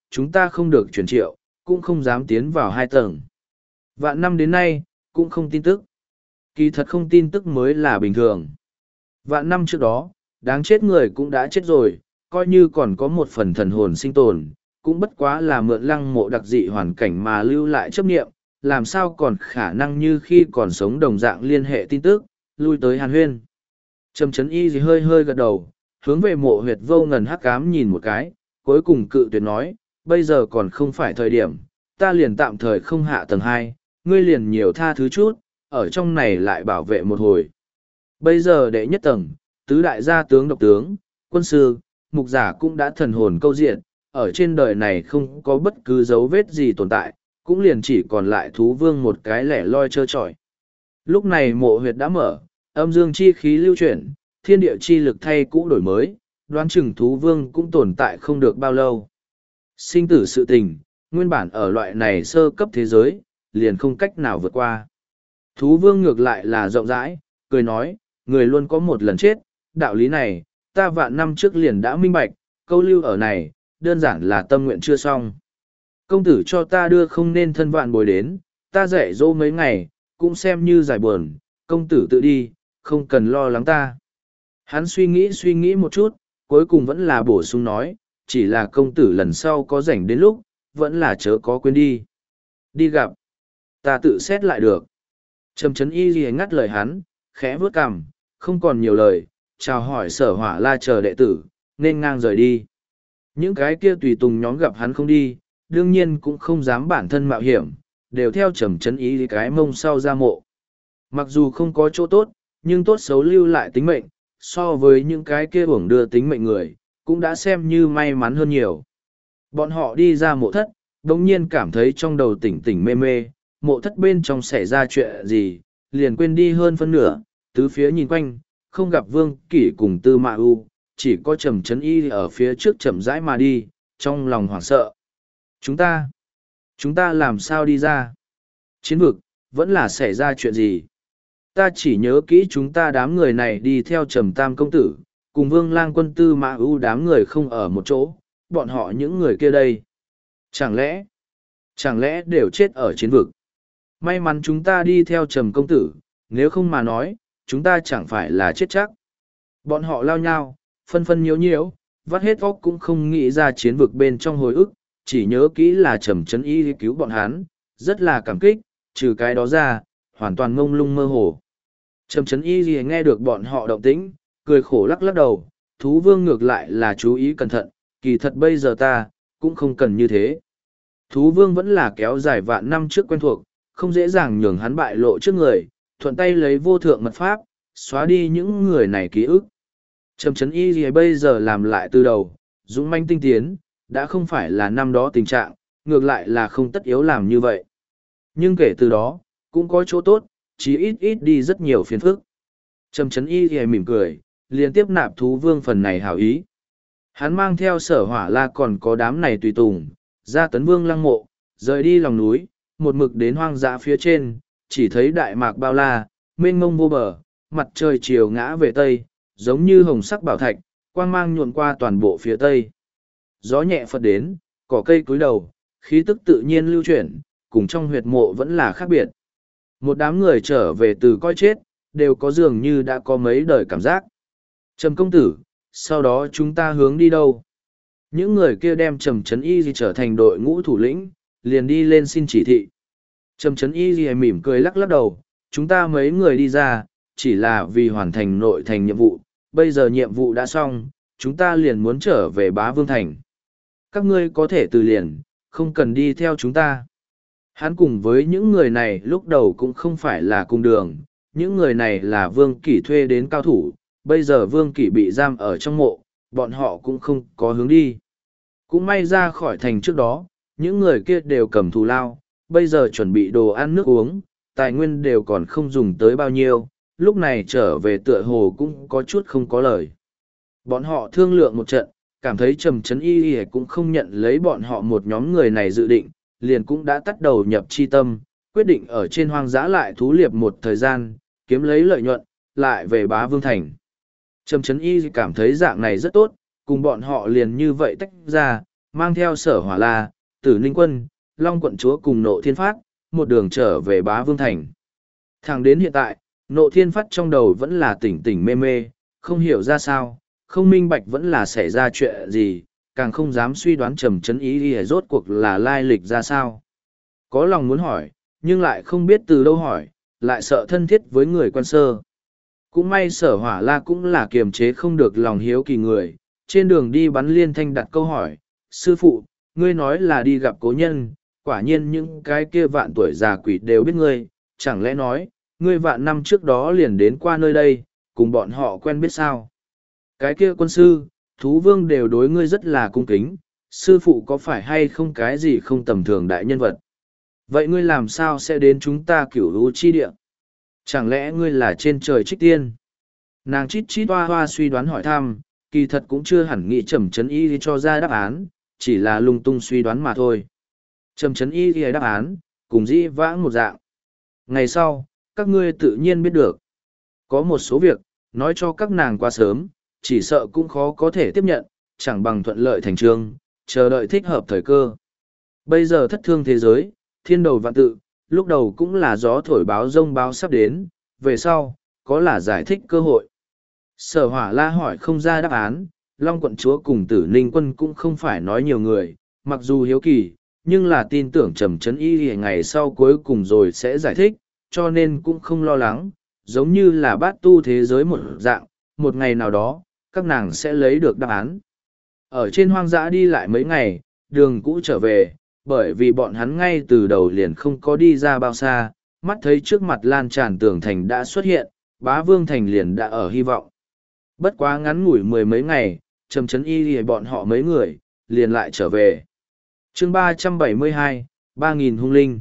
chúng ta không được truyền triệu, cũng không dám tiến vào 2 tầng. Vạn năm đến nay, cũng không tin tức. Kỳ thật không tin tức mới là bình thường. Vạn năm trước đó, đáng chết người cũng đã chết rồi, coi như còn có một phần thần hồn sinh tồn, cũng bất quá là mượn lăng mộ đặc dị hoàn cảnh mà lưu lại chấp niệm, làm sao còn khả năng như khi còn sống đồng dạng liên hệ tin tức, lui tới hàn huyên. Trầm Chấn Y gì hơi hơi gật đầu, hướng về mộ huyệt vô ngần hắc ám nhìn một cái, cuối cùng cự tuyệt nói, bây giờ còn không phải thời điểm, ta liền tạm thời không hạ tầng 2, ngươi liền nhiều tha thứ chút, ở trong này lại bảo vệ một hồi. Bây giờ đệ nhất tầng, tứ đại gia tướng độc tướng, quân sư, mục giả cũng đã thần hồn câu diện, ở trên đời này không có bất cứ dấu vết gì tồn tại, cũng liền chỉ còn lại thú vương một cái lẻ loi trơ trọi. Lúc này mộ huyệt đã mở, âm dương chi khí lưu chuyển, thiên địa chi lực thay cũ đổi mới, đoán chừng thú vương cũng tồn tại không được bao lâu. Sinh tử sự tình, nguyên bản ở loại này sơ cấp thế giới, liền không cách nào vượt qua. Thú vương ngược lại là rộng rãi, cười nói, người luôn có một lần chết, đạo lý này, ta vạn năm trước liền đã minh bạch, câu lưu ở này, đơn giản là tâm nguyện chưa xong. Công tử cho ta đưa không nên thân vạn bồi đến, ta dạy dỗ mấy ngày, cũng xem như giải buồn, công tử tự đi, không cần lo lắng ta. Hắn suy nghĩ một chút, cuối cùng vẫn là bổ sung nói, chỉ là công tử lần sau có rảnh đến lúc, vẫn là chớ có quên đi. Đi gặp, ta tự xét lại được. Trầm Chấn Y gì ngắt lời hắn, khẽ vướt cằm, không còn nhiều lời, chào hỏi Sở Hỏa La chờ đệ tử, nên ngang rời đi. Những cái kia tùy tùng nhóm gặp hắn không đi, đương nhiên cũng không dám bản thân mạo hiểm, đều theo Trầm Chấn Y cái mông sau ra mộ. Mặc dù không có chỗ tốt, nhưng tốt xấu lưu lại tính mệnh, so với những cái kia uổng đưa tính mệnh người, cũng đã xem như may mắn hơn nhiều. Bọn họ đi ra mộ thất, đồng nhiên cảm thấy trong đầu tỉnh tỉnh mê mê, mộ thất bên trong xảy ra chuyện gì, liền quên đi hơn phân nửa, tứ phía nhìn quanh, không gặp Vương Kỷ cùng Tư Mã U, chỉ có Trầm Chấn Y ở phía trước chậm rãi mà đi, trong lòng hoảng sợ. Chúng ta làm sao đi ra? Chiến vực, vẫn là xảy ra chuyện gì? Ta chỉ nhớ kỹ chúng ta đám người này đi theo Trầm Tam công tử, cùng Vương Lang quân Tư Mã U đám người không ở một chỗ, bọn họ những người kia đây. Chẳng lẽ đều chết ở chiến vực? May mắn chúng ta đi theo Trầm công tử, nếu không mà nói, chúng ta chẳng phải là chết chắc. Bọn họ lao nhau, phân phân nhiễu nhiễu, vắt hết óc cũng không nghĩ ra chiến vực bên trong hồi ức, chỉ nhớ kỹ là Trầm Chấn Y cứu bọn hắn, rất là cảm kích, trừ cái đó ra, hoàn toàn ngông lung mơ hồ. Trầm Chấn Y nghe được bọn họ động tĩnh, cười khổ lắc lắc đầu, thú vương ngược lại là chú ý cẩn thận, kỳ thật bây giờ ta, cũng không cần như thế. Thú vương vẫn là kéo dài vạn năm trước quen thuộc, không dễ dàng nhường hắn bại lộ trước người, thuận tay lấy vô thượng mật pháp, xóa đi những người này ký ức. Trầm Chấn Y bây giờ làm lại từ đầu, dũng manh tinh tiến, đã không phải là năm đó tình trạng, ngược lại là không tất yếu làm như vậy. Nhưng kể từ đó, cũng có chỗ tốt, chỉ ít đi rất nhiều phiền phức. Trầm Chấn Y mỉm cười, liên tiếp nạp thú vương phần này hảo ý. Hắn mang theo Sở Hỏa La còn có đám này tùy tùng, ra Tấn Vương lăng mộ, rời đi lòng núi, một mực đến hoang dã phía trên, chỉ thấy đại mạc bao la, mênh mông vô bờ, mặt trời chiều ngã về tây, giống như hồng sắc bảo thạch, quang mang nhuộm qua toàn bộ phía tây. Gió nhẹ phật đến, cỏ cây cúi đầu, khí tức tự nhiên lưu chuyển, cùng trong huyệt mộ vẫn là khác biệt. Một đám người trở về từ coi chết, đều có dường như đã có mấy đời cảm giác. Trầm công tử, sau đó chúng ta hướng đi đâu? Những người kia đem Trầm Chấn Y trở thành đội ngũ thủ lĩnh, liền đi lên xin chỉ thị. Trầm Chấn Y mỉm cười lắc lắc đầu, chúng ta mấy người đi ra, chỉ là vì hoàn thành nội thành nhiệm vụ, bây giờ nhiệm vụ đã xong, chúng ta liền muốn trở về Bá Vương Thành. Các ngươi có thể từ liền, không cần đi theo chúng ta. Hắn cùng với những người này lúc đầu cũng không phải là cùng đường, những người này là Vương Kỷ thuê đến cao thủ, bây giờ Vương Kỷ bị giam ở trong mộ, bọn họ cũng không có hướng đi. Cũng may ra khỏi thành trước đó, những người kia đều cầm thù lao, bây giờ chuẩn bị đồ ăn nước uống, tài nguyên đều còn không dùng tới bao nhiêu, lúc này trở về tựa hồ cũng có chút không có lời. Bọn họ thương lượng một trận, cảm thấy Trầm Chấn Y cũng không nhận lấy bọn họ một nhóm người này dự định, liền cũng đã tắt đầu nhập chi tâm, quyết định ở trên hoang dã lại thú liệp một thời gian, kiếm lấy lợi nhuận, lại về Bá Vương Thành. Trầm Chấn Y cảm thấy dạng này rất tốt, cùng bọn họ liền như vậy tách ra, mang theo Sở Hỏa La, Tử Ninh Quân, Long quận chúa cùng Nộ Thiên Phát, một đường trở về Bá Vương Thành. Thẳng đến hiện tại, Nộ Thiên Phát trong đầu vẫn là tỉnh tỉnh mê mê, không hiểu ra sao, không minh bạch vẫn là xảy ra chuyện gì, càng không dám suy đoán Trầm Trấn Y rốt cuộc là lai lịch ra sao. Có lòng muốn hỏi, nhưng lại không biết từ đâu hỏi, lại sợ thân thiết với người quan sơ. Cũng may Sở Hỏa La cũng là kiềm chế không được lòng hiếu kỳ người, trên đường đi bắn liên thanh đặt câu hỏi, sư phụ, ngươi nói là đi gặp cố nhân, quả nhiên những cái kia vạn tuổi già quỷ đều biết ngươi, chẳng lẽ nói, ngươi vạn năm trước đó liền đến qua nơi đây, cùng bọn họ quen biết sao. Cái kia quân sư, thú vương đều đối ngươi rất là cung kính, sư phụ có phải hay không cái gì không tầm thường đại nhân vật. Vậy ngươi làm sao sẽ đến chúng ta cửu lũ chi địa? Chẳng lẽ ngươi là trên trời trích tiên? Nàng chít chít hoa hoa suy đoán hỏi thăm, kỳ thật cũng chưa hẳn nghĩ Trầm Trấn Y cho ra đáp án, chỉ là lung tung suy đoán mà thôi. Trầm Trấn Y đáp án, cùng dĩ vãng một dạng. Ngày sau, các ngươi tự nhiên biết được. Có một số việc, nói cho các nàng quá sớm, chỉ sợ cũng khó có thể tiếp nhận, chẳng bằng thuận lợi thành trương, chờ đợi thích hợp thời cơ. Bây giờ thất thương thế giới, thiên đầu vạn tự, lúc đầu cũng là gió thổi báo rông báo sắp đến, về sau, có là giải thích cơ hội. Sở Hỏa La hỏi không ra đáp án, Long quận chúa cùng Tử Ninh Quân cũng không phải nói nhiều người, mặc dù hiếu kỳ, nhưng là tin tưởng Trầm Trấn Y ngày sau cuối cùng rồi sẽ giải thích, cho nên cũng không lo lắng, giống như là bát tu thế giới một dạng, một ngày nào đó, các nàng sẽ lấy được đáp án. Ở trên hoang dã đi lại mấy ngày, đường cũ trở về, bởi vì bọn hắn ngay từ đầu liền không có đi ra bao xa, mắt thấy trước mặt lan tràn tường thành đã xuất hiện, Bá Vương Thành liền đã ở hy vọng. Bất quá ngắn ngủi mười mấy ngày, Trầm Trấn Y thì bọn họ mấy người, liền lại trở về. chương 372, 3.000 hung linh.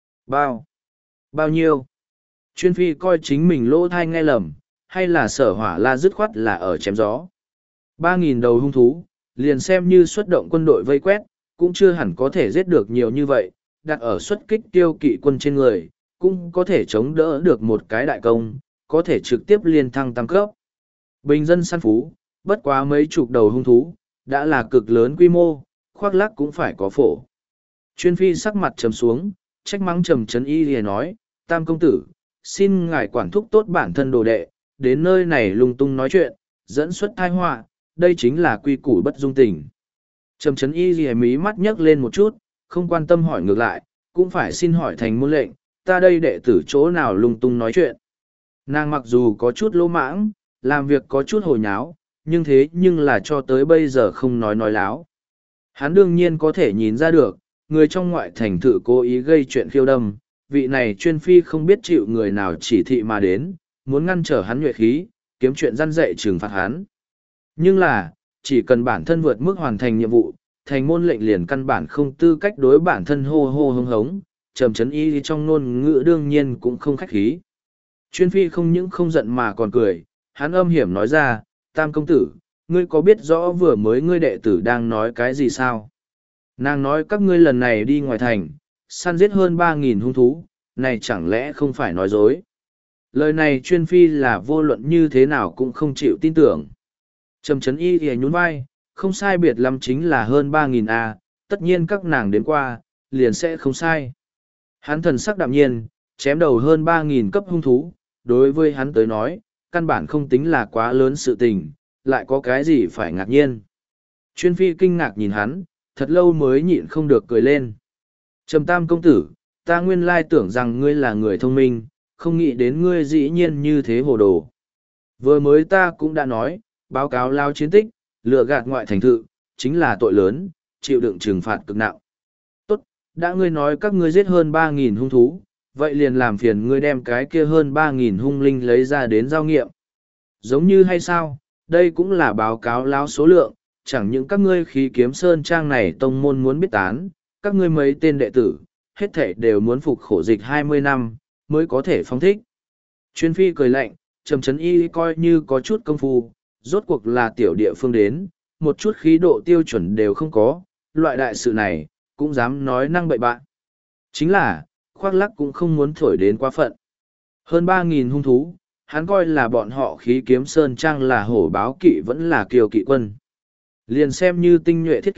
Bao nhiêu? Chuyên phi coi chính mình lỗ thai nghe lầm, hay là Sở Hỏa La dứt khoát là ở chém gió. 3.000 đầu hung thú, liền xem như xuất động quân đội vây quét, cũng chưa hẳn có thể giết được nhiều như vậy, đặt ở xuất kích tiêu kỵ quân trên người, cũng có thể chống đỡ được một cái đại công, có thể trực tiếp liên thăng tăng cấp. Bình dân săn phú, bất quá mấy chục đầu hung thú, đã là cực lớn quy mô, khoác lác cũng phải có phổ. Chuyên phi sắc mặt trầm xuống, trách mắng Trầm Trấn Y liền nói, Tam công tử, xin ngài quản thúc tốt bản thân đồ đệ, đến nơi này lung tung nói chuyện, dẫn xuất tai họa, đây chính là quy củ bất dung tình. Trầm Trấn Y lìa mí mắt nhấc lên một chút, không quan tâm hỏi ngược lại, cũng phải xin hỏi thành môn lệnh, ta đây đệ tử chỗ nào lung tung nói chuyện. Nàng mặc dù có chút lỗ mãng, làm việc có chút hồi nháo, nhưng thế nhưng là cho tới bây giờ không nói láo. Hắn đương nhiên có thể nhìn ra được, người trong ngoại thành thự cố ý gây chuyện khiêu đâm, vị này chuyên phi không biết chịu người nào chỉ thị mà đến, muốn ngăn trở hắn nhuệ khí, kiếm chuyện răn dạy trừng phạt hắn. Nhưng là, chỉ cần bản thân vượt mức hoàn thành nhiệm vụ, thành môn lệnh liền căn bản không tư cách đối bản thân hô hô hống hống, Trầm Trấn Y trong ngôn ngữ đương nhiên cũng không khách khí. Chuyên phi không những không giận mà còn cười, hắn âm hiểm nói ra, Tam công tử, ngươi có biết rõ vừa mới ngươi đệ tử đang nói cái gì sao? Nàng nói các ngươi lần này đi ngoài thành, săn giết hơn 3.000 hung thú, này chẳng lẽ không phải nói dối? Lời này chuyên phi là vô luận như thế nào cũng không chịu tin tưởng. Trầm Trấn Y thì nhún vai, không sai biệt lắm chính là hơn 3.000 A, tất nhiên các nàng đến qua, liền sẽ không sai. Hắn thần sắc đạm nhiên, chém đầu hơn 3.000 cấp hung thú, đối với hắn tới nói, căn bản không tính là quá lớn sự tình, lại có cái gì phải ngạc nhiên. Chuyên phi kinh ngạc nhìn hắn, thật lâu mới nhịn không được cười lên. Trầm Tam công tử, ta nguyên lai tưởng rằng ngươi là người thông minh, không nghĩ đến ngươi dĩ nhiên như thế hồ đồ. Vừa mới ta cũng đã nói, báo cáo lao chiến tích, lừa gạt ngoại thành thự, chính là tội lớn, chịu đựng trừng phạt cực nặng. Tốt, đã ngươi nói các ngươi giết hơn 3.000 hung thú, vậy liền làm phiền ngươi đem cái kia hơn 3.000 hung linh lấy ra đến giao nghiệm. Giống như hay sao, đây cũng là báo cáo lao số lượng, chẳng những các ngươi khí kiếm sơn trang này tông môn muốn biết tán, các ngươi mấy tên đệ tử, hết thể đều muốn phục khổ dịch 20 năm, mới có thể phóng thích. Chuyên phi cười lạnh, Trầm Trấn Y coi như có chút công phu, rốt cuộc là tiểu địa phương đến, một chút khí độ tiêu chuẩn đều không có, loại đại sự này, cũng dám nói năng bậy bạ. Chính là, khoác lắc cũng không muốn thổi đến quá phận. Hơn 3.000 hung thú, hắn coi là bọn họ khí kiếm sơn trang là hổ báo kỵ vẫn là kiều kỵ quân. Liền xem như tinh nhuệ thiết kỵ,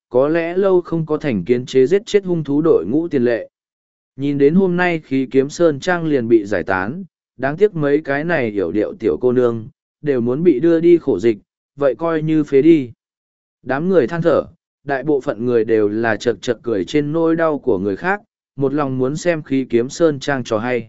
có lẽ lâu không có thành kiến chế giết chết hung thú đội ngũ tiền lệ. Nhìn đến hôm nay khí kiếm sơn trang liền bị giải tán, đáng tiếc mấy cái này hiểu điệu tiểu cô nương, đều muốn bị đưa đi khổ dịch, vậy coi như phế đi. Đám người than thở, đại bộ phận người đều là chật chật cười trên nỗi đau của người khác, một lòng muốn xem khí kiếm sơn trang trò hay.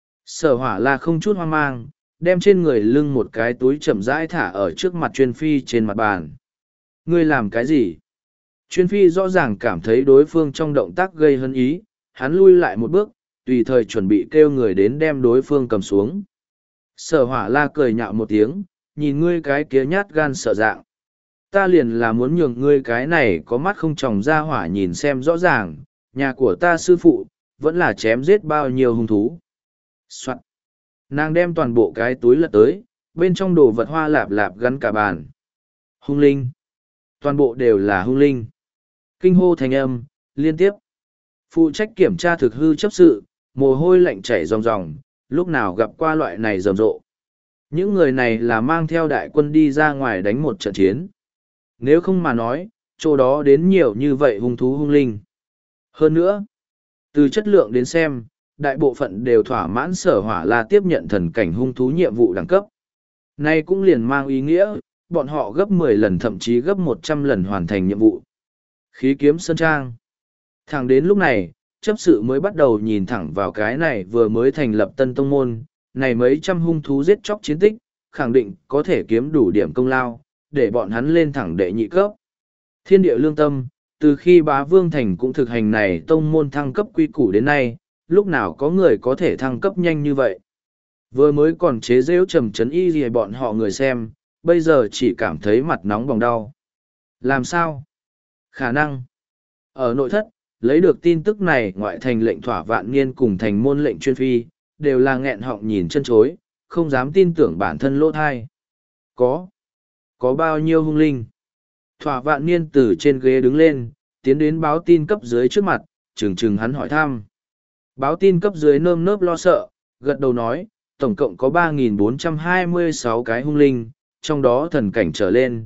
Sở hỏa là không chút hoang mang, đem trên người lưng một cái túi chậm rãi thả ở trước mặt chuyên phi trên mặt bàn. Ngươi làm cái gì? Chuyên phi rõ ràng cảm thấy đối phương trong động tác gây hấn ý, hắn lui lại một bước, tùy thời chuẩn bị kêu người đến đem đối phương cầm xuống. Sở hỏa la cười nhạo một tiếng, nhìn ngươi cái kia nhát gan sợ dạng. Ta liền là muốn nhường ngươi cái này có mắt không tròng ra hỏa nhìn xem rõ ràng, nhà của ta sư phụ, vẫn là chém giết bao nhiêu hung thú. Soạn. Nàng đem toàn bộ cái túi lật tới, bên trong đồ vật hoa lạp lạp gắn cả bàn. Hung linh. Toàn bộ đều là hung linh. Kinh hô thành âm, liên tiếp. Phụ trách kiểm tra thực hư chấp sự, mồ hôi lạnh chảy ròng ròng, lúc nào gặp qua loại này rầm rộ. Những người này là mang theo đại quân đi ra ngoài đánh một trận chiến. Nếu không mà nói, chỗ đó đến nhiều như vậy hung thú hung linh. Hơn nữa, từ chất lượng đến xem, đại bộ phận đều thỏa mãn sở hỏa là tiếp nhận thần cảnh hung thú nhiệm vụ đẳng cấp. Nay cũng liền mang ý nghĩa, bọn họ gấp 10 lần thậm chí gấp 100 lần hoàn thành nhiệm vụ. Khí kiếm sơn trang. Thẳng đến lúc này, chấp sự mới bắt đầu nhìn thẳng vào cái này vừa mới thành lập tân tông môn, này mấy trăm hung thú giết chóc chiến tích, khẳng định có thể kiếm đủ điểm công lao, để bọn hắn lên thẳng đệ nhị cấp. Thiên địa lương tâm, từ khi bá vương thành cũng thực hành này tông môn thăng cấp quy củ đến nay, lúc nào có người có thể thăng cấp nhanh như vậy. Vừa mới còn chế rêu trầm trấn y gì bọn họ người xem, bây giờ chỉ cảm thấy mặt nóng bỏng đau. Làm sao? Khả năng. Ở nội thất, lấy được tin tức này ngoại thành lệnh thỏa vạn niên cùng thành môn lệnh chuyên phi, đều là nghẹn họng nhìn chân chối, không dám tin tưởng bản thân lỗ thai. Có bao nhiêu hung linh? Thỏa vạn niên từ trên ghế đứng lên, tiến đến báo tin cấp dưới trước mặt, chừng hắn hỏi thăm. Báo tin cấp dưới nơm nớp lo sợ, gật đầu nói, tổng cộng có 3.426 cái hung linh, trong đó thần cảnh trở lên,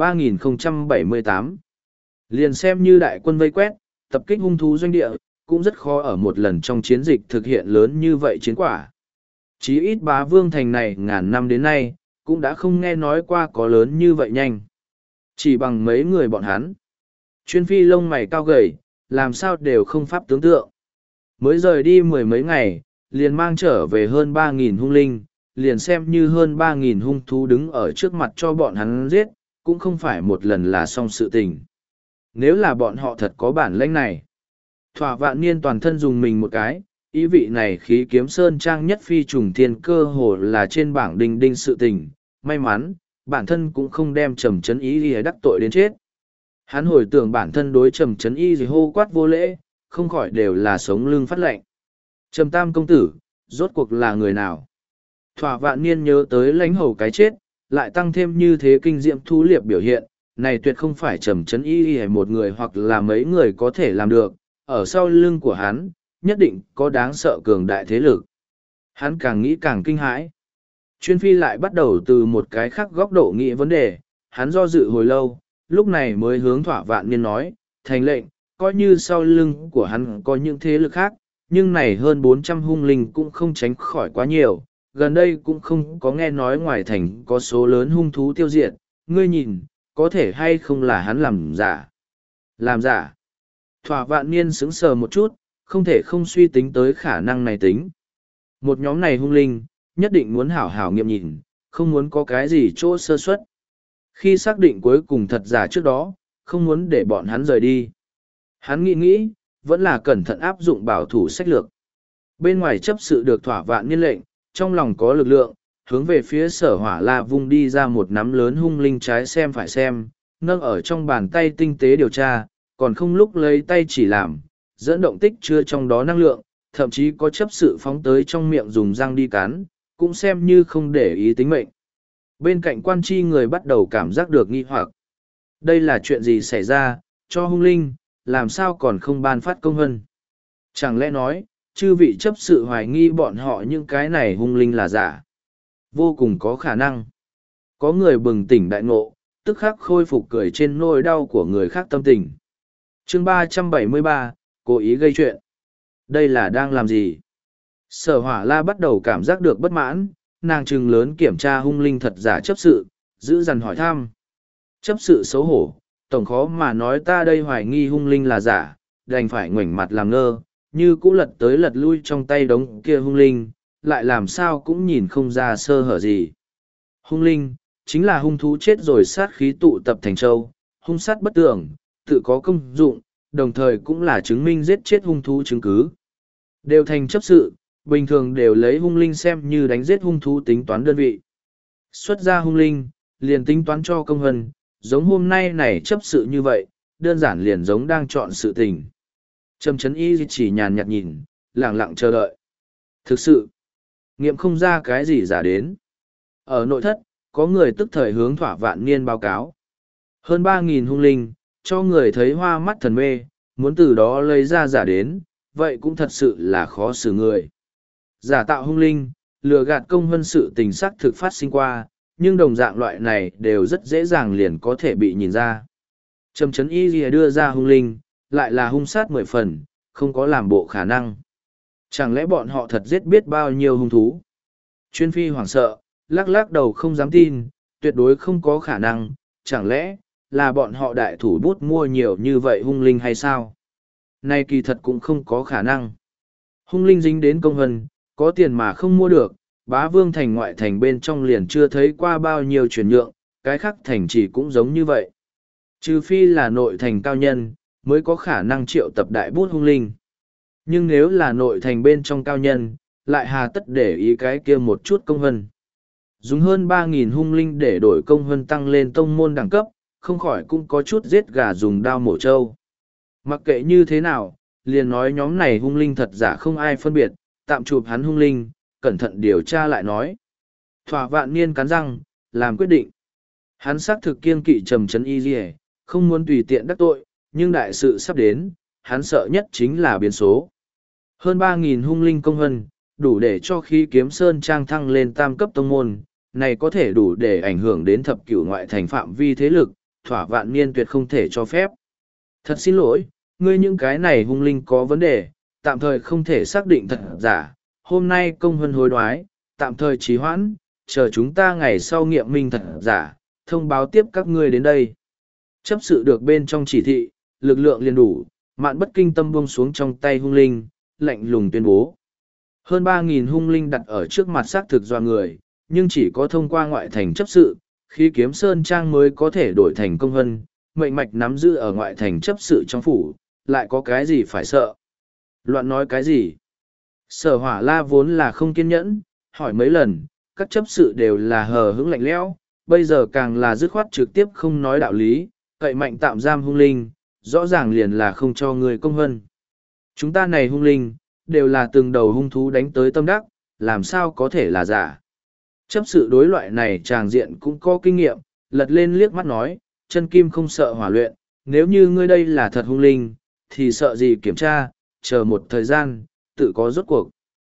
3.078. Liền xem như đại quân vây quét, tập kích hung thú doanh địa, cũng rất khó ở một lần trong chiến dịch thực hiện lớn như vậy chiến quả. Chí ít bá vương thành này ngàn năm đến nay, cũng đã không nghe nói qua có lớn như vậy nhanh. Chỉ bằng mấy người bọn hắn. Chuyên phi lông mày cao gầy, làm sao đều không pháp tưởng tượng. Mới rời đi mười mấy ngày, liền mang trở về hơn 3.000 hung linh, liền xem như hơn 3.000 hung thú đứng ở trước mặt cho bọn hắn giết, cũng không phải một lần là xong sự tình. Nếu là bọn họ thật có bản lĩnh này. Thỏa vạn niên toàn thân dùng mình một cái, ý vị này khí kiếm sơn trang nhất phi trùng thiên cơ hồ là trên bảng đinh đinh sự tình, may mắn, bản thân cũng không đem trầm chấn ý gì đắc tội đến chết. Hắn hồi tưởng bản thân đối trầm chấn y gì hô quát vô lễ, không khỏi đều là sống lưng phát lệnh. Trầm tam công tử, rốt cuộc là người nào? Thỏa vạn niên nhớ tới lãnh hầu cái chết, lại tăng thêm như thế kinh diệm thú liệp biểu hiện, này tuyệt không phải trầm chấn y hay một người hoặc là mấy người có thể làm được, ở sau lưng của hắn, nhất định có đáng sợ cường đại thế lực. Hắn càng nghĩ càng kinh hãi. Chuyên phi lại bắt đầu từ một cái khác góc độ nghĩ vấn đề, hắn do dự hồi lâu, lúc này mới hướng thỏa vạn niên nói, thành lệnh, coi như sau lưng của hắn có những thế lực khác, nhưng này hơn 400 hung linh cũng không tránh khỏi quá nhiều, gần đây cũng không có nghe nói ngoài thành có số lớn hung thú tiêu diệt, ngươi nhìn, có thể hay không là hắn làm giả. Làm giả. Thỏa vạn niên sững sờ một chút, không thể không suy tính tới khả năng này tính. Một nhóm này hung linh, nhất định muốn hảo hảo nghiệm nhìn, không muốn có cái gì chỗ sơ suất. Khi xác định cuối cùng thật giả trước đó, không muốn để bọn hắn rời đi. Hắn nghĩ, vẫn là cẩn thận áp dụng bảo thủ sách lược. Bên ngoài chấp sự được thỏa vạn niên lệnh, trong lòng có lực lượng, hướng về phía sở hỏa la vung đi ra một nắm lớn hung linh trái xem phải xem, nâng ở trong bàn tay tinh tế điều tra, còn không lúc lấy tay chỉ làm, dẫn động tích chưa trong đó năng lượng, thậm chí có chấp sự phóng tới trong miệng dùng răng đi cắn, cũng xem như không để ý tính mệnh. Bên cạnh quan tri người bắt đầu cảm giác được nghi hoặc. Đây là chuyện gì xảy ra, cho hung linh, làm sao còn không ban phát công hân? Chẳng lẽ nói, chư vị chấp sự hoài nghi bọn họ những cái này hung linh là giả? Vô cùng có khả năng. Có người bừng tỉnh đại ngộ, tức khắc khôi phục cười trên nỗi đau của người khác tâm tình. Chương 373, cố ý gây chuyện. Đây là đang làm gì? Sở Hỏa La bắt đầu cảm giác được bất mãn, nàng trừng lớn kiểm tra hung linh thật giả chấp sự, giữ dằn hỏi thăm. Chấp sự xấu hổ, tổng khó mà nói ta đây hoài nghi hung linh là giả, đành phải ngoảnh mặt làm ngơ, như cũ lật tới lật lui trong tay đống kia hung linh, lại làm sao cũng nhìn không ra sơ hở gì. Hung linh, chính là hung thú chết rồi sát khí tụ tập thành châu, hung sát bất tưởng, tự có công dụng, đồng thời cũng là chứng minh giết chết hung thú chứng cứ. Đều thành chấp sự, bình thường đều lấy hung linh xem như đánh giết hung thú tính toán đơn vị. Xuất ra hung linh, liền tính toán cho công hân, giống hôm nay này chấp sự như vậy, đơn giản liền giống đang chọn sự tình. Trầm Chấn Y chỉ nhàn nhạt nhìn, lặng lặng chờ đợi. Thực sự, nghiệm không ra cái gì giả đến. Ở nội thất, có người tức thời hướng Thỏa Vạn Niên báo cáo. Hơn 3.000 hung linh, cho người thấy hoa mắt thần mê, muốn từ đó lấy ra giả đến, vậy cũng thật sự là khó xử người. Giả tạo hung linh, lừa gạt công hân sự tình sắc thực phát sinh qua, nhưng đồng dạng loại này đều rất dễ dàng liền có thể bị nhìn ra. Trầm Chấn Y lìa đưa ra hung linh, lại là hung sát 10 phần, không có làm bộ khả năng. Chẳng lẽ bọn họ thật giết biết bao nhiêu hung thú? Chuyên Phi hoảng sợ, lắc lắc đầu không dám tin, tuyệt đối không có khả năng, chẳng lẽ là bọn họ đại thủ bút mua nhiều như vậy hung linh hay sao? Này kỳ thật cũng không có khả năng. Hung linh dính đến công hân, có tiền mà không mua được, Bá Vương thành ngoại thành bên trong liền chưa thấy qua bao nhiêu chuyển nhượng, cái khác thành chỉ cũng giống như vậy. Trừ phi là nội thành cao nhân, mới có khả năng triệu tập đại bút hung linh. Nhưng nếu là nội thành bên trong cao nhân, lại hà tất để ý cái kia một chút công hân. Dùng hơn 3.000 hung linh để đổi công hân tăng lên tông môn đẳng cấp, không khỏi cũng có chút giết gà dùng đao mổ trâu. Mặc kệ như thế nào, liền nói nhóm này hung linh thật giả không ai phân biệt, tạm chụp hắn hung linh, cẩn thận điều tra lại nói. Thỏa Vạn Niên cắn răng, làm quyết định. Hắn xác thực kiêng kỵ Trầm Chấn Y Lìa, không muốn tùy tiện đắc tội, nhưng đại sự sắp đến, hắn sợ nhất chính là biến số. Hơn 3.000 hung linh công hân, đủ để cho khi kiếm sơn trang thăng lên tam cấp tông môn, này có thể đủ để ảnh hưởng đến thập cửu ngoại thành phạm vi thế lực, Thỏa Vạn Niên tuyệt không thể cho phép. Thật xin lỗi, ngươi những cái này hung linh có vấn đề, tạm thời không thể xác định thật giả. Hôm nay công hân hối đoái, tạm thời trì hoãn, chờ chúng ta ngày sau nghiệm minh thật giả, thông báo tiếp các ngươi đến đây. Chấp sự được bên trong chỉ thị, lực lượng liền đủ, Mạn Bất Kinh tâm buông xuống trong tay hung linh, lạnh lùng tuyên bố. Hơn 3.000 hung linh đặt ở trước mặt xác thực doa người, nhưng chỉ có thông qua ngoại thành chấp sự, khi kiếm sơn trang mới có thể đổi thành công hân, mệnh mạch nắm giữ ở ngoại thành chấp sự trong phủ, lại có cái gì phải sợ. Loạn nói cái gì? Sở Hỏa La vốn là không kiên nhẫn, hỏi mấy lần, các chấp sự đều là hờ hững lạnh lẽo, bây giờ càng là dứt khoát trực tiếp không nói đạo lý, cậy mạnh tạm giam hung linh, rõ ràng liền là không cho người công hân. Chúng ta này hung linh, đều là từng đầu hung thú đánh tới tâm đắc, làm sao có thể là giả. Chấp sự đối loại này tràng diện cũng có kinh nghiệm, lật lên liếc mắt nói, chân kim không sợ hỏa luyện, nếu như ngươi đây là thật hung linh, thì sợ gì kiểm tra, chờ một thời gian, tự có rốt cuộc.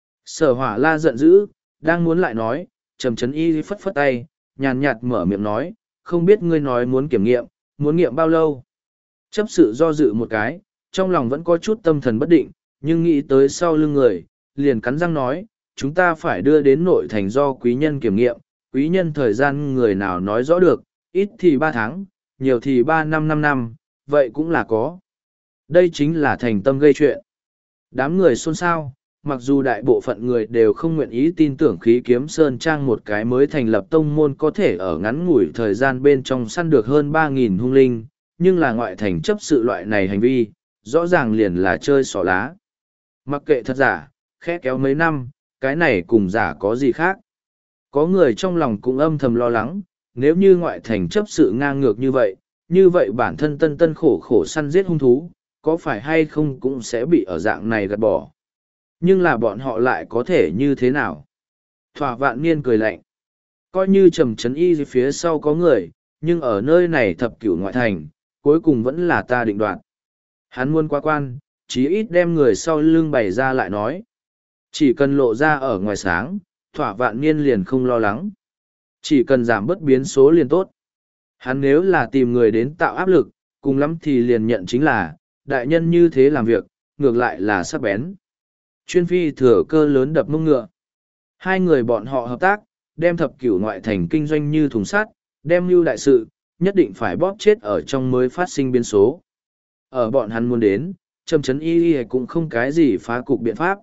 Sở Hỏa La giận dữ, đang muốn lại nói, Trầm Chấn Y phất phất tay, nhàn nhạt mở miệng nói, không biết ngươi nói muốn kiểm nghiệm, muốn nghiệm bao lâu. Chấp sự do dự một cái, trong lòng vẫn có chút tâm thần bất định, nhưng nghĩ tới sau lưng người, liền cắn răng nói, chúng ta phải đưa đến nội thành do quý nhân kiểm nghiệm, quý nhân thời gian người nào nói rõ được, ít thì 3 tháng, nhiều thì 3 năm, vậy cũng là có. Đây chính là thành tâm gây chuyện. Đám người xôn xao, mặc dù đại bộ phận người đều không nguyện ý tin tưởng khí kiếm sơn trang một cái mới thành lập tông môn có thể ở ngắn ngủi thời gian bên trong săn được hơn 3.000 hung linh, nhưng là ngoại thành chấp sự loại này hành vi, rõ ràng liền là chơi xỏ lá. Mặc kệ thật giả, khẽ kéo mấy năm, cái này cùng giả có gì khác. Có người trong lòng cũng âm thầm lo lắng, nếu như ngoại thành chấp sự ngang ngược như vậy bản thân tân tân khổ khổ săn giết hung thú, có phải hay không cũng sẽ bị ở dạng này gạt bỏ. Nhưng là bọn họ lại có thể như thế nào? Thỏa Vạn Niên cười lạnh. Coi như Trầm Chấn Y phía sau có người, nhưng ở nơi này thập cửu ngoại thành, cuối cùng vẫn là ta định đoạt. Hắn muốn qua quan, chí ít đem người sau lưng bày ra lại nói. Chỉ cần lộ ra ở ngoài sáng, Thỏa Vạn Niên liền không lo lắng. Chỉ cần giảm bớt biến số liền tốt. Hắn nếu là tìm người đến tạo áp lực, cùng lắm thì liền nhận chính là, đại nhân như thế làm việc, ngược lại là sắc bén. Chuyên phi thừa cơ lớn đập mông ngựa. Hai người bọn họ hợp tác, đem thập cửu ngoại thành kinh doanh như thùng sắt, đem mưu đại sự, nhất định phải bóp chết ở trong mới phát sinh biến số. Ở bọn hắn muốn đến, Trầm Trấn Y cũng không cái gì phá cục biện pháp.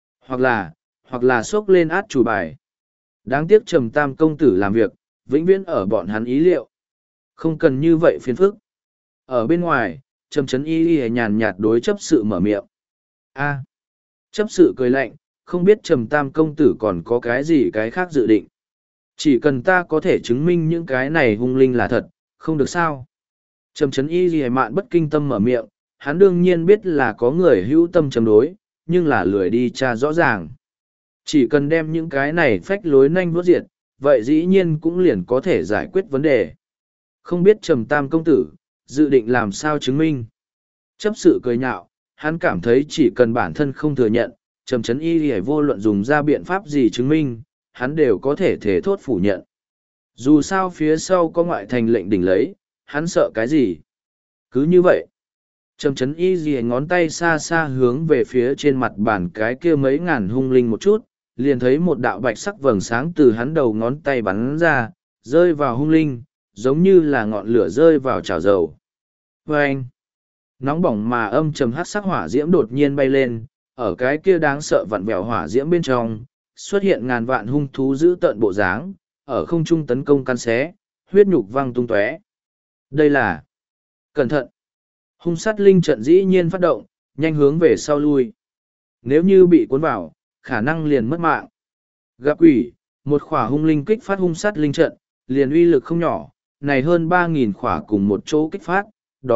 Hoặc là xốc lên át chủ bài. Đáng tiếc Trầm Tam công tử làm việc, vĩnh viễn ở bọn hắn ý liệu. Không cần như vậy phiền phức. Ở bên ngoài, Trầm Trấn Y nhàn nhạt đối chấp sự mở miệng. A. Chấp sự cười lạnh, không biết Trầm Tam công tử còn có cái gì cái khác dự định. Chỉ cần ta có thể chứng minh những cái này hung linh là thật, không được sao. Trầm Trấn Y mạn bất kinh tâm mở miệng, hắn đương nhiên biết là có người hữu tâm chống đối, nhưng là lười đi tra rõ ràng. Chỉ cần đem những cái này phách lối nhanh vuốt diệt, vậy dĩ nhiên cũng liền có thể giải quyết vấn đề. Không biết Trầm Tam công tử, dự định làm sao chứng minh. Chấp sự cười nhạo, hắn cảm thấy chỉ cần bản thân không thừa nhận, Trầm Trấn Y vô luận dùng ra biện pháp gì chứng minh, hắn đều có thể thể thốt phủ nhận. Dù sao phía sau có ngoại thành lệnh đỉnh lấy, hắn sợ cái gì. Cứ như vậy, Trầm Trấn Y ngón tay xa xa hướng về phía trên mặt bàn cái kia mấy ngàn hung linh một chút, liền thấy một đạo bạch sắc vầng sáng từ hắn đầu ngón tay bắn ra, rơi vào hung linh, giống như là ngọn lửa rơi vào chảo dầu. Vâng! Nóng bỏng mà âm trầm hát sắc hỏa diễm đột nhiên bay lên, ở cái kia đáng sợ vặn vẹo hỏa diễm bên trong, xuất hiện ngàn vạn hung thú giữ tợn bộ dáng, ở không trung tấn công căn xé, huyết nhục văng tung tóe. Đây là... Cẩn thận! Hung sát linh trận dĩ nhiên phát động, nhanh hướng về sau lui. Nếu như bị cuốn vào, khả năng liền mất mạng. Gặp quỷ, một khỏa hung linh kích phát hung sát linh trận, liền uy lực không nhỏ, này hơn 3.000 khỏa cùng một chỗ kích phát,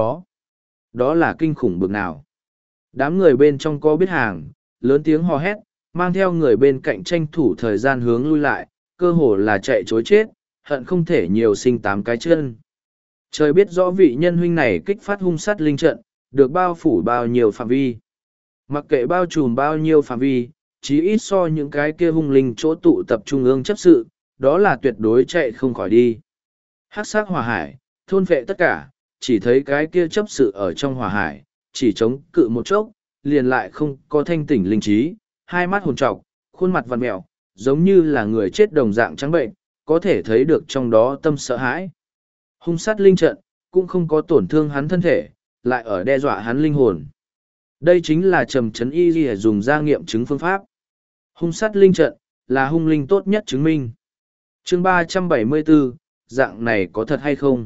đó là kinh khủng bực nào. Đám người bên trong có biết hàng, lớn tiếng hò hét, mang theo người bên cạnh tranh thủ thời gian hướng lui lại, cơ hồ là chạy chối chết, hận không thể nhiều sinh 8 cái chân. Trời biết rõ vị nhân huynh này kích phát hung sát linh trận, được bao phủ bao nhiêu phạm vi. Mặc kệ bao trùm bao nhiêu phạm vi, chí ít so những cái kia hung linh chỗ tụ tập trung ương chấp sự, đó là tuyệt đối chạy không khỏi đi. Hắc sắc hỏa hải, thôn vệ tất cả, chỉ thấy cái kia chấp sự ở trong hỏa hải, chỉ chống cự một chốc, liền lại không có thanh tỉnh linh trí, hai mắt hồn trọc, khuôn mặt vằn mẹo, giống như là người chết đồng dạng trắng bệnh, có thể thấy được trong đó tâm sợ hãi. Hung sát linh trận, cũng không có tổn thương hắn thân thể, lại ở đe dọa hắn linh hồn. Đây chính là Trầm Trấn Y dùng ra nghiệm chứng phương pháp. Hung sát linh trận, là hung linh tốt nhất chứng minh. Chương 374, dạng này có thật hay không?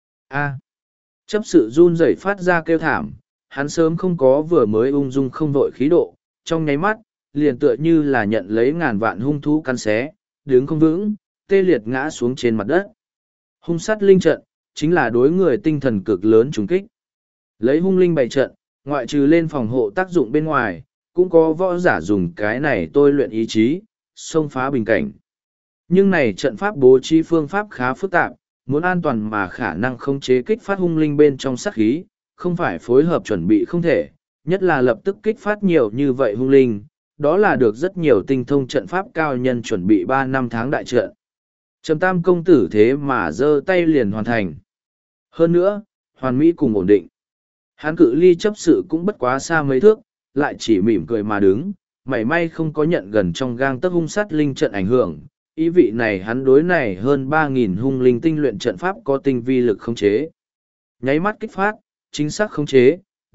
A. Chấp sự run rẩy phát ra kêu thảm, hắn sớm không có vừa mới ung dung không vội khí độ, trong nháy mắt, liền tựa như là nhận lấy ngàn vạn hung thú căn xé, đứng không vững, tê liệt ngã xuống trên mặt đất. Hung sát linh trận, chính là đối người tinh thần cực lớn trùng kích. Lấy hung linh bày trận, ngoại trừ lên phòng hộ tác dụng bên ngoài, cũng có võ giả dùng cái này tôi luyện ý chí, xông phá bình cảnh. Nhưng này trận pháp bố trí phương pháp khá phức tạp, muốn an toàn mà khả năng không chế kích phát hung linh bên trong sát khí, không phải phối hợp chuẩn bị không thể, nhất là lập tức kích phát nhiều như vậy hung linh, đó là được rất nhiều tinh thông trận pháp cao nhân chuẩn bị 3 năm tháng đại trận. Trầm Tam công tử thế mà giơ tay liền hoàn thành. Hơn nữa, hoàn mỹ cùng ổn định. Hắn cự ly chấp sự cũng bất quá xa mấy thước, lại chỉ mỉm cười mà đứng, mảy may không có nhận gần trong gang tấc hung sát linh trận ảnh hưởng. Ý vị này hắn đối này hơn 3.000 hung linh tinh luyện trận pháp có tinh vi lực khống chế. Nháy mắt kích phát, chính xác khống chế,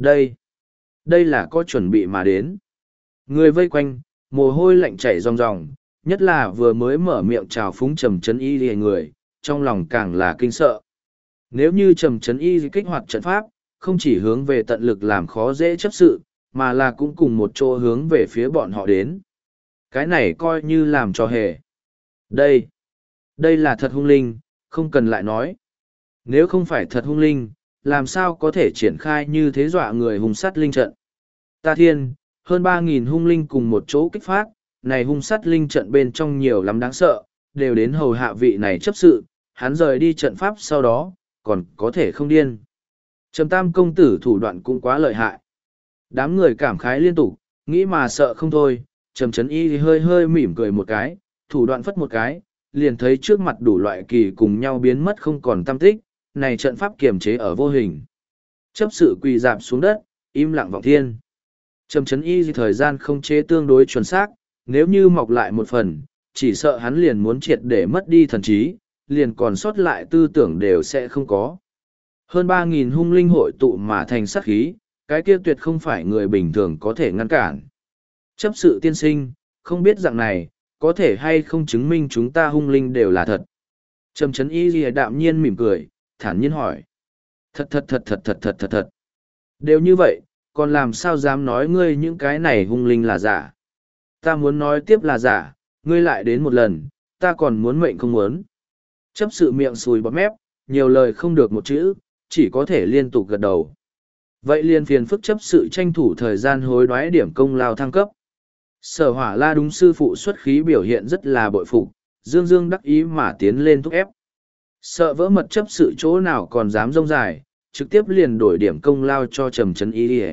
đây là có chuẩn bị mà đến. Người vây quanh, mồ hôi lạnh chảy ròng ròng, nhất là vừa mới mở miệng chào phúng Trầm Trấn Y lìa người, trong lòng càng là kinh sợ. Nếu như Trầm Trấn Y kích hoạt trận pháp, không chỉ hướng về tận lực làm khó dễ chấp sự, mà là cũng cùng một chỗ hướng về phía bọn họ đến. Cái này coi như làm cho hề. Đây là thật hung linh, không cần lại nói. Nếu không phải thật hung linh, làm sao có thể triển khai như thế dọa người hung sát linh trận. Ta thiên, hơn 3.000 hung linh cùng một chỗ kích phát, này hung sát linh trận bên trong nhiều lắm đáng sợ, đều đến hầu hạ vị này chấp sự, hắn rời đi trận pháp sau đó, còn có thể không điên. Trầm Tam công tử thủ đoạn cũng quá lợi hại. Đám người cảm khái liên tục, nghĩ mà sợ không thôi, Trầm Trấn Y thì hơi hơi mỉm cười một cái, thủ đoạn phất một cái, liền thấy trước mặt đủ loại kỳ cùng nhau biến mất không còn tăm tích, này trận pháp kiềm chế ở vô hình. Chấp sự quỳ dạp xuống đất, im lặng vọng thiên. Trầm chấn y thời gian không chế tương đối chuẩn xác, nếu như mọc lại một phần, chỉ sợ hắn liền muốn triệt để mất đi thần trí, liền còn sót lại tư tưởng đều sẽ không có. Hơn 3.000 hung linh hội tụ mà thành sát khí, cái kia tuyệt không phải người bình thường có thể ngăn cản. Chấp sự tiên sinh, không biết dạng này, có thể hay không chứng minh chúng ta hung linh đều là thật. Trầm chấn y lìa đạm nhiên mỉm cười, thản nhiên hỏi. Thật. Đều như vậy, còn làm sao dám nói ngươi những cái này hung linh là giả. Ta muốn nói tiếp là giả, ngươi lại đến một lần, ta còn muốn mệnh không muốn. Chấp sự miệng sùi bọt mép, nhiều lời không được một chữ, chỉ có thể liên tục gật đầu. Vậy liền phiền phức chấp sự tranh thủ thời gian hối đoái điểm công lao thăng cấp. Sở Hỏa La đúng sư phụ xuất khí biểu hiện rất là bội phục, dương dương đắc ý mà tiến lên thúc ép. Sợ vỡ mật chấp sự chỗ nào còn dám rông dài, trực tiếp liền đổi điểm công lao cho Trầm Chấn Y đi.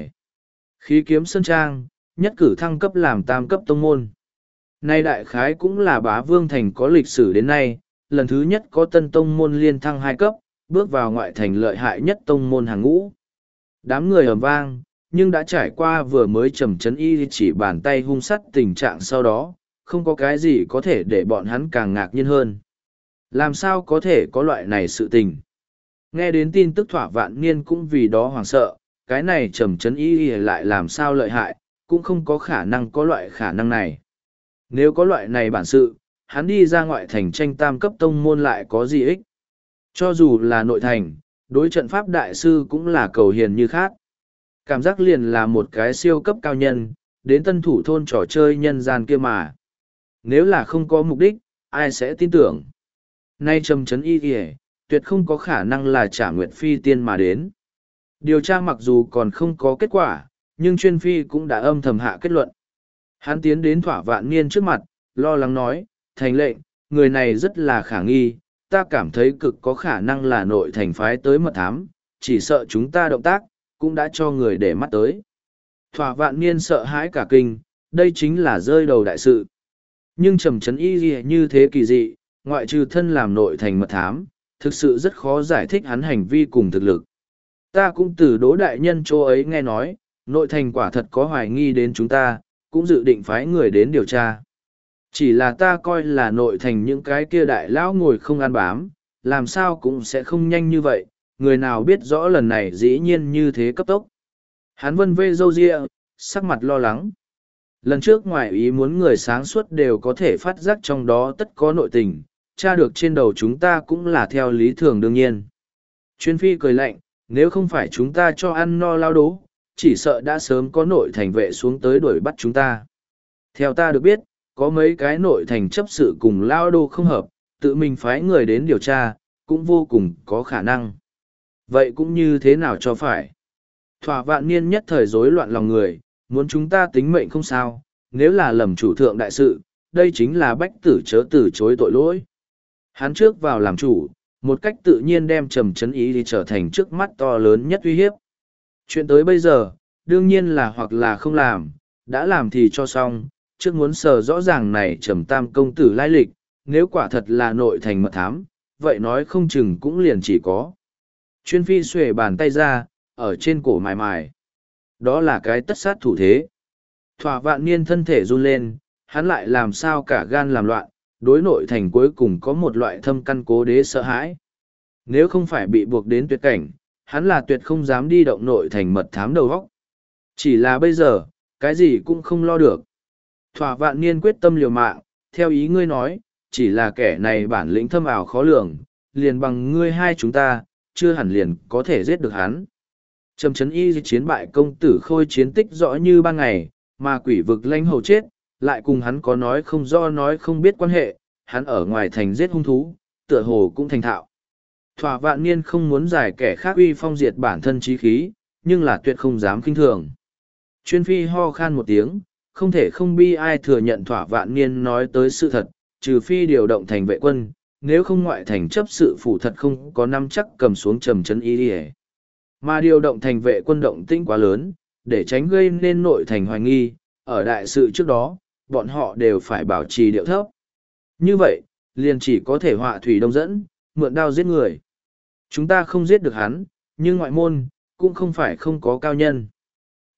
Khí kiếm sơn trang, nhất cử thăng cấp làm tam cấp tông môn. Nay đại khái cũng là Bá Vương Thành có lịch sử đến nay, lần thứ nhất có tân tông môn liên thăng 2 cấp, bước vào ngoại thành lợi hại nhất tông môn hàng ngũ. Đám người ầm vang, nhưng đã trải qua vừa mới Trầm Chấn Y chỉ bàn tay hung sắt tình trạng sau đó, không có cái gì có thể để bọn hắn càng ngạc nhiên hơn. Làm sao có thể có loại này sự tình? Nghe đến tin tức Thỏa Vạn Niên cũng vì đó hoảng sợ, cái này Trầm Chấn Y lại làm sao lợi hại, cũng không có khả năng có loại khả năng này. Nếu có loại này bản sự, hắn đi ra ngoại thành tranh tam cấp tông môn lại có gì ích? Cho dù là nội thành, đối trận pháp đại sư cũng là cầu hiền như khác. Cảm giác liền là một cái siêu cấp cao nhân, đến tân thủ thôn trò chơi nhân gian kia mà. Nếu là không có mục đích, ai sẽ tin tưởng? Nay Trầm Chấn Y kìa, tuyệt không có khả năng là trả nguyện phi tiên mà đến. Điều tra mặc dù còn không có kết quả, nhưng chuyên phi cũng đã âm thầm hạ kết luận. Hắn tiến đến Thỏa Vạn Niên trước mặt, lo lắng nói, thành lệnh, người này rất là khả nghi, ta cảm thấy cực có khả năng là nội thành phái tới mật thám, chỉ sợ chúng ta động tác, cũng đã cho người để mắt tới. Thỏa Vạn Niên sợ hãi cả kinh, đây chính là rơi đầu đại sự. Nhưng Trầm Chấn Y như thế kỳ dị, ngoại trừ thân làm nội thành mật thám, thực sự rất khó giải thích hắn hành vi cùng thực lực. Ta cũng từ Đỗ đại nhân chỗ ấy nghe nói, nội thành quả thật có hoài nghi đến chúng ta, cũng dự định phái người đến điều tra. Chỉ là ta coi là nội thành những cái kia đại lão ngồi không ăn bám, làm sao cũng sẽ không nhanh như vậy, người nào biết rõ lần này dĩ nhiên như thế cấp tốc. Hắn vân vê râu ria, sắc mặt lo lắng. Lần trước ngoài ý muốn người sáng suốt đều có thể phát giác trong đó tất có nội tình, tra được trên đầu chúng ta cũng là theo lý thường đương nhiên. Chuyên phi cười lạnh, nếu không phải chúng ta cho ăn no lao đố, chỉ sợ đã sớm có nội thành vệ xuống tới đuổi bắt chúng ta. Theo ta được biết, có mấy cái nội thành chấp sự cùng lao đô không hợp, tự mình phái người đến điều tra, cũng vô cùng có khả năng. Vậy cũng như thế nào cho phải? Thỏa Vạn Niên nhất thời rối loạn lòng người, muốn chúng ta tính mệnh không sao, nếu là lầm chủ thượng đại sự, đây chính là bách tử chớ từ chối tội lỗi. Hắn trước vào làm chủ, một cách tự nhiên đem Trầm Chấn Y đi trở thành trước mắt to lớn nhất uy hiếp. Chuyện tới bây giờ, đương nhiên là hoặc là không làm, đã làm thì cho xong, trước muốn sờ rõ ràng này Trầm Tam công tử lai lịch, nếu quả thật là nội thành mật thám, vậy nói không chừng cũng liền chỉ có. Chuyên phi xuề bàn tay ra, ở trên cổ mài mài. Đó là cái tất sát thủ thế. Thỏa Vạn Niên thân thể run lên, hắn lại làm sao cả gan làm loạn, đối nội thành cuối cùng có một loại thâm căn cố đế sợ hãi. Nếu không phải bị buộc đến tuyệt cảnh, hắn là tuyệt không dám đi động nội thành mật thám đầu góc. Chỉ là bây giờ, cái gì cũng không lo được. Thỏa Vạn Niên quyết tâm liều mạng, theo ý ngươi nói, chỉ là kẻ này bản lĩnh thâm ảo khó lường, liền bằng ngươi hai chúng ta, chưa hẳn liền có thể giết được hắn. Trầm Chấn Y chiến bại công tử Khôi chiến tích rõ như ban ngày, mà quỷ vực lãnh hầu chết, lại cùng hắn có nói không do nói không biết quan hệ, hắn ở ngoài thành giết hung thú, tựa hồ cũng thành thạo. Thỏa Vạn Niên không muốn giải kẻ khác uy phong diệt bản thân chí khí, nhưng là tuyệt không dám kinh thường. Chuyên phi ho khan một tiếng, không thể không bi ai thừa nhận Thỏa Vạn Niên nói tới sự thật, trừ phi điều động thành vệ quân, nếu không ngoại thành chấp sự phủ thật không có nắm chắc cầm xuống Trầm Chấn Y đi. Mà điều động thành vệ quân động tĩnh quá lớn, để tránh gây nên nội thành hoài nghi, ở đại sự trước đó, bọn họ đều phải bảo trì điệu thấp. Như vậy, liền chỉ có thể họa thủy đông dẫn, mượn đao giết người. Chúng ta không giết được hắn, nhưng ngoại môn, cũng không phải không có cao nhân.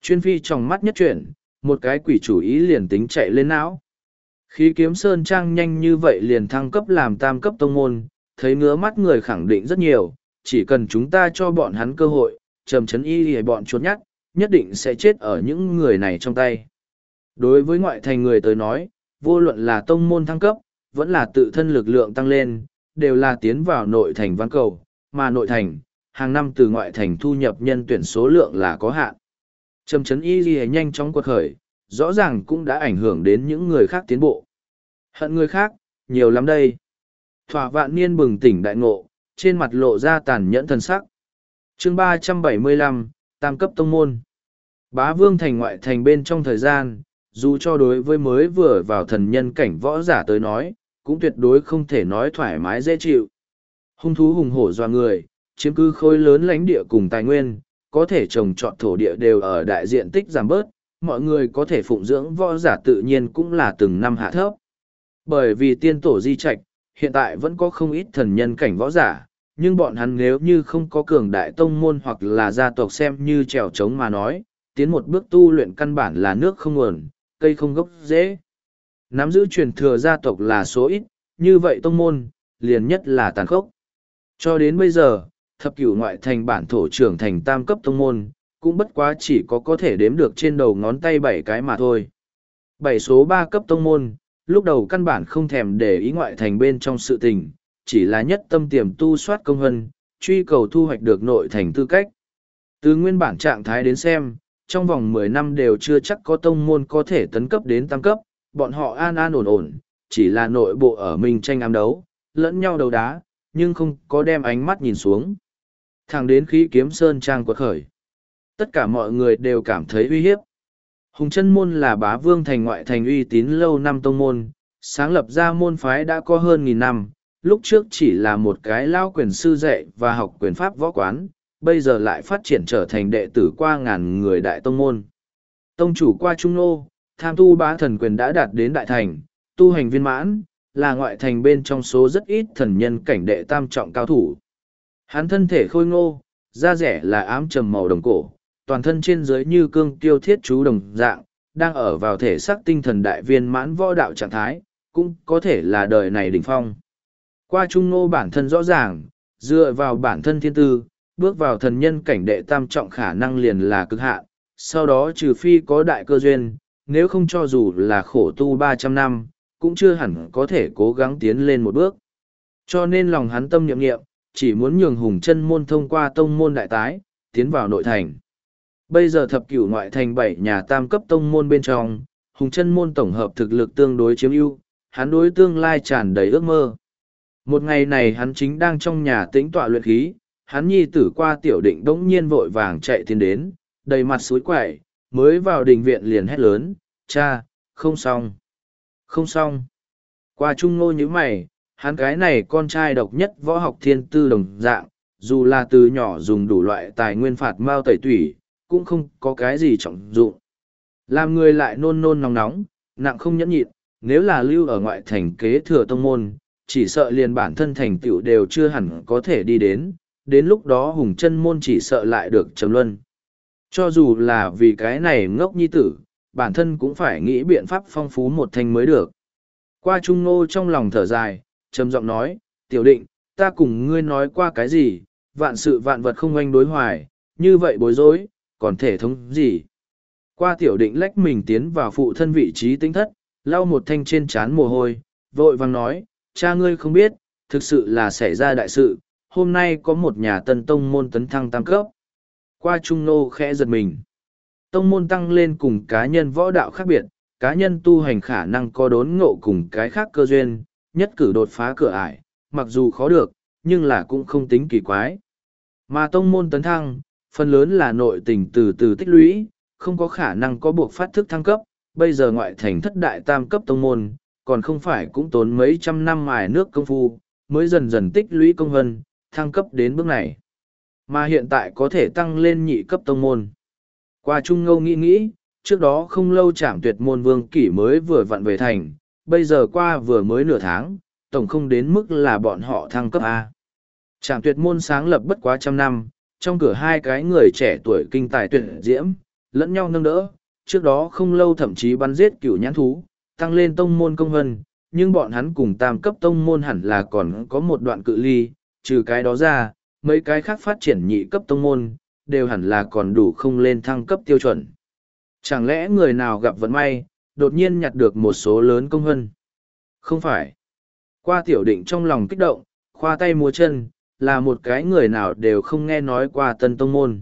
Chuyên phi trong mắt nhất chuyển, một cái quỷ chủ ý liền tính chạy lên não. Khí kiếm sơn trang nhanh như vậy liền thăng cấp làm tam cấp tông môn, thấy ngứa mắt người khẳng định rất nhiều, chỉ cần chúng ta cho bọn hắn cơ hội, trầm chấn y bọn chuột nhắt, nhất định sẽ chết ở những người này trong tay. Đối với ngoại thành người tới nói, vô luận là tông môn thăng cấp, vẫn là tự thân lực lượng tăng lên, đều là tiến vào nội thành văn cầu, mà nội thành, hàng năm từ ngoại thành thu nhập nhân tuyển số lượng là có hạn. Trầm chấn y nhanh chóng quật khởi, rõ ràng cũng đã ảnh hưởng đến những người khác tiến bộ. Hận người khác, nhiều lắm đây. Thỏa vạn niên bừng tỉnh đại ngộ, trên mặt lộ ra tàn nhẫn thần sắc. Chương 375, tam cấp tông môn. Bá vương thành ngoại thành bên trong thời gian, dù cho đối với mới vừa vào thần nhân cảnh võ giả tới nói, cũng tuyệt đối không thể nói thoải mái dễ chịu. Hung thú hùng hổ doa người, chiếm cứ khối lớn lãnh địa cùng tài nguyên, có thể trồng trọt thổ địa đều ở đại diện tích giảm bớt, mọi người có thể phụng dưỡng võ giả tự nhiên cũng là từng năm hạ thấp. Bởi vì tiên tổ di trạch, hiện tại vẫn có không ít thần nhân cảnh võ giả, nhưng bọn hắn nếu như không có cường đại tông môn hoặc là gia tộc xem như trèo trống mà nói, tiến một bước tu luyện căn bản là nước không nguồn, cây không gốc dễ. Nắm giữ truyền thừa gia tộc là số ít, như vậy tông môn, liền nhất là tàn khốc. Cho đến bây giờ, thập cửu ngoại thành bản thổ trưởng thành tam cấp tông môn, cũng bất quá chỉ có thể đếm được trên đầu ngón tay 7 cái mà thôi. 7 số 3 cấp tông môn, lúc đầu căn bản không thèm để ý ngoại thành bên trong sự tình, chỉ là nhất tâm tiềm tu soát công hân, truy cầu thu hoạch được nội thành tư cách. Từ nguyên bản trạng thái đến xem, trong vòng 10 năm đều chưa chắc có tông môn có thể tấn cấp đến tam cấp, bọn họ an an ổn ổn, chỉ là nội bộ ở mình tranh ám đấu, lẫn nhau đấu đá, nhưng không có đem ánh mắt nhìn xuống. Thẳng đến khí kiếm sơn trang quật khởi. Tất cả mọi người đều cảm thấy uy hiếp. Hùng chân môn là bá vương thành ngoại thành uy tín lâu năm tông môn, sáng lập ra môn phái đã có hơn 1000 năm, lúc trước chỉ là một cái lao quyền sư dạy và học quyền pháp võ quán, bây giờ lại phát triển trở thành đệ tử qua ngàn người đại tông môn. Tông chủ qua trung nô, tham tu bá thần quyền đã đạt đến đại thành, tu hành viên mãn, là ngoại thành bên trong số rất ít thần nhân cảnh đệ tam trọng cao thủ. Hắn thân thể khôi ngô, da rẻ là ám trầm màu đồng cổ, toàn thân trên dưới như cương tiêu thiết chú đồng dạng, đang ở vào thể xác tinh thần đại viên mãn võ đạo trạng thái, cũng có thể là đời này đỉnh phong. Qua trung nô bản thân rõ ràng, dựa vào bản thân thiên tư, bước vào thần nhân cảnh đệ tam trọng khả năng liền là cực hạn, sau đó trừ phi có đại cơ duyên, nếu không cho dù là khổ tu 300 năm, cũng chưa hẳn có thể cố gắng tiến lên một bước. Cho nên lòng hắn tâm nhậm nghiệm, chỉ muốn nhường hùng chân môn thông qua tông môn đại tái, tiến vào nội thành. Bây giờ thập cửu ngoại thành 7 nhà tam cấp tông môn bên trong, hùng chân môn tổng hợp thực lực tương đối chiếm ưu, hắn đối tương lai tràn đầy ước mơ. Một ngày này hắn chính đang trong nhà tĩnh tọa luyện khí, hắn nhi tử qua tiểu định đống nhiên vội vàng chạy tiến đến, đầy mặt suối quẩy, mới vào đình viện liền hét lớn, cha, không xong, không xong. Qua trung ngô như mày, hắn cái này con trai độc nhất võ học thiên tư đồng dạng, dù là từ nhỏ dùng đủ loại tài nguyên phạt mao tẩy tủy, cũng không có cái gì trọng dụng. Làm người lại nôn nôn nóng nóng, nặng không nhẫn nhịn, nếu là lưu ở ngoại thành kế thừa tông môn, chỉ sợ liền bản thân thành tựu đều chưa hẳn có thể đi đến lúc đó hùng chân môn chỉ sợ lại được trầm luân. Cho dù là vì cái này ngốc nhi tử, bản thân cũng phải nghĩ biện pháp phong phú một thanh mới được. Qua trung nô trong lòng thở dài, trầm giọng nói, tiểu định, ta cùng ngươi nói qua cái gì, vạn sự vạn vật không oanh đối hoài, như vậy bối rối, còn thể thống gì. Qua tiểu định lách mình tiến vào phụ thân vị trí tinh thất, lau một thanh trên trán mồ hôi, vội vàng nói, cha ngươi không biết, thực sự là xảy ra đại sự, hôm nay có một nhà tân tông môn tấn thăng tam cấp. Qua trung nô khẽ giật mình. Tông môn tăng lên cùng cá nhân võ đạo khác biệt, cá nhân tu hành khả năng có đốn ngộ cùng cái khác cơ duyên, nhất cử đột phá cửa ải, mặc dù khó được, nhưng là cũng không tính kỳ quái. Mà tông môn tấn thăng, phần lớn là nội tình từ từ tích lũy, không có khả năng có buộc phát thức thăng cấp, bây giờ ngoại thành thất đại tam cấp tông môn, còn không phải cũng tốn mấy trăm năm mài nước công phu, mới dần dần tích lũy công vân, thăng cấp đến bước này. Mà hiện tại có thể tăng lên nhị cấp tông môn. Qua Trung Ngâu nghĩ, trước đó không lâu Trảm Tuyệt môn Vương Kỷ mới vừa vặn về thành, bây giờ qua vừa mới nửa tháng, tổng không đến mức là bọn họ thăng cấp A. Trảm Tuyệt môn sáng lập bất quá trăm năm, trong cửa hai cái người trẻ tuổi kinh tài tuyệt diễm, lẫn nhau nâng đỡ, trước đó không lâu thậm chí bắn giết cửu nhãn thú, tăng lên tông môn công hân, nhưng bọn hắn cùng tam cấp tông môn hẳn là còn có một đoạn cự ly, trừ cái đó ra, mấy cái khác phát triển nhị cấp tông môn, đều hẳn là còn đủ không lên thăng cấp tiêu chuẩn. Chẳng lẽ người nào gặp vận may, đột nhiên nhặt được một số lớn công hân? Không phải. Qua tiểu định trong lòng kích động, khoa tay múa chân, là một cái người nào đều không nghe nói qua tân tông môn.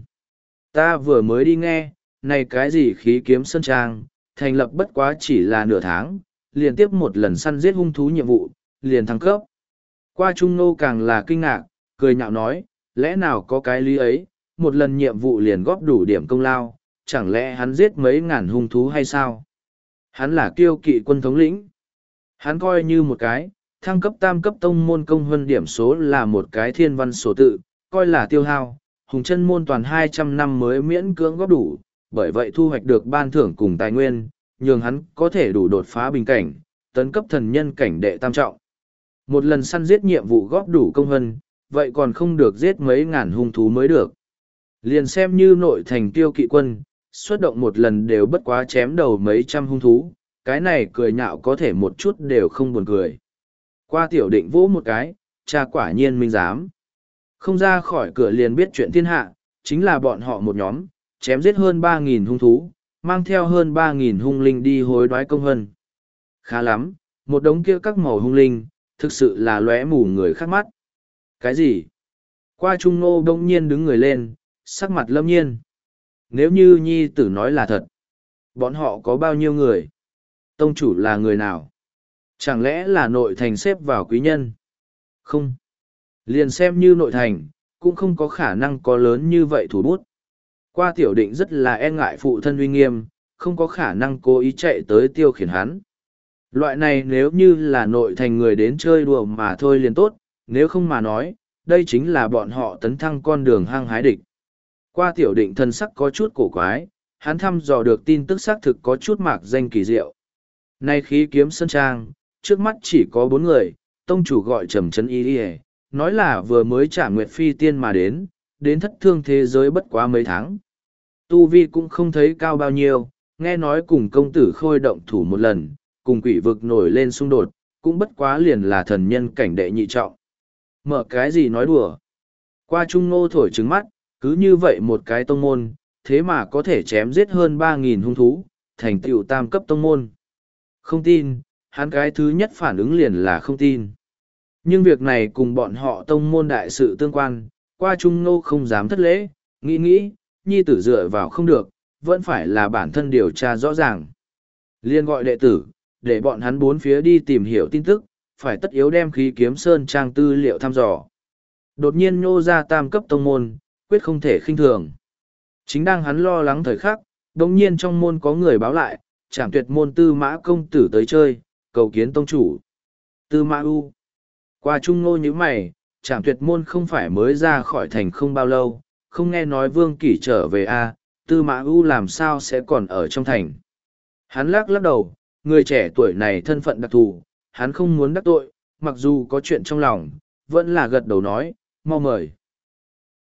Ta vừa mới đi nghe, này cái gì khí kiếm sơn trang, thành lập bất quá chỉ là nửa tháng, liên tiếp một lần săn giết hung thú nhiệm vụ, liền thăng cấp. Qua Trung Nô càng là kinh ngạc, cười nhạo nói, lẽ nào có cái lý ấy, một lần nhiệm vụ liền góp đủ điểm công lao, chẳng lẽ hắn giết mấy ngàn hung thú hay sao? Hắn là kiêu kỵ quân thống lĩnh. Hắn coi như một cái, thăng cấp tam cấp tông môn công huân điểm số là một cái thiên văn số tự, coi là tiêu hao, hùng chân môn toàn 200 năm mới miễn cưỡng góp đủ, bởi vậy thu hoạch được ban thưởng cùng tài nguyên, nhường hắn có thể đủ đột phá bình cảnh, tấn cấp thần nhân cảnh đệ tam trọng. Một lần săn giết nhiệm vụ góp đủ công huân, vậy còn không được giết mấy ngàn hung thú mới được. Liền xem như nội thành tiêu kỵ quân, xuất động một lần đều bất quá chém đầu mấy trăm hung thú, cái này cười nhạo có thể một chút đều không buồn cười. Qua tiểu định vỗ một cái, cha quả nhiên minh giám. Không ra khỏi cửa liền biết chuyện thiên hạ, chính là bọn họ một nhóm, chém giết hơn 3.000 hung thú, mang theo hơn 3.000 hung linh đi hối đoái công hân. Khá lắm, một đống kia các màu hung linh, thực sự là lóe mù người khác mắt. Cái gì? Qua Trung Nô đông nhiên đứng người lên, sắc mặt lâm nhiên. Nếu như nhi tử nói là thật, bọn họ có bao nhiêu người? Tông chủ là người nào? Chẳng lẽ là nội thành xếp vào quý nhân? Không. Liền xem như nội thành, cũng không có khả năng có lớn như vậy thủ bút. Qua tiểu định rất là e ngại phụ thân uy nghiêm, không có khả năng cố ý chạy tới tiêu khiển hắn. Loại này nếu như là nội thành người đến chơi đùa mà thôi liền tốt, nếu không mà nói, đây chính là bọn họ tấn thăng con đường hăng hái địch. Qua tiểu định thân sắc có chút cổ quái, hắn thăm dò được tin tức xác thực có chút mạc danh kỳ diệu. Nay khí kiếm sơn trang, trước mắt chỉ có 4 người, tông chủ gọi Trầm Trấn Y Đi, nói là vừa mới trả nguyệt phi tiên mà đến thất thương thế giới bất quá mấy tháng. Tu vi cũng không thấy cao bao nhiêu, nghe nói cùng công tử khôi động thủ một lần, cùng quỷ vực nổi lên xung đột, cũng bất quá liền là thần nhân cảnh đệ nhị trọng. Mở cái gì nói đùa. Qua Trung Nô thổi trứng mắt, cứ như vậy một cái tông môn, thế mà có thể chém giết hơn 3.000 hung thú, thành tựu tam cấp tông môn. Không tin, hắn cái thứ nhất phản ứng liền là không tin. Nhưng việc này cùng bọn họ tông môn đại sự tương quan, Qua Trung Nô không dám thất lễ, nghĩ, nhi tử dựa vào không được, vẫn phải là bản thân điều tra rõ ràng. Liên gọi đệ tử, để bọn hắn bốn phía đi tìm hiểu tin tức, phải tất yếu đem khí kiếm sơn trang tư liệu thăm dò. Đột nhiên nhô ra tam cấp tông môn, quyết không thể khinh thường. Chính đang hắn lo lắng thời khắc, đồng nhiên trong môn có người báo lại, Trảm Tuyệt môn Tư Mã công tử tới chơi, cầu kiến tông chủ. Tư Mã U. Qua Trung Nô như mày, Trảm Tuyệt môn không phải mới ra khỏi thành không bao lâu, không nghe nói Vương Kỷ trở về a, Tư Mã U làm sao sẽ còn ở trong thành. Hắn lắc đầu, người trẻ tuổi này thân phận đặc thù, hắn không muốn đắc tội, mặc dù có chuyện trong lòng, vẫn là gật đầu nói, mau mời.